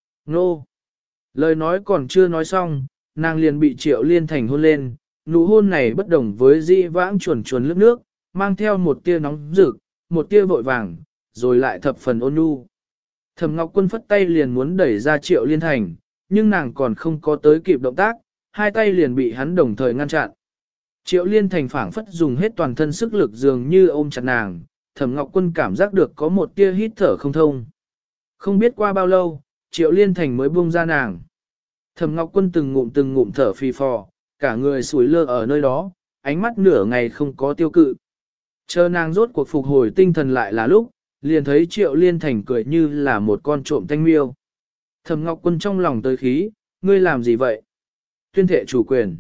Nô! Lời nói còn chưa nói xong, nàng liền bị Triệu Liên Thành hôn lên, nụ hôn này bất đồng với di vãng chuồn chuồn lướt nước, mang theo một tia nóng rực, một tia vội vàng, rồi lại thập phần ôn nhu. Thẩm Ngọc Quân phất tay liền muốn đẩy ra Triệu Liên Thành, nhưng nàng còn không có tới kịp động tác, hai tay liền bị hắn đồng thời ngăn chặn. Triệu Liên Thành phảng phất dùng hết toàn thân sức lực dường như ôm chặt nàng, Thẩm Ngọc Quân cảm giác được có một tia hít thở không thông. Không biết qua bao lâu, Triệu Liên Thành mới buông ra nàng. Thẩm Ngọc Quân từng ngụm thở phì phò, cả người sủi lơ ở nơi đó, ánh mắt nửa ngày không có tiêu cự. Chờ nàng rốt cuộc phục hồi tinh thần lại là lúc, liền thấy Triệu Liên Thành cười như là một con trộm thanh miêu. Thẩm Ngọc Quân trong lòng tới khí, ngươi làm gì vậy? Tuyên thệ chủ quyền.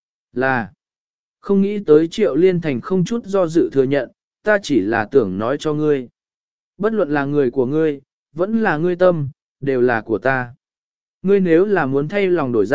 Là. Không nghĩ tới Triệu Liên Thành không chút do dự thừa nhận, ta chỉ là tưởng nói cho ngươi. Bất luận là người của ngươi, vẫn là ngươi tâm, đều là của ta. Ngươi nếu là muốn thay lòng đổi dạ,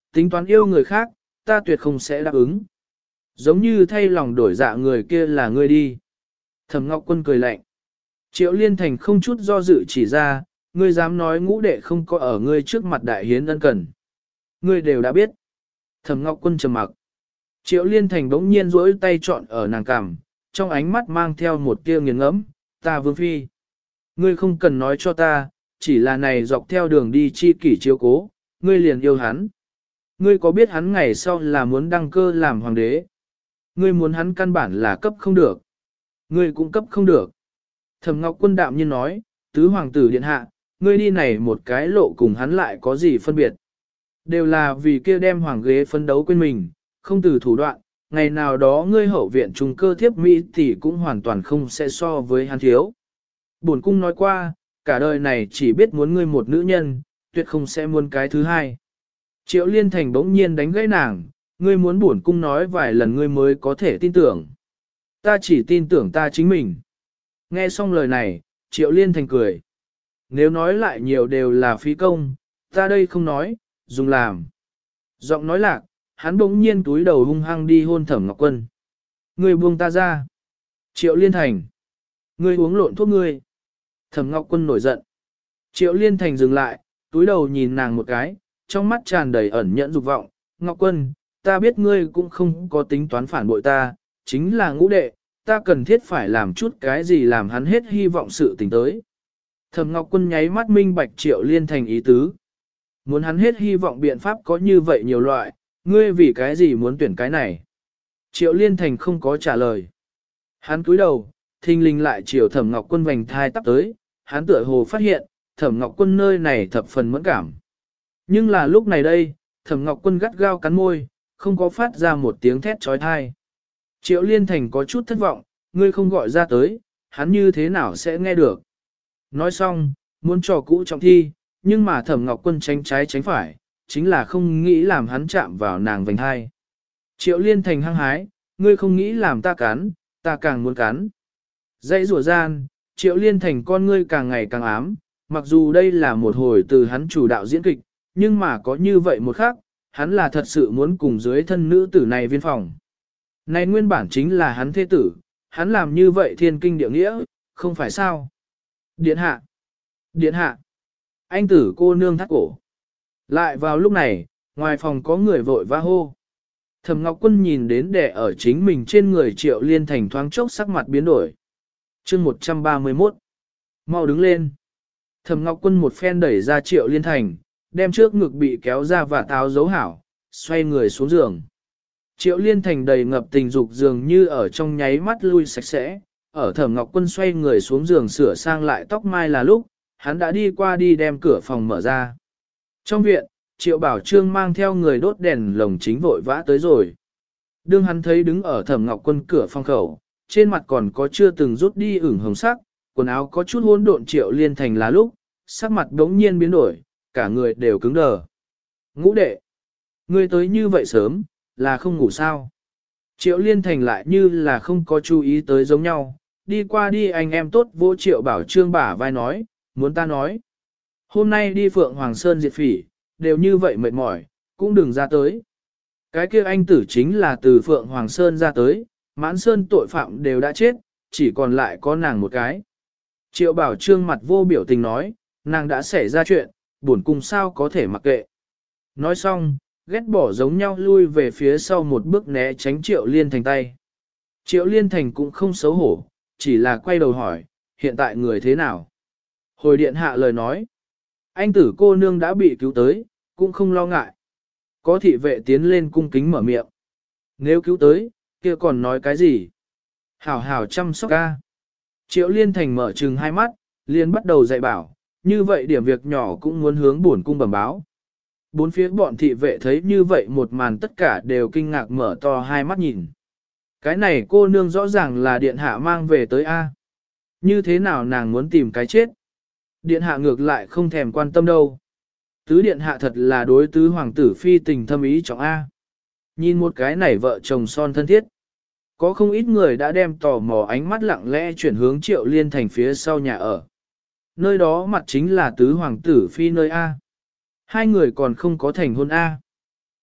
tính toán yêu người khác, ta tuyệt không sẽ đáp ứng. Giống như thay lòng đổi dạ người kia là ngươi đi. Thẩm Ngọc Quân cười lạnh. Triệu Liên Thành không chút do dự chỉ ra, ngươi dám nói ngũ đệ không có ở ngươi trước mặt đại hiến ân cần. Ngươi đều đã biết. Thẩm Ngọc Quân trầm mặc. Triệu Liên Thành bỗng nhiên duỗi tay trọn ở nàng cằm, trong ánh mắt mang theo một tia nghiền ngẫm, ta vương phi. Ngươi không cần nói cho ta, chỉ là này dọc theo đường đi chi kỷ chiếu cố, ngươi liền yêu hắn. Ngươi có biết hắn ngày sau là muốn đăng cơ làm hoàng đế? Ngươi muốn hắn căn bản là cấp không được. Ngươi cũng cấp không được. Thẩm Ngọc Quân đạm nhiên nói, tứ hoàng tử điện hạ, ngươi đi này một cái lộ cùng hắn lại có gì phân biệt. Đều là vì kia đem hoàng ghế phấn đấu quên mình, không từ thủ đoạn, ngày nào đó ngươi hậu viện trùng cơ thiếp Mỹ thì cũng hoàn toàn không sẽ so với hắn thiếu. Bổn cung nói qua, cả đời này chỉ biết muốn ngươi một nữ nhân, tuyệt không sẽ muốn cái thứ hai. Triệu Liên Thành bỗng nhiên đánh gãy nàng, ngươi muốn bổn cung nói vài lần ngươi mới có thể tin tưởng. Ta chỉ tin tưởng ta chính mình. Nghe xong lời này, Triệu Liên Thành cười. Nếu nói lại nhiều đều là phí công, ta đây không nói, dùng làm. Giọng nói lạc, hắn bỗng nhiên túi đầu hung hăng đi hôn Thẩm Ngọc Quân. Ngươi buông ta ra. Triệu Liên Thành. Ngươi uống lộn thuốc ngươi. Thẩm Ngọc Quân nổi giận. Triệu Liên Thành dừng lại, túi đầu nhìn nàng một cái, trong mắt tràn đầy ẩn nhẫn dục vọng. Ngọc Quân, ta biết ngươi cũng không có tính toán phản bội ta, chính là ngũ đệ, ta cần thiết phải làm chút cái gì làm hắn hết hy vọng sự tình tới. Thẩm Ngọc Quân nháy mắt minh bạch Triệu Liên Thành ý tứ. Muốn hắn hết hy vọng biện pháp có như vậy nhiều loại, ngươi vì cái gì muốn tuyển cái này? Triệu Liên Thành không có trả lời. Hắn cúi đầu, thình lình lại chiều Thẩm Ngọc Quân vành thai tắp tới, hắn tựa hồ phát hiện, Thẩm Ngọc Quân nơi này thập phần mẫn cảm. Nhưng là lúc này đây, Thẩm Ngọc Quân gắt gao cắn môi, không có phát ra một tiếng thét trói thai. Triệu Liên Thành có chút thất vọng, ngươi không gọi ra tới, hắn như thế nào sẽ nghe được. Nói xong, muốn trò cũ trọng thi, nhưng mà Thẩm Ngọc Quân tránh trái tránh phải, chính là không nghĩ làm hắn chạm vào nàng vành hai. Triệu Liên Thành hăng hái, ngươi không nghĩ làm ta cắn, ta càng muốn cắn. Dãy rủa gian, Triệu Liên Thành con ngươi càng ngày càng ám, mặc dù đây là một hồi từ hắn chủ đạo diễn kịch, nhưng mà có như vậy một khắc, hắn là thật sự muốn cùng dưới thân nữ tử này viên phòng. Này nguyên bản chính là hắn thế tử, hắn làm như vậy thiên kinh địa nghĩa, không phải sao. Điện hạ! Điện hạ! Anh tử cô nương thắt cổ. Lại vào lúc này, ngoài phòng có người vội vã hô. Thẩm Ngọc Quân nhìn đến đẻ ở chính mình trên người Triệu Liên Thành thoáng chốc sắc mặt biến đổi. Chương 131. Mau đứng lên. Thẩm Ngọc Quân một phen đẩy ra Triệu Liên Thành, đem trước ngực bị kéo ra và táo dấu hảo, xoay người xuống giường. Triệu Liên Thành đầy ngập tình dục dường như ở trong nháy mắt lui sạch sẽ, ở Thẩm Ngọc Quân xoay người xuống giường sửa sang lại tóc mai là lúc, hắn đã đi qua đi đem cửa phòng mở ra. Trong viện, Triệu Bảo Trương mang theo người đốt đèn lồng chính vội vã tới rồi. Đương hắn thấy đứng ở Thẩm Ngọc Quân cửa phòng khẩu, trên mặt còn có chưa từng rút đi ửng hồng sắc, quần áo có chút hỗn độn Triệu Liên Thành là lúc, sắc mặt đống nhiên biến đổi, cả người đều cứng đờ. Ngũ đệ, ngươi tới như vậy sớm, là không ngủ sao? Triệu Liên Thành lại như là không có chú ý tới giống nhau, đi qua đi anh em tốt vô Triệu Bảo Trương bả vai nói, muốn ta nói. Hôm nay đi Phượng Hoàng Sơn diệt phỉ, đều như vậy mệt mỏi, cũng đừng ra tới. Cái kia anh tử chính là từ Phượng Hoàng Sơn ra tới, mãn sơn tội phạm đều đã chết, chỉ còn lại có nàng một cái. Triệu Bảo Trương mặt vô biểu tình nói, nàng đã xảy ra chuyện, buồn cung sao có thể mặc kệ. Nói xong, ghét bỏ giống nhau lui về phía sau một bước né tránh Triệu Liên Thành tay. Triệu Liên Thành cũng không xấu hổ, chỉ là quay đầu hỏi, hiện tại người thế nào? Hồi điện hạ lời nói, anh tử cô nương đã bị cứu tới, cũng không lo ngại. Có thị vệ tiến lên cung kính mở miệng. Nếu cứu tới, kia còn nói cái gì? Hảo hảo chăm sóc ca. Triệu Liên Thành mở trừng hai mắt, liền bắt đầu dạy bảo, như vậy điểm việc nhỏ cũng muốn hướng bổn cung bẩm báo. Bốn phía bọn thị vệ thấy như vậy một màn tất cả đều kinh ngạc mở to hai mắt nhìn. Cái này cô nương rõ ràng là điện hạ mang về tới A. Như thế nào nàng muốn tìm cái chết? Điện hạ ngược lại không thèm quan tâm đâu. Tứ điện hạ thật là đối tứ hoàng tử phi tình thâm ý trọng A. Nhìn một cái này vợ chồng son thân thiết. Có không ít người đã đem tò mò ánh mắt lặng lẽ chuyển hướng Triệu Liên Thành phía sau nhà ở. Nơi đó mặt chính là tứ hoàng tử phi nơi A. Hai người còn không có thành hôn A.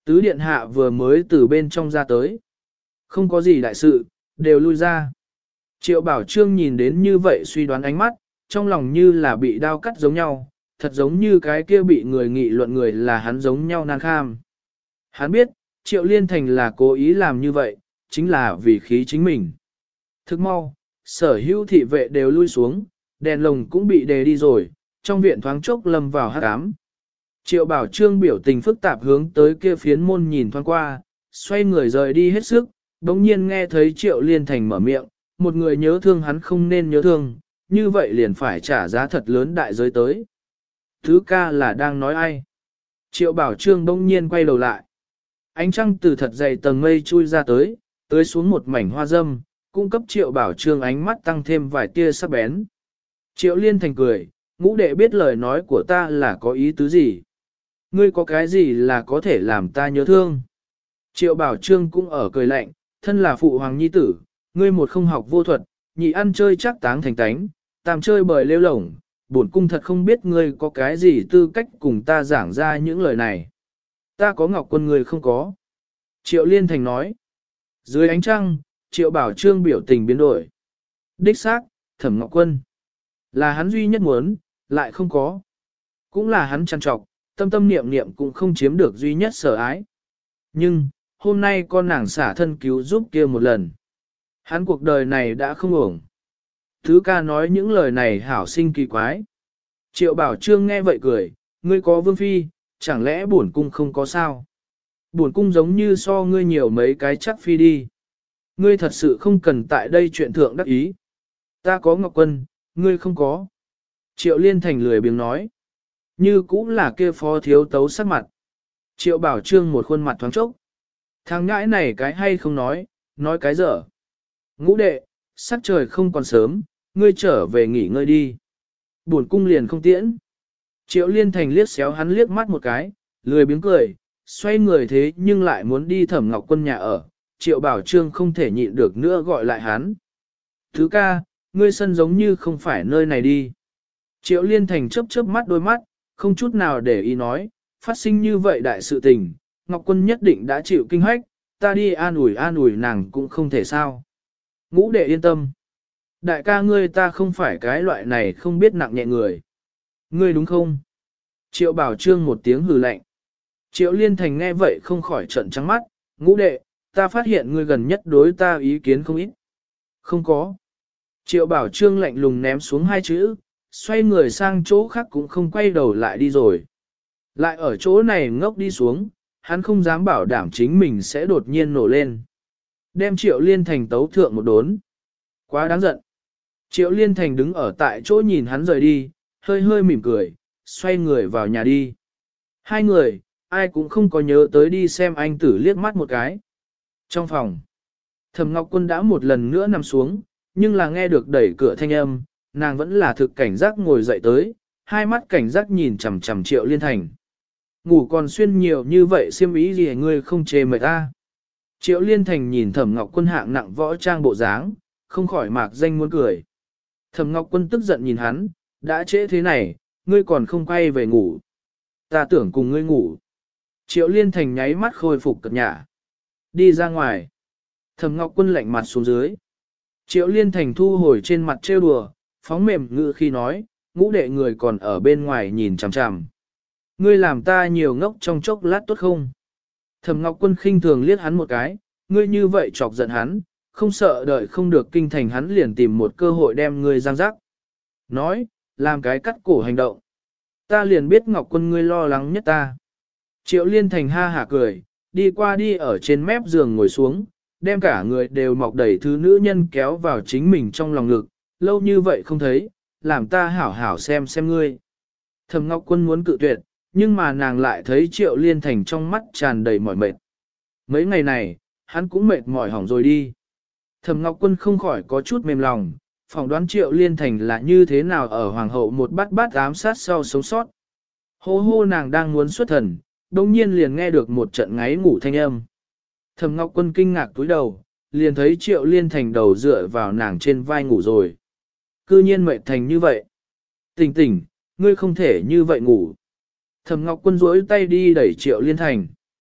Tứ điện hạ vừa mới từ bên trong ra tới. Không có gì đại sự, đều lui ra. Triệu Bảo Trương nhìn đến như vậy suy đoán ánh mắt, trong lòng như là bị đao cắt giống nhau, thật giống như cái kia bị người nghị luận người là hắn giống nhau nan kham. Hắn biết, Triệu Liên Thành là cố ý làm như vậy, chính là vì khí chính mình. Thức mau, sở hữu thị vệ đều lui xuống, đèn lồng cũng bị đề đi rồi, trong viện thoáng chốc lâm vào hắc ám. Triệu Bảo Trương biểu tình phức tạp hướng tới kia phiến môn nhìn thoáng qua, xoay người rời đi hết sức, bỗng nhiên nghe thấy Triệu Liên Thành mở miệng, một người nhớ thương hắn không nên nhớ thương, như vậy liền phải trả giá thật lớn đại giới tới. Thứ ca là đang nói ai? Triệu Bảo Trương bỗng nhiên quay đầu lại. Ánh trăng từ thật dày tầng mây chui ra tới xuống một mảnh hoa dâm, cung cấp Triệu Bảo Trương ánh mắt tăng thêm vài tia sắc bén. Triệu Liên Thành cười, ngũ đệ biết lời nói của ta là có ý tứ gì? Ngươi có cái gì là có thể làm ta nhớ thương? Triệu Bảo Trương cũng ở cười lạnh, thân là phụ hoàng nhi tử, ngươi một không học vô thuật, nhị ăn chơi chắc táng thành tánh, tam chơi bời lêu lổng, bổn cung thật không biết ngươi có cái gì tư cách cùng ta giảng ra những lời này. Ta có Ngọc Quân ngươi không có. Triệu Liên Thành nói. Dưới ánh trăng, Triệu Bảo Trương biểu tình biến đổi. Đích xác, Thẩm Ngọc Quân. Là hắn duy nhất muốn, lại không có. Cũng là hắn chăn trọc, tâm tâm niệm niệm cũng không chiếm được duy nhất sở ái. Nhưng, hôm nay con nàng xả thân cứu giúp kia một lần. Hắn cuộc đời này đã không ổn. Thứ ca nói những lời này hảo sinh kỳ quái. Triệu Bảo Trương nghe vậy cười, ngươi có vương phi, chẳng lẽ bổn cung không có sao? Bổn cung giống như so ngươi nhiều mấy cái chắc phi đi. Ngươi thật sự không cần tại đây chuyện thượng đắc ý. Ta có Ngọc Quân, ngươi không có. Triệu Liên Thành lười biếng nói. Như cũng là kia phó thiếu tấu sắc mặt. Triệu Bảo Trương một khuôn mặt thoáng chốc. Thằng ngãi này cái hay không nói cái dở. Ngũ đệ, sắc trời không còn sớm, ngươi trở về nghỉ ngơi đi. Buồn cung liền không tiễn. Triệu Liên Thành liếc xéo hắn liếc mắt một cái, lười biếng cười, xoay người thế nhưng lại muốn đi Thẩm Ngọc Quân nhà ở. Triệu Bảo Trương không thể nhịn được nữa gọi lại hắn. Thứ ca, ngươi sân giống như không phải nơi này đi. Triệu Liên Thành chớp chớp mắt đôi mắt, không chút nào để ý nói, phát sinh như vậy đại sự tình, Ngọc Quân nhất định đã chịu kinh hách, ta đi an ủi nàng cũng không thể sao. Ngũ đệ yên tâm. Đại ca ngươi ta không phải cái loại này không biết nặng nhẹ người. Ngươi đúng không? Triệu Bảo Trương một tiếng hừ lạnh. Triệu Liên Thành nghe vậy không khỏi trợn trắng mắt, ngũ đệ, ta phát hiện ngươi gần nhất đối ta ý kiến không ít. Không có. Triệu Bảo Trương lạnh lùng ném xuống hai chữ, xoay người sang chỗ khác cũng không quay đầu lại đi rồi. Lại ở chỗ này ngốc đi xuống, hắn không dám bảo đảm chính mình sẽ đột nhiên nổ lên. Đem Triệu Liên Thành tấu thượng một đốn. Quá đáng giận. Triệu Liên Thành đứng ở tại chỗ nhìn hắn rời đi, hơi hơi mỉm cười, xoay người vào nhà đi. Hai người, ai cũng không có nhớ tới đi xem anh tử liếc mắt một cái. Trong phòng, Thẩm Ngọc Quân đã một lần nữa nằm xuống, nhưng là nghe được đẩy cửa thanh âm, nàng vẫn là thực cảnh giác ngồi dậy tới, hai mắt cảnh giác nhìn chằm chằm Triệu Liên Thành. Ngủ còn xuyên nhiều như vậy xiêm ý gì ngươi không chê mệt ta. Triệu Liên Thành nhìn Thẩm Ngọc Quân hạng nặng võ trang bộ dáng, không khỏi mạc danh muốn cười. Thẩm Ngọc Quân tức giận nhìn hắn, đã trễ thế này, ngươi còn không quay về ngủ. Ta tưởng cùng ngươi ngủ. Triệu Liên Thành nháy mắt khôi phục cật nhả. Đi ra ngoài. Thẩm Ngọc Quân lạnh mặt xuống dưới. Triệu Liên Thành thu hồi trên mặt trêu đùa, phóng mềm ngữ khi nói, ngũ đệ người còn ở bên ngoài nhìn chằm chằm. Ngươi làm ta nhiều ngốc trong chốc lát tốt không? Thẩm Ngọc Quân khinh thường liếc hắn một cái, ngươi như vậy chọc giận hắn, không sợ đợi không được kinh thành hắn liền tìm một cơ hội đem ngươi giang rắc. Nói, làm cái cắt cổ hành động. Ta liền biết Ngọc Quân ngươi lo lắng nhất ta. Triệu Liên Thành ha hả cười, đi qua đi ở trên mép giường ngồi xuống, đem cả người đều mọc đầy thứ nữ nhân kéo vào chính mình trong lòng ngực, lâu như vậy không thấy, làm ta hảo hảo xem ngươi. Thẩm Ngọc Quân muốn cự tuyệt, nhưng mà nàng lại thấy Triệu Liên Thành trong mắt tràn đầy mỏi mệt. Mấy ngày này, hắn cũng mệt mỏi hỏng rồi đi. Thẩm Ngọc Quân không khỏi có chút mềm lòng, phỏng đoán Triệu Liên Thành là như thế nào ở Hoàng hậu một bát ám sát sau sống sót. Hô hô nàng đang muốn xuất thần, đồng nhiên liền nghe được một trận ngáy ngủ thanh âm. Thẩm Ngọc Quân kinh ngạc túi đầu, liền thấy Triệu Liên Thành đầu dựa vào nàng trên vai ngủ rồi. Cư nhiên mệt thành như vậy. Tỉnh tỉnh, ngươi không thể như vậy ngủ. Thẩm Ngọc Quân duỗi tay đi đẩy Triệu Liên Thành.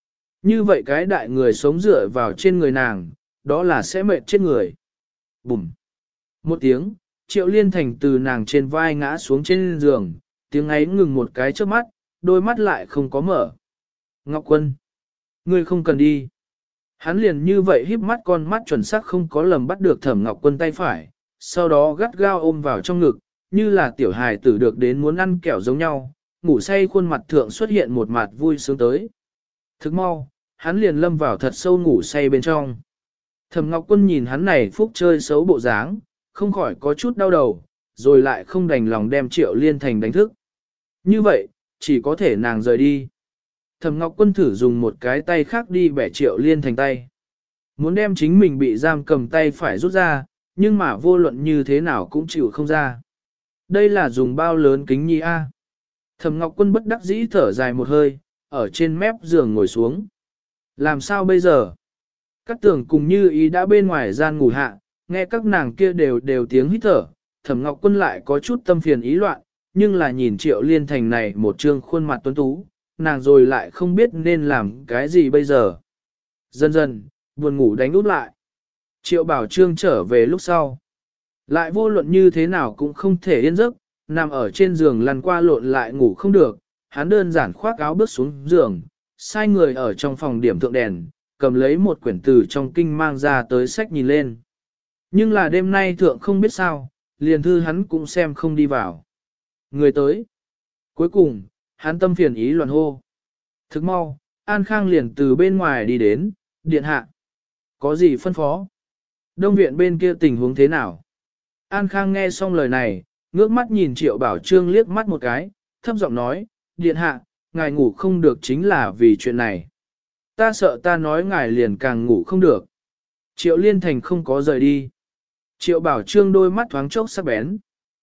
Như vậy cái đại người sống dựa vào trên người nàng, đó là sẽ mệt chết người. Bùm. Một tiếng, Triệu Liên Thành từ nàng trên vai ngã xuống trên giường, tiếng ấy ngừng một cái trước mắt, đôi mắt lại không có mở. Ngọc Quân, ngươi không cần đi. Hắn liền như vậy híp mắt, con mắt chuẩn xác không có lầm bắt được Thẩm Ngọc Quân tay phải, sau đó gắt gao ôm vào trong ngực, như là tiểu hài tử được đến muốn ăn kẹo giống nhau, ngủ say khuôn mặt thượng xuất hiện một mặt vui sướng tới. Thức mau, hắn liền lâm vào thật sâu ngủ say bên trong. Thẩm Ngọc Quân nhìn hắn này phúc chơi xấu bộ dáng, không khỏi có chút đau đầu, rồi lại không đành lòng đem Triệu Liên Thành đánh thức. Như vậy, chỉ có thể nàng rời đi. Thẩm Ngọc Quân thử dùng một cái tay khác đi bẻ Triệu Liên Thành tay. Muốn đem chính mình bị giam cầm tay phải rút ra, nhưng mà vô luận như thế nào cũng chịu không ra. Đây là dùng bao lớn kính nhi a. Thẩm Ngọc Quân bất đắc dĩ thở dài một hơi, ở trên mép giường ngồi xuống. Làm sao bây giờ? Các tưởng cùng Như Ý đã bên ngoài gian ngủ hạ, nghe các nàng kia đều tiếng hít thở, Thẩm Ngọc Quân lại có chút tâm phiền ý loạn, nhưng là nhìn Triệu Liên Thành này một trương khuôn mặt tuấn tú, nàng rồi lại không biết nên làm cái gì bây giờ. Dần dần, buồn ngủ đánh út lại. Triệu Bảo Trương trở về lúc sau. Lại vô luận như thế nào cũng không thể yên giấc, nằm ở trên giường lăn qua lộn lại ngủ không được, hắn đơn giản khoác áo bước xuống giường, sai người ở trong phòng điểm thượng đèn, cầm lấy một quyển từ trong kinh mang ra tới sách nhìn lên. Nhưng là đêm nay thượng không biết sao, liền thư hắn cũng xem không đi vào. Người tới. Cuối cùng, hắn tâm phiền ý loạn hô. Thức mau, An Khang liền từ bên ngoài đi đến, điện hạ. Có gì phân phó? Đông viện bên kia tình huống thế nào? An Khang nghe xong lời này, ngước mắt nhìn Triệu Bảo Trương liếc mắt một cái, thấp giọng nói, điện hạ, ngài ngủ không được chính là vì chuyện này. Ta sợ ta nói ngài liền càng ngủ không được. Triệu Liên Thành không có rời đi. Triệu Bảo Trương đôi mắt thoáng chốc sắc bén.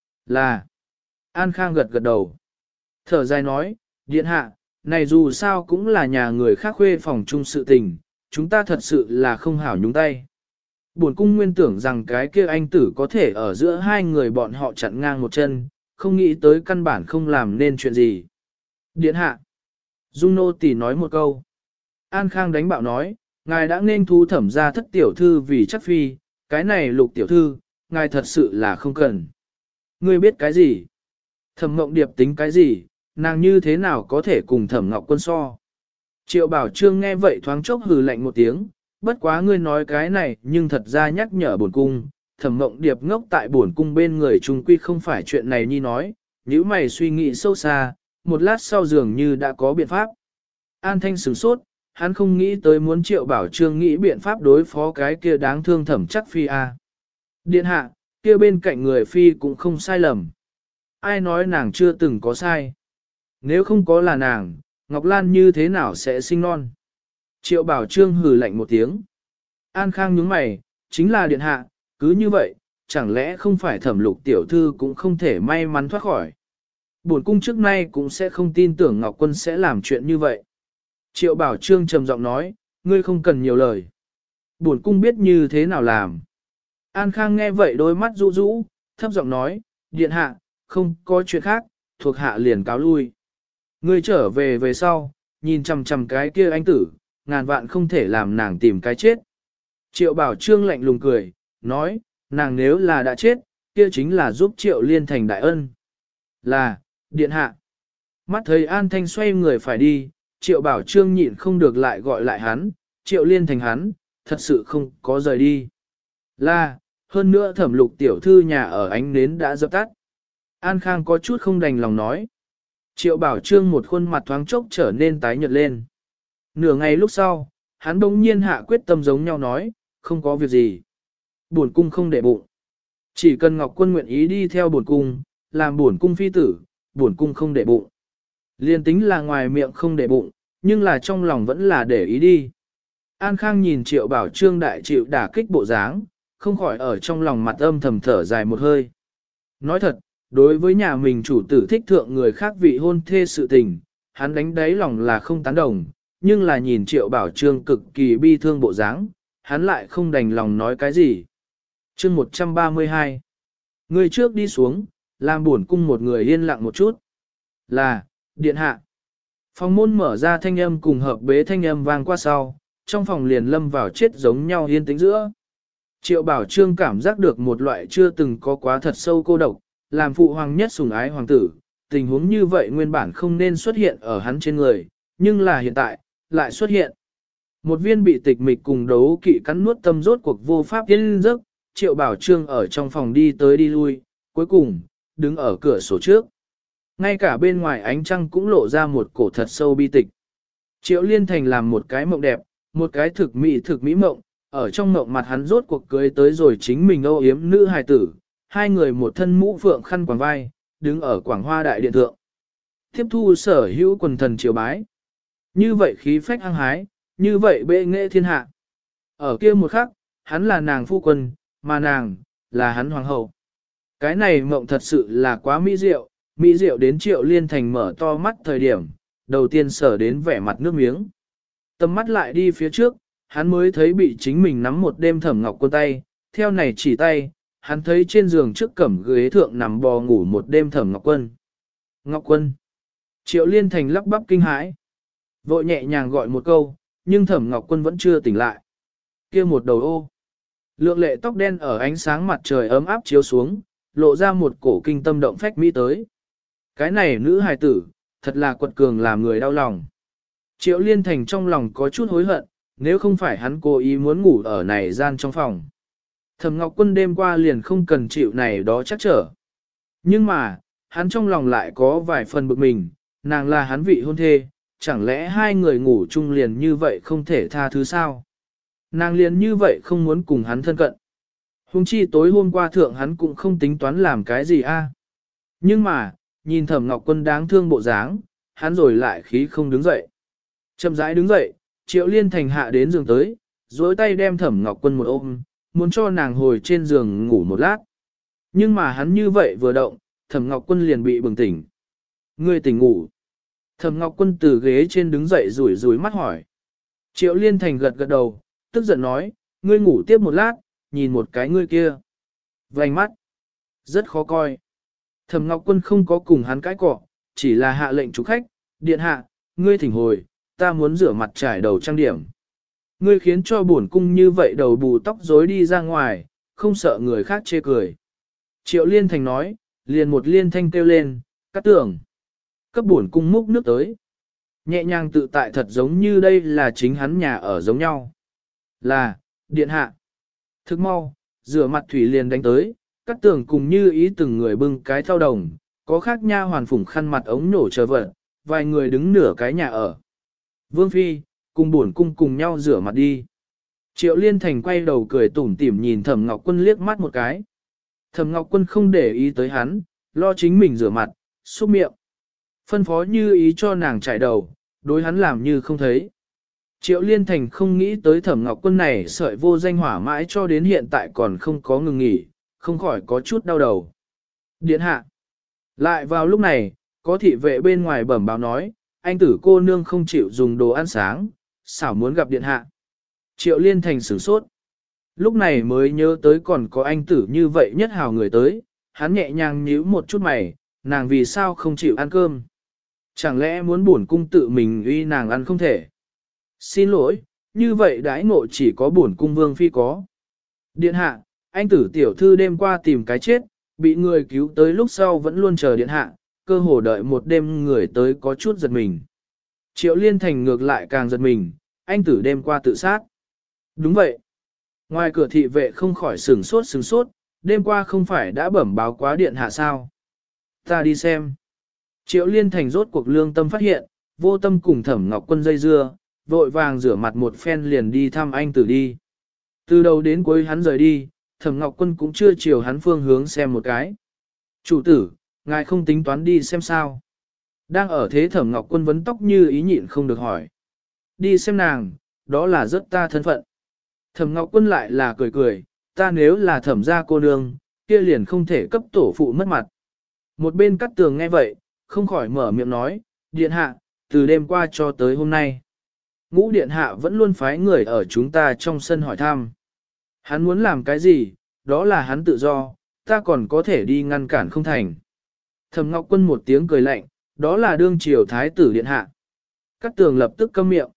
Là. An Khang gật gật đầu. Thở dài nói, điện hạ, này dù sao cũng là nhà người khác khuê phòng chung sự tình, chúng ta thật sự là không hảo nhúng tay. Bổn cung nguyên tưởng rằng cái kia anh tử có thể ở giữa hai người bọn họ chặn ngang một chân, không nghĩ tới căn bản không làm nên chuyện gì. Điện hạ. Dung nô tỳ nói một câu. An Khang đánh bạo nói, ngài đã nên thu thẩm ra thất tiểu thư vì chắc phi, cái này Lục tiểu thư, ngài thật sự là không cần. Ngươi biết cái gì? Thẩm Ngộng Điệp tính cái gì, nàng như thế nào có thể cùng Thẩm Ngọc Quân so? Triệu Bảo Trương nghe vậy thoáng chốc hừ lạnh một tiếng, bất quá ngươi nói cái này nhưng thật ra nhắc nhở bổn cung, Thẩm Ngộng Điệp ngốc tại bổn cung bên người trung quy không phải chuyện này nhi nói, nếu mày suy nghĩ sâu xa, một lát sau dường như đã có biện pháp. An Thanh sửng sốt, hắn không nghĩ tới muốn Triệu Bảo Trương nghĩ biện pháp đối phó cái kia đáng thương Thẩm Chắc Phi a. Điện hạ, kia bên cạnh người Phi cũng không sai lầm. Ai nói nàng chưa từng có sai? Nếu không có là nàng, Ngọc Lan như thế nào sẽ sinh non? Triệu Bảo Trương hừ lạnh một tiếng. An Khang nhướng mày, chính là điện hạ, cứ như vậy, chẳng lẽ không phải Thẩm Lục tiểu thư cũng không thể may mắn thoát khỏi? Bổn cung trước nay cũng sẽ không tin tưởng Ngọc Quân sẽ làm chuyện như vậy. Triệu Bảo Trương trầm giọng nói, ngươi không cần nhiều lời. Bổn cung biết như thế nào làm. An Khang nghe vậy đôi mắt rũ rũ, thấp giọng nói, điện hạ, không có chuyện khác, thuộc hạ liền cáo lui. Ngươi trở về về sau, nhìn chằm chằm cái kia anh tử, ngàn vạn không thể làm nàng tìm cái chết. Triệu Bảo Trương lạnh lùng cười, nói, nàng nếu là đã chết, kia chính là giúp Triệu Liên Thành đại ân. Là, điện hạ. Mắt thấy An Thanh xoay người phải đi, Triệu Bảo Trương nhịn không được lại gọi lại hắn, Triệu Liên Thành hắn, thật sự không có rời đi. Là, hơn nữa Thẩm Lục tiểu thư nhà ở ánh nến đã dập tắt. An Khang có chút không đành lòng nói. Triệu Bảo Trương một khuôn mặt thoáng chốc trở nên tái nhợt lên. Nửa ngày lúc sau, hắn bỗng nhiên hạ quyết tâm giống nhau nói, không có việc gì. Bổn cung không để bụng. Chỉ cần Ngọc Quân nguyện ý đi theo bổn cung, làm bổn cung phi tử, bổn cung không để bụng. Liên tính là ngoài miệng không để bụng, nhưng là trong lòng vẫn là để ý đi. An Khang nhìn Triệu Bảo Trương đại chịu đả kích bộ dáng, không khỏi ở trong lòng mặt âm thầm thở dài một hơi. Nói thật, đối với nhà mình chủ tử thích thượng người khác vị hôn thê sự tình, hắn đánh đáy lòng là không tán đồng, nhưng là nhìn Triệu Bảo Trương cực kỳ bi thương bộ dáng, hắn lại không đành lòng nói cái gì. Chương 132. Người trước đi xuống, làm buồn cung một người yên lặng một chút. Là, điện hạ. Phòng môn mở ra thanh âm cùng hợp bế thanh âm vang qua sau, trong phòng liền lâm vào chết giống nhau yên tĩnh giữa. Triệu Bảo Trương cảm giác được một loại chưa từng có quá thật sâu cô độc, làm phụ hoàng nhất sủng ái hoàng tử, tình huống như vậy nguyên bản không nên xuất hiện ở hắn trên người, nhưng là hiện tại, lại xuất hiện. Một viên bị tịch mịch cùng đấu kỵ cắn nuốt tâm rốt cuộc vô pháp yên giấc, Triệu Bảo Trương ở trong phòng đi tới đi lui, cuối cùng, đứng ở cửa sổ trước. Ngay cả bên ngoài ánh trăng cũng lộ ra một cổ thật sâu bi tịch. Triệu Liên Thành làm một cái mộng đẹp, một cái thực mỹ mộng, ở trong mộng mặt hắn rốt cuộc cưới tới rồi chính mình âu yếm nữ hài tử, hai người một thân mũ phượng khăn quàng vai, đứng ở quảng hoa đại điện thượng. Tiếp thu sở hữu quần thần triều bái. Như vậy khí phách hăng hái, như vậy bệ nghệ thiên hạ. Ở kia một khắc, hắn là nàng phu quân, mà nàng, là hắn hoàng hậu. Cái này mộng thật sự là quá mỹ diệu đến Triệu Liên Thành mở to mắt thời điểm, đầu tiên sở đến vẻ mặt nước miếng. Tầm mắt lại đi phía trước, hắn mới thấy bị chính mình nắm một đêm Thẩm Ngọc Quân tay, theo này chỉ tay, hắn thấy trên giường trước cẩm ghế thượng nằm bò ngủ một đêm Thẩm Ngọc Quân. Ngọc Quân. Triệu Liên Thành lắp bắp kinh hãi. Vội nhẹ nhàng gọi một câu, nhưng Thẩm Ngọc Quân vẫn chưa tỉnh lại. Kia một đầu ô. Lượng lệ tóc đen ở ánh sáng mặt trời ấm áp chiếu xuống, lộ ra một cổ kinh tâm động phách mỹ tới. Cái này nữ hài tử, thật là quật cường làm người đau lòng. Triệu Liên Thành trong lòng có chút hối hận, nếu không phải hắn cố ý muốn ngủ ở này gian trong phòng. Thẩm Ngọc Quân đêm qua liền không cần chịu này đó chắc trở. Nhưng mà, hắn trong lòng lại có vài phần bực mình, nàng là hắn vị hôn thê, chẳng lẽ hai người ngủ chung liền như vậy không thể tha thứ sao? Nàng liền như vậy không muốn cùng hắn thân cận. Hùng chi tối hôm qua thượng hắn cũng không tính toán làm cái gì a. Nhưng mà, nhìn Thẩm Ngọc Quân đáng thương bộ dáng, hắn rồi lại khí không đứng dậy. Chậm rãi đứng dậy, Triệu Liên Thành hạ đến giường tới, duỗi tay đem Thẩm Ngọc Quân một ôm, muốn cho nàng hồi trên giường ngủ một lát. Nhưng mà hắn như vậy vừa động, Thẩm Ngọc Quân liền bị bừng tỉnh. Ngươi tỉnh ngủ. Thẩm Ngọc Quân từ ghế trên đứng dậy rủi rủi mắt hỏi. Triệu Liên Thành gật gật đầu, tức giận nói, ngươi ngủ tiếp một lát, nhìn một cái ngươi kia. Vành mắt. Rất khó coi. Thẩm Ngọc Quân không có cùng hắn cãi cọ, chỉ là hạ lệnh chủ khách, điện hạ, ngươi thỉnh hồi, ta muốn rửa mặt trải đầu trang điểm. Ngươi khiến cho bổn cung như vậy đầu bù tóc rối đi ra ngoài, không sợ người khác chê cười. Triệu Liên Thành nói, liền một liên thanh kêu lên, cắt tưởng. Cấp bổn cung múc nước tới. Nhẹ nhàng tự tại thật giống như đây là chính hắn nhà ở giống nhau. Là, điện hạ. Thức mau, rửa mặt thủy liền đánh tới, cắt tưởng cùng như ý từng người bưng cái thau đồng, có khác nha hoàn phủng khăn mặt ống nổ chờ vật, vài người đứng nửa cái nhà ở. Vương Phi, cùng bổn cung cùng nhau rửa mặt đi. Triệu Liên Thành quay đầu cười tủm tỉm nhìn Thẩm Ngọc Quân liếc mắt một cái. Thẩm Ngọc Quân không để ý tới hắn, lo chính mình rửa mặt, xúc miệng. Phân phó như ý cho nàng chải đầu, đối hắn làm như không thấy. Triệu Liên Thành không nghĩ tới Thẩm Ngọc Quân này sợi vô danh hỏa mãi cho đến hiện tại còn không có ngừng nghỉ, không khỏi có chút đau đầu. Điện hạ. Lại vào lúc này, có thị vệ bên ngoài bẩm báo nói, anh tử cô nương không chịu dùng đồ ăn sáng, xảo muốn gặp điện hạ. Triệu Liên Thành sửng sốt. Lúc này mới nhớ tới còn có anh tử như vậy nhất hào người tới, hắn nhẹ nhàng nhíu một chút mày, nàng vì sao không chịu ăn cơm. Chẳng lẽ muốn bổn cung tự mình uy nàng ăn không thể. Xin lỗi, như vậy đãi ngộ chỉ có bổn cung vương phi có. Điện hạ, anh tử tiểu thư đêm qua tìm cái chết, bị người cứu tới lúc sau vẫn luôn chờ điện hạ, cơ hồ đợi một đêm người tới có chút giật mình. Triệu Liên Thành ngược lại càng giật mình, anh tử đêm qua tự sát. Đúng vậy. Ngoài cửa thị vệ không khỏi sửng sốt, đêm qua không phải đã bẩm báo quá điện hạ sao. Ta đi xem. Triệu Liên Thành rốt cuộc lương tâm phát hiện, vô tâm cùng Thẩm Ngọc Quân dây dưa, vội vàng rửa mặt một phen liền đi thăm anh tử đi. Từ đầu đến cuối hắn rời đi, Thẩm Ngọc Quân cũng chưa chiều hắn phương hướng xem một cái. Chủ tử, ngài không tính toán đi xem sao. Đang ở thế Thẩm Ngọc Quân vấn tóc như ý nhịn không được hỏi. Đi xem nàng, đó là rất ta thân phận. Thẩm Ngọc Quân lại là cười cười, ta nếu là thẩm gia cô nương, kia liền không thể cấp tổ phụ mất mặt. Một bên cắt tường nghe vậy, không khỏi mở miệng nói, điện hạ, từ đêm qua cho tới hôm nay. Ngũ điện hạ vẫn luôn phái người ở chúng ta trong sân hỏi thăm. Hắn muốn làm cái gì, đó là hắn tự do, ta còn có thể đi ngăn cản không thành. Thẩm Ngọc Quân một tiếng cười lạnh, đó là đương triều thái tử điện hạ. Cát tường lập tức câm miệng.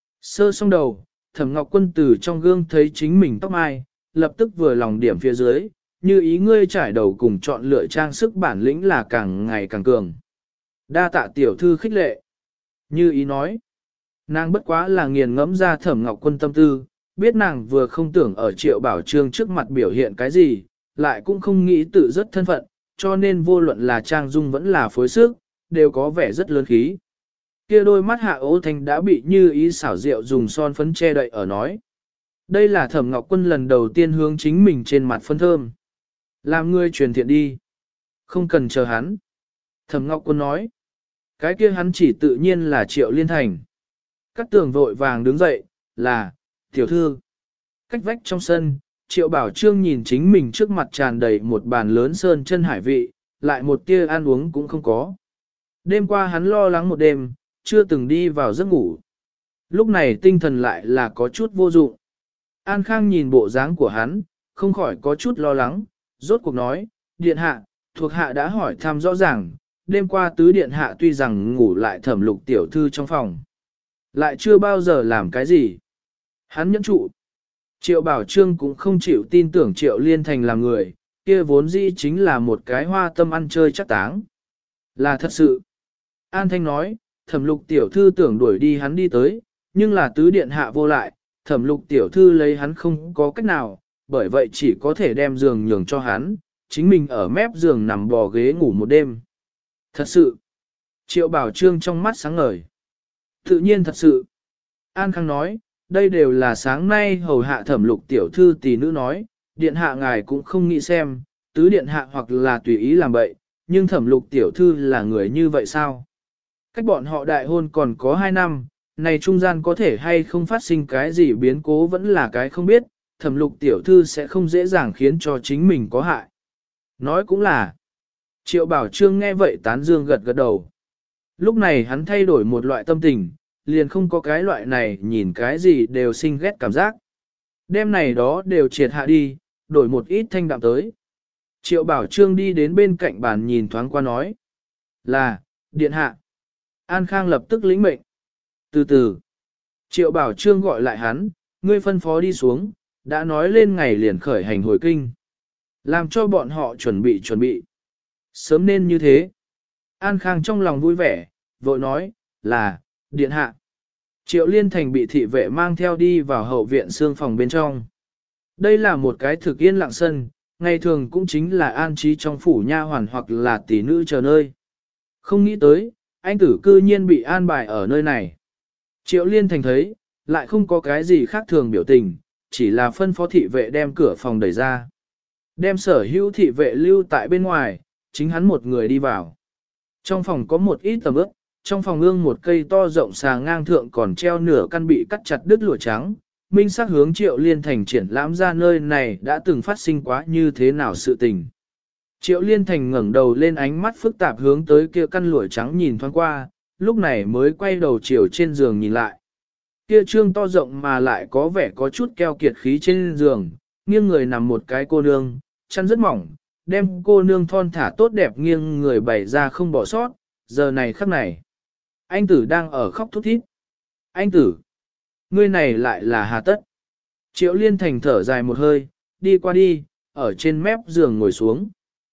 Sơ xong đầu, Thẩm Ngọc Quân từ trong gương thấy chính mình tóc mai, lập tức vừa lòng điểm phía dưới, như ý ngươi trải đầu cùng chọn lựa trang sức bản lĩnh là càng ngày càng cường. Đa tạ tiểu thư khích lệ. Như ý nói, nàng bất quá là nghiền ngẫm ra Thẩm Ngọc Quân tâm tư, biết nàng vừa không tưởng ở Triệu Bảo Trương trước mặt biểu hiện cái gì, lại cũng không nghĩ tự rất thân phận, cho nên vô luận là trang dung vẫn là phối sức, đều có vẻ rất lớn khí. Kia đôi mắt Hạ Ố Thanh đã bị Như ý xảo diệu dùng son phấn che đậy ở nói. Đây là Thẩm Ngọc Quân lần đầu tiên hướng chính mình trên mặt phân thơm. Làm ngươi truyền thiện đi. Không cần chờ hắn. Thẩm Ngọc Quân nói. Cái kia hắn chỉ tự nhiên là Triệu Liên Thành. Các tường vội vàng đứng dậy, là, tiểu thư. Cách vách trong sân, Triệu Bảo Trương nhìn chính mình trước mặt tràn đầy một bàn lớn sơn chân hải vị, lại một tia ăn uống cũng không có. Đêm qua hắn lo lắng một đêm, chưa từng đi vào giấc ngủ. Lúc này tinh thần lại là có chút vô dụng. An Khang nhìn bộ dáng của hắn, không khỏi có chút lo lắng, rốt cuộc nói, điện hạ, thuộc hạ đã hỏi thăm rõ ràng, đêm qua tứ điện hạ tuy rằng ngủ lại Thẩm Lục tiểu thư trong phòng, lại chưa bao giờ làm cái gì. Hắn nhẫn trụ. Triệu Bảo Trương cũng không chịu tin tưởng Triệu Liên Thành là người, kia vốn dĩ chính là một cái hoa tâm ăn chơi chắc táng. Là thật sự. An Thanh nói, Thẩm Lục tiểu thư tưởng đuổi đi hắn đi tới, nhưng là tứ điện hạ vô lại, Thẩm Lục tiểu thư lấy hắn không có cách nào, bởi vậy chỉ có thể đem giường nhường cho hắn, chính mình ở mép giường nằm bò ghế ngủ một đêm. Thật sự. Triệu Bảo Trương trong mắt sáng ngời. Tự nhiên thật sự. An Khang nói, đây đều là sáng nay hầu hạ Thẩm Lục tiểu thư tỷ nữ nói, điện hạ ngài cũng không nghĩ xem, tứ điện hạ hoặc là tùy ý làm bậy, nhưng Thẩm Lục tiểu thư là người như vậy sao? Cách bọn họ đại hôn còn có 2 năm, này trung gian có thể hay không phát sinh cái gì biến cố vẫn là cái không biết, Thẩm Lục tiểu thư sẽ không dễ dàng khiến cho chính mình có hại. Nói cũng là, Triệu Bảo Trương nghe vậy tán dương gật gật đầu. Lúc này hắn thay đổi một loại tâm tình, liền không có cái loại này nhìn cái gì đều sinh ghét cảm giác. Đêm này đó đều triệt hạ đi, đổi một ít thanh đạm tới. Triệu Bảo Trương đi đến bên cạnh bàn nhìn thoáng qua nói. Là, điện hạ. An Khang lập tức lĩnh mệnh. Từ từ. Triệu Bảo Trương gọi lại hắn, ngươi phân phó đi xuống, đã nói lên ngày liền khởi hành hồi kinh. Làm cho bọn họ chuẩn bị. Sớm nên như thế. An Khang trong lòng vui vẻ, vội nói, là, điện hạ. Triệu Liên Thành bị thị vệ mang theo đi vào hậu viện xương phòng bên trong. Đây là một cái thực yên lặng sân, ngày thường cũng chính là an trí trong phủ nha hoàn hoặc là tỷ nữ chờ nơi. Không nghĩ tới, anh tử cư nhiên bị an bài ở nơi này. Triệu Liên Thành thấy, lại không có cái gì khác thường biểu tình, chỉ là phân phó thị vệ đem cửa phòng đẩy ra. Đem sở hữu thị vệ lưu tại bên ngoài, chính hắn một người đi vào. Trong phòng có một ít tầm ướp, trong phòng ương một cây to rộng xà ngang thượng còn treo nửa căn bị cắt chặt đứt lụa trắng, minh sắc hướng Triệu Liên Thành triển lãm ra nơi này đã từng phát sinh quá như thế nào sự tình. Triệu Liên Thành ngẩng đầu lên ánh mắt phức tạp hướng tới kia căn lụa trắng nhìn thoáng qua, lúc này mới quay đầu chiều trên giường nhìn lại. Kia trương to rộng mà lại có vẻ có chút keo kiệt khí trên giường, nghiêng người nằm một cái cô nương, chăn rất mỏng, đem cô nương thon thả tốt đẹp nghiêng người bày ra không bỏ sót, giờ này khắc này. Anh tử đang ở khóc thút thít. Anh tử, ngươi này lại là hà tất. Triệu Liên Thành thở dài một hơi, đi qua đi, ở trên mép giường ngồi xuống.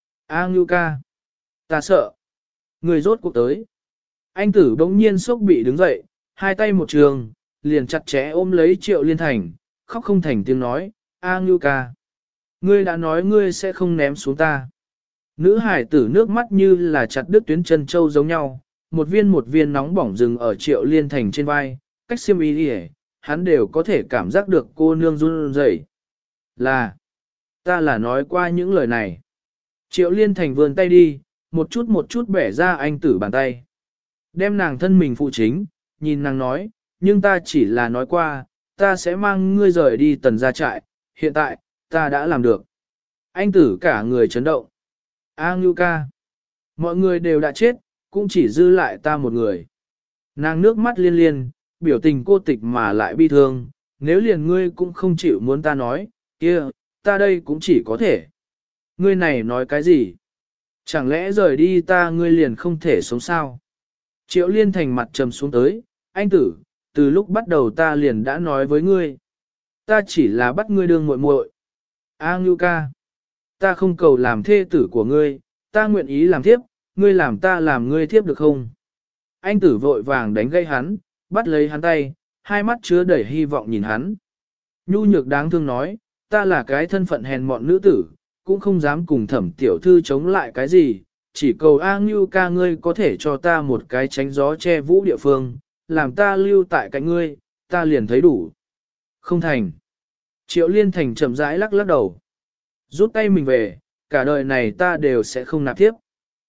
A Ngưu ca, ta sợ. Người rốt cuộc tới. Anh tử bỗng nhiên sốc bị đứng dậy, hai tay một trường, liền chặt chẽ ôm lấy Triệu Liên Thành, khóc không thành tiếng nói, A Ngưu ca. Ngươi đã nói ngươi sẽ không ném xuống ta. Nữ hải tử nước mắt như là chặt đứt tuyến chân châu giống nhau, một viên nóng bỏng rừng ở Triệu Liên Thành trên vai, cách xiêm y đi hắn đều có thể cảm giác được cô nương run rẩy. Là, ta là nói qua những lời này. Triệu Liên Thành vươn tay đi, một chút bẻ ra anh tử bàn tay. Đem nàng thân mình phụ chính, nhìn nàng nói, nhưng ta chỉ là nói qua, ta sẽ mang ngươi rời đi Tần gia trại, hiện tại, ta đã làm được. Anh tử cả người chấn động. A Ngưu ca, mọi người đều đã chết, cũng chỉ dư lại ta một người. Nàng nước mắt liên liên, biểu tình cô tịch mà lại bi thương, nếu liền ngươi cũng không chịu muốn ta nói, kia, ta đây cũng chỉ có thể. Ngươi này nói cái gì? Chẳng lẽ rời đi ta ngươi liền không thể sống sao? Triệu Liên Thành mặt trầm xuống tới, Anh tử, từ lúc bắt đầu ta liền đã nói với ngươi. Ta chỉ là bắt ngươi đương muội muội. A Ngưu ca, ta không cầu làm thê tử của ngươi, ta nguyện ý làm thiếp, ngươi làm ta làm ngươi thiếp được không? Anh tử vội vàng đánh gây hắn, bắt lấy hắn tay, hai mắt chứa đầy hy vọng nhìn hắn. Nhu nhược đáng thương nói, ta là cái thân phận hèn mọn nữ tử, cũng không dám cùng Thẩm tiểu thư chống lại cái gì, chỉ cầu A Ngưu ca ngươi có thể cho ta một cái tránh gió che vũ địa phương, làm ta lưu tại cạnh ngươi, ta liền thấy đủ. Không thành. Triệu Liên Thành chậm rãi lắc lắc đầu. Rút tay mình về, cả đời này ta đều sẽ không nạp tiếp.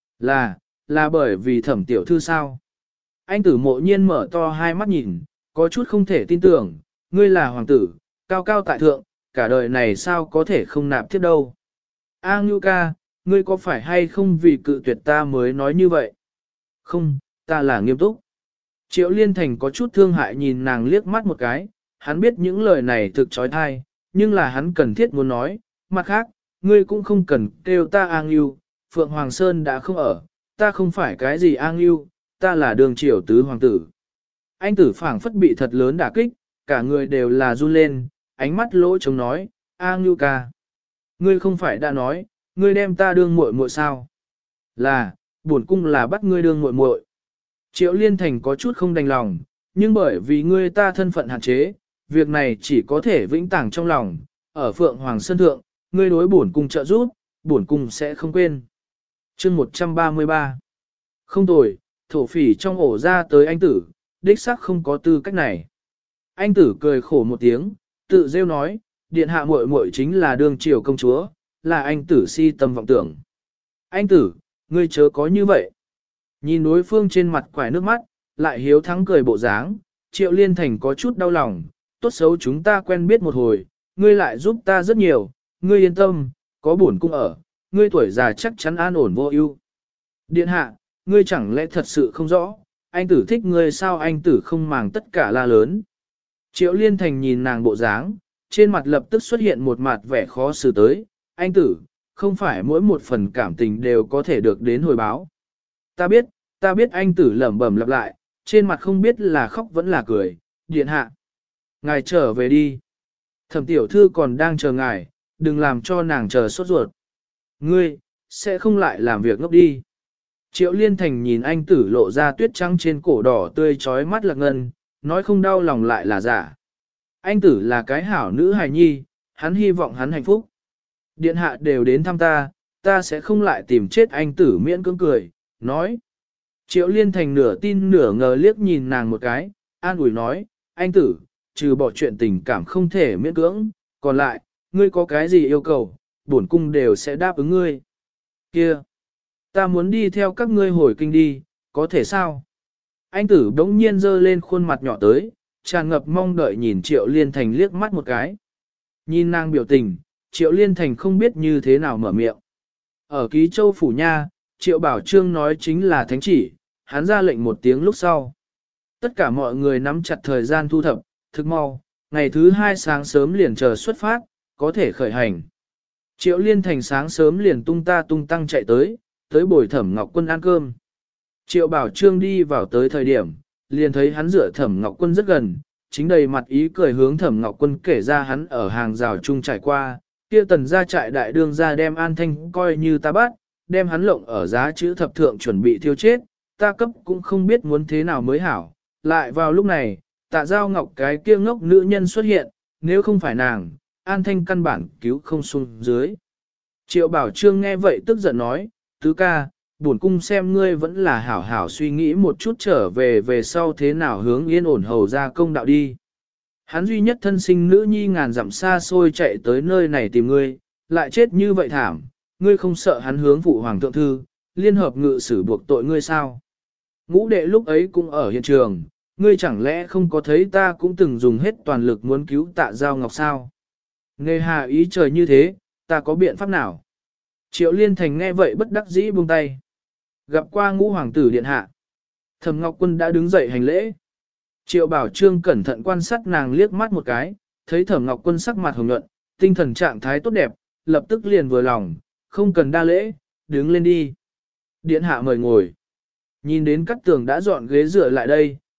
Là bởi vì Thẩm tiểu thư sao? Anh tử mộ nhiên mở to hai mắt nhìn, có chút không thể tin tưởng, ngươi là hoàng tử, cao cao tại thượng, cả đời này sao có thể không nạp tiếp đâu. A Ngưu ca, ngươi có phải hay không vì cự tuyệt ta mới nói như vậy? Không, ta là nghiêm túc. Triệu Liên Thành có chút thương hại nhìn nàng liếc mắt một cái, hắn biết những lời này thực trói thai, nhưng là hắn cần thiết muốn nói, mặt khác, ngươi cũng không cần kêu ta A Ngưu, Phượng Hoàng Sơn đã không ở, ta không phải cái gì A Ngưu, ta là đường triều tứ hoàng tử. Anh tử phảng phất bị thật lớn đả kích, cả người đều là run lên, ánh mắt lỗ trống nói, A Ngưu ca. Ngươi không phải đã nói, ngươi đem ta đương muội muội sao? Bổn cung là bắt ngươi đương muội muội. Triệu Liên Thành có chút không đành lòng, nhưng bởi vì ngươi ta thân phận hạn chế, việc này chỉ có thể vĩnh tàng trong lòng, ở Phượng Hoàng Sơn Thượng, ngươi đối bổn cung trợ giúp, bổn cung sẽ không quên. Chương 133. Không tồi, thổ phỉ trong ổ ra tới anh tử, đích xác không có tư cách này. Anh tử cười khổ một tiếng, tự rêu nói, điện hạ muội muội chính là đương triều công chúa, là anh tử si tâm vọng tưởng. Anh tử, ngươi chớ có như vậy. Nhìn đối phương trên mặt quải nước mắt, lại hiếu thắng cười bộ dáng, Triệu Liên Thành có chút đau lòng, tốt xấu chúng ta quen biết một hồi, ngươi lại giúp ta rất nhiều, ngươi yên tâm, có bổn cung ở, ngươi tuổi già chắc chắn an ổn vô ưu. Điện hạ, ngươi chẳng lẽ thật sự không rõ, anh tử thích ngươi sao anh tử không màng tất cả la lớn. Triệu Liên Thành nhìn nàng bộ dáng, trên mặt lập tức xuất hiện một mặt vẻ khó xử tới, anh tử, không phải mỗi một phần cảm tình đều có thể được đến hồi báo. Ta biết anh tử lẩm bẩm lặp lại, trên mặt không biết là khóc vẫn là cười, điện hạ. Ngài trở về đi. Thẩm tiểu thư còn đang chờ ngài, đừng làm cho nàng chờ sốt ruột. Ngươi, sẽ không lại làm việc ngốc đi. Triệu Liên Thành nhìn anh tử lộ ra tuyết trắng trên cổ đỏ tươi trói mắt lạc ngân, nói không đau lòng lại là giả. Anh tử là cái hảo nữ hài nhi, hắn hy vọng hắn hạnh phúc. Điện hạ đều đến thăm ta sẽ không lại tìm chết anh tử miễn cưỡng cười, nói. Triệu Liên Thành nửa tin nửa ngờ liếc nhìn nàng một cái, an ủi nói, anh tử, trừ bỏ chuyện tình cảm không thể miễn cưỡng, còn lại, ngươi có cái gì yêu cầu, bổn cung đều sẽ đáp ứng ngươi. Kia, ta muốn đi theo các ngươi hồi kinh đi, có thể sao? Anh tử đống nhiên giơ lên khuôn mặt nhỏ tới, tràn ngập mong đợi nhìn Triệu Liên Thành liếc mắt một cái. Nhìn nàng biểu tình, Triệu Liên Thành không biết như thế nào mở miệng. Ở Ký Châu Phủ Nha, Triệu Bảo Trương nói chính là thánh chỉ, hắn ra lệnh một tiếng lúc sau. Tất cả mọi người nắm chặt thời gian thu thập, thức mau, ngày thứ 2 sáng sớm liền chờ xuất phát, có thể khởi hành. Triệu Liên Thành sáng sớm liền tung ta tung tăng chạy tới bồi Thẩm Ngọc Quân ăn cơm. Triệu Bảo Trương đi vào tới thời điểm, liền thấy hắn rửa Thẩm Ngọc Quân rất gần, chính đầy mặt ý cười hướng Thẩm Ngọc Quân kể ra hắn ở hàng rào chung trải qua, kia tần gia trại đại đương gia đem An Thanh coi như ta bắt, đem hắn lộng ở giá chữ thập thượng chuẩn bị thiêu chết, ta cấp cũng không biết muốn thế nào mới hảo. Lại vào lúc này, Tạ Giao Ngọc cái kia ngốc nữ nhân xuất hiện, nếu không phải nàng, An Thanh căn bản cứu không xuống dưới. Triệu Bảo Trương nghe vậy tức giận nói, tứ ca, bổn cung xem ngươi vẫn là hảo hảo suy nghĩ một chút trở về sau thế nào hướng yên ổn hầu ra công đạo đi. Hắn duy nhất thân sinh nữ nhi ngàn dặm xa xôi chạy tới nơi này tìm ngươi, lại chết như vậy thảm, ngươi không sợ hắn hướng phụ hoàng thượng thư, liên hợp ngự sử buộc tội ngươi sao? Ngũ đệ lúc ấy cũng ở hiện trường, ngươi chẳng lẽ không có thấy ta cũng từng dùng hết toàn lực muốn cứu Tạ Giao Ngọc sao? Nghề hà ý trời như thế, ta có biện pháp nào? Triệu Liên Thành nghe vậy bất đắc dĩ buông tay. Gặp qua Ngũ hoàng tử điện hạ. Thẩm Ngọc Quân đã đứng dậy hành lễ. Triệu Bảo Trương cẩn thận quan sát nàng liếc mắt một cái, thấy Thẩm Ngọc Quân sắc mặt hồng nhuận, tinh thần trạng thái tốt đẹp, lập tức liền vừa lòng, không cần đa lễ, đứng lên đi. Điện hạ mời ngồi. Nhìn đến các tường đã dọn ghế dựa lại đây,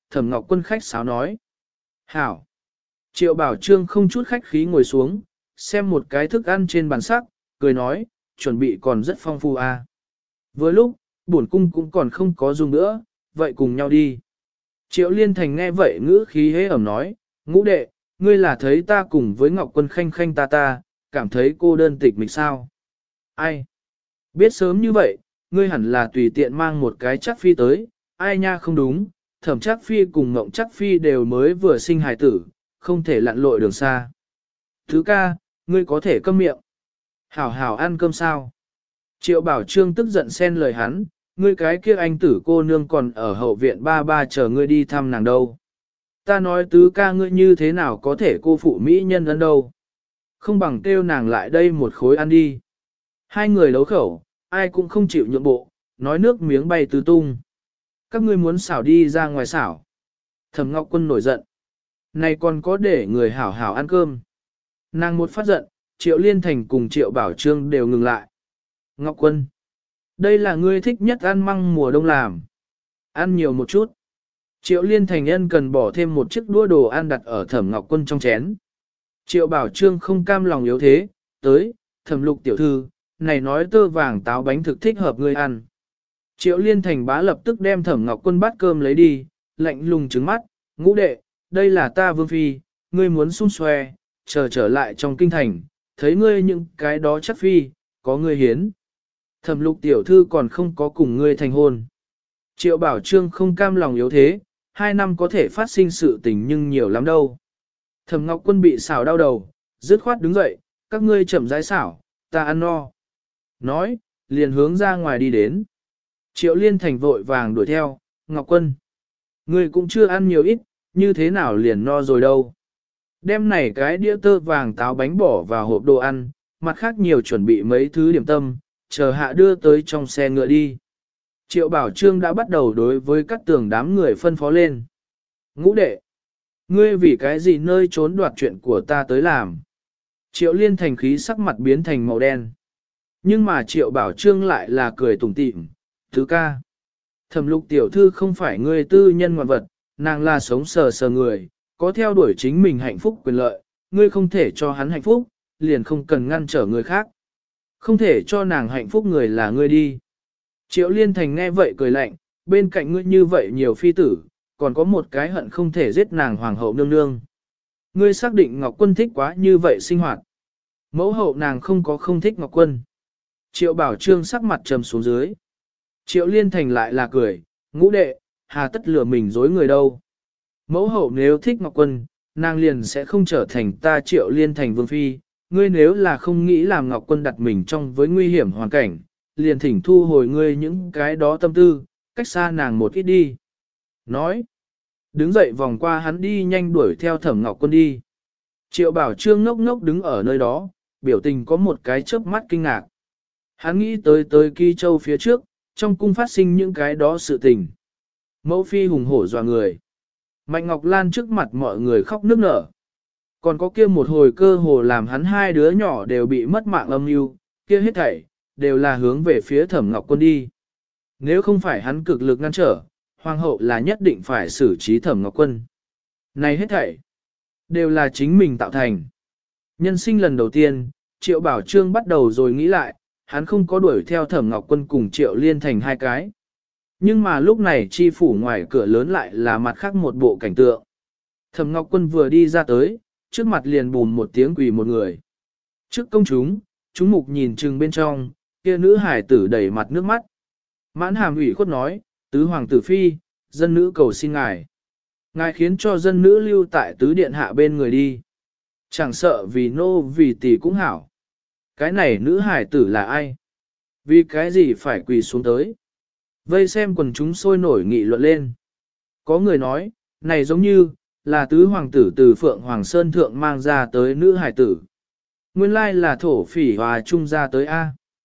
Thẩm Ngọc Quân khách sáo nói. Hảo. Triệu Bảo Trương không chút khách khí ngồi xuống, xem một cái thức ăn trên bàn sắc, cười nói, chuẩn bị còn rất phong phú à. Vừa lúc, bổn cung cũng còn không có dùng nữa, vậy cùng nhau đi. Triệu Liên Thành nghe vậy ngữ khí hế ẩm nói, Ngũ đệ, ngươi là thấy ta cùng với Ngọc Quân khanh khanh ta, cảm thấy cô đơn tịch mình sao? Ai? Biết sớm như vậy, ngươi hẳn là tùy tiện mang một cái chắc phi tới, ai nha không đúng, Thẩm Trác Phi cùng Ngộng Trác Phi đều mới vừa sinh hài tử, không thể lặn lội đường xa. Thứ ca, ngươi có thể câm miệng. Hảo hảo ăn cơm sao? Triệu Bảo Trương tức giận xen lời hắn, ngươi cái kia anh tử cô nương còn ở hậu viện ba ba chờ ngươi đi thăm nàng đâu. Ta nói tứ ca ngươi như thế nào có thể cô phụ mỹ nhân ân đâu. Không bằng kêu nàng lại đây một khối ăn đi. Hai người đấu khẩu, ai cũng không chịu nhượng bộ, nói nước miếng bay tứ tung. Các ngươi muốn xảo đi ra ngoài xảo. Thẩm Ngọc Quân nổi giận. Này còn có để người hảo hảo ăn cơm. Nàng một phát giận, Triệu Liên Thành cùng Triệu Bảo Trương đều ngừng lại. Ngọc Quân, đây là ngươi thích nhất ăn măng mùa đông làm. Ăn nhiều một chút. Triệu Liên Thành nhân cần bỏ thêm một chiếc đũa đồ ăn đặt ở Thẩm Ngọc Quân trong chén. Triệu Bảo Trương không cam lòng yếu thế, tới, Thẩm Lục tiểu thư, này nói tơ vàng táo bánh thực thích hợp ngươi ăn. Triệu Liên Thành bá lập tức đem Thẩm Ngọc Quân bát cơm lấy đi, lạnh lùng trừng mắt, Ngũ đệ, đây là ta vương phi, ngươi muốn xung xoe, trở lại trong kinh thành, thấy ngươi những cái đó chắc phi, có ngươi hiến. Thẩm Lục tiểu thư còn không có cùng ngươi thành hôn. Triệu Bảo Trương không cam lòng yếu thế, 2 năm có thể phát sinh sự tình nhưng nhiều lắm đâu. Thẩm Ngọc Quân bị xảo đau đầu, dứt khoát đứng dậy, các ngươi chậm rãi xảo, ta ăn no. Nói, liền hướng ra ngoài đi đến. Triệu Liên Thành vội vàng đuổi theo, Ngọc Quân. Ngươi cũng chưa ăn nhiều ít, như thế nào liền no rồi đâu. Đem này cái đĩa tơ vàng táo bánh bỏ vào hộp đồ ăn, mặt khác nhiều chuẩn bị mấy thứ điểm tâm, chờ hạ đưa tới trong xe ngựa đi. Triệu Bảo Trương đã bắt đầu đối với các tường đám người phân phó lên. Ngũ đệ, ngươi vì cái gì nơi trốn đoạt chuyện của ta tới làm. Triệu Liên Thành khí sắc mặt biến thành màu đen. Nhưng mà Triệu Bảo Trương lại là cười tủm tỉm, thứ ca. Thẩm Lục tiểu thư không phải ngươi tư nhân ngoạn vật, nàng là sống sờ sờ người, có theo đuổi chính mình hạnh phúc quyền lợi, ngươi không thể cho hắn hạnh phúc, liền không cần ngăn trở người khác. Không thể cho nàng hạnh phúc người là ngươi đi. Triệu Liên Thành nghe vậy cười lạnh, bên cạnh ngươi như vậy nhiều phi tử, còn có một cái hận không thể giết nàng hoàng hậu nương nương. Ngươi xác định Ngọc Quân thích quá như vậy sinh hoạt. Mẫu hậu nàng không có không thích Ngọc Quân. Triệu Bảo Trương sắc mặt trầm xuống dưới. Triệu Liên Thành lại là cười, Ngũ đệ, hà tất lừa mình dối người đâu. Mẫu hậu nếu thích Ngọc Quân, nàng liền sẽ không trở thành ta Triệu Liên Thành vương phi. Ngươi nếu là không nghĩ làm Ngọc Quân đặt mình trong với nguy hiểm hoàn cảnh, liền thỉnh thu hồi ngươi những cái đó tâm tư, cách xa nàng một ít đi. Nói, đứng dậy vòng qua hắn đi nhanh đuổi theo Thẩm Ngọc Quân đi. Triệu Bảo Trương ngốc ngốc đứng ở nơi đó, biểu tình có một cái chớp mắt kinh ngạc. Hắn nghĩ tới Kỳ Châu phía trước, trong cung phát sinh những cái đó sự tình. Mẫu phi hùng hổ dọa người. Mạnh Ngọc Lan trước mặt mọi người khóc nức nở. Còn có kia một hồi cơ hồ làm hắn hai đứa nhỏ đều bị mất mạng âm mưu, kia hết thảy, đều là hướng về phía Thẩm Ngọc Quân đi. Nếu không phải hắn cực lực ngăn trở, Hoàng hậu là nhất định phải xử trí Thẩm Ngọc Quân. Này hết thảy, đều là chính mình tạo thành. Nhân sinh lần đầu tiên, Triệu Bảo Trương bắt đầu rồi nghĩ lại, hắn không có đuổi theo Thẩm Ngọc Quân cùng Triệu Liên Thành hai cái. Nhưng mà lúc này chi phủ ngoài cửa lớn lại là mặt khác một bộ cảnh tượng. Thẩm Ngọc Quân vừa đi ra tới, trước mặt liền bùn một tiếng quỳ một người. Trước công chúng mục nhìn chừng bên trong, kia nữ hải tử đầy mặt nước mắt. Mãn hàm ủy khuất nói, tứ hoàng tử phi, dân nữ cầu xin ngài. Ngài khiến cho dân nữ lưu tại tứ điện hạ bên người đi. Chẳng sợ vì nô vì tỷ cũng hảo. Cái này nữ hải tử là ai? Vì cái gì phải quỳ xuống tới? Vây xem quần chúng sôi nổi nghị luận lên. Có người nói, này giống như, là tứ hoàng tử từ Phượng Hoàng Sơn Thượng mang ra tới nữ hải tử. Nguyên lai là thổ phỉ hòa trung ra tới A.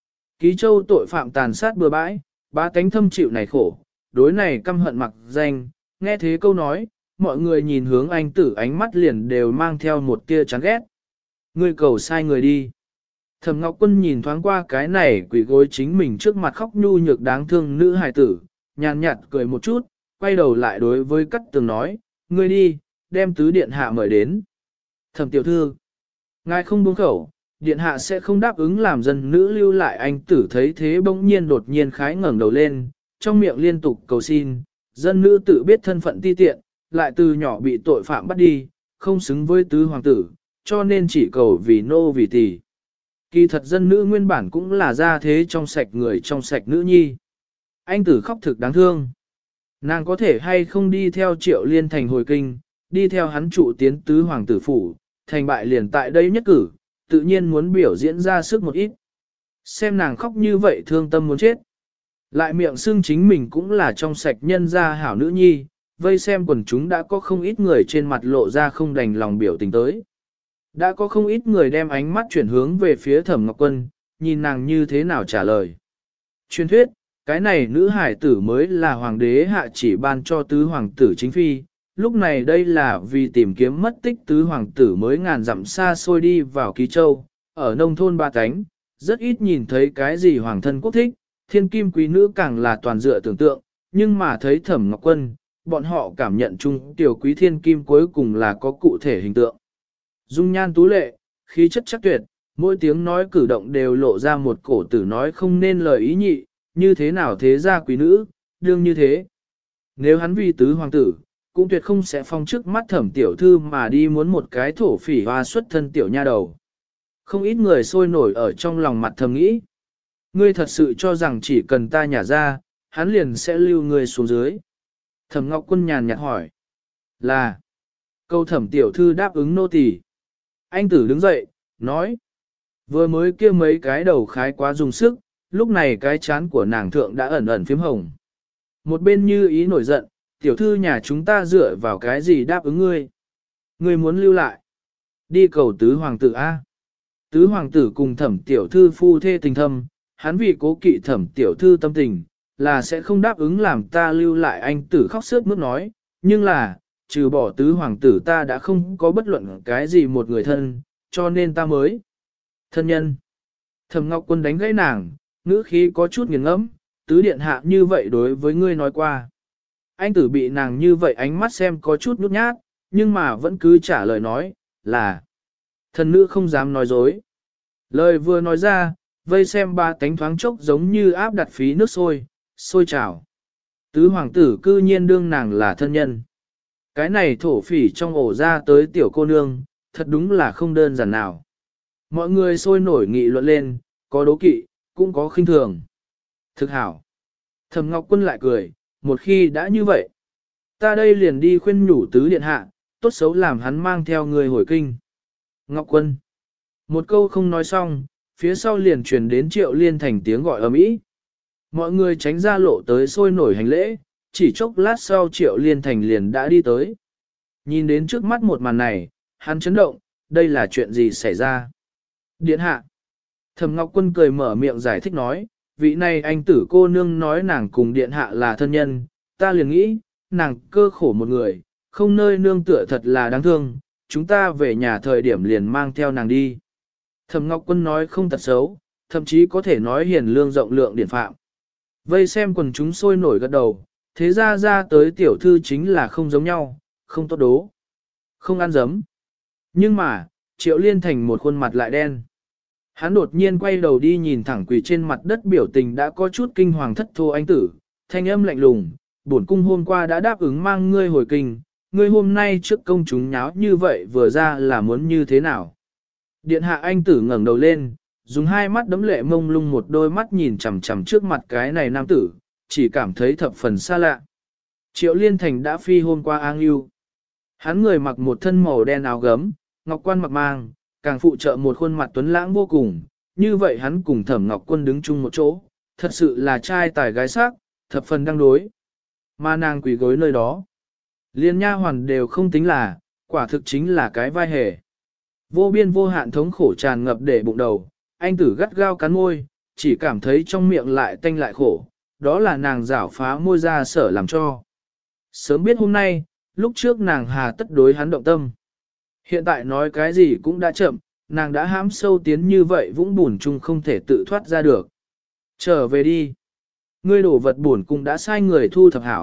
Ký Châu tội phạm tàn sát bừa bãi, bá tánh thâm chịu này khổ, đối này căm hận mặc danh, nghe thế câu nói, mọi người nhìn hướng anh tử ánh mắt liền đều mang theo một tia chán ghét. Ngươi cầu sai người đi. Thẩm Ngọc Quân nhìn thoáng qua cái này quỷ gối chính mình trước mặt khóc nhu nhược đáng thương nữ hài tử, nhàn nhạt cười một chút, quay đầu lại đối với Cát Tường nói, ngươi đi, đem tứ điện hạ mời đến. Thẩm tiểu thư, ngài không buông khẩu, điện hạ sẽ không đáp ứng làm dân nữ lưu lại. Anh tử thấy thế bỗng nhiên đột nhiên khái ngẩng đầu lên, trong miệng liên tục cầu xin, dân nữ tự biết thân phận ti tiện, lại từ nhỏ bị tội phạm bắt đi, không xứng với tứ hoàng tử, cho nên chỉ cầu vì nô vì tỳ. Kỳ thật dân nữ nguyên bản cũng là gia thế trong sạch người trong sạch nữ nhi. Anh tử khóc thực đáng thương. Nàng có thể hay không đi theo Triệu Liên thành hồi kinh, đi theo hắn trụ tiến tứ hoàng tử phủ, thành bại liền tại đây nhất cử, tự nhiên muốn biểu diễn ra sức một ít. Xem nàng khóc như vậy thương tâm muốn chết. Lại miệng xưng chính mình cũng là trong sạch nhân gia hảo nữ nhi, vây xem quần chúng đã có không ít người trên mặt lộ ra không đành lòng biểu tình tới. Đã có không ít người đem ánh mắt chuyển hướng về phía Thẩm Ngọc Quân, nhìn nàng như thế nào trả lời. Truyền thuyết, cái này nữ hải tử mới là hoàng đế hạ chỉ ban cho tứ hoàng tử chính phi, lúc này đây là vì tìm kiếm mất tích tứ hoàng tử mới ngàn dặm xa xôi đi vào Ký Châu, ở nông thôn ba cánh, rất ít nhìn thấy cái gì hoàng thân quốc thích, thiên kim quý nữ càng là toàn dựa tưởng tượng, nhưng mà thấy Thẩm Ngọc Quân, bọn họ cảm nhận chung tiểu quý thiên kim cuối cùng là có cụ thể hình tượng. Dung nhan tú lệ, khí chất chắc tuyệt, mỗi tiếng nói cử động đều lộ ra một cổ tử nói không nên lời ý nhị, như thế nào thế gia quý nữ, đương như thế. Nếu hắn vì tứ hoàng tử, cũng tuyệt không sẽ phong trước mắt Thẩm tiểu thư mà đi muốn một cái thổ phỉ hoa xuất thân tiểu nha đầu. Không ít người sôi nổi ở trong lòng mặt thầm nghĩ. Ngươi thật sự cho rằng chỉ cần ta nhả ra, hắn liền sẽ lưu ngươi xuống dưới. Thẩm Ngọc Quân nhàn nhạt hỏi. Là. Câu Thẩm tiểu thư đáp ứng nô tỳ. Anh tử đứng dậy, nói. Vừa mới kia mấy cái đầu khái quá dùng sức, lúc này cái chán của nàng thượng đã ẩn ẩn phím hồng. Một bên như ý nổi giận, tiểu thư nhà chúng ta dựa vào cái gì đáp ứng ngươi. Ngươi muốn lưu lại. Đi cầu tứ hoàng tử A. Tứ hoàng tử cùng Thẩm tiểu thư phu thê tình thâm, hắn vì cố kỵ Thẩm tiểu thư tâm tình, là sẽ không đáp ứng làm ta lưu lại. Anh tử khóc sướt mướt nói, nhưng là, trừ bỏ tứ hoàng tử ta đã không có bất luận cái gì một người thân, cho nên ta mới. Thân nhân. Thẩm Ngọc Quân đánh gãy nàng, ngữ khí có chút nghiền ngẫm, tứ điện hạ như vậy đối với ngươi nói qua. Anh tử bị nàng như vậy ánh mắt xem có chút nhút nhát, nhưng mà vẫn cứ trả lời nói, là. Thần nữ không dám nói dối. Lời vừa nói ra, vây xem ba tánh thoáng chốc giống như áp đặt phí nước sôi trào. Tứ hoàng tử cư nhiên đương nàng là thân nhân. Cái này thổ phỉ trong ổ ra tới tiểu cô nương, thật đúng là không đơn giản nào. Mọi người sôi nổi nghị luận lên, có đố kỵ, cũng có khinh thường. Thực hảo. Thẩm Ngọc Quân lại cười, một khi đã như vậy, ta đây liền đi khuyên nhủ tứ điện hạ, tốt xấu làm hắn mang theo người hồi kinh. Ngọc Quân. Một câu không nói xong, phía sau liền truyền đến Triệu Liên thành tiếng gọi ầm ĩ. Mọi người tránh ra lộ tới sôi nổi hành lễ, chỉ chốc lát sau Triệu Liên thành liền đã đi tới. Nhìn đến trước mắt một màn này, hắn chấn động, đây là chuyện gì xảy ra? Điện hạ. Thẩm Ngọc Quân cười mở miệng giải thích nói, vị này anh tử cô nương nói nàng cùng điện hạ là thân nhân, ta liền nghĩ, nàng cơ khổ một người, không nơi nương tựa thật là đáng thương, chúng ta về nhà thời điểm liền mang theo nàng đi. Thẩm Ngọc Quân nói không tật xấu, thậm chí có thể nói hiền lương rộng lượng điển phạm. Vây xem quần chúng sôi nổi gật đầu, thế ra tới tiểu thư chính là không giống nhau, không tốt đố, không ăn dấm. Nhưng mà, Triệu Liên thành một khuôn mặt lại đen. Hắn đột nhiên quay đầu đi nhìn thẳng quỳ trên mặt đất biểu tình đã có chút kinh hoàng thất thô anh tử, thanh âm lạnh lùng, bổn cung hôm qua đã đáp ứng mang ngươi hồi kinh, ngươi hôm nay trước công chúng nháo như vậy vừa ra là muốn như thế nào. Điện hạ anh tử ngẩng đầu lên, dùng hai mắt đấm lệ mông lung một đôi mắt nhìn chằm chằm trước mặt cái này nam tử, chỉ cảm thấy thập phần xa lạ. Triệu Liên thành đã phi hôm qua An Yêu. Hắn người mặc một thân màu đen áo gấm, ngọc quan mặc mang, càng phụ trợ một khuôn mặt tuấn lãng vô cùng, như vậy hắn cùng Thẩm Ngọc Quân đứng chung một chỗ, thật sự là trai tài gái sắc, thập phần đang đối. Mà nàng quỳ gối nơi đó. Liên nha hoàn đều không tính là, quả thực chính là cái vai hề. Vô biên vô hạn thống khổ tràn ngập để bụng đầu, anh tử gắt gao cắn môi, chỉ cảm thấy trong miệng lại tanh lại khổ, đó là nàng rảo phá môi ra sở làm cho. Sớm biết hôm nay, lúc trước nàng hà tất đối hắn động tâm. Hiện tại nói cái gì cũng đã chậm, nàng đã hãm sâu tiến như vậy vũng bùn chung không thể tự thoát ra được. Trở về đi. Ngươi đổ vật buồn cũng đã sai người thu thập hảo,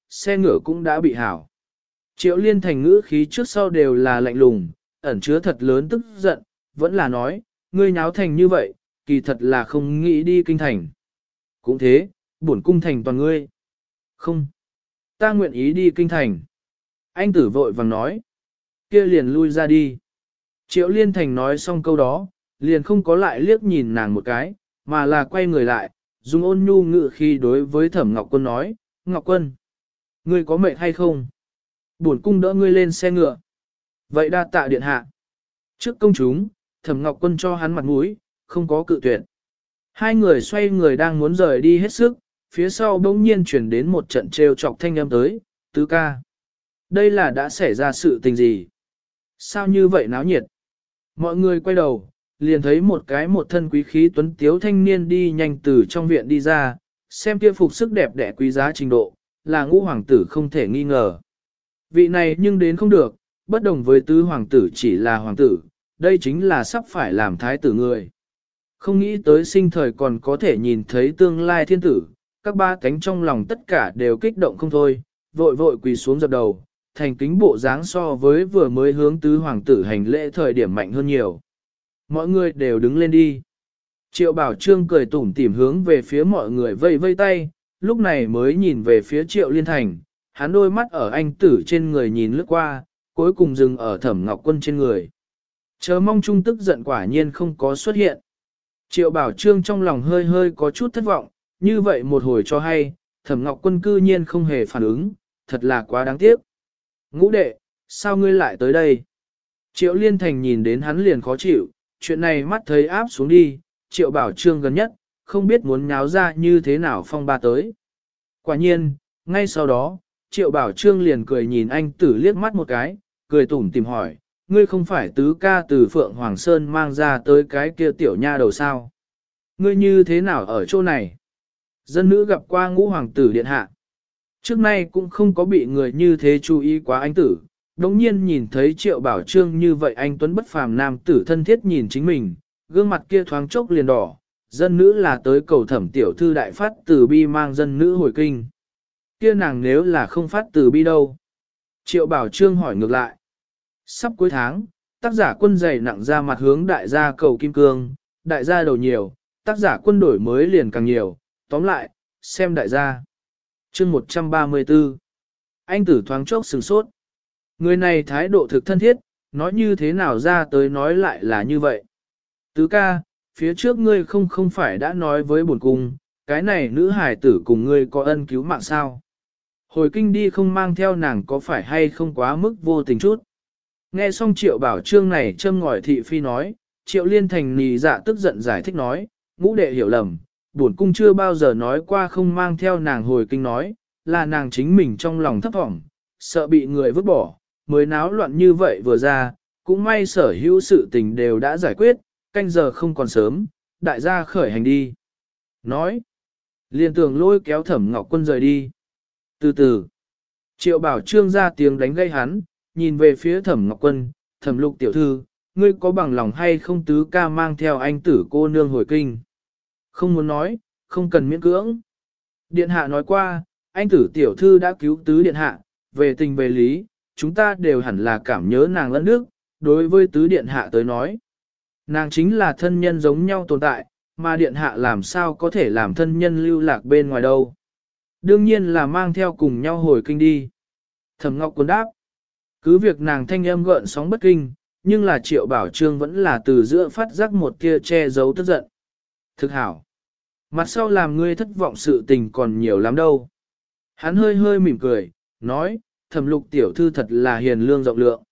xe ngựa cũng đã bị hảo. Triệu Liên Thành ngữ khí trước sau đều là lạnh lùng, ẩn chứa thật lớn tức giận, vẫn là nói, ngươi nháo thành như vậy, kỳ thật là không nghĩ đi kinh thành. Cũng thế, bổn cung thành toàn ngươi. Không, ta nguyện ý đi kinh thành. Anh tử vội vàng nói, kia liền lui ra đi. Triệu Liên Thành nói xong câu đó, liền không có lại liếc nhìn nàng một cái, mà là quay người lại, dùng ôn nhu ngự khi đối với Thẩm Ngọc Quân nói, Ngọc Quân, ngươi có mệt hay không? Bổn cung đỡ ngươi lên xe ngựa. Vậy đa tạ điện hạ. Trước công chúng, Thẩm Ngọc Quân cho hắn mặt mũi, không có cự tuyệt. Hai người xoay người đang muốn rời đi hết sức, phía sau bỗng nhiên chuyển đến một trận trêu chọc thanh âm tới, tứ ca. Đây là đã xảy ra sự tình gì? Sao như vậy náo nhiệt? Mọi người quay đầu, liền thấy một thân quý khí tuấn tiếu thanh niên đi nhanh từ trong viện đi ra, xem kia phục sức đẹp đẽ quý giá trình độ, là ngũ hoàng tử không thể nghi ngờ. Vị này nhưng đến không được, bất đồng với tứ hoàng tử chỉ là hoàng tử, đây chính là sắp phải làm thái tử người. Không nghĩ tới sinh thời còn có thể nhìn thấy tương lai thiên tử, các ba cánh trong lòng tất cả đều kích động không thôi, vội vội quỳ xuống dập đầu, thành kính bộ dáng so với vừa mới hướng tứ hoàng tử hành lễ thời điểm mạnh hơn nhiều. Mọi người đều đứng lên đi. Triệu Bảo Trương cười tủm tỉm hướng về phía mọi người vây vây tay, lúc này mới nhìn về phía Triệu Liên Thành, hắn đôi mắt ở anh tử trên người nhìn lướt qua, cuối cùng dừng ở Thẩm Ngọc Quân trên người. Chờ mong trung tức giận quả nhiên không có xuất hiện. Triệu Bảo Trương trong lòng hơi hơi có chút thất vọng, như vậy một hồi cho hay, Thẩm Ngọc Quân cư nhiên không hề phản ứng, thật là quá đáng tiếc. Ngũ đệ, sao ngươi lại tới đây? Triệu Liên Thành nhìn đến hắn liền khó chịu, chuyện này mắt thấy áp xuống đi, Triệu Bảo Trương gần nhất, không biết muốn nháo ra như thế nào phong ba tới. Quả nhiên, ngay sau đó, Triệu Bảo Trương liền cười nhìn anh tử liếc mắt một cái, cười tủm tìm hỏi, ngươi không phải tứ ca từ Phượng Hoàng Sơn mang ra tới cái kia tiểu nha đầu sao? Ngươi như thế nào ở chỗ này? Dân nữ gặp qua ngũ hoàng tử điện hạ. Trước nay cũng không có bị người như thế chú ý quá anh tử, đồng nhiên nhìn thấy Triệu Bảo Trương như vậy anh tuấn bất phàm nam tử thân thiết nhìn chính mình, gương mặt kia thoáng chốc liền đỏ, dân nữ là tới cầu Thẩm tiểu thư đại phát từ bi mang dân nữ hồi kinh. Kia nàng nếu là không phát từ bi đâu? Triệu Bảo Trương hỏi ngược lại. Sắp cuối tháng, tác giả quân dày nặng ra mặt hướng đại gia cầu kim cương, đại gia đầu nhiều, tác giả quân đổi mới liền càng nhiều, tóm lại, xem đại gia. Chương 134. Anh tử thoáng chốc sừng sốt. Người này thái độ thực thân thiết, nói như thế nào ra tới nói lại là như vậy. Tứ ca, phía trước ngươi không phải đã nói với bổn cung, cái này nữ hài tử cùng ngươi có ân cứu mạng sao? Hồi kinh đi không mang theo nàng có phải hay không quá mức vô tình chút? Nghe xong Triệu Bảo Trương này châm ngòi thị phi nói, Triệu Liên Thành nì dạ tức giận giải thích nói, ngũ đệ hiểu lầm, bổn cung chưa bao giờ nói qua không mang theo nàng hồi kinh nói, là nàng chính mình trong lòng thấp thỏm, sợ bị người vứt bỏ, mới náo loạn như vậy vừa ra, cũng may sở hữu sự tình đều đã giải quyết, canh giờ không còn sớm, đại gia khởi hành đi. Nói, liền tường lôi kéo Thẩm Ngọc Quân rời đi. Từ từ, Triệu Bảo Trương ra tiếng đánh gây hắn, nhìn về phía Thẩm Ngọc Quân, Thẩm Lục tiểu thư, ngươi có bằng lòng hay không tứ ca mang theo anh tử cô nương hồi kinh? Không muốn nói, không cần miễn cưỡng. Điện hạ nói qua, anh tử tiểu thư đã cứu tứ điện hạ, về tình về lý, chúng ta đều hẳn là cảm nhớ nàng lẫn nước, đối với tứ điện hạ tới nói. Nàng chính là thân nhân giống nhau tồn tại, mà điện hạ làm sao có thể làm thân nhân lưu lạc bên ngoài đâu. Đương nhiên là mang theo cùng nhau hồi kinh đi. Thẩm Ngọc Quân đáp. Cứ việc nàng thanh âm gợn sóng bất kinh, nhưng là Triệu Bảo Trương vẫn là từ giữa phát giác một tia che giấu tức giận. Thực hảo. Mặt sau làm ngươi thất vọng sự tình còn nhiều lắm đâu. Hắn hơi hơi mỉm cười, nói, Thẩm Lục tiểu thư thật là hiền lương rộng lượng.